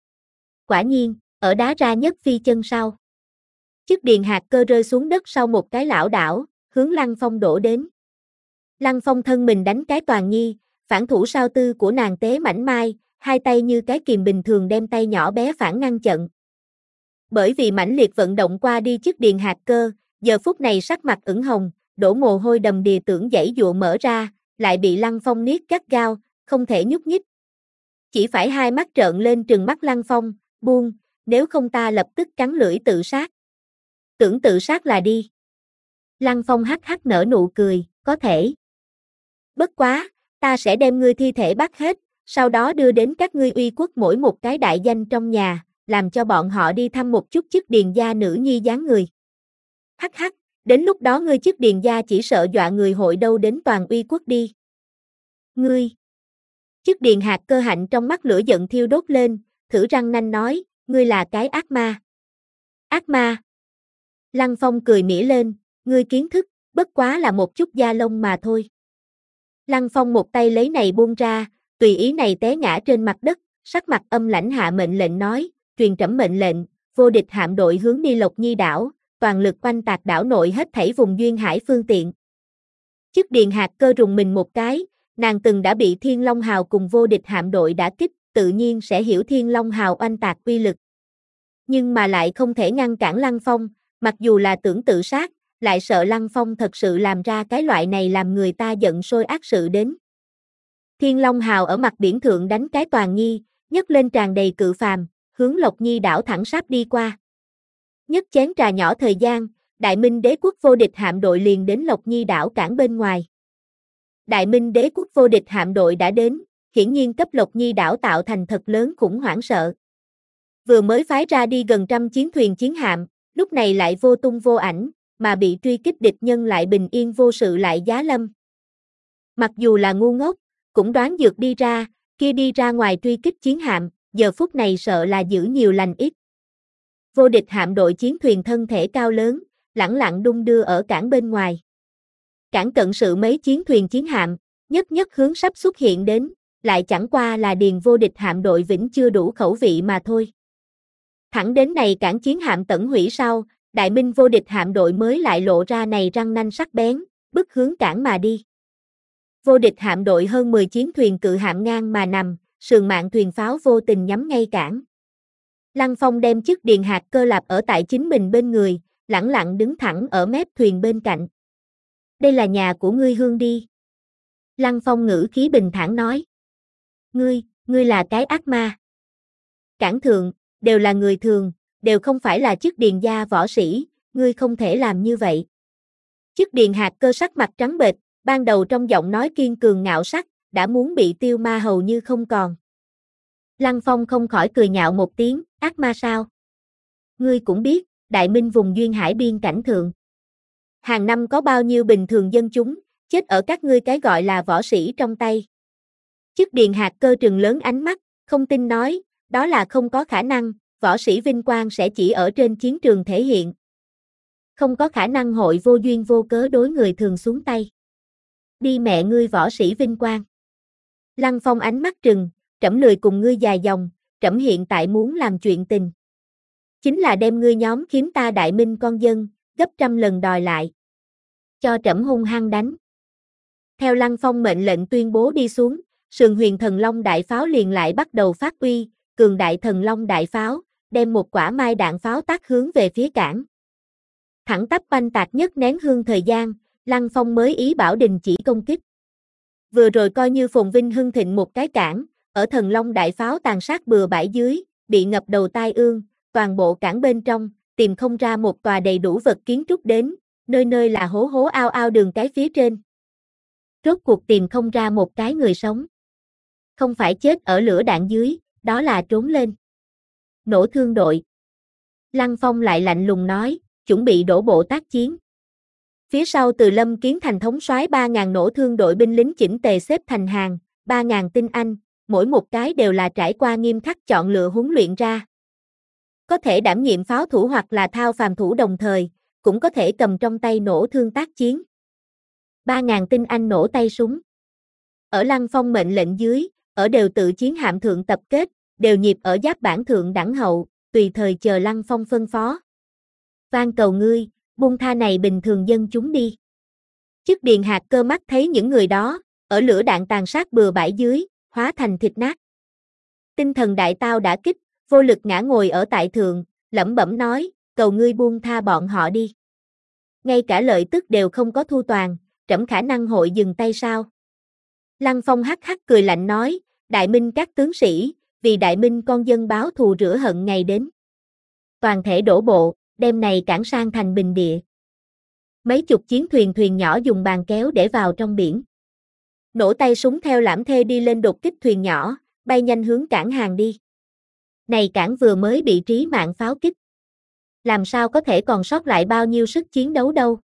Quả nhiên, ở đá ra nhất phi chân sau. Chức điền hạt cơ rơi xuống đất sau một cái lảo đảo, hướng Lăng Phong đổ đến. Lăng Phong thân mình đánh cái toàn nhi, phản thủ sao tư của nàng tế mảnh mai, hai tay như cái kìm bình thường đem tay nhỏ bé phản ngăn chặn. Bởi vì mãnh liệt vận động qua đi chức Điền Hạt Cơ, giờ phút này sắc mặt ửng hồng, đổ mồ hôi đầm đìa tưởng dãy dụa mở ra, lại bị Lăng Phong niết gắt gao, không thể nhúc nhích. Chỉ phải hai mắt trợn lên trừng mắt Lăng Phong, buông, nếu không ta lập tức cắn lưỡi tự sát. Tưởng tự sát là đi. Lăng Phong hắc hắc nở nụ cười, có thể. Bất quá, ta sẽ đem ngươi thi thể bắt hết, sau đó đưa đến các ngươi uy quốc mỗi một cái đại danh trong nhà, làm cho bọn họ đi thăm một chút chức điền gia nữ nhi dáng người. Hắc hắc, đến lúc đó ngươi chức điền gia chỉ sợ dọa người hội đâu đến toàn uy quốc đi. Ngươi. Chức Điền Hạt Cơ hạnh trong mắt lửa giận thiêu đốt lên, thử răng nanh nói, ngươi là cái ác ma. Ác ma. Lăng Phong cười mỉa lên, ngươi kiến thức, bất quá là một chút da lông mà thôi. Lăng Phong một tay lấy này buông ra, tùy ý này té ngã trên mặt đất, sắc mặt âm lãnh hạ mệnh lệnh nói, truyền trẫm mệnh lệnh, vô địch hạm đội hướng đi Lộc Nhi đảo, toàn lực quanh tạc đảo nội hết thảy vùng duyên hải phương tiện. Chức Điền Hạt Cơ rùng mình một cái, nàng từng đã bị Thiên Long Hào cùng vô địch hạm đội đả kích, tự nhiên sẽ hiểu Thiên Long Hào oanh tạc uy lực. Nhưng mà lại không thể ngăn cản Lăng Phong, mặc dù là tưởng tự sát, lại sợ Lăng Phong thật sự làm ra cái loại này làm người ta giận sôi ác sự đến. Thiên Long Hào ở mặt biển thượng đánh cái toàn nghi, nhấc lên tràn đầy cự phàm, hướng Lộc Nhi đảo thẳng sáp đi qua. Nhất chén trà nhỏ thời gian, Đại Minh Đế quốc vô địch hạm đội liền đến Lộc Nhi đảo cảng bên ngoài. Đại Minh Đế quốc vô địch hạm đội đã đến, hiển nhiên cấp Lộc Nhi đảo tạo thành thật lớn khủng hoảng sợ. Vừa mới phái ra đi gần trăm chiến thuyền chiến hạm, lúc này lại vô tung vô ảnh, mà bị truy kích địch nhân lại bình yên vô sự lại giá lâm. Mặc dù là ngu ngốc, cũng đoán dược đi ra, kia đi ra ngoài truy kích chiến hạm, giờ phút này sợ là giữ nhiều lành ít. Vô địch hạm đội chiến thuyền thân thể cao lớn, lẳng lặng đung đưa ở cảng bên ngoài. Cảng cận sự mấy chiến thuyền chiến hạm, nhất nhất hướng sắp xuất hiện đến, lại chẳng qua là điền vô địch hạm đội vĩnh chưa đủ khẩu vị mà thôi. Thẳng đến này cảng chiến hạm tận hủy sau, Đại Minh vô địch hạm đội mới lại lộ ra này răng nanh sắc bén, bức hướng cảng mà đi. Vô địch hạm đội hơn mười chiến thuyền cự hạm ngang mà nằm, sườn mạng thuyền pháo vô tình nhắm ngay cảng. Lăng Phong đem chức Điền Hạt Cơ lạp ở tại chính mình bên người, lẳng lặng đứng thẳng ở mép thuyền bên cạnh. Đây là nhà của ngươi hương đi. Lăng Phong ngữ khí bình thản nói. Ngươi, ngươi là cái ác ma. Cảng thượng, đều là người thường, đều không phải là chức điền gia võ sĩ, ngươi không thể làm như vậy. Chức Điền Hạt Cơ sắc mặt trắng bệch, ban đầu trong giọng nói kiên cường ngạo sắc, đã muốn bị tiêu ma hầu như không còn. Lăng Phong không khỏi cười nhạo một tiếng, ác ma sao? Ngươi cũng biết, Đại Minh vùng duyên hải biên cảnh thượng. Hàng năm có bao nhiêu bình thường dân chúng, chết ở các ngươi cái gọi là võ sĩ trong tay. Chức Điền Hạt Cơ trừng lớn ánh mắt, không tin nói, đó là không có khả năng, võ sĩ vinh quang sẽ chỉ ở trên chiến trường thể hiện. Không có khả năng hội vô duyên vô cớ đối người thường xuống tay. Đi mẹ ngươi võ sĩ vinh quang. Lăng Phong ánh mắt trừng, trẫm lười cùng ngươi dài dòng, trẫm hiện tại muốn làm chuyện tình. Chính là đem ngươi nhóm khiếm ta Đại Minh con dân, gấp trăm lần đòi lại. Cho trẫm hung hăng đánh. Theo Lăng Phong mệnh lệnh tuyên bố đi xuống, sườn huyền thần long đại pháo liền lại bắt đầu phát uy, cường đại thần long đại pháo, đem một quả mai đạn pháo tác hướng về phía cảng. Thẳng tắp banh tạc nhất nén hương thời gian, Lăng Phong mới ý bảo đình chỉ công kích. Vừa rồi coi như phồn vinh hưng thịnh một cái cảng, ở thần long đại pháo tàn sát bừa bãi dưới, bị ngập đầu tai ương, toàn bộ cảng bên trong, tìm không ra một tòa đầy đủ vật kiến trúc đến, nơi nơi là hố hố ao ao đường cái phía trên. Rốt cuộc tìm không ra một cái người sống. Không phải chết ở lửa đạn dưới, đó là trốn lên. Nổ thương đội. Lăng Phong lại lạnh lùng nói, chuẩn bị đổ bộ tác chiến. Phía sau từ Lâm Kiến Thành thống soái ba ngàn nổ thương đội binh lính chỉnh tề xếp thành hàng, ba ngàn tinh anh, mỗi một cái đều là trải qua nghiêm khắc chọn lựa huấn luyện ra. Có thể đảm nhiệm pháo thủ hoặc là thao phàm thủ đồng thời, cũng có thể cầm trong tay nổ thương tác chiến. ba ngàn tinh anh nổ tay súng. Ở Lăng Phong mệnh lệnh dưới, ở đều tự chiến hạm thượng tập kết, đều nhịp ở giáp bản thượng đẳng hậu, tùy thời chờ Lăng Phong phân phó. Van cầu ngươi, buông tha này bình thường dân chúng đi. Chức Điền Hạt Cơ mắt thấy những người đó, ở lửa đạn tàn sát bừa bãi dưới, hóa thành thịt nát. Tinh thần đại tao đã kích, vô lực ngã ngồi ở tại thượng, lẩm bẩm nói, cầu ngươi buông tha bọn họ đi. Ngay cả lợi tức đều không có thu toàn, trẫm khả năng hội dừng tay sao? Lăng Phong hắc hắc cười lạnh nói, Đại Minh các tướng sĩ, vì Đại Minh con dân báo thù rửa hận ngày đến. Toàn thể đổ bộ, đem này cảng sang thành bình địa. Mấy chục chiến thuyền thuyền nhỏ dùng bàn kéo để vào trong biển. Nổ tay súng theo lãm thê đi lên đột kích thuyền nhỏ, bay nhanh hướng cảng hàng đi. Này cảng vừa mới bị trí mạng pháo kích. Làm sao có thể còn sót lại bao nhiêu sức chiến đấu đâu.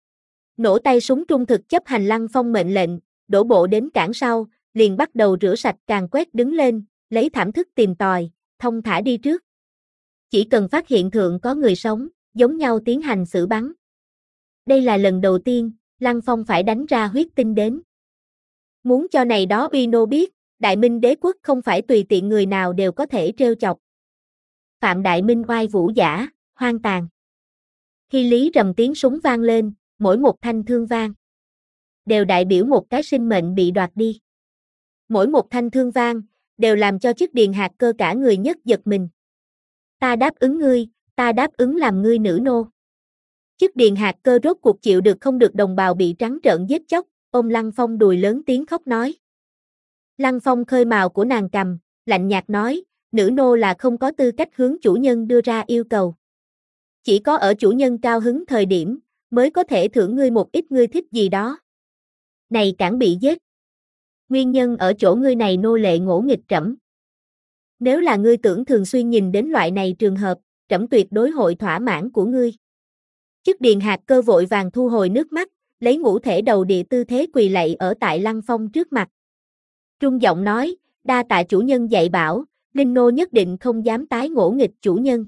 Nổ tay súng trung thực chấp hành Lăng Phong mệnh lệnh, đổ bộ đến cảng sau, liền bắt đầu rửa sạch càng quét đứng lên, lấy thảm thức tìm tòi, thông thả đi trước. Chỉ cần phát hiện thượng có người sống, giống nhau tiến hành xử bắn. Đây là lần đầu tiên, Lăng Phong phải đánh ra huyết tinh đến. Muốn cho này đó uy nô biết, Đại Minh đế quốc không phải tùy tiện người nào đều có thể trêu chọc. Phạm Đại Minh oai vũ giả, hoang tàn. Khi lý rầm tiếng súng vang lên, mỗi một thanh thương vang, đều đại biểu một cái sinh mệnh bị đoạt đi. Mỗi một thanh thương vang, đều làm cho chức Điền Hạt Cơ cả người nhất giật mình. Ta đáp ứng ngươi, ta đáp ứng làm ngươi nữ nô. Chức Điền Hạt Cơ rốt cuộc chịu được không được đồng bào bị trắng trợn giết chóc, ôm Lăng Phong đùi lớn tiếng khóc nói. Lăng Phong khơi mào của nàng cầm, lạnh nhạt nói, nữ nô là không có tư cách hướng chủ nhân đưa ra yêu cầu. Chỉ có ở chủ nhân cao hứng thời điểm, mới có thể thưởng ngươi một ít ngươi thích gì đó. Này cảng bị giết. Nguyên nhân ở chỗ ngươi này nô lệ ngỗ nghịch trẫm. Nếu là ngươi tưởng thường xuyên nhìn đến loại này trường hợp, trẫm tuyệt đối hội thỏa mãn của ngươi. Chức Điền Hạt Cơ vội vàng thu hồi nước mắt, lấy ngũ thể đầu địa tư thế quỳ lạy ở tại Lăng Phong trước mặt. Trung giọng nói, đa tạ chủ nhân dạy bảo, Linh nô nhất định không dám tái ngỗ nghịch chủ nhân.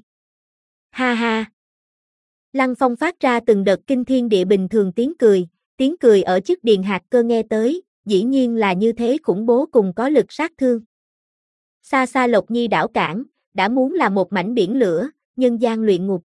Ha ha. Lăng Phong phát ra từng đợt kinh thiên địa bình thường tiếng cười, tiếng cười ở chức Điền Hạt Cơ nghe tới, dĩ nhiên là như thế khủng bố cùng có lực sát thương. Xa xa Lộc Nhi đảo cảng, đã muốn là một mảnh biển lửa, nhân gian luyện ngục.